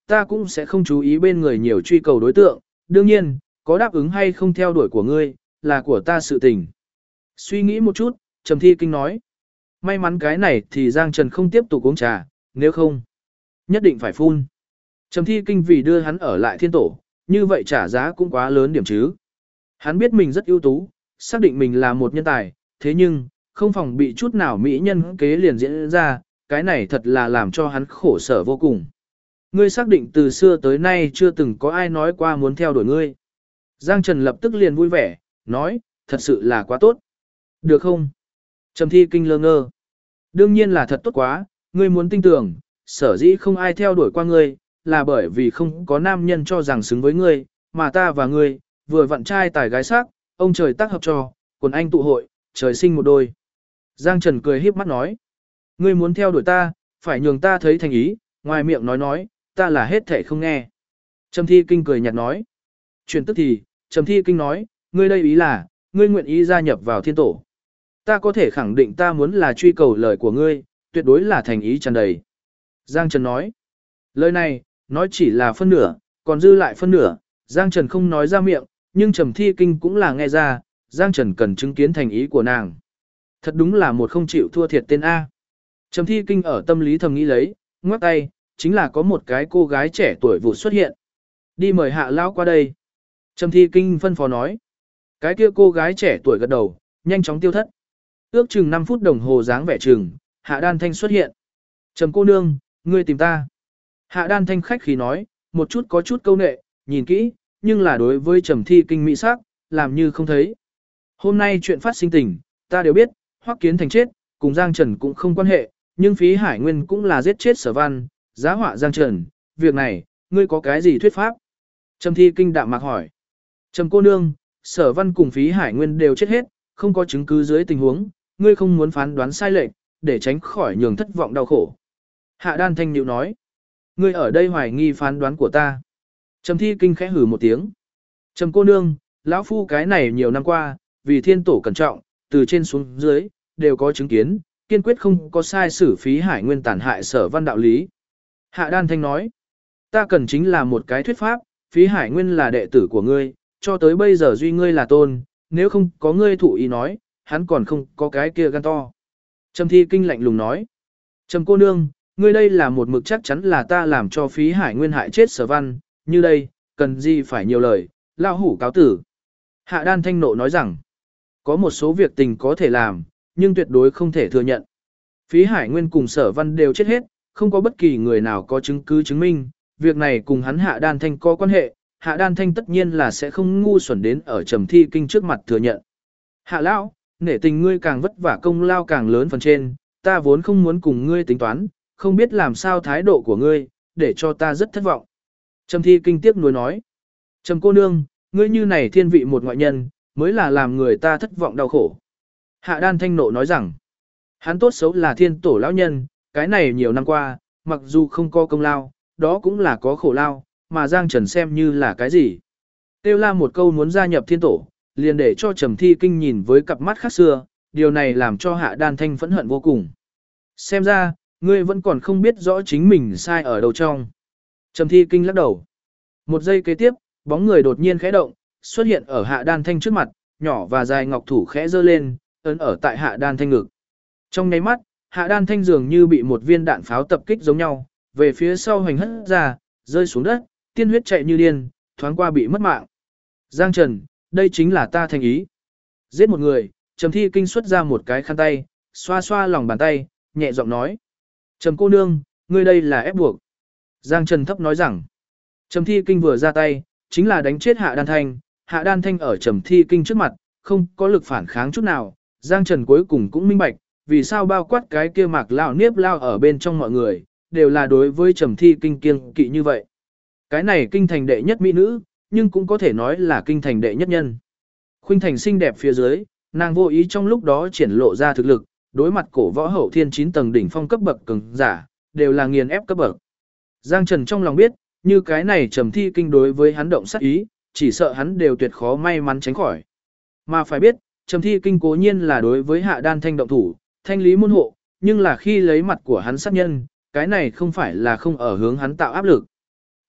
ta cũng sẽ không chú ý bên người nhiều truy cầu đối tượng, đương nhiên, có đáp ứng hay không theo đuổi của ngươi, là của ta sự tình. Suy nghĩ một chút, Trầm Thi Kinh nói. May mắn cái này thì Giang Trần không tiếp tục uống trà, nếu không, nhất định phải phun. Trầm Thi Kinh vì đưa hắn ở lại thiên tổ, như vậy trả giá cũng quá lớn điểm chứ. Hắn biết mình rất ưu tú, xác định mình là một nhân tài, thế nhưng, không phòng bị chút nào mỹ nhân kế liền diễn ra, cái này thật là làm cho hắn khổ sở vô cùng. Ngươi xác định từ xưa tới nay chưa từng có ai nói qua muốn theo đuổi ngươi. Giang Trần lập tức liền vui vẻ, nói, thật sự là quá tốt. Được không? Trầm Thi Kinh lơ ngơ. Đương nhiên là thật tốt quá, ngươi muốn tin tưởng, sở dĩ không ai theo đuổi qua ngươi, là bởi vì không có nam nhân cho rằng xứng với ngươi, mà ta và ngươi, vừa vặn trai tài gái sắc, ông trời tác hợp cho, quần anh tụ hội, trời sinh một đôi. Giang Trần cười híp mắt nói, ngươi muốn theo đuổi ta, phải nhường ta thấy thành ý, ngoài miệng nói, ta là hết thể không nghe. Trầm Thi Kinh cười nhạt nói, chuyển tức thì, Trầm Thi Kinh nói, ngươi đây ý là, ngươi nguyện ý gia nhập vào thiên tổ. Ta có thể khẳng định ta muốn là truy cầu lời của ngươi, tuyệt đối là thành ý tràn đầy. Giang Trần nói, lời này, nói chỉ là phân nửa, còn dư lại phân nửa, Giang Trần không nói ra miệng, nhưng Trầm Thi Kinh cũng là nghe ra, Giang Trần cần chứng kiến thành ý của nàng. Thật đúng là một không chịu thua thiệt tên A. Trầm Thi Kinh ở tâm lý thầm nghĩ lấy, ngoắc tay, chính là có một cái cô gái trẻ tuổi vụt xuất hiện. Đi mời Hạ lão qua đây. Trầm Thi Kinh phân phó nói. Cái kia cô gái trẻ tuổi gật đầu, nhanh chóng tiêu thất. Ước chừng 5 phút đồng hồ dáng vẻ chừng, Hạ Đan Thanh xuất hiện. Trầm cô nương, ngươi tìm ta. Hạ Đan Thanh khách khí nói, một chút có chút câu nệ, nhìn kỹ, nhưng là đối với Trầm Thi Kinh mỹ sắc, làm như không thấy. Hôm nay chuyện phát sinh tình, ta đều biết, Hoắc Kiến Thành chết, cùng Giang Trần cũng không quan hệ, nhưng phí Hải Nguyên cũng là giết chết Sở Văn, giá họa Giang Trần, việc này, ngươi có cái gì thuyết pháp? Trầm Thi Kinh đạm mạc hỏi. Trầm cô nương, Sở Văn cùng phí Hải Nguyên đều chết hết, không có chứng cứ dưới tình huống, ngươi không muốn phán đoán sai lệch, để tránh khỏi nhường thất vọng đau khổ. Hạ Đan Thanh nhịu nói. Ngươi ở đây hoài nghi phán đoán của ta. Trầm Thi Kinh khẽ hử một tiếng. Trầm cô nương, lão phu cái này nhiều năm qua, vì thiên tổ cẩn trọng, từ trên xuống dưới, đều có chứng kiến, kiên quyết không có sai xử phí Hải Nguyên tàn hại Sở Văn đạo lý. Hạ Đan Thanh nói. Ta cần chính là một cái thuyết pháp, phí Hải Nguyên là đệ tử của ngươi, cho tới bây giờ duy ngươi là tôn, nếu không có ngươi thụ ý nói, hắn còn không có cái kia gan to. Trầm Thi Kinh lạnh lùng nói. Trầm cô nương, ngươi đây là một mực chắc chắn là ta làm cho phí Hải Nguyên hại chết Sở Văn, như đây, cần gì phải nhiều lời, lão hủ cáo tử. Hạ Đan Thanh nộ nói rằng, có một số việc tình có thể làm, nhưng tuyệt đối không thể thừa nhận. Phí Hải Nguyên cùng Sở Văn đều chết hết, không có bất kỳ người nào có chứng cứ chứng minh, việc này cùng hắn Hạ Đan Thanh có quan hệ, Hạ Đan Thanh tất nhiên là sẽ không ngu xuẩn đến ở Trầm Thi Kinh trước mặt thừa nhận. Hạ lão, nể tình ngươi càng vất vả công lao càng lớn phần trên, ta vốn không muốn cùng ngươi tính toán, không biết làm sao thái độ của ngươi, để cho ta rất thất vọng. Trầm Thi Kinh tiếc nuối nói. Trầm cô nương, ngươi như này thiên vị một ngoại nhân, mới là làm người ta thất vọng đau khổ. Hạ Đan Thanh nộ nói rằng, hắn tốt xấu là thiên tổ lão nhân, cái này nhiều năm qua, mặc dù không có công lao, đó cũng là có khổ lao, mà Giang Trần xem như là cái gì. Tiêu la một câu muốn gia nhập thiên tổ, liền để cho Trầm Thi Kinh nhìn với cặp mắt khác xưa, điều này làm cho Hạ Đan Thanh phẫn hận vô cùng. Xem ra, ngươi vẫn còn không biết rõ chính mình sai ở đâu trong. Trầm Thi Kinh lắc đầu. Một giây kế tiếp, bóng người đột nhiên khẽ động, xuất hiện ở Hạ Đan Thanh trước mặt, nhỏ và dài ngọc thủ khẽ giơ lên, ấn ở tại Hạ Đan Thanh ngực. Trong nháy mắt, Hạ Đan Thanh dường như bị một viên đạn pháo tập kích giống nhau, về phía sau hoành hất ra, rơi xuống đất, tiên huyết chạy như điên, thoáng qua bị mất mạng. Giang Trần, đây chính là ta thành ý. Giết một người, Trầm Thi Kinh xuất ra một cái khăn tay, xoa xoa lòng bàn tay, nhẹ giọng nói. Trầm cô nương, ngươi đây là ép buộc. Giang Trần thấp nói rằng. Trầm Thi Kinh vừa ra tay, chính là đánh chết Hạ Đan Thanh. Hạ Đan Thanh ở Trầm Thi Kinh trước mặt, không có lực phản kháng chút nào. Giang Trần cuối cùng cũng minh bạch, vì sao bao quát cái kia mạc lao niếp lao ở bên trong mọi người, đều là đối với Trầm Thi Kinh kiêng kỵ như vậy. Cái này kinh thành đệ nhất mỹ nữ, nhưng cũng có thể nói là kinh thành đệ nhất nhân. Khuynh thành xinh đẹp phía dưới, nàng vô ý trong lúc đó triển lộ ra thực lực, đối mặt cổ võ hậu thiên 9 tầng đỉnh phong cấp bậc cường giả, đều là nghiền ép cấp bậc. Giang Trần trong lòng biết, như cái này Trầm Thi Kinh đối với hắn động sát ý, chỉ sợ hắn đều tuyệt khó may mắn tránh khỏi. Mà phải biết, Trầm Thi Kinh cố nhiên là đối với Hạ Đan Thanh động thủ, thanh lý môn hộ, nhưng là khi lấy mặt của hắn sát nhân, cái này không phải là không ở hướng hắn tạo áp lực.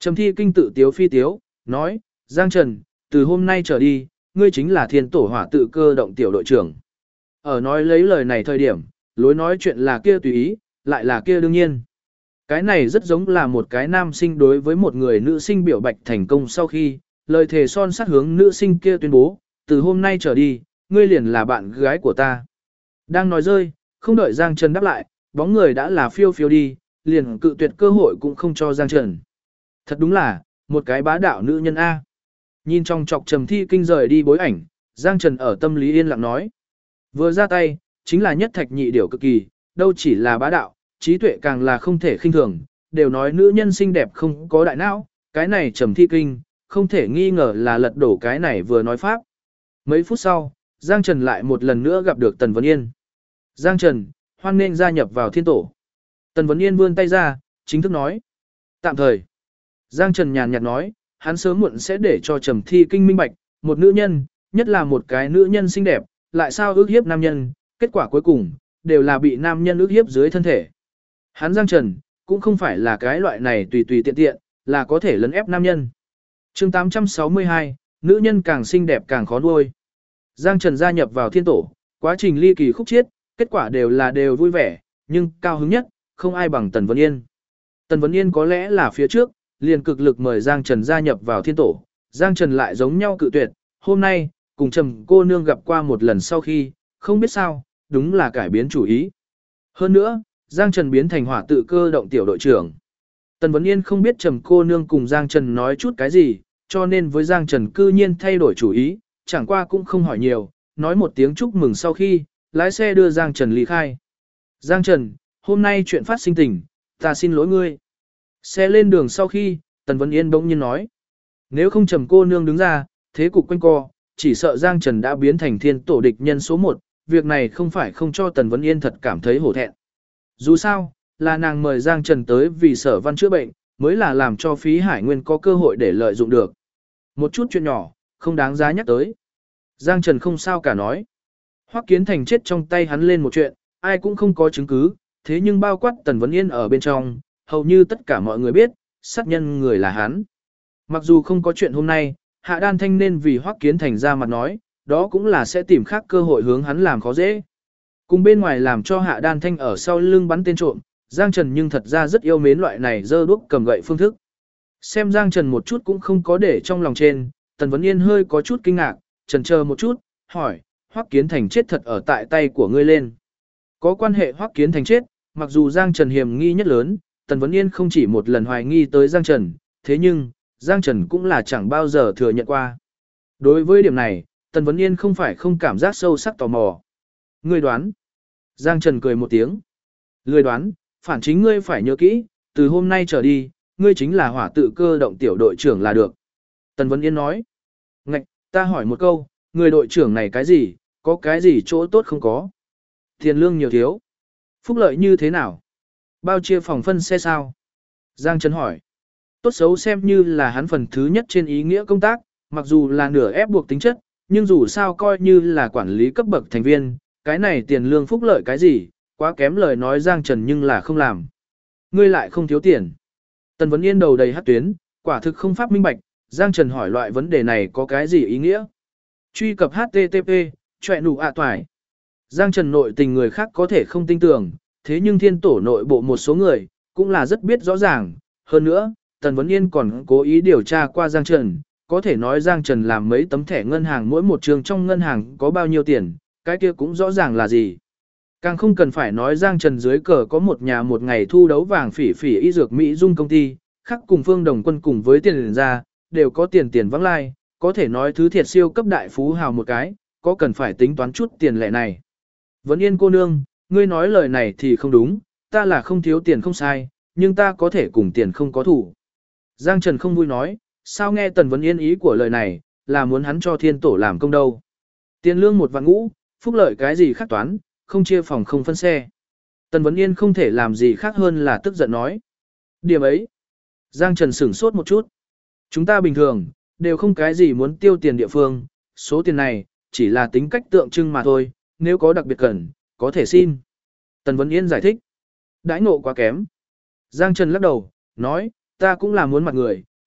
Trầm Thi Kinh tự tiếu phi tiếu, nói, Giang Trần, từ hôm nay trở đi, ngươi chính là thiên tổ hỏa tự cơ động tiểu đội trưởng. Ở nói lấy lời này thời điểm, lối nói chuyện là kia tùy ý, lại là kia đương nhiên. Cái này rất giống là một cái nam sinh đối với một người nữ sinh biểu bạch thành công sau khi, lời thề son sắt hướng nữ sinh kia tuyên bố, từ hôm nay trở đi, ngươi liền là bạn gái của ta. Đang nói rơi, không đợi Giang Trần đáp lại, bóng người đã là phiêu phiêu đi, liền cự tuyệt cơ hội cũng không cho Giang Trần. Thật đúng là, một cái bá đạo nữ nhân A. Nhìn trong chọc Trầm Thi Kinh rời đi bối ảnh, Giang Trần ở tâm lý yên lặng nói. Vừa ra tay, chính là nhất thạch nhị điểu cực kỳ, đâu chỉ là bá đạo, trí tuệ càng là không thể khinh thường, đều nói nữ nhân xinh đẹp không có đại não, cái này Trầm Thi Kinh, không thể nghi ngờ là lật đổ cái này vừa nói pháp. Mấy phút sau, Giang Trần lại một lần nữa gặp được Tần Vấn Yên. Giang Trần, hoan nên gia nhập vào thiên tổ. Tần Vấn Yên vươn tay ra, chính thức nói. Tạm thời. Giang Trần nhàn nhạt nói, hắn sớm muộn sẽ để cho Trầm Thi Kinh minh bạch, một nữ nhân, nhất là một cái nữ nhân xinh đẹp, lại sao ước hiếp nam nhân, kết quả cuối cùng, đều là bị nam nhân ước hiếp dưới thân thể. Hắn Giang Trần, cũng không phải là cái loại này tùy tùy tiện tiện, là có thể lấn ép nam nhân. chương 862, nữ nhân càng xinh đẹp càng khó nuôi. Giang Trần gia nhập vào thiên tổ, quá trình ly kỳ khúc chiết, kết quả đều vui vẻ, nhưng cao hứng nhất, không ai bằng Tần Vấn Yên. Tần Vấn Yên có lẽ là phía trước, liền cực lực mời Giang Trần gia nhập vào thiên tổ, Giang Trần lại giống nhau cự tuyệt, hôm nay, cùng Trầm cô nương gặp qua một lần sau khi, không biết sao, đúng là cải biến chủ ý. Hơn nữa, Giang Trần biến thành hỏa tự cơ động tiểu đội trưởng. Tần Vấn Yên không biết Trầm cô nương cùng Giang Trần nói chút cái gì, cho nên với Giang Trần cư nhiên thay đổi chủ ý, chẳng qua cũng không hỏi nhiều, nói một tiếng chúc mừng sau khi, lái xe đưa Giang Trần ly khai. Giang Trần, hôm nay chuyện phát sinh tình, ta xin lỗi ngươi. Xe lên đường sau khi, Tần Vấn Yên bỗng nhiên nói. Nếu không Trầm cô nương đứng ra, thế cục quanh co, chỉ sợ Giang Trần đã biến thành thiên tổ địch nhân số 1, việc này không phải không cho Tần Vấn Yên thật cảm thấy hổ thẹn. Dù sao, là nàng mời Giang Trần tới vì Sở Văn chữa bệnh, mới là làm cho Phí Hải Nguyên có cơ hội để lợi dụng được. Một chút chuyện nhỏ, không đáng giá nhắc tới. Giang Trần không sao cả nói. Hoắc Kiến Thành chết trong tay hắn lên một chuyện, ai cũng không có chứng cứ, thế nhưng bao quát Tần Vấn Yên ở bên trong, hầu như tất cả mọi người biết, sát nhân người là hắn. Mặc dù không có chuyện hôm nay, Hạ Đan Thanh nên vì Hoắc Kiến Thành ra mặt nói, đó cũng là sẽ tìm khác cơ hội hướng hắn làm khó dễ. Cùng bên ngoài làm cho Hạ Đan Thanh ở sau lưng bắn tên trộm, Giang Trần nhưng thật ra rất yêu mến loại này giơ đuốc cầm gậy phương thức. Xem Giang Trần một chút cũng không có để trong lòng trên, Tần Vấn Yên hơi có chút kinh ngạc, chần chờ một chút, hỏi, Hoắc Kiến Thành chết thật ở tại tay của ngươi lên. Có quan hệ Hoắc Kiến Thành chết, mặc dù Giang Trần hiểm nghi nhất lớn, Tần Vấn Yên không chỉ một lần hoài nghi tới Giang Trần, thế nhưng, Giang Trần cũng là chẳng bao giờ thừa nhận qua. Đối với điểm này, Tần Vấn Yên không phải không cảm giác sâu sắc tò mò. Ngươi đoán. Giang Trần cười một tiếng. Ngươi đoán, phản chính ngươi phải nhớ kỹ, từ hôm nay trở đi, ngươi chính là hỏa tự cơ động tiểu đội trưởng là được. Tần Vấn Yên nói. Ngạch, ta hỏi một câu, người đội trưởng này cái gì, có cái gì chỗ tốt không có? Tiền lương nhiều thiếu. Phúc lợi như thế nào? Bao chia phòng phân xe sao? Giang Trần hỏi. Tốt xấu xem như là hắn phần thứ nhất trên ý nghĩa công tác, mặc dù là nửa ép buộc tính chất, nhưng dù sao coi như là quản lý cấp bậc thành viên, cái này tiền lương phúc lợi cái gì, quá kém lời nói Giang Trần nhưng là không làm. Ngươi lại không thiếu tiền. Tần Vấn Yên đầu đầy hát tuyến, quả thực không pháp minh bạch, Giang Trần hỏi loại vấn đề này có cái gì ý nghĩa? Truy cập HTTP, chọe nụ toài. Giang Trần nội tình người khác có thể không tin tưởng, thế nhưng thiên tổ nội bộ một số người, cũng là rất biết rõ ràng. Hơn nữa, Tần Vấn Yên còn cố ý điều tra qua Giang Trần, có thể nói Giang Trần làm mấy tấm thẻ ngân hàng mỗi một trường trong ngân hàng có bao nhiêu tiền, cái kia cũng rõ ràng là gì. Càng không cần phải nói Giang Trần dưới cờ có một nhà một ngày thu đấu vàng phỉ phỉ y dược Mỹ Dung công ty, khác cùng Phương Đồng Quân cùng với tiền ra, đều có tiền vắng lai, có thể nói thứ thiệt siêu cấp đại phú hào một cái, có cần phải tính toán chút tiền lệ này. Vấn Yên cô nương, ngươi nói lời này thì không đúng, ta là không thiếu tiền không sai, nhưng ta có thể cùng tiền không có thủ. Giang Trần không vui nói, sao nghe Tần Vấn Yên ý của lời này, là muốn hắn cho thiên tổ làm công đâu. Tiền lương 1 vạn ngũ, phúc lợi cái gì khác toán, không chia phòng không phân xe. Tần Vấn Yên không thể làm gì khác hơn là tức giận nói. Điểm ấy. Giang Trần sửng sốt một chút. Chúng ta bình thường, đều không cái gì muốn tiêu tiền địa phương, số tiền này, chỉ là tính cách tượng trưng mà thôi, nếu có đặc biệt cần, có thể xin. Tần Vấn Yên giải thích. Đãi ngộ quá kém. Giang Trần lắc đầu, nói, ta cũng là muốn mặt người,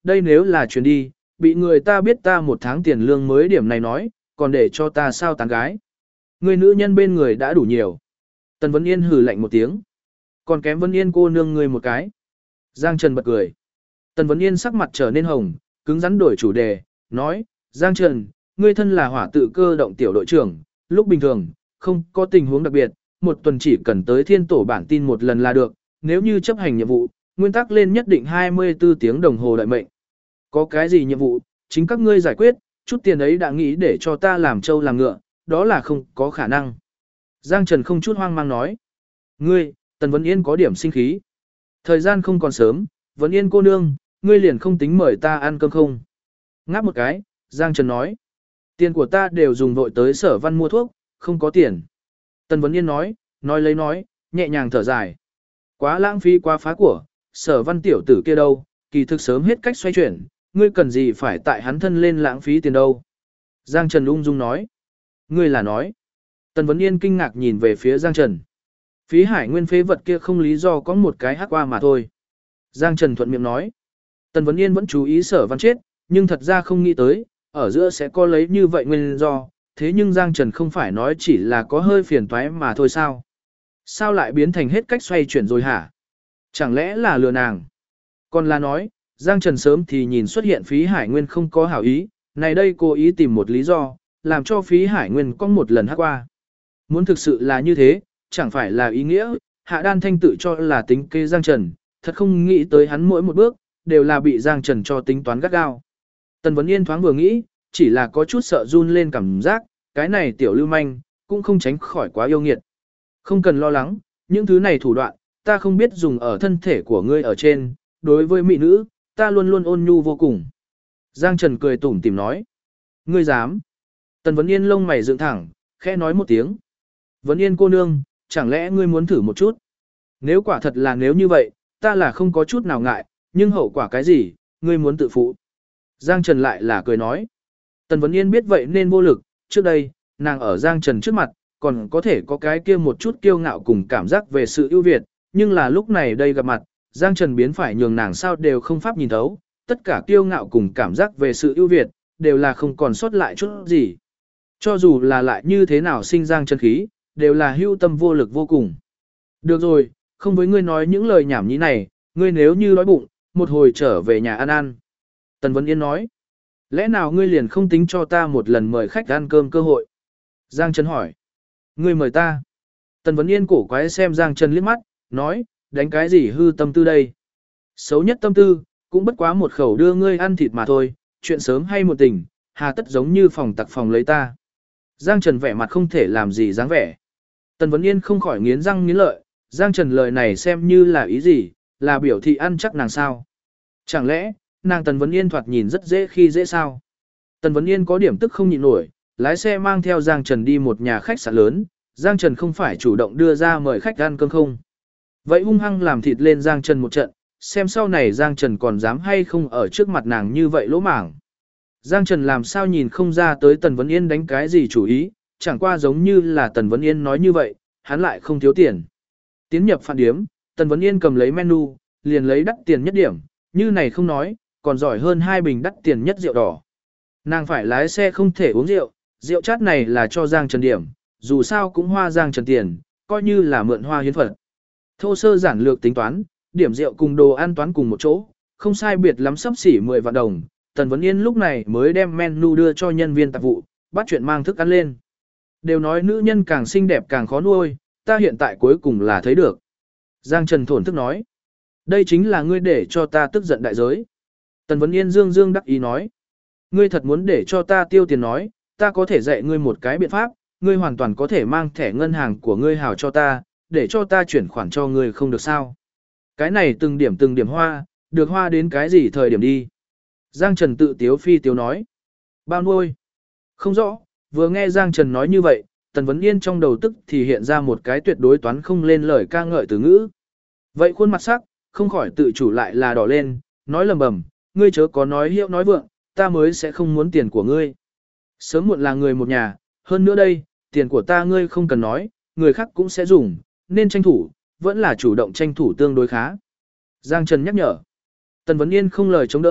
đây nếu là chuyển đi, bị người ta biết ta một tháng tiền lương mới điểm này nói, còn để cho ta sao tán gái. Người nữ nhân bên người đã đủ nhiều. Tần Vấn Yên hừ lạnh một tiếng. Còn kém Vấn Yên cô nương người một cái. Giang Trần bật cười. Tần Vấn Yên sắc mặt trở nên hồng, cứng rắn đổi chủ đề, nói, Giang Trần, ngươi thân là hỏa tự cơ động tiểu đội trưởng, lúc bình thường, không có tình huống đặc biệt, một tuần chỉ cần tới thiên tổ bản tin một lần là được, nếu như chấp hành nhiệm vụ, nguyên tắc lên nhất định 24 tiếng đồng hồ đợi mệnh. Có cái gì nhiệm vụ, chính các ngươi giải quyết, chút tiền ấy đã nghĩ để cho ta làm trâu làm ngựa, đó là không có khả năng. Giang Trần không chút hoang mang nói. Ngươi, Tần Vấn Yên có điểm sinh khí. Thời gian không còn sớm, Vấn Yên cô nương, ngươi liền không tính mời ta ăn cơm không? Ngáp một cái, Giang Trần nói. Tiền của ta đều dùng vội tới Sở Văn mua thuốc, không có tiền. Tần Vấn Yên nói, nói, nhẹ nhàng thở dài. Quá lãng phí quá phá của, Sở Văn tiểu tử kia đâu, kỳ thực sớm hết cách xoay chuyển, ngươi cần gì phải tại hắn thân lên lãng phí tiền đâu. Giang Trần ung dung nói. Ngươi là nói. Tần Vấn Yên kinh ngạc nhìn về phía Giang Trần. Phí hải nguyên phế vật kia không lý do có một cái hắc qua mà thôi. Giang Trần thuận miệng nói. Tần Vấn Yên vẫn chú ý Sở Văn chết, nhưng thật ra không nghĩ tới, ở giữa sẽ có lấy như vậy nguyên do, thế nhưng Giang Trần không phải nói chỉ là có hơi phiền toái mà thôi sao? Sao lại biến thành hết cách xoay chuyển rồi hả? Chẳng lẽ là lừa nàng? Còn là nói, Giang Trần sớm thì nhìn xuất hiện Phí Hải Nguyên không có hảo ý, này đây cố ý tìm một lý do, làm cho Phí Hải Nguyên có một lần hắc qua. Muốn thực sự là như thế, chẳng phải là ý nghĩa, Hạ Đan Thanh tự cho là tính kế Giang Trần, thật không nghĩ tới hắn mỗi một bước, đều là bị Giang Trần cho tính toán gắt gao. Tần Vấn Yên thoáng vừa nghĩ, chỉ là có chút sợ run lên cảm giác, cái này tiểu lưu manh, cũng không tránh khỏi quá yêu nghiệt. Không cần lo lắng, những thứ này thủ đoạn, ta không biết dùng ở thân thể của ngươi ở trên, đối với mỹ nữ, ta luôn luôn ôn nhu vô cùng. Giang Trần cười tủm tỉm nói. Ngươi dám. Tần Vấn Yên lông mày dựng thẳng, khẽ nói một tiếng. Vấn Yên cô nương, chẳng lẽ ngươi muốn thử một chút? Nếu quả thật là nếu như vậy, ta là không có chút nào ngại, nhưng hậu quả cái gì, ngươi muốn tự phụ. Giang Trần lại là cười nói. Tần Vấn Yên biết vậy nên vô lực, trước đây, nàng ở Giang Trần trước mặt, còn có thể có cái kia một chút kiêu ngạo cùng cảm giác về sự ưu việt, nhưng là lúc này đây gặp mặt, Giang Trần biến phải nhường nàng sao đều không pháp nhìn thấu, tất cả kiêu ngạo cùng cảm giác về sự ưu việt, đều là không còn sót lại chút gì. Cho dù là lại như thế nào sinh Giang Trần khí, đều là hưu tâm vô lực vô cùng. Được rồi, không với ngươi nói những lời nhảm nhí này, ngươi nếu như đói bụng, một hồi trở về nhà ăn ăn. Tần Vấn Yên nói, lẽ nào ngươi liền không tính cho ta một lần mời khách ăn cơm cơ hội? Giang Trần hỏi, ngươi mời ta. Tần Vấn Yên cổ quái xem Giang Trần liếc mắt, nói, đánh cái gì hư tâm tư đây? Xấu nhất tâm tư, cũng bất quá một khẩu đưa ngươi ăn thịt mà thôi, chuyện sớm hay một tình, hà tất giống như phòng tặc phòng lấy ta. Giang Trần vẻ mặt không thể làm gì dáng vẻ. Tần Vấn Yên không khỏi nghiến răng nghiến lợi, Giang Trần lời này xem như là ý gì, là biểu thị ăn chắc nàng sao? Chẳng lẽ, nàng Tần Vấn Yên thoạt nhìn rất dễ khi dễ sao? Tần Vấn Yên có điểm tức không nhịn nổi, lái xe mang theo Giang Trần đi một nhà khách sạn lớn, Giang Trần không phải chủ động đưa ra mời khách ăn cơm không? Vậy hung hăng làm thịt lên Giang Trần một trận, xem sau này Giang Trần còn dám hay không ở trước mặt nàng như vậy lỗ mảng. Giang Trần làm sao nhìn không ra tới Tần Vấn Yên đánh cái gì chủ ý, chẳng qua giống như là Tần Vấn Yên nói như vậy, hắn lại không thiếu tiền. Tiến nhập饭điếm, Tần Vấn Yên cầm lấy menu, liền lấy đắt tiền nhất điểm, như này không nói, còn giỏi hơn 2 bình đắt tiền nhất rượu đỏ. Nàng phải lái xe không thể uống rượu, rượu chát này là cho Giang Trần điểm, dù sao cũng hoa Giang Trần tiền, coi như là mượn hoa hiến phật. Thô sơ giản lược tính toán, điểm rượu cùng đồ ăn toán cùng một chỗ, không sai biệt lắm sắp xỉ 10 vạn đồng. Tần Vấn Yên lúc này mới đem menu đưa cho nhân viên tạp vụ, bắt chuyện mang thức ăn lên. Đều nói nữ nhân càng xinh đẹp càng khó nuôi, ta hiện tại cuối cùng là thấy được. Giang Trần thổn thức nói. Đây chính là ngươi để cho ta tức giận đại giới. Tần Vấn Yên dương dương đắc ý nói. Ngươi thật muốn để cho ta tiêu tiền nói, ta có thể dạy ngươi một cái biện pháp, ngươi hoàn toàn có thể mang thẻ ngân hàng của ngươi hào cho ta, để cho ta chuyển khoản cho ngươi không được sao. Cái này từng điểm hoa, được hoa đến cái gì thời điểm đi. Giang Trần tự tiếu phi tiếu nói. Bao nuôi? Không rõ, vừa nghe Giang Trần nói như vậy, Tần Vấn Yên trong đầu tức thì hiện ra một cái tuyệt đối toán không lên lời ca ngợi từ ngữ. Vậy khuôn mặt sắc, không khỏi tự chủ lại là đỏ lên, nói lầm bầm, ngươi chớ có nói hiệu nói vượng, ta mới sẽ không muốn tiền của ngươi. Sớm muộn là người một nhà, hơn nữa đây, tiền của ta ngươi không cần nói, người khác cũng sẽ dùng, nên tranh thủ, vẫn là chủ động tranh thủ tương đối khá. Giang Trần nhắc nhở. Tần Vấn Yên không lời chống đỡ,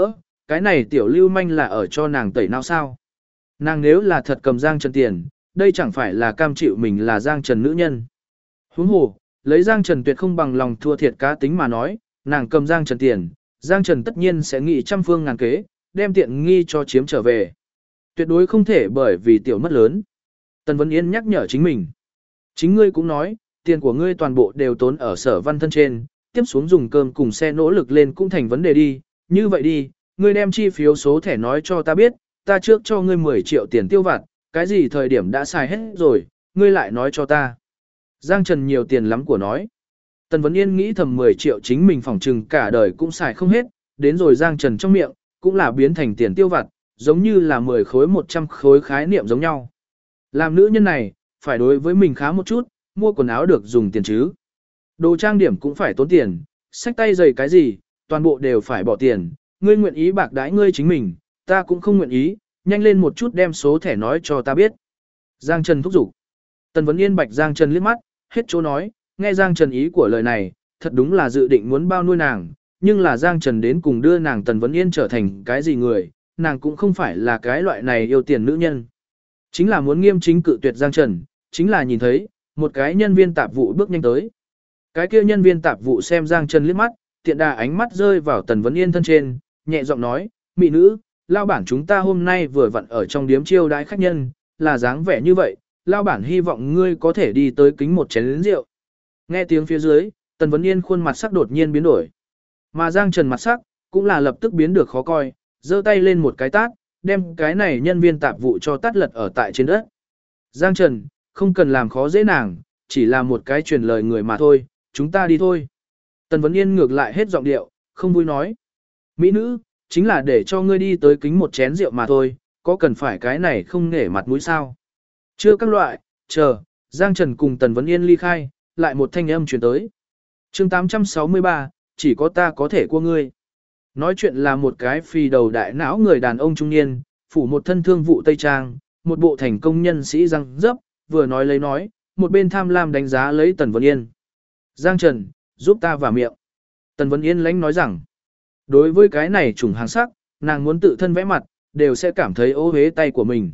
cái này tiểu lưu manh là ở cho nàng tẩy não sao. Nàng nếu là thật cầm Giang Trần tiền, đây chẳng phải là cam chịu mình là Giang Trần nữ nhân. Huống hồ, lấy Giang Trần tuyệt không bằng lòng thua thiệt cá tính mà nói, nàng cầm Giang Trần tiền, Giang Trần tất nhiên sẽ nghĩ trăm phương ngàn kế, đem tiện nghi cho chiếm trở về. Tuyệt đối không thể bởi vì tiểu mất lớn. Tần Vân Yên nhắc nhở chính mình. Chính ngươi cũng nói, tiền của ngươi toàn bộ đều tốn ở Sở Văn thân trên, tiếp xuống dùng cơm cùng xe nỗ lực lên cũng thành vấn đề đi. Như vậy đi, ngươi đem chi phiếu số thẻ nói cho ta biết, ta trước cho ngươi 10 triệu tiền tiêu vặt, cái gì thời điểm đã xài hết rồi, ngươi lại nói cho ta. Giang Trần nhiều tiền lắm của nói. Tần Vấn Yên nghĩ thầm 10 triệu chính mình phỏng trừng cả đời cũng xài không hết, đến rồi Giang Trần trong miệng, cũng là biến thành tiền tiêu vặt, giống như là 10 khối 100 khối khái niệm giống nhau. Làm nữ nhân này, phải đối với mình khá một chút, mua quần áo được dùng tiền chứ. Đồ trang điểm cũng phải tốn tiền, xách tay giày cái gì, toàn bộ đều phải bỏ tiền, ngươi nguyện ý bạc đãi ngươi chính mình, ta cũng không nguyện ý, nhanh lên một chút đem số thẻ nói cho ta biết. Giang Trần thúc giục. Tần Vấn Yên bạch Giang Trần liếc mắt, hết chỗ nói, nghe Giang Trần ý của lời này, thật đúng là dự định muốn bao nuôi nàng, nhưng là Giang Trần đến cùng đưa nàng Tần Vấn Yên trở thành cái gì người, nàng cũng không phải là cái loại này yêu tiền nữ nhân. Chính là muốn nghiêm chính cự tuyệt Giang Trần, chính là nhìn thấy, một cái nhân viên tạp vụ bước nhanh tới. Cái kia nhân viên tạp vụ xem Giang Trần liếc mắt, tiện đà ánh mắt rơi vào Tần Vấn Yên thân trên, nhẹ giọng nói, mỹ nữ, lao bản chúng ta hôm nay vừa vặn ở trong điếm chiêu đãi khách nhân, là dáng vẻ như vậy, lao bản hy vọng ngươi có thể đi tới kính một chén rượu. Nghe tiếng phía dưới, Tần Vấn Yên khuôn mặt sắc đột nhiên biến đổi. Mà Giang Trần mặt sắc, cũng là lập tức biến được khó coi, giơ tay lên một cái tát, đem cái này nhân viên tạp vụ cho tát lật ở tại trên đất. Giang Trần, không cần làm khó dễ nàng, chỉ là một cái truyền lời người mà thôi, chúng ta đi thôi. Tần Vấn Yên ngược lại hết giọng điệu, không vui nói. Mỹ nữ, chính là để cho ngươi đi tới kính một chén rượu mà thôi, có cần phải cái này không nể mặt mũi sao? Chưa các loại, chờ, Giang Trần cùng Tần Vấn Yên ly khai, lại một thanh âm truyền tới. chương 863, chỉ có ta có thể cua ngươi. Nói chuyện là một cái phì đầu đại não người đàn ông trung niên, phủ một thân thương vụ Tây Trang, một bộ thành công nhân sĩ răng dấp, vừa nói lấy nói, một bên tham lam đánh giá lấy Tần Vấn Yên. Giang Trần, giúp ta vào miệng. Tần Vấn Yên lãnh nói rằng, đối với cái này trùng hàng sắc, nàng muốn tự thân vẽ mặt, đều sẽ cảm thấy ô hế tay của mình.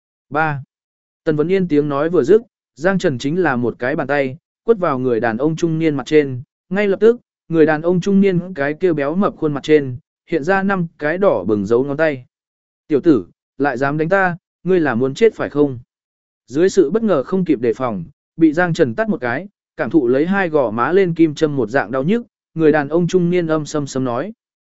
3. Tần Vấn Yên tiếng nói vừa dứt, Giang Trần chính là một cái bàn tay, quất vào người đàn ông trung niên mặt trên, ngay lập tức, người đàn ông trung niên cái kia béo mập khuôn mặt trên, hiện ra 5 cái đỏ bừng dấu ngón tay. Tiểu tử, lại dám đánh ta, ngươi là muốn chết phải không? Dưới sự bất ngờ không kịp đề phòng, bị Giang Trần tắt một cái, cảm thụ lấy 2 gò má lên kim châm một dạng đau nhức, người đàn ông trung niên âm sâm sâm nói.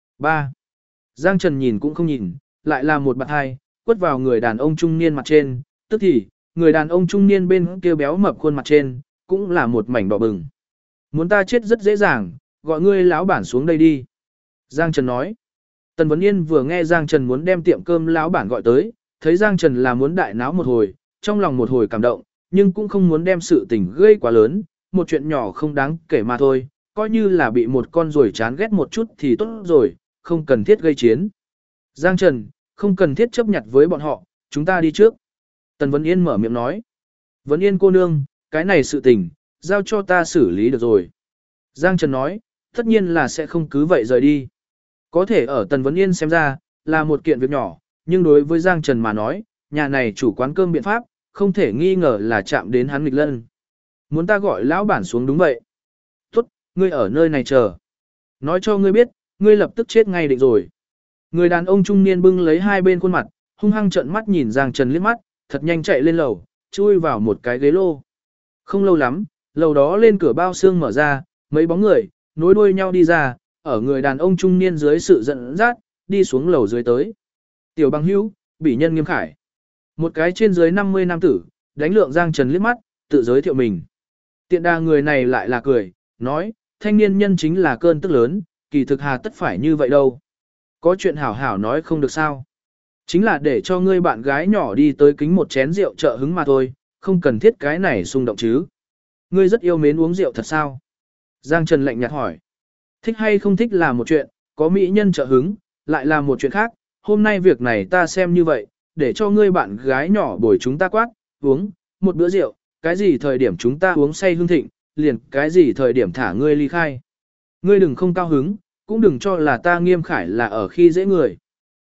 3. Giang Trần nhìn cũng không nhìn, lại là một bạt hai, quất vào người đàn ông trung niên mặt trên, tức thì, người đàn ông trung niên bên kia béo mập khuôn mặt trên, cũng là một mảnh đỏ bừng. Muốn ta chết rất dễ dàng, gọi ngươi lão bản xuống đây đi. Giang Trần nói. Tần Vấn Yên vừa nghe Giang Trần muốn đem tiệm cơm lão bản gọi tới, thấy Giang Trần là muốn đại náo một hồi, trong lòng một hồi cảm động, nhưng cũng không muốn đem sự tình gây quá lớn, một chuyện nhỏ không đáng kể mà thôi, coi như là bị một con ruồi chán ghét một chút thì tốt rồi, không cần thiết gây chiến. Giang Trần, không cần thiết chấp nhặt với bọn họ, chúng ta đi trước. Tần Vấn Yên mở miệng nói. Vấn Yên cô nương, cái này sự tình, giao cho ta xử lý được rồi. Giang Trần nói, tất nhiên là sẽ không cứ vậy rời đi. Có thể ở Tần Vấn Yên xem ra, là một kiện việc nhỏ, nhưng đối với Giang Trần mà nói, nhà này chủ quán cơm biện pháp, không thể nghi ngờ là chạm đến hắn nghịch lân. Muốn ta gọi lão bản xuống đúng vậy. Tốt, ngươi ở nơi này chờ. Nói cho ngươi biết, ngươi lập tức chết ngay định rồi. Người đàn ông trung niên bưng lấy 2 bên khuôn mặt, hung hăng trợn mắt nhìn Giang Trần liếc mắt, thật nhanh chạy lên lầu, chui vào một cái ghế lô. Không lâu lắm, lầu đó lên cửa bao xương mở ra, mấy bóng người, nối đuôi nhau đi ra, ở người đàn ông trung niên dưới sự giận dắt, đi xuống lầu dưới tới. Tiểu Bằng Hữu, bị nhân Nghiêm Khải. Một cái trên dưới 50 nam tử, đánh lượng Giang Trần liếc mắt, tự giới thiệu mình. Tiện đà người này lại là cười, nói, thanh niên nhân chính là cơn tức lớn, kỳ thực hà tất phải như vậy đâu. Có chuyện hảo hảo nói không được sao. Chính là để cho ngươi bạn gái nhỏ đi tới kính một chén rượu trợ hứng mà thôi, không cần thiết cái này xung động chứ. Ngươi rất yêu mến uống rượu thật sao? Giang Trần lạnh nhạt hỏi. Thích hay không thích là một chuyện, có mỹ nhân trợ hứng, lại là một chuyện khác. Hôm nay việc này ta xem như vậy, để cho ngươi bạn gái nhỏ bồi chúng ta quát, uống, một bữa rượu, cái gì thời điểm chúng ta uống say hương thịnh, liền cái gì thời điểm thả ngươi ly khai. Ngươi đừng không cao hứng, cũng đừng cho là ta Nghiêm Khải là ở khi dễ người.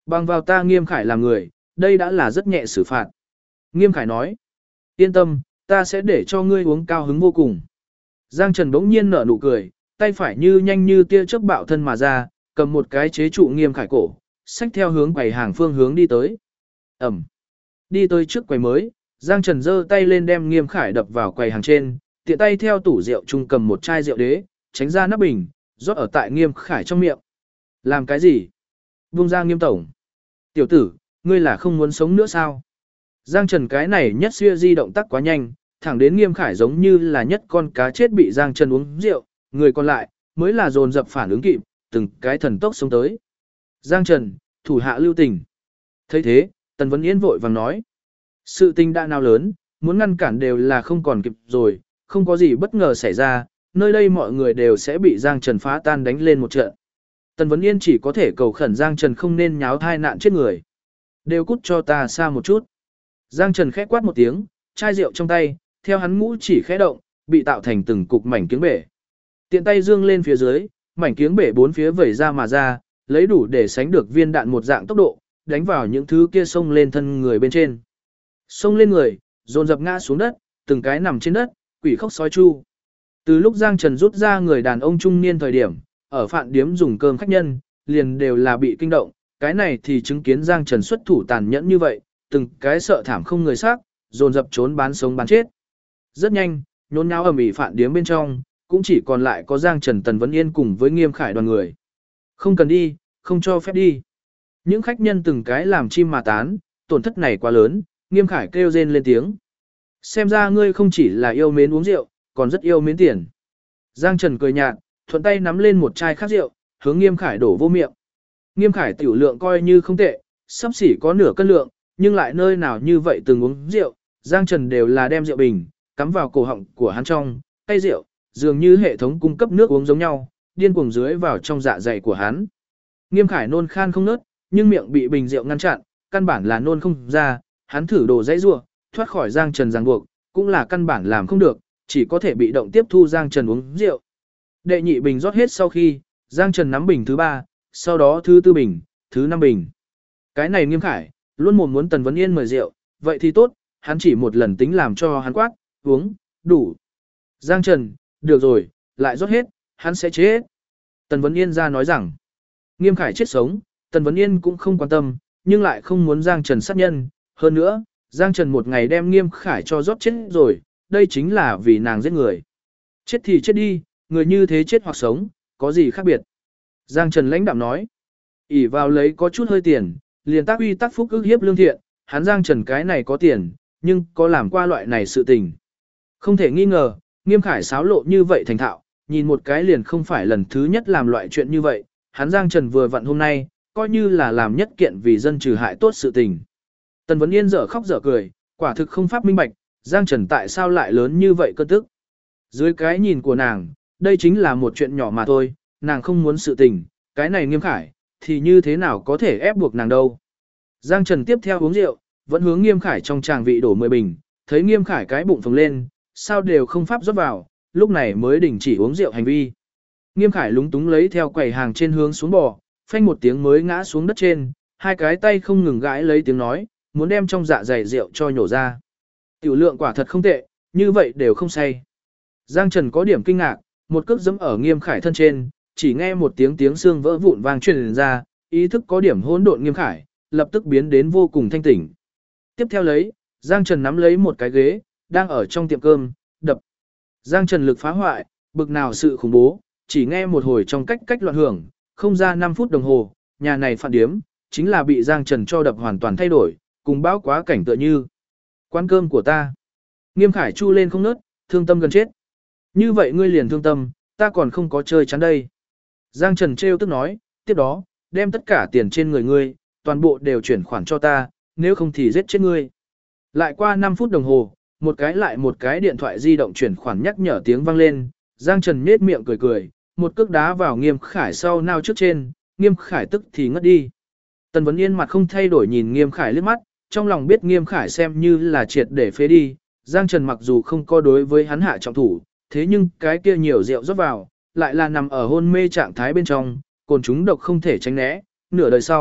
Bằng vào ta Nghiêm Khải làm người, đây đã là rất nhẹ xử phạt. Nghiêm Khải nói, yên tâm, ta sẽ để cho ngươi uống cao hứng vô cùng. Giang Trần bỗng nhiên nở nụ cười, tay phải như nhanh như tia chớp bạo thân mà ra, cầm một cái chế trụ Nghiêm Khải cổ, xách theo hướng quầy hàng phương hướng đi tới. Ẩm. Đi tới trước quầy mới, Giang Trần giơ tay lên đem Nghiêm Khải đập vào quầy hàng trên, tiện tay theo tủ rượu trung cầm một chai rượu đế, tránh ra nắp bình, rót ở tại Nghiêm Khải trong miệng. Làm cái gì? Buông ra Nghiêm tổng. Tiểu tử, ngươi là không muốn sống nữa sao? Giang Trần cái này nhất xưa di động tác quá nhanh, thẳng đến Nghiêm Khải giống như là nhất con cá chết bị Giang Trần uống rượu, người còn lại mới là dồn dập phản ứng kịp, từng cái thần tốc sống tới. Giang Trần, thủ hạ lưu tình. Thấy thế, Tần Vấn Yên vội vàng nói. Sự tình đã nào lớn, muốn ngăn cản đều là không còn kịp rồi, không có gì bất ngờ xảy ra, nơi đây mọi người đều sẽ bị Giang Trần phá tan đánh lên một trận. Tần Vấn Yên chỉ có thể cầu khẩn Giang Trần không nên nháo thai nạn chết người. Đều cút cho ta xa một chút. Giang Trần khẽ quát một tiếng, chai rượu trong tay, theo hắn ngũ chỉ khẽ động, bị tạo thành từng cục mảnh kiếng bể. Tiện tay dương lên phía dưới, mảnh kiếng bể bốn phía vẩy ra mà ra, lấy đủ để sánh được viên đạn một dạng tốc độ, đánh vào những thứ kia xông lên thân người bên trên. Xông lên người, dồn dập ngã xuống đất, từng cái nằm trên đất, quỷ khóc sói chu. Từ lúc Giang Trần rút ra người đàn ông trung niên thời điểm, ở phạn điếm dùng cơm khách nhân, liền đều là bị kinh động, cái này thì chứng kiến Giang Trần xuất thủ tàn nhẫn như vậy, từng cái sợ thảm không người xác, dồn dập trốn bán sống bán chết. Rất nhanh, nhốn nháo ầm ĩ phạn điếm bên trong, cũng chỉ còn lại có Giang Trần, Tần Vấn Yên cùng với Nghiêm Khải đoàn người. Không cần đi, không cho phép đi. Những khách nhân từng cái làm chim mà tán, tổn thất này quá lớn, Nghiêm Khải kêu rên lên tiếng. Xem ra ngươi không chỉ là yêu mến uống rượu, còn rất yêu mến tiền. Giang Trần cười nhạt, thuận tay nắm lên một chai khác rượu, hướng Nghiêm Khải đổ vô miệng. Nghiêm Khải tiểu lượng coi như không tệ, sắp xỉ có nửa cân lượng, nhưng lại nơi nào như vậy từng uống rượu, Giang Trần đều là đem rượu bình, cắm vào cổ họng của hắn trong, tay rượu, dường như hệ thống cung cấp nước uống giống nhau, điên cuồng dưới vào trong dạ dày của hắn. Nghiêm Khải nôn khan không nớt, nhưng miệng bị bình rượu ngăn chặn, căn bản là nôn không ra, hắn thử đồ dãy rủa, thoát khỏi Giang Trần ràng buộc, cũng là căn bản làm không được, chỉ có thể bị động tiếp thu Giang Trần uống rượu. Đệ nhị bình rót hết sau khi, Giang Trần nắm bình thứ 3, sau đó thứ 4 bình, thứ 5 bình. Cái này Nghiêm Khải, luôn mồm muốn Tần Vấn Yên mời rượu, vậy thì tốt, hắn chỉ một lần tính làm cho hắn quát, uống, đủ. Giang Trần, được rồi, lại rót hết, hắn sẽ chết. Tần Vấn Yên ra nói rằng, Nghiêm Khải chết sống, Tần Vấn Yên cũng không quan tâm, nhưng lại không muốn Giang Trần sát nhân. Hơn nữa, Giang Trần một ngày đem Nghiêm Khải cho rót chết rồi, đây chính là vì nàng giết người. Chết thì chết đi, người như thế chết hoặc sống, có gì khác biệt. Giang Trần lãnh đạm nói, ỷ vào lấy có chút hơi tiền, liền tác uy tác phúc ức hiếp lương thiện, hắn Giang Trần cái này có tiền, nhưng có làm qua loại này sự tình. Không thể nghi ngờ, Nghiêm Khải xáo lộ như vậy thành thạo, nhìn một cái liền không phải lần thứ nhất làm loại chuyện như vậy, hắn Giang Trần vừa vặn hôm nay, coi như là làm nhất kiện vì dân trừ hại tốt sự tình. Tần Vấn Yên dở khóc dở cười, quả thực không pháp minh bạch, Giang Trần tại sao lại lớn như vậy cơn tức. Dưới cái nhìn của nàng, đây chính là một chuyện nhỏ mà thôi, nàng không muốn sự tình, cái này Nghiêm Khải, thì như thế nào có thể ép buộc nàng đâu. Giang Trần tiếp theo uống rượu, vẫn hướng Nghiêm Khải trong tràng vị đổ 10 bình, thấy Nghiêm Khải cái bụng phồng lên, sao đều không pháp rót vào, lúc này mới đình chỉ uống rượu hành vi. Nghiêm Khải lúng túng lấy theo quầy hàng trên hướng xuống bò, phanh một tiếng mới ngã xuống đất trên, hai cái tay không ngừng gãi lấy tiếng nói, muốn đem trong dạ dày rượu cho nhổ ra. Tiểu lượng quả thật không tệ, như vậy đều không say. Giang Trần có điểm kinh ngạc, một cước giẫm ở Nghiêm Khải thân trên, chỉ nghe một tiếng tiếng xương vỡ vụn vang truyền ra, ý thức có điểm hỗn độn Nghiêm Khải, lập tức biến đến vô cùng thanh tỉnh. Tiếp theo lấy, Giang Trần nắm lấy một cái ghế, đang ở trong tiệm cơm, đập. Giang Trần lực phá hoại, bực nào sự khủng bố, chỉ nghe một hồi trong cách loạn hưởng, không ra 5 phút đồng hồ, nhà này phản điếm, chính là bị Giang Trần cho đập hoàn toàn thay đổi, cùng bão quá cảnh tựa như. Quán cơm của ta. Nghiêm Khải chu lên không nớt, thương tâm gần chết. Như vậy ngươi liền thương tâm, ta còn không có chơi chắn đây. Giang Trần trêu tức nói, tiếp đó, đem tất cả tiền trên người ngươi, toàn bộ đều chuyển khoản cho ta, nếu không thì giết chết ngươi. Lại qua 5 phút đồng hồ, một cái lại một cái điện thoại di động chuyển khoản nhắc nhở tiếng vang lên, Giang Trần nhếch miệng cười cười, một cước đá vào Nghiêm Khải sau nao trước trên, Nghiêm Khải tức thì ngất đi. Tần Vấn Yên mặt không thay đổi nhìn Nghiêm Khải liếc mắt, trong lòng biết Nghiêm Khải xem như là triệt để phế đi, Giang Trần mặc dù không có đối với hắn hạ trọng thủ, thế nhưng cái kia nhiều rượu rót vào, lại là nằm ở hôn mê trạng thái bên trong, cồn chúng độc không thể tránh né, nửa đời sau,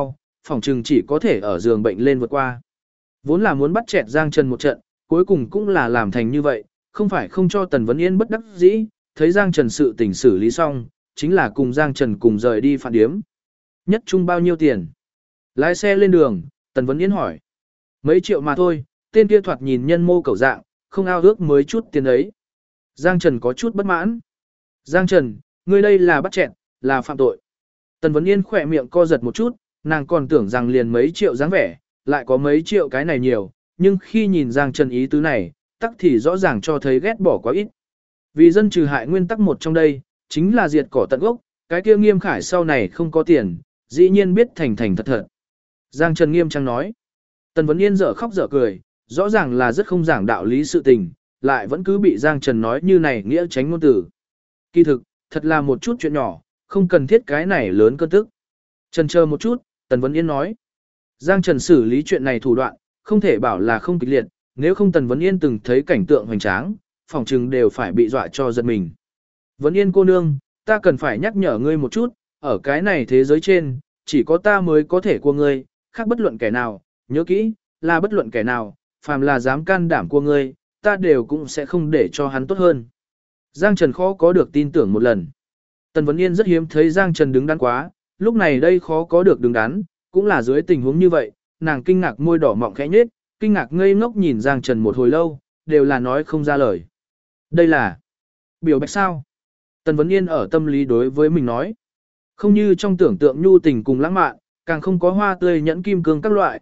phòng trừng chỉ có thể ở giường bệnh lên vượt qua. Vốn là muốn bắt chẹt Giang Trần một trận, cuối cùng cũng là làm thành như vậy, không phải không cho Tần Vấn Yên bất đắc dĩ, thấy Giang Trần sự tình xử lý xong, chính là cùng Giang Trần cùng rời đi phản điếm. Nhất chung bao nhiêu tiền? Lái xe lên đường, Tần Vấn Yên hỏi. Mấy triệu mà thôi, tên kia thoạt nhìn nhân mô cầu dạng, không ao ước mới chút tiền ấy. Giang Trần có chút bất mãn. Giang Trần, ngươi đây là bắt chẹt, là phạm tội. Tần Vấn Yên khỏe miệng co giật một chút, nàng còn tưởng rằng liền mấy triệu dáng vẻ, lại có mấy triệu cái này nhiều, nhưng khi nhìn Giang Trần ý tứ này, tắc thì rõ ràng cho thấy ghét bỏ quá ít. Vì dân trừ hại nguyên tắc một trong đây, chính là diệt cỏ tận gốc, cái kia Nghiêm Khải sau này không có tiền, dĩ nhiên biết thành thành thật thật. Giang Trần nghiêm trang nói. Tần Vấn Yên dở khóc dở cười, rõ ràng là rất không giảng đạo lý sự tình, lại vẫn cứ bị Giang Trần nói như này nghĩa tránh ngôn tử. Kỳ thực, thật là một chút chuyện nhỏ, không cần thiết cái này lớn cơn tức. Trần chờ một chút, Tần Vấn Yên nói. Giang Trần xử lý chuyện này thủ đoạn, không thể bảo là không kịch liệt, nếu không Tần Vấn Yên từng thấy cảnh tượng hoành tráng, phòng trừng đều phải bị dọa cho giật mình. Vấn Yên cô nương, ta cần phải nhắc nhở ngươi một chút, ở cái này thế giới trên, chỉ có ta mới có thể cua ngươi, khác bất luận kẻ nào, nhớ kỹ, là bất luận kẻ nào, phàm là dám can đảm cua ngươi, ta đều cũng sẽ không để cho hắn tốt hơn. Giang Trần khó có được tin tưởng một lần. Tần Vấn Yên rất hiếm thấy Giang Trần đứng đắn quá, lúc này đây khó có được đứng đắn, cũng là dưới tình huống như vậy, nàng kinh ngạc môi đỏ mọng khẽ nhếch, kinh ngạc ngây ngốc nhìn Giang Trần một hồi lâu, đều là nói không ra lời. Đây là biểu bạch sao? Tần Vấn Yên ở tâm lý đối với mình nói. Không như trong tưởng tượng nhu tình cùng lãng mạn, càng không có hoa tươi nhẫn kim cương các loại,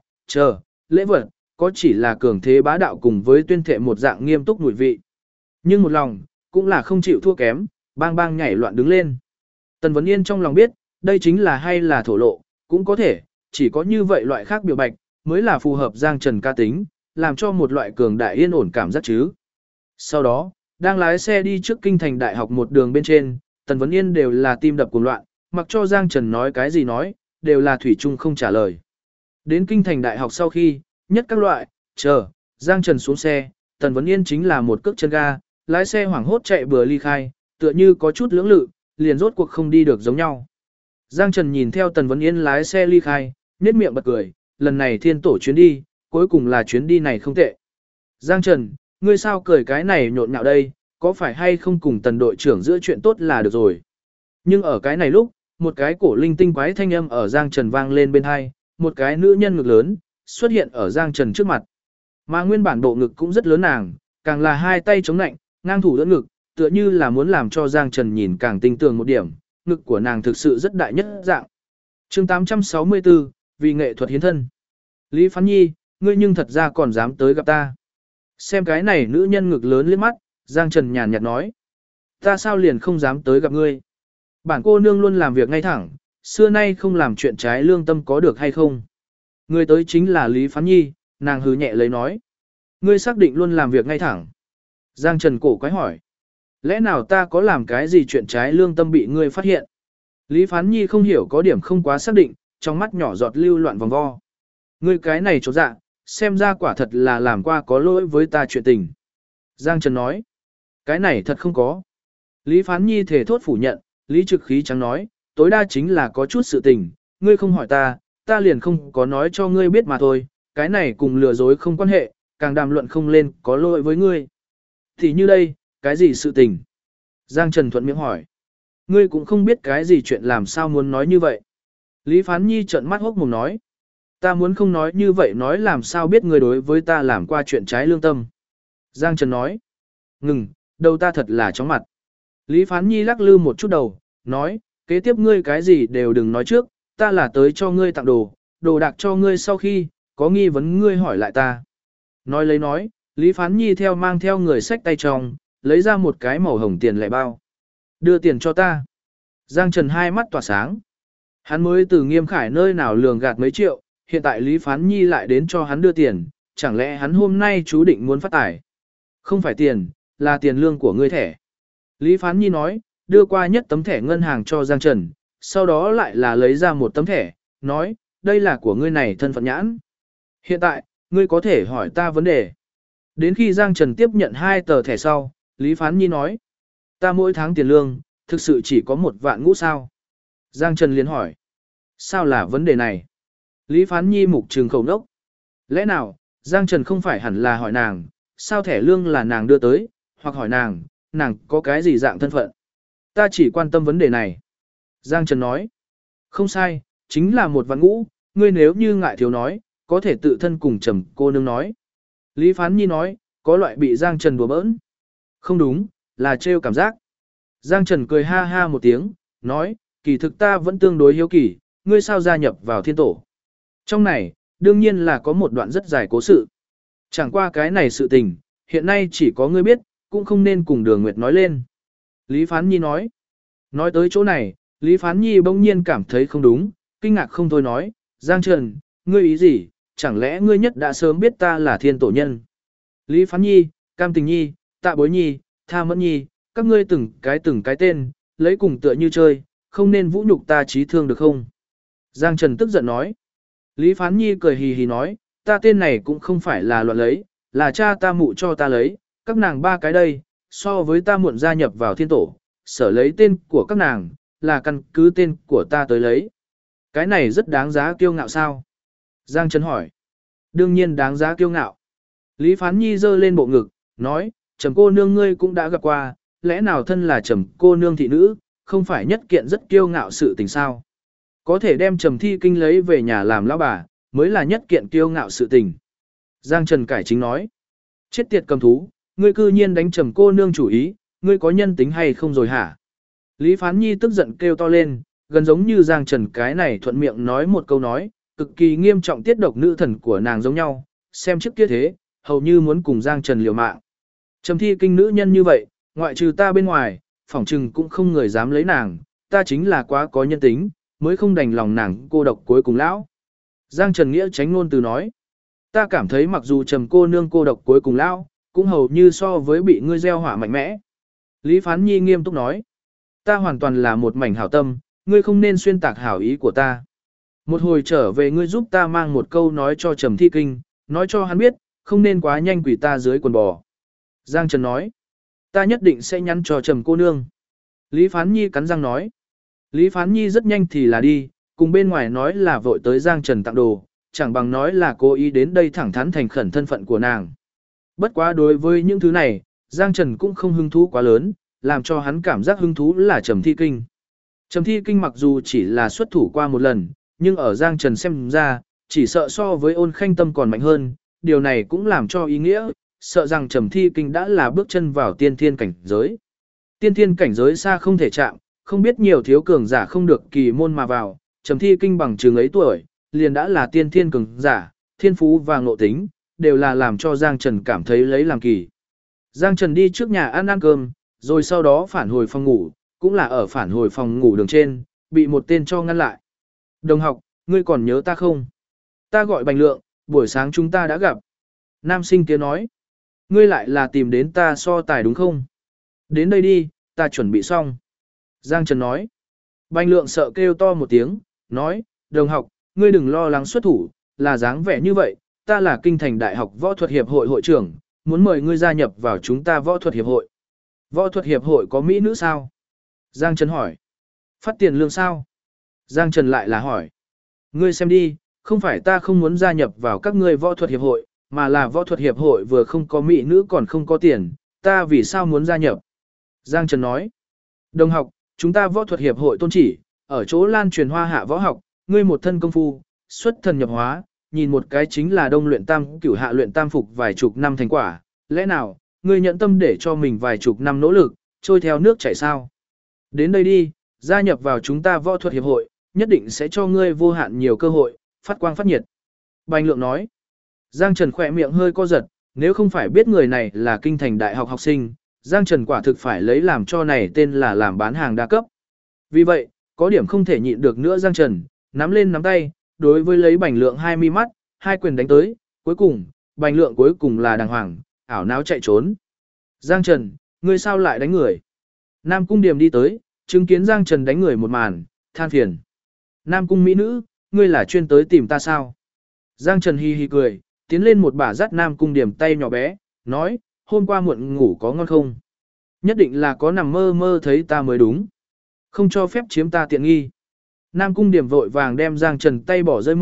lễ vật, có chỉ là cường thế bá đạo cùng với tuyên thệ một dạng nghiêm túc mùi vị. Nhưng một lòng, cũng là không chịu thua kém, bang bang nhảy loạn đứng lên. Tần Vấn Yên trong lòng biết, đây chính là hay là thổ lộ, cũng có thể, chỉ có như vậy loại khác biểu bạch, mới là phù hợp Giang Trần ca tính, làm cho một loại cường đại yên ổn cảm giác chứ. Sau đó, đang lái xe đi trước kinh thành đại học một đường bên trên, Tần Vấn Yên đều là tim đập cuồng loạn, mặc cho Giang Trần nói cái gì nói, đều là thủy chung không trả lời. Đến kinh thành đại học sau khi, nhất các loại, Giang Trần xuống xe, Tần Vấn Yên chính là một cước chân ga, lái xe hoảng hốt chạy bừa ly khai, tựa như có chút lưỡng lự, liền rốt cuộc không đi được giống nhau. Giang Trần nhìn theo Tần Vấn Yên lái xe ly khai, nhếch miệng bật cười, lần này thiên tổ chuyến đi, cuối cùng là chuyến đi này không tệ. Giang Trần, ngươi sao cười cái này nhộn nhạo đây, có phải hay không cùng Tần đội trưởng giữa chuyện tốt là được rồi. Nhưng ở cái này lúc, một cái cổ linh tinh quái thanh âm ở Giang Trần vang lên bên hai, một cái nữ nhân ngực lớn, xuất hiện ở Giang Trần trước mặt. Mà nguyên bản bộ ngực cũng rất lớn nàng, càng là hai tay chống nạnh, ngang thủ đỡ ngực, tựa như là muốn làm cho Giang Trần nhìn càng tinh tường một điểm, ngực của nàng thực sự rất đại nhất dạng. Chương 864, vì nghệ thuật hiến thân. Lý Phán Nhi, ngươi nhưng thật ra còn dám tới gặp ta. Xem cái này nữ nhân ngực lớn liếc mắt, Giang Trần nhàn nhạt nói. Ta sao liền không dám tới gặp ngươi? Bản cô nương luôn làm việc ngay thẳng, xưa nay không làm chuyện trái lương tâm có được hay không? Người tới chính là Lý Phán Nhi, nàng hứ nhẹ lấy nói. Ngươi xác định luôn làm việc ngay thẳng. Giang Trần cổ quái hỏi. Lẽ nào ta có làm cái gì chuyện trái lương tâm bị ngươi phát hiện? Lý Phán Nhi không hiểu có điểm không quá xác định, trong mắt nhỏ giọt lưu loạn vòng vo. Ngươi cái này chột dạ, xem ra quả thật là làm qua có lỗi với ta chuyện tình. Giang Trần nói. Cái này thật không có. Lý Phán Nhi thể thốt phủ nhận, Lý Trực Khí trắng nói, tối đa chính là có chút sự tình, ngươi không hỏi ta, ta liền không có nói cho ngươi biết mà thôi, cái này cùng lừa dối không quan hệ, càng đàm luận không lên có lỗi với ngươi. Thì như đây, cái gì sự tình? Giang Trần thuận miệng hỏi. Ngươi cũng không biết cái gì chuyện làm sao muốn nói như vậy. Lý Phán Nhi trợn mắt hốc mồm nói. Ta muốn không nói như vậy nói làm sao biết ngươi đối với ta làm qua chuyện trái lương tâm. Giang Trần nói. Ngừng, đầu ta thật là chóng mặt. Lý Phán Nhi lắc lư một chút đầu, nói, kế tiếp ngươi cái gì đều đừng nói trước, ta là tới cho ngươi tặng đồ, đồ đạc cho ngươi sau khi, có nghi vấn ngươi hỏi lại ta. Nói lấy nói, Lý Phán Nhi theo mang theo người xách tay trong, lấy ra một cái màu hồng tiền lẻ bao. Đưa tiền cho ta. Giang Trần hai mắt tỏa sáng. Hắn mới từ Nghiêm Khải nơi nào lường gạt mấy triệu, hiện tại Lý Phán Nhi lại đến cho hắn đưa tiền, chẳng lẽ hắn hôm nay chú định muốn phát tài. Không phải tiền, là tiền lương của ngươi thẻ. Lý Phán Nhi nói, đưa qua nhất tấm thẻ ngân hàng cho Giang Trần, sau đó lại là lấy ra một tấm thẻ, nói, đây là của ngươi này thân phận nhãn. Hiện tại, ngươi có thể hỏi ta vấn đề. Đến khi Giang Trần tiếp nhận 2 tờ thẻ sau, Lý Phán Nhi nói, ta mỗi tháng tiền lương, thực sự chỉ có 1 vạn ngũ sao. Giang Trần liền hỏi, sao là vấn đề này? Lý Phán Nhi mục trường khẩu nốc. Lẽ nào, Giang Trần không phải hẳn là hỏi nàng, sao thẻ lương là nàng đưa tới, hoặc hỏi nàng, nàng có cái gì dạng thân phận. Ta chỉ quan tâm vấn đề này. Giang Trần nói. Không sai, chính là một vạn ngũ, ngươi nếu như ngại thiếu nói, có thể tự thân cùng Trầm cô nương nói. Lý Phán Nhi nói, có loại bị Giang Trần đùa bỡn. Không đúng, là trêu cảm giác. Giang Trần cười ha ha một tiếng, nói, kỳ thực ta vẫn tương đối hiếu kỳ, ngươi sao gia nhập vào thiên tổ. Trong này, đương nhiên là có một đoạn rất dài cố sự. Chẳng qua cái này sự tình, hiện nay chỉ có ngươi biết, cũng không nên cùng Đường Nguyệt nói lên. Lý Phán Nhi nói. Nói tới chỗ này, Lý Phán Nhi bỗng nhiên cảm thấy không đúng, kinh ngạc không thôi nói, Giang Trần, ngươi ý gì, chẳng lẽ ngươi nhất đã sớm biết ta là thiên tổ nhân. Lý Phán Nhi, Cam Tình Nhi, Tạ Bối Nhi, Tha Mẫn Nhi, các ngươi từng cái tên, lấy cùng tựa như chơi, không nên vũ nhục ta trí thương được không? Giang Trần tức giận nói. Lý Phán Nhi cười hì hì nói, ta tên này cũng không phải là loạn lấy, là cha ta mụ cho ta lấy, các nàng ba cái đây, so với ta muộn gia nhập vào thiên tổ, sở lấy tên của các nàng, là căn cứ tên của ta tới lấy. Cái này rất đáng giá kiêu ngạo sao? Giang Trần hỏi. Đương nhiên đáng giá kiêu ngạo. Lý Phán Nhi giơ lên bộ ngực, nói, Trầm cô nương ngươi cũng đã gặp qua, lẽ nào thân là Trầm cô nương thị nữ, không phải nhất kiện rất kiêu ngạo sự tình sao? Có thể đem Trầm Thi Kinh lấy về nhà làm lão bà, mới là nhất kiện kiêu ngạo sự tình. Giang Trần cải chính nói, chết tiệt cầm thú, ngươi cư nhiên đánh Trầm cô nương chủ ý, ngươi có nhân tính hay không rồi hả? Lý Phán Nhi tức giận kêu to lên, gần giống như Giang Trần cái này thuận miệng nói một câu nói, cực kỳ nghiêm trọng tiết độc nữ thần của nàng giống nhau, xem trước kia thế, hầu như muốn cùng Giang Trần liều mạng. Trầm Thi Kinh nữ nhân như vậy, ngoại trừ ta bên ngoài, phỏng chừng cũng không người dám lấy nàng, ta chính là quá có nhân tính, mới không đành lòng nàng cô độc cuối cùng lão. Giang Trần Nghĩa tránh ngôn từ nói, ta cảm thấy mặc dù Trầm cô nương cô độc cuối cùng lão, cũng hầu như so với bị ngươi gieo hỏa mạnh mẽ. Lý Phán Nhi nghiêm túc nói, ta hoàn toàn là một mảnh hảo tâm, ngươi không nên xuyên tạc hảo ý của ta. Một hồi trở về ngươi giúp ta mang một câu nói cho Trầm Thi Kinh, nói cho hắn biết, không nên quá nhanh quỷ ta dưới quần bò. Giang Trần nói, ta nhất định sẽ nhắn cho Trầm cô nương. Lý Phán Nhi cắn răng nói. Lý Phán Nhi rất nhanh thì là đi, cùng bên ngoài nói là vội tới Giang Trần tặng đồ, chẳng bằng nói là cố ý đến đây thẳng thắn thành khẩn thân phận của nàng. Bất quá đối với những thứ này, Giang Trần cũng không hứng thú quá lớn, làm cho hắn cảm giác hứng thú là Trầm Thi Kinh. Trầm Thi Kinh mặc dù chỉ là xuất thủ qua một lần, nhưng ở Giang Trần xem ra, chỉ sợ so với Ôn Khanh Tâm còn mạnh hơn, điều này cũng làm cho ý nghĩa, sợ rằng Trầm Thi Kinh đã là bước chân vào tiên thiên cảnh giới. Tiên thiên cảnh giới xa không thể chạm, không biết nhiều thiếu cường giả không được kỳ môn mà vào, Trầm Thi Kinh bằng chừng ấy tuổi, liền đã là tiên thiên cường giả, thiên phú và ngộ tính, đều là làm cho Giang Trần cảm thấy lấy làm kỳ. Giang Trần đi trước nhà ăn cơm, rồi sau đó phản hồi phòng ngủ, cũng là ở phản hồi phòng ngủ đường trên, bị một tên cho ngăn lại. Đồng học, ngươi còn nhớ ta không? Ta gọi Bành Lượng, buổi sáng chúng ta đã gặp. Nam sinh kia nói, ngươi lại là tìm đến ta so tài đúng không? Đến đây đi, ta chuẩn bị xong. Giang Trần nói, Bành Lượng sợ kêu to một tiếng, nói, đồng học, ngươi đừng lo lắng xuất thủ, là dáng vẻ như vậy, ta là Kinh Thành Đại học Võ thuật Hiệp hội hội trưởng, muốn mời ngươi gia nhập vào chúng ta Võ thuật Hiệp hội. Võ thuật Hiệp hội có mỹ nữ sao? Giang Trần hỏi. Phát tiền lương sao? Giang Trần lại là hỏi. Ngươi xem đi, không phải ta không muốn gia nhập vào các ngươi Võ thuật Hiệp hội, mà là Võ thuật Hiệp hội vừa không có mỹ nữ còn không có tiền, ta vì sao muốn gia nhập? Giang Trần nói. Đồng học, chúng ta Võ thuật Hiệp hội tôn chỉ, ở chỗ lan truyền hoa hạ võ học, ngươi một thân công phu, xuất thần nhập hóa, nhìn một cái chính là đông luyện tam cửu hạ luyện tam phục vài chục năm thành quả, lẽ nào, ngươi nhận tâm để cho mình vài chục năm nỗ lực, trôi theo nước chảy sao? Đến đây đi, gia nhập vào chúng ta Võ thuật Hiệp hội, nhất định sẽ cho ngươi vô hạn nhiều cơ hội, phát quang phát nhiệt. Bành Lượng nói. Giang Trần khỏe miệng hơi co giật, nếu không phải biết người này là Kinh Thành Đại học học sinh, Giang Trần quả thực phải lấy làm cho này tên là làm bán hàng đa cấp. Vì vậy, có điểm không thể nhịn được nữa Giang Trần, nắm lên nắm tay, đối với lấy Bành Lượng 20 mắt, hai quyền đánh tới, cuối cùng, Bành Lượng cuối cùng là đàng hoàng, ảo não chạy trốn. Giang Trần, ngươi sao lại đánh người? Nam Cung Điềm đi tới, chứng kiến Giang Trần đánh người một màn, than phiền. Nam Cung mỹ nữ, ngươi là chuyên tới tìm ta sao? Giang Trần hi hi cười, tiến lên một bà dắt Nam Cung Điềm tay nhỏ bé, nói, hôm qua muộn ngủ có ngon không? Nhất định là có nằm mơ mơ thấy ta mới đúng. Không cho phép chiếm ta tiện nghi. Nam Cung Điềm vội vàng đem Giang Trần tay bỏ rơi mở,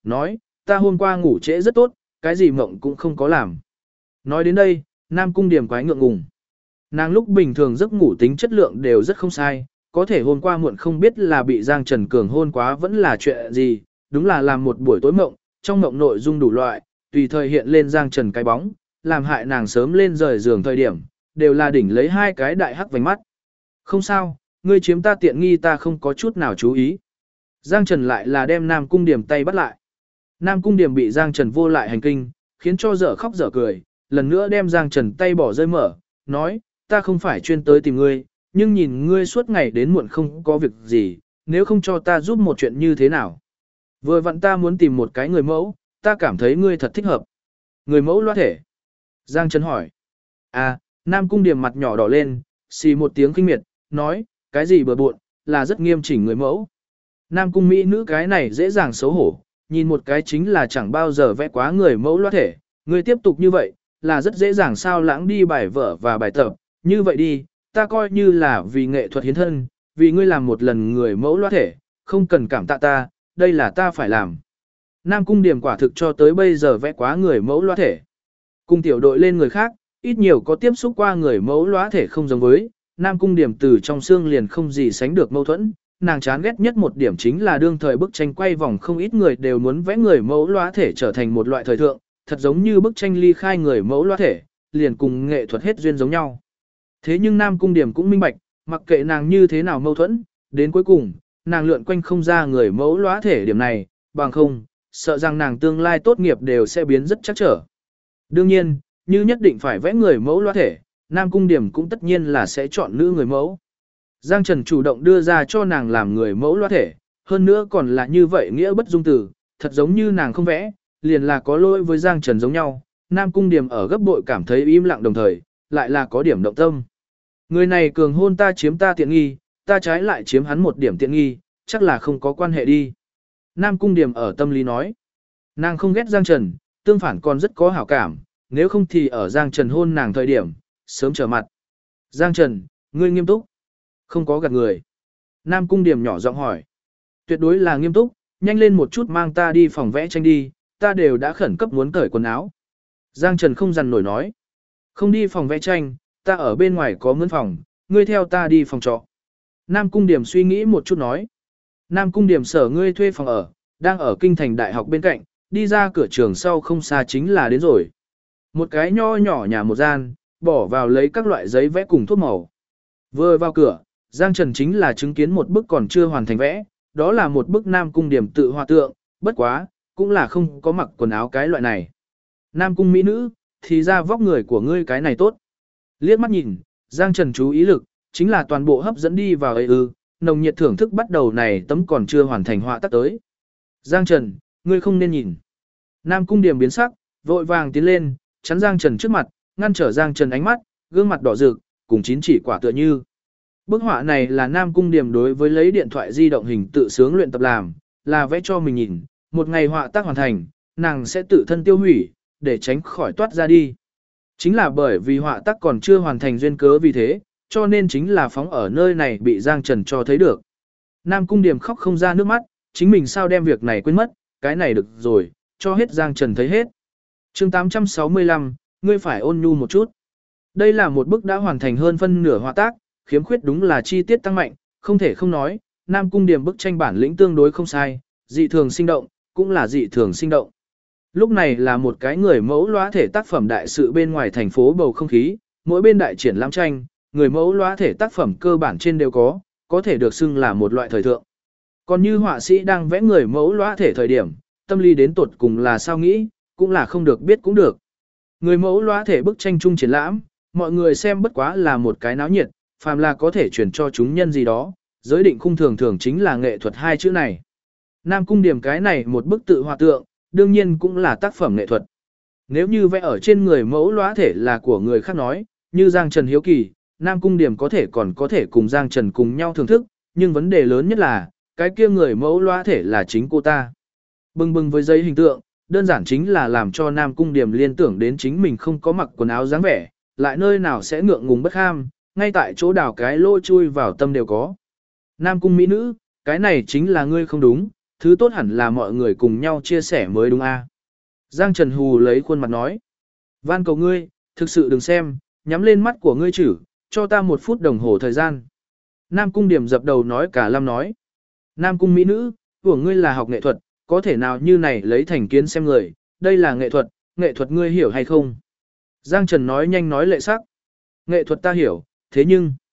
nói, ta hôm qua ngủ trễ rất tốt, cái gì mộng cũng không có làm. Nói đến đây, Nam Cung Điểm quái ngượng ngùng. Nàng lúc bình thường giấc ngủ tính chất lượng đều rất không sai, có thể hôm qua muộn không biết là bị Giang Trần Cường hôn quá vẫn là chuyện gì, đúng là làm một buổi tối mộng, trong mộng nội dung đủ loại, tùy thời hiện lên Giang Trần cái bóng, làm hại nàng sớm lên rời giường thời điểm, đều là đỉnh lấy hai cái đại hắc vành mắt. Không sao, ngươi chiếm ta tiện nghi ta không có chút nào chú ý. Giang Trần lại là đem Nam Cung Điểm tay bắt lại. Nam Cung Điểm bị Giang Trần vô lại hành kinh, khiến cho dở khóc dở cười, lần nữa đem Giang Trần tay bỏ rơi mở, nói, ta không phải chuyên tới tìm ngươi, nhưng nhìn ngươi suốt ngày đến muộn không có việc gì, nếu không cho ta giúp một chuyện như thế nào. Vừa vặn ta muốn tìm một cái người mẫu, ta cảm thấy ngươi thật thích hợp. Người mẫu loa thể. Giang Trần hỏi. À, Nam Cung Điểm mặt nhỏ đỏ lên, xì một tiếng kinh miệt, nói, cái gì bừa bộn, là rất nghiêm chỉnh người mẫu. Nam Cung Mỹ nữ cái này dễ dàng xấu hổ, nhìn một cái chính là chẳng bao giờ vẽ quá người mẫu loa thể, ngươi tiếp tục như vậy, là rất dễ dàng sao lãng đi bài vở và bài tập, như vậy đi, ta coi như là vì nghệ thuật hiến thân, vì ngươi làm một lần người mẫu loa thể, không cần cảm tạ ta, đây là ta phải làm. Nam Cung Điểm quả thực cho tới bây giờ vẽ quá người mẫu loa thể. Cùng tiểu đội lên người khác, ít nhiều có tiếp xúc qua người mẫu loa thể không giống với, Nam Cung Điểm từ trong xương liền không gì sánh được mâu thuẫn, nàng chán ghét nhất một điểm chính là đương thời bức tranh quay vòng không ít người đều muốn vẽ người mẫu loa thể trở thành một loại thời thượng, thật giống như bức tranh ly khai người mẫu loa thể, liền cùng nghệ thuật hết duyên giống nhau. Thế nhưng Nam Cung Điểm cũng minh bạch, mặc kệ nàng như thế nào mâu thuẫn, đến cuối cùng, nàng lượn quanh không ra người mẫu loa thể điểm này, bằng không, sợ rằng nàng tương lai tốt nghiệp đều sẽ biến rất chắc trở. Đương nhiên, như nhất định phải vẽ người mẫu loa thể, Nam Cung Điểm cũng tất nhiên là sẽ chọn nữ người mẫu. Giang Trần chủ động đưa ra cho nàng làm người mẫu loa thể, hơn nữa còn là như vậy nghĩa bất dung từ, thật giống như nàng không vẽ, liền là có lỗi với Giang Trần giống nhau. Nam Cung Điểm ở gấp bội cảm thấy im lặng đồng thời, lại là có điểm động tâm. Người này cường hôn ta chiếm ta tiện nghi, ta trái lại chiếm hắn một điểm tiện nghi, chắc là không có quan hệ đi. Nam Cung Điểm ở tâm lý nói, nàng không ghét Giang Trần, tương phản còn rất có hảo cảm, nếu không thì ở Giang Trần hôn nàng thời điểm, sớm trở mặt. Giang Trần, ngươi nghiêm túc, không có gạt người. Nam Cung Điểm nhỏ giọng hỏi, tuyệt đối là nghiêm túc, nhanh lên một chút mang ta đi phòng vẽ tranh đi, ta đều đã khẩn cấp muốn cởi quần áo. Giang Trần không dằn nổi nói, không đi phòng vẽ tranh, ta ở bên ngoài có mướn phòng, ngươi theo ta đi phòng trọ. Nam Cung Điểm suy nghĩ một chút nói, Nam Cung Điểm sở ngươi thuê phòng ở, đang ở kinh thành đại học bên cạnh, đi ra cửa trường sau không xa chính là đến rồi. Một cái nho nhỏ nhà một gian, bỏ vào lấy các loại giấy vẽ cùng thuốc màu. Vừa vào cửa, Giang Trần chính là chứng kiến một bức còn chưa hoàn thành vẽ, đó là một bức Nam Cung Điểm tự hòa tượng, bất quá, cũng là không có mặc quần áo cái loại này. Nam Cung mỹ nữ, thì ra vóc người của ngươi cái này tốt. Liếc mắt nhìn, Giang Trần chú ý lực, chính là toàn bộ hấp dẫn đi vào ấy nồng nhiệt thưởng thức bắt đầu này tấm còn chưa hoàn thành họa tác tới. Giang Trần, ngươi không nên nhìn. Nam Cung Điểm biến sắc, vội vàng tiến lên, chắn Giang Trần trước mặt, ngăn trở Giang Trần ánh mắt, gương mặt đỏ rực, cùng chín chỉ quả tựa như. Bức họa này là Nam Cung Điểm đối với lấy điện thoại di động hình tự sướng luyện tập làm, là vẽ cho mình nhìn, một ngày họa tác hoàn thành, nàng sẽ tự thân tiêu hủy, để tránh khỏi toát ra đi. Chính là bởi vì họa tác còn chưa hoàn thành duyên cớ vì thế, cho nên chính là phóng ở nơi này bị Giang Trần cho thấy được. Nam Cung Điểm khóc không ra nước mắt, chính mình sao đem việc này quên mất, cái này được rồi, cho hết Giang Trần thấy hết. Chương 865, ngươi phải ôn nhu một chút. Đây là một bức đã hoàn thành hơn phân nửa họa tác, khiếm khuyết đúng là chi tiết tăng mạnh, không thể không nói, Nam Cung Điểm bức tranh bản lĩnh tương đối không sai, dị thường sinh động, cũng là dị thường sinh động. Lúc này là một cái người mẫu lóa thể tác phẩm đại sự bên ngoài thành phố bầu không khí, mỗi bên đại triển lãm tranh, người mẫu lóa thể tác phẩm cơ bản trên đều có thể được xưng là một loại thời thượng. Còn như họa sĩ đang vẽ người mẫu lóa thể thời điểm, tâm lý đến tột cùng là sao nghĩ, cũng là không được biết cũng được. Người mẫu lóa thể bức tranh chung triển lãm, mọi người xem bất quá là một cái náo nhiệt, phàm là có thể truyền cho chúng nhân gì đó, giới định khung thường thường chính là nghệ thuật hai chữ này. Nam Cung Điểm cái này một bức tự họa tượng, đương nhiên cũng là tác phẩm nghệ thuật. Nếu như vẽ ở trên người mẫu lóa thể là của người khác nói, như Giang Trần hiếu kỳ, Nam Cung Điểm có thể cùng Giang Trần cùng nhau thưởng thức, nhưng vấn đề lớn nhất là, cái kia người mẫu lóa thể là chính cô ta. Bừng bừng với giấy hình tượng, đơn giản chính là làm cho Nam Cung Điểm liên tưởng đến chính mình không có mặc quần áo dáng vẻ, lại nơi nào sẽ ngượng ngùng bất kham, ngay tại chỗ đào cái lỗ chui vào tâm đều có. Nam Cung mỹ nữ, cái này chính là ngươi không đúng, thứ tốt hẳn là mọi người cùng nhau chia sẻ mới đúng a. Giang Trần hù lấy khuôn mặt nói. Van cầu ngươi, thực sự đừng xem, nhắm lên mắt của ngươi chử, cho ta 1 phút đồng hồ thời gian. Nam Cung Điểm dập đầu nói cả lâm nói. Nam Cung mỹ nữ, của ngươi là học nghệ thuật, có thể nào như này lấy thành kiến xem người, đây là nghệ thuật ngươi hiểu hay không? Giang Trần nói nhanh nói lệ sắc. Nghệ thuật ta hiểu, thế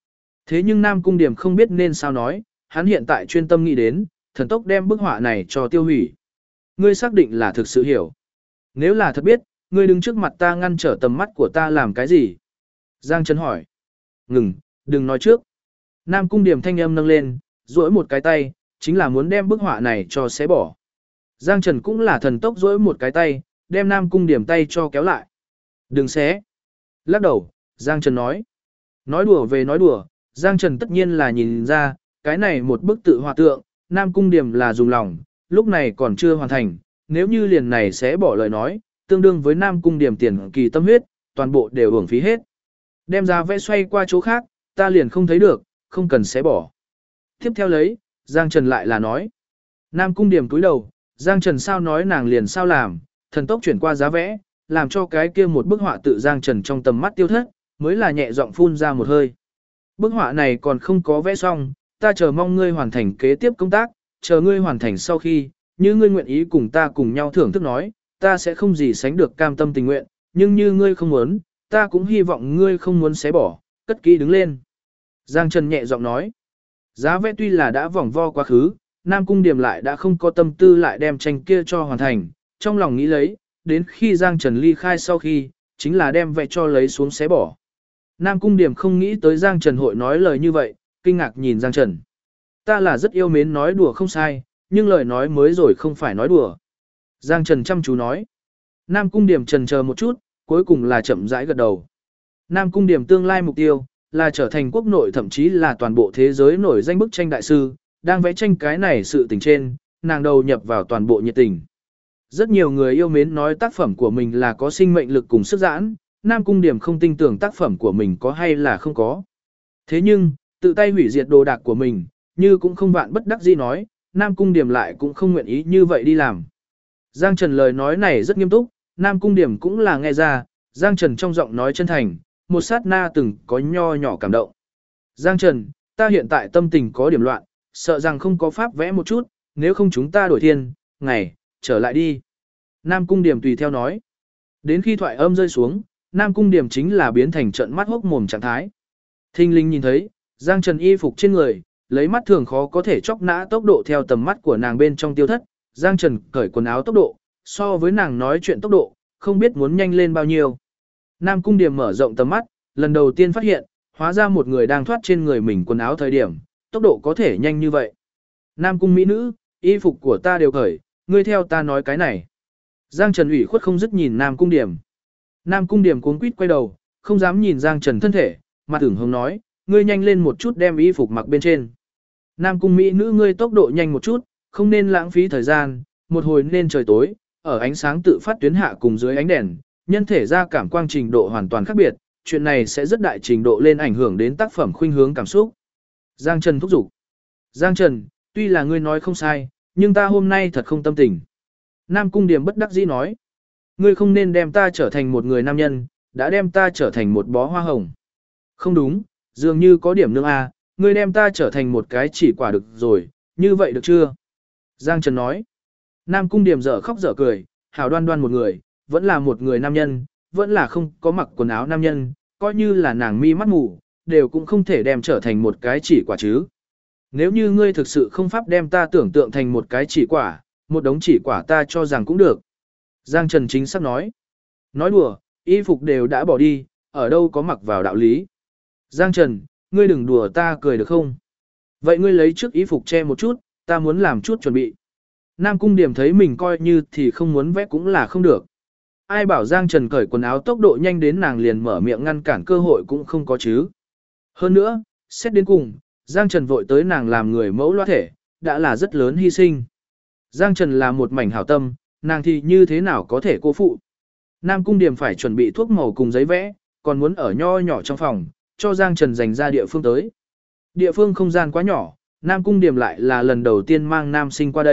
nhưng Nam Cung Điểm không biết nên sao nói, hắn hiện tại chuyên tâm nghĩ đến, thần tốc đem bức họa này cho tiêu hủy. Ngươi xác định là thực sự hiểu. Nếu là thật biết, ngươi đứng trước mặt ta ngăn trở tầm mắt của ta làm cái gì? Giang Trần hỏi. Ngừng, đừng nói trước. Nam Cung Điểm thanh âm nâng lên, duỗi một cái tay, chính là muốn đem bức họa này cho xé bỏ. Giang Trần cũng là thần tốc duỗi một cái tay, đem Nam Cung Điểm tay cho kéo lại. Đừng xé. Lắc đầu, Giang Trần nói. Nói đùa về nói đùa, Giang Trần tất nhiên là nhìn ra, cái này một bức tự họa tượng, Nam Cung Điểm là dùng lòng, lúc này còn chưa hoàn thành, nếu như liền này sẽ bỏ lời nói, tương đương với Nam Cung Điểm tiền kỳ tâm huyết, toàn bộ đều uổng phí hết. Đem ra vẽ xoay qua chỗ khác, ta liền không thấy được, không cần xé bỏ. Tiếp theo lấy, Giang Trần lại là nói. Nam Cung Điểm cúi đầu, Giang Trần sao nói nàng liền sao làm, thần tốc chuyển qua giá vẽ, làm cho cái kia một bức họa tự Giang Trần trong tầm mắt tiêu thất, mới là nhẹ giọng phun ra một hơi. Bức họa này còn không có vẽ xong, ta chờ mong ngươi hoàn thành kế tiếp công tác, chờ ngươi hoàn thành sau khi, như ngươi nguyện ý cùng ta cùng nhau thưởng thức nói, ta sẽ không gì sánh được cam tâm tình nguyện, nhưng như ngươi không muốn, ta cũng hy vọng ngươi không muốn xé bỏ, cất kỹ đứng lên. Giang Trần nhẹ giọng nói, giá vẽ tuy là đã vòng vo quá khứ, Nam Cung Điểm lại đã không có tâm tư lại đem tranh kia cho hoàn thành, trong lòng nghĩ lấy, đến khi Giang Trần ly khai sau khi, chính là đem vẽ cho lấy xuống xé bỏ. Nam Cung Điểm không nghĩ tới Giang Trần hội nói lời như vậy, kinh ngạc nhìn Giang Trần. Ta là rất yêu mến nói đùa không sai, nhưng lời nói mới rồi không phải nói đùa. Giang Trần chăm chú nói. Nam Cung Điểm trần chờ một chút, cuối cùng là chậm rãi gật đầu. Nam Cung Điểm tương lai mục tiêu, là trở thành quốc nội thậm chí là toàn bộ thế giới nổi danh bức tranh đại sư, đang vẽ tranh cái này sự tình trên, nàng đầu nhập vào toàn bộ nhiệt tình. Rất nhiều người yêu mến nói tác phẩm của mình là có sinh mệnh lực cùng sức giãn, Nam Cung Điểm không tin tưởng tác phẩm của mình có hay là không có. Thế nhưng, tự tay hủy diệt đồ đạc của mình, như cũng không vạn bất đắc dĩ nói, Nam Cung Điểm lại cũng không nguyện ý như vậy đi làm. Giang Trần lời nói này rất nghiêm túc, Nam Cung Điểm cũng là nghe ra, Giang Trần trong giọng nói chân thành, một sát na từng có nho nhỏ cảm động. Giang Trần, ta hiện tại tâm tình có điểm loạn, sợ rằng không có pháp vẽ một chút, nếu không chúng ta đổi thiên, ngày, trở lại đi. Nam Cung Điểm tùy theo nói. Đến khi thoại âm rơi xuống, Nam Cung Điểm chính là biến thành trận mắt hốc mồm trạng thái. Thinh linh nhìn thấy, Giang Trần y phục trên người, lấy mắt thường khó có thể chóc nã tốc độ theo tầm mắt của nàng bên trong tiêu thất, Giang Trần cởi quần áo tốc độ, so với nàng nói chuyện tốc độ, không biết muốn nhanh lên bao nhiêu. Nam Cung Điểm mở rộng tầm mắt, lần đầu tiên phát hiện, hóa ra một người đang thoát trên người mình quần áo thời điểm, tốc độ có thể nhanh như vậy. Nam Cung mỹ nữ, y phục của ta đều cởi, ngươi theo ta nói cái này. Giang Trần ủy khuất không dứt nhìn Nam Cung Điểm. Nam Cung Điểm cuống quýt quay đầu, không dám nhìn Giang Trần thân thể, mặt ửng hồng nói, ngươi nhanh lên một chút đem y phục mặc bên trên. Nam Cung mỹ nữ ngươi tốc độ nhanh một chút, không nên lãng phí thời gian, một hồi nên trời tối, ở ánh sáng tự phát tuyến hạ cùng dưới ánh đèn, nhân thể ra cảm quang trình độ hoàn toàn khác biệt, chuyện này sẽ rất đại trình độ lên ảnh hưởng đến tác phẩm khuynh hướng cảm xúc. Giang Trần thúc giục. Giang Trần, tuy là ngươi nói không sai, nhưng ta hôm nay thật không tâm tình. Nam Cung Điểm bất đắc dĩ nói. Ngươi không nên đem ta trở thành một người nam nhân, đã đem ta trở thành một bó hoa hồng. Không đúng, dường như có điểm nương a, ngươi đem ta trở thành một cái chỉ quả được rồi, như vậy được chưa? Giang Trần nói. Nam Cung Điểm dở khóc dở cười, hảo đoan đoan một người, vẫn là một người nam nhân, vẫn là không có mặc quần áo nam nhân, coi như là nàng mi mắt mù, đều cũng không thể đem trở thành một cái chỉ quả chứ. Nếu như ngươi thực sự không pháp đem ta tưởng tượng thành một cái chỉ quả, một đống chỉ quả ta cho rằng cũng được. Giang Trần chính xác nói. Nói đùa, y phục đều đã bỏ đi, ở đâu có mặc vào đạo lý. Giang Trần, ngươi đừng đùa ta cười được không? Vậy ngươi lấy trước y phục che một chút, ta muốn làm chút chuẩn bị. Nam Cung Điểm thấy mình coi như thì không muốn vẽ cũng là không được. Ai bảo Giang Trần cởi quần áo tốc độ nhanh đến nàng liền mở miệng ngăn cản cơ hội cũng không có chứ. Hơn nữa, xét đến cùng, Giang Trần vội tới nàng làm người mẫu loa thể, đã là rất lớn hy sinh. Giang Trần là một mảnh hảo tâm, nàng thì như thế nào có thể cô phụ. Nam Cung Điểm phải chuẩn bị thuốc màu cùng giấy vẽ, còn muốn ở nho nhỏ trong phòng, cho Giang Trần dành ra địa phương tới. Địa phương không gian quá nhỏ, Nam Cung Điểm lại là lần đầu tiên mang nam sinh qua đây,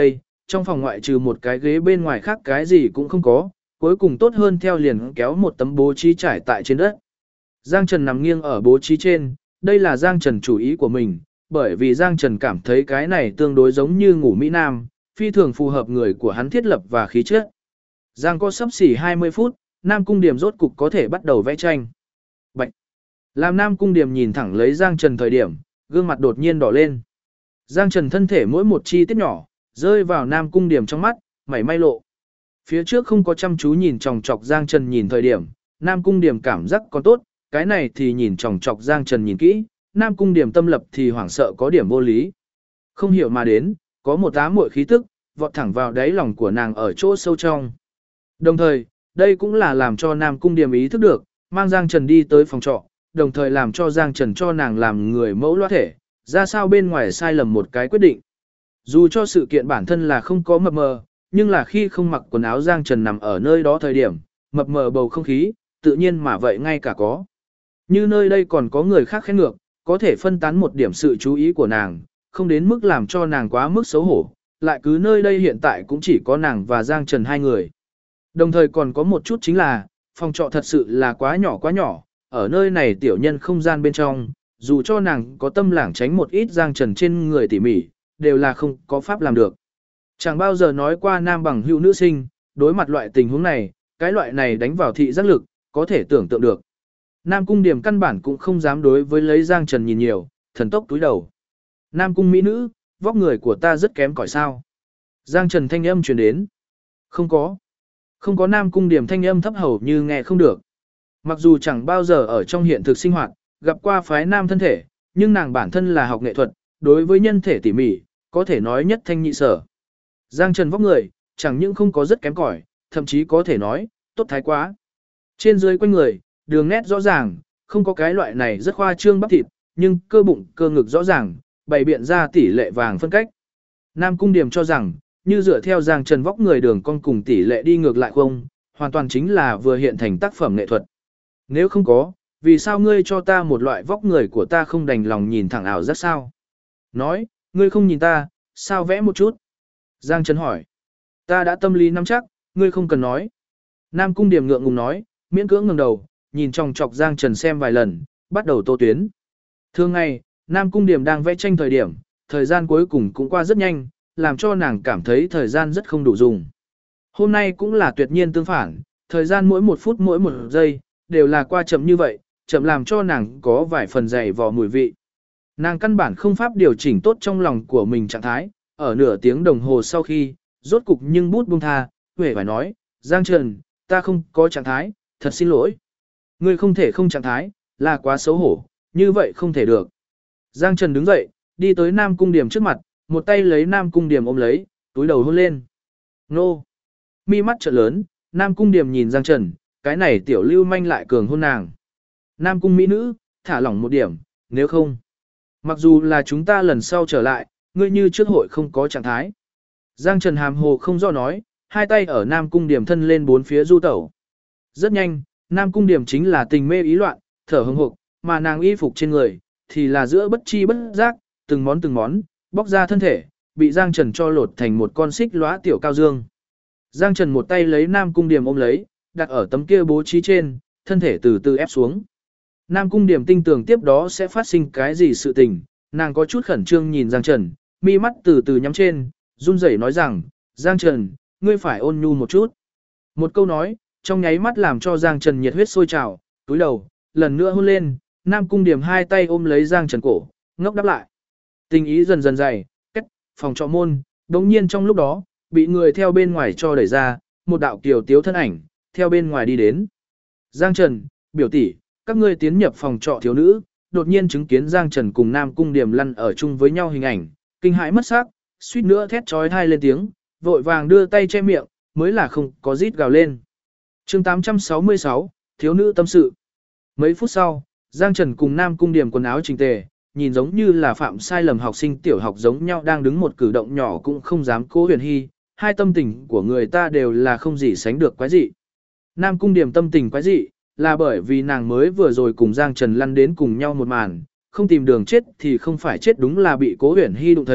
trong phòng ngoại trừ một cái ghế bên ngoài khác cái gì cũng không có, cuối cùng tốt hơn theo liền kéo một tấm bố trí trải tại trên đất. Giang Trần nằm nghiêng ở bố trí trên, đây là Giang Trần chủ ý của mình, bởi vì Giang Trần cảm thấy cái này tương đối giống như ngủ Mỹ Nam, phi thường phù hợp người của hắn thiết lập và khí chất. Giang có sắp xỉ 20 phút, Nam Cung Điềm rốt cục có thể bắt đầu vẽ tranh. Bạch! Làm Nam Cung Điềm nhìn thẳng lấy Giang Trần thời điểm, gương mặt đột nhiên đỏ lên. Giang Trần thân thể mỗi một chi tiết nhỏ, rơi vào Nam Cung Điềm trong mắt, mảy may lộ. Phía trước không có chăm chú nhìn chòng chọc Giang Trần nhìn thời điểm, Nam Cung Điềm cảm giác còn tốt, cái này thì nhìn chòng chọc Giang Trần nhìn kỹ, Nam Cung Điềm tâm lập thì hoảng sợ có điểm vô lý. Không hiểu mà đến, có một ám muội khí tức, vọt thẳng vào đáy lòng của nàng ở chỗ sâu trong. Đồng thời, đây cũng là làm cho Nam Cung Điềm ý thức được, mang Giang Trần đi tới phòng trọ, đồng thời làm cho Giang Trần cho nàng làm người mẫu loa thể, ra sao bên ngoài sai lầm một cái quyết định. Dù cho sự kiện bản thân là không có mập mờ, nhưng là khi không mặc quần áo Giang Trần nằm ở nơi đó thời điểm, mập mờ bầu không khí, tự nhiên mà vậy ngay cả có. Như nơi đây còn có người khác khen ngược, có thể phân tán một điểm sự chú ý của nàng, không đến mức làm cho nàng quá mức xấu hổ, lại cứ nơi đây hiện tại cũng chỉ có nàng và Giang Trần hai người. Đồng thời còn có một chút chính là, phòng trọ thật sự là quá nhỏ, ở nơi này tiểu nhân không gian bên trong, dù cho nàng có tâm lảng tránh một ít Giang Trần trên người tỉ mỉ, đều là không có pháp làm được. Chẳng bao giờ nói qua nam bằng hữu nữ sinh, đối mặt loại tình huống này, cái loại này đánh vào thị giác lực, có thể tưởng tượng được. Nam Cung Điềm căn bản cũng không dám đối với lấy Giang Trần nhìn nhiều, thần tốc túi đầu. Nam Cung mỹ nữ, vóc người của ta rất kém cỏi sao. Giang Trần thanh âm truyền đến. Không có. Không có Nam Cung Điềm thanh âm thấp hầu như nghe không được. Mặc dù chẳng bao giờ ở trong hiện thực sinh hoạt, gặp qua phái nam thân thể, nhưng nàng bản thân là học nghệ thuật, đối với nhân thể tỉ mỉ, có thể nói nhất thanh nhị sở. Giang Trần vóc người, chẳng những không có rất kém cỏi, thậm chí có thể nói, tốt thái quá. Trên dưới quanh người, đường nét rõ ràng, không có cái loại này rất khoa trương bắp thịt, nhưng cơ bụng, cơ ngực rõ ràng, bày biện ra tỷ lệ vàng phân cách. Nam Cung Điềm cho rằng, như dựa theo Giang Trần vóc người đường cong cùng tỷ lệ đi ngược lại không, hoàn toàn chính là vừa hiện thành tác phẩm nghệ thuật. Nếu không có, vì sao ngươi cho ta một loại vóc người của ta không đành lòng nhìn thẳng ảo giác sao? Nói, ngươi không nhìn ta, sao vẽ một chút? Giang Trần hỏi. Ta đã tâm lý nắm chắc, ngươi không cần nói. Nam Cung Điềm ngượng ngùng nói, miễn cưỡng ngẩng đầu, nhìn chòng chọc Giang Trần xem vài lần, bắt đầu tô tuyến. Thường ngày, Nam Cung Điềm đang vẽ tranh thời điểm, thời gian cuối cùng cũng qua rất nhanh, làm cho nàng cảm thấy thời gian rất không đủ dùng. Hôm nay cũng là tuyệt nhiên tương phản, thời gian mỗi một phút mỗi một giây, đều là qua chậm như vậy, chậm làm cho nàng có vài phần dày vò mùi vị. Nàng căn bản không pháp điều chỉnh tốt trong lòng của mình trạng thái, ở nửa tiếng đồng hồ sau khi, rốt cục nhưng bút buông tha, huệ phải nói, Giang Trần, ta không có trạng thái, thật xin lỗi. Ngươi không thể không trạng thái, là quá xấu hổ, như vậy không thể được. Giang Trần đứng dậy, đi tới Nam Cung Điềm trước mặt, một tay lấy Nam Cung Điềm ôm lấy, túi đầu hôn lên. Nô! Mi mắt trợn lớn, Nam Cung Điềm nhìn Giang Trần, cái này tiểu lưu manh lại cường hôn nàng. Nam Cung mỹ nữ, thả lỏng một điểm, nếu không. Mặc dù là chúng ta lần sau trở lại, ngươi như trước hội không có trạng thái. Giang Trần hàm hồ không rõ nói, hai tay ở Nam Cung Điềm thân lên bốn phía du tẩu. Rất nhanh, Nam Cung Điềm chính là tình mê ý loạn, thở hừng hực, mà nàng y phục trên người, thì là giữa bất chi bất giác, từng món, bóc ra thân thể, bị Giang Trần cho lột thành một con xích lóa tiểu cao dương. Giang Trần một tay lấy Nam Cung Điềm ôm lấy, đặt ở tấm kia bố trí trên, thân thể từ từ ép xuống. Nam Cung Điềm tinh tường tiếp đó sẽ phát sinh cái gì sự tình, nàng có chút khẩn trương nhìn Giang Trần, mi mắt từ từ nhắm trên, run rẩy nói rằng, Giang Trần, ngươi phải ôn nhu một chút. Một câu nói, trong nháy mắt làm cho Giang Trần nhiệt huyết sôi trào, túi đầu, lần nữa hôn lên, Nam Cung Điềm hai tay ôm lấy Giang Trần cổ, ngốc đáp lại. Tình ý dần dần dày, cách, phòng trọ môn, đống nhiên trong lúc đó, bị người theo bên ngoài cho đẩy ra, một đạo kiều tiếu thân ảnh, theo bên ngoài đi đến. Giang Trần, biểu tỷ, các ngươi tiến nhập phòng trọ thiếu nữ, đột nhiên chứng kiến Giang Trần cùng Nam Cung Điềm lăn ở chung với nhau hình ảnh, kinh hãi mất xác, suýt nữa thét chói tai lên tiếng, vội vàng đưa tay che miệng, mới là không có rít gào lên. Chương 866, thiếu nữ tâm sự. Mấy phút sau, Giang Trần cùng Nam Cung Điềm quần áo chỉnh tề, nhìn giống như là phạm sai lầm học sinh tiểu học giống nhau đang đứng một cử động nhỏ cũng không dám cố huyền hy, hai tâm tình của người ta đều là không gì sánh được quái dị. Nam Cung Điềm tâm tình quái dị, là bởi vì nàng mới vừa rồi cùng Giang Trần lăn đến cùng nhau một màn, không tìm đường chết thì không phải chết đúng là bị Cố Huyền Hy đụng thấy,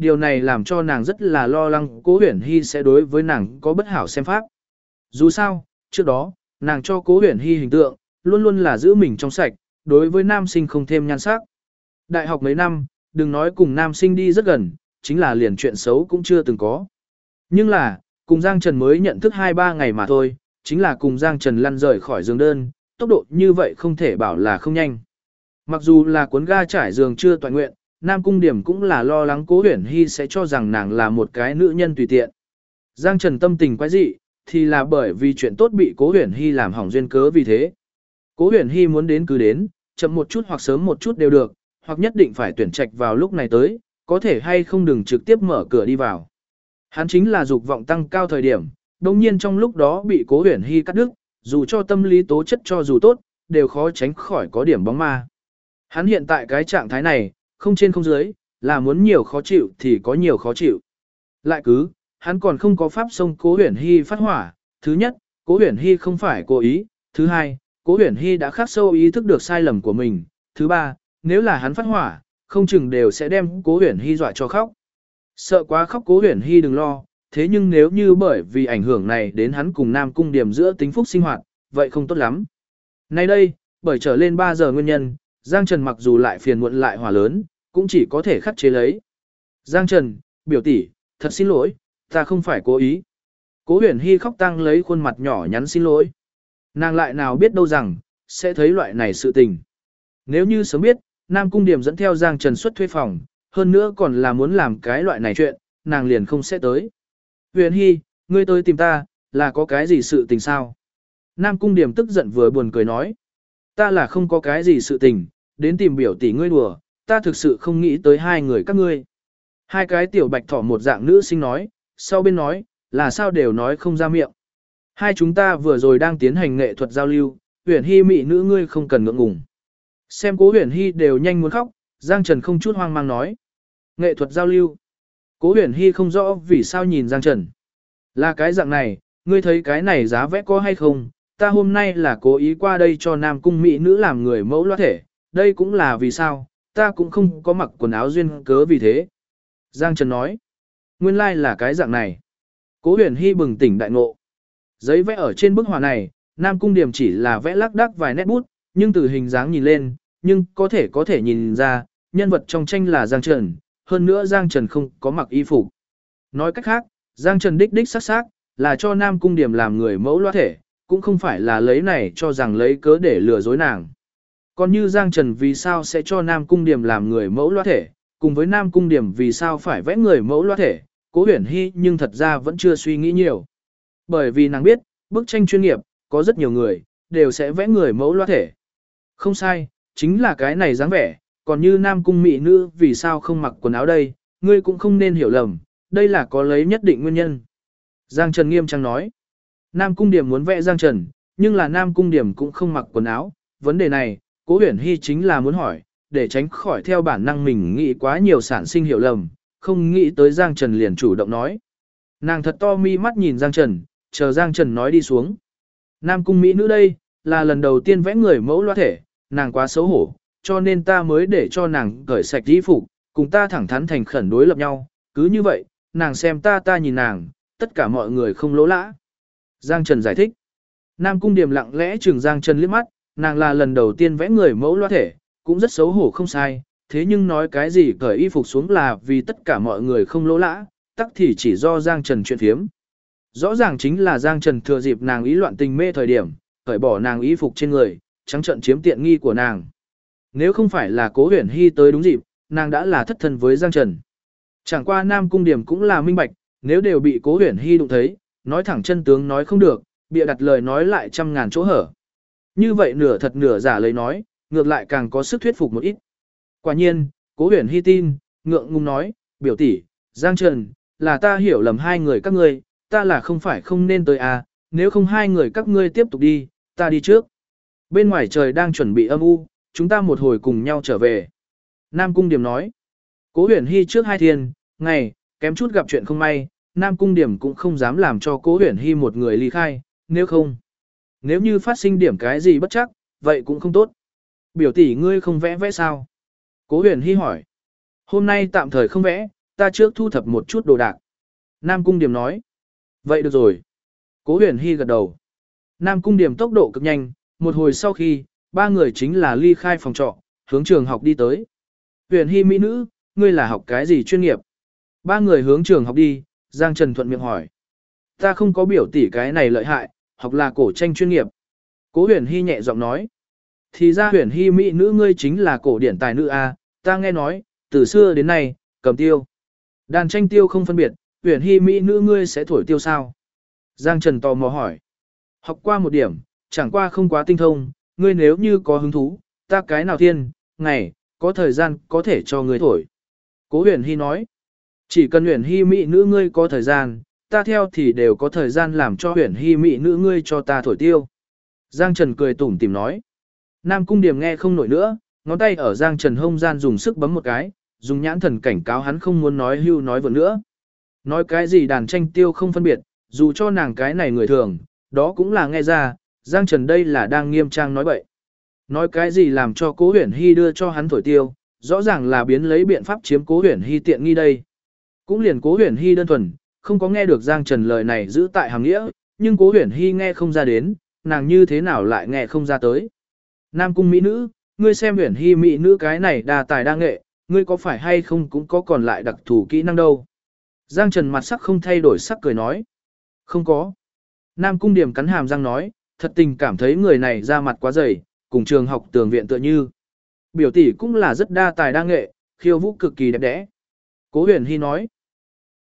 điều này làm cho nàng rất là lo lắng Cố Huyền Hy sẽ đối với nàng có bất hảo xem pháp. Dù sao, trước đó, nàng cho Cố Huyền Hy hình tượng, luôn luôn là giữ mình trong sạch, đối với nam sinh không thêm nhan sắc. Đại học mấy năm, đừng nói cùng nam sinh đi rất gần, chính là liền chuyện xấu cũng chưa từng có. Nhưng là, cùng Giang Trần mới nhận thức 2-3 ngày mà thôi, chính là cùng Giang Trần lăn rời khỏi giường đơn, tốc độ như vậy không thể bảo là không nhanh. Mặc dù là cuốn ga trải giường chưa toàn nguyện, Nam Cung Điểm cũng là lo lắng Cố Huyền Hy sẽ cho rằng nàng là một cái nữ nhân tùy tiện. Giang Trần tâm tình quái dị, thì là bởi vì chuyện tốt bị Cố Huyền Hy làm hỏng duyên cớ vì thế. Cố Huyền Hy muốn đến cứ đến, chậm một chút hoặc sớm một chút đều được, hoặc nhất định phải tuyển trạch vào lúc này tới, có thể hay không đừng trực tiếp mở cửa đi vào. Hắn chính là dục vọng tăng cao thời điểm, đồng nhiên trong lúc đó bị Cố Huyền Hy cắt đứt, dù cho tâm lý tố chất cho dù tốt, đều khó tránh khỏi có điểm bóng ma. Hắn hiện tại cái trạng thái này, không trên không dưới, là muốn nhiều khó chịu thì có nhiều khó chịu. Lại cứ, hắn còn không có pháp xông Cố Huyền Hy phát hỏa. Thứ nhất, Cố Huyền Hy không phải cố ý. Thứ hai, Cố Huyền Hy đã khắc sâu ý thức được sai lầm của mình. Thứ ba, nếu là hắn phát hỏa, không chừng đều sẽ đem Cố Huyền Hy dọa cho khóc. Sợ quá khóc Cố Huyền Hy đừng lo, thế nhưng nếu như bởi vì ảnh hưởng này đến hắn cùng Nam Cung Điểm giữa tính phúc sinh hoạt, vậy không tốt lắm. Nay đây, bởi trở lên 3 giờ nguyên nhân, Giang Trần mặc dù lại phiền muộn lại hỏa lớn, cũng chỉ có thể khắc chế lấy. Giang Trần, biểu tỷ, thật xin lỗi, ta không phải cố ý. Cố Huyền Hy khóc tang lấy khuôn mặt nhỏ nhắn xin lỗi. Nàng lại nào biết đâu rằng, sẽ thấy loại này sự tình. Nếu như sớm biết, Nam Cung Điểm dẫn theo Giang Trần xuất thuê phòng, hơn nữa còn là muốn làm cái loại này chuyện, nàng liền không sẽ tới. Huyền Hy, ngươi tới tìm ta, là có cái gì sự tình sao? Nam Cung Điểm tức giận vừa buồn cười nói. Ta là không có cái gì sự tình, đến tìm biểu tỷ ngươi đùa, ta thực sự không nghĩ tới hai người các ngươi. Hai cái tiểu bạch thỏ một dạng nữ sinh nói, sau bên nói, là sao đều nói không ra miệng. Hai chúng ta vừa rồi đang tiến hành nghệ thuật giao lưu, Huyền Hy mị nữ ngươi không cần ngượng ngùng. Xem Cố Huyền Hy đều nhanh muốn khóc, Giang Trần không chút hoang mang nói. Nghệ thuật giao lưu. Cố Huyền Hy không rõ vì sao nhìn Giang Trần. Là cái dạng này, ngươi thấy cái này giá vẽ có hay không? Ta hôm nay là cố ý qua đây cho Nam Cung mỹ nữ làm người mẫu loa thể, đây cũng là vì sao, ta cũng không có mặc quần áo duyên cớ vì thế. Giang Trần nói, nguyên lai là cái dạng này. Cố Huyền Hy bừng tỉnh đại ngộ. Giấy vẽ ở trên bức họa này, Nam Cung Điểm chỉ là vẽ lác đác vài nét bút, nhưng từ hình dáng nhìn lên, nhưng có thể nhìn ra, nhân vật trong tranh là Giang Trần, hơn nữa Giang Trần không có mặc y phục. Nói cách khác, Giang Trần đích xác là cho Nam Cung Điểm làm người mẫu loa thể, cũng không phải là lấy này cho rằng lấy cớ để lừa dối nàng. Còn như Giang Trần vì sao sẽ cho Nam Cung Điểm làm người mẫu loa thể, cùng với Nam Cung Điểm vì sao phải vẽ người mẫu loa thể, Cố Huyền Hy nhưng thật ra vẫn chưa suy nghĩ nhiều. Bởi vì nàng biết, bức tranh chuyên nghiệp, có rất nhiều người, đều sẽ vẽ người mẫu loa thể. Không sai, chính là cái này dáng vẻ, còn như Nam Cung mỹ nữ vì sao không mặc quần áo đây, ngươi cũng không nên hiểu lầm, đây là có lấy nhất định nguyên nhân. Giang Trần nghiêm trang nói, Nam Cung Điểm muốn vẽ Giang Trần, nhưng là Nam Cung Điểm cũng không mặc quần áo, vấn đề này, Cố Huyền Hy chính là muốn hỏi, để tránh khỏi theo bản năng mình nghĩ quá nhiều sản sinh hiểu lầm, không nghĩ tới Giang Trần liền chủ động nói. Nàng thật to mi mắt nhìn Giang Trần, chờ Giang Trần nói đi xuống. Nam Cung mỹ nữ đây, là lần đầu tiên vẽ người mẫu loa thể, nàng quá xấu hổ, cho nên ta mới để cho nàng cởi sạch y phục, cùng ta thẳng thắn thành khẩn đối lập nhau, cứ như vậy, nàng xem ta nhìn nàng, tất cả mọi người không lỗ lã. Giang Trần giải thích. Nam Cung Điểm lặng lẽ chừng Giang Trần liếc mắt, nàng là lần đầu tiên vẽ người mẫu loa thể, cũng rất xấu hổ không sai, thế nhưng nói cái gì cởi y phục xuống là vì tất cả mọi người không lỗ lã, tắc thì chỉ do Giang Trần chuyện phiếm. Rõ ràng chính là Giang Trần thừa dịp nàng ý loạn tình mê thời điểm, cởi bỏ nàng y phục trên người, trắng trợn chiếm tiện nghi của nàng. Nếu không phải là Cố Huyền Hy tới đúng dịp, nàng đã là thất thân với Giang Trần. Chẳng qua Nam Cung Điểm cũng là minh bạch, nếu đều bị Cố Huyền Hy đụng thấy, nói thẳng chân tướng nói không được, bịa đặt lời nói lại trăm ngàn chỗ hở. Như vậy nửa thật nửa giả lời nói, ngược lại càng có sức thuyết phục một ít. Quả nhiên, Cố Huyền Hy tin, ngượng ngùng nói, biểu tỷ, Giang Trần, là ta hiểu lầm hai người các ngươi, ta là không phải không nên tới à, nếu không hai người các ngươi tiếp tục đi, ta đi trước. Bên ngoài trời đang chuẩn bị âm u, chúng ta một hồi cùng nhau trở về. Nam Cung Điểm nói, Cố Huyền Hy trước hai thiên, ngày, kém chút gặp chuyện không may, Nam Cung Điểm cũng không dám làm cho Cố Huyền Hy một người ly khai, nếu như phát sinh điểm cái gì bất chắc, vậy cũng không tốt. Biểu tỷ ngươi không vẽ sao? Cố Huyền Hy hỏi. Hôm nay tạm thời không vẽ, ta trước thu thập một chút đồ đạc. Nam Cung Điểm nói. Vậy được rồi. Cố Huyền Hy gật đầu. Nam Cung Điểm tốc độ cực nhanh, một hồi sau khi, ba người chính là ly khai phòng trọ, hướng trường học đi tới. Huyền Hy mỹ nữ, ngươi là học cái gì chuyên nghiệp? Ba người hướng trường học đi, Giang Trần thuận miệng hỏi. Ta không có biểu tỷ cái này lợi hại, học là cổ tranh chuyên nghiệp. Cố Huyền Hy nhẹ giọng nói. Thì ra Huyền Hy mỹ nữ ngươi chính là cổ điển tài nữ A, ta nghe nói, từ xưa đến nay, cầm tiêu. Đàn tranh tiêu không phân biệt, Huyền Hy mỹ nữ ngươi sẽ thổi tiêu sao? Giang Trần tò mò hỏi. Học qua một điểm, chẳng qua không quá tinh thông, ngươi nếu như có hứng thú, ta cái nào thiên, ngày, có thời gian có thể cho ngươi thổi. Cố Huyền Hy nói. Chỉ cần Huyền Hy mỹ nữ ngươi có thời gian, ta theo thì đều có thời gian làm cho Huyền Hy mỹ nữ ngươi cho ta thổi tiêu. Giang Trần cười tủm tỉm nói. Nam Cung Điểm nghe không nổi nữa, ngón tay ở Giang Trần hông gian dùng sức bấm một cái, dùng nhãn thần cảnh cáo hắn không muốn nói hưu nói vượt nữa. Nói cái gì đàn tranh tiêu không phân biệt, dù cho nàng cái này người thường, đó cũng là nghe ra, Giang Trần đây là đang nghiêm trang nói bậy. Nói cái gì làm cho Cố Huyền Hy đưa cho hắn thổi tiêu, rõ ràng là biến lấy biện pháp chiếm Cố Huyền Hy tiện nghi đây. Cũng liền Cố Huyền Hy đơn thuần, không có nghe được Giang Trần lời này giữ tại hàng nghĩa, nhưng Cố Huyền Hy nghe không ra đến, nàng như thế nào lại nghe không ra tới. Nam Cung mỹ nữ, ngươi xem Huyền Hy mỹ nữ cái này đa tài đa nghệ, ngươi có phải hay không cũng có còn lại đặc thù kỹ năng đâu. Giang Trần mặt sắc không thay đổi sắc cười nói. Không có. Nam Cung Điểm cắn hàm răng nói, thật tình cảm thấy người này ra mặt quá dày, cùng trường học tường viện tựa như. Biểu tỷ cũng là rất đa tài đa nghệ, khiêu vũ cực kỳ đẹp đẽ. Cố Huyền Hy nói.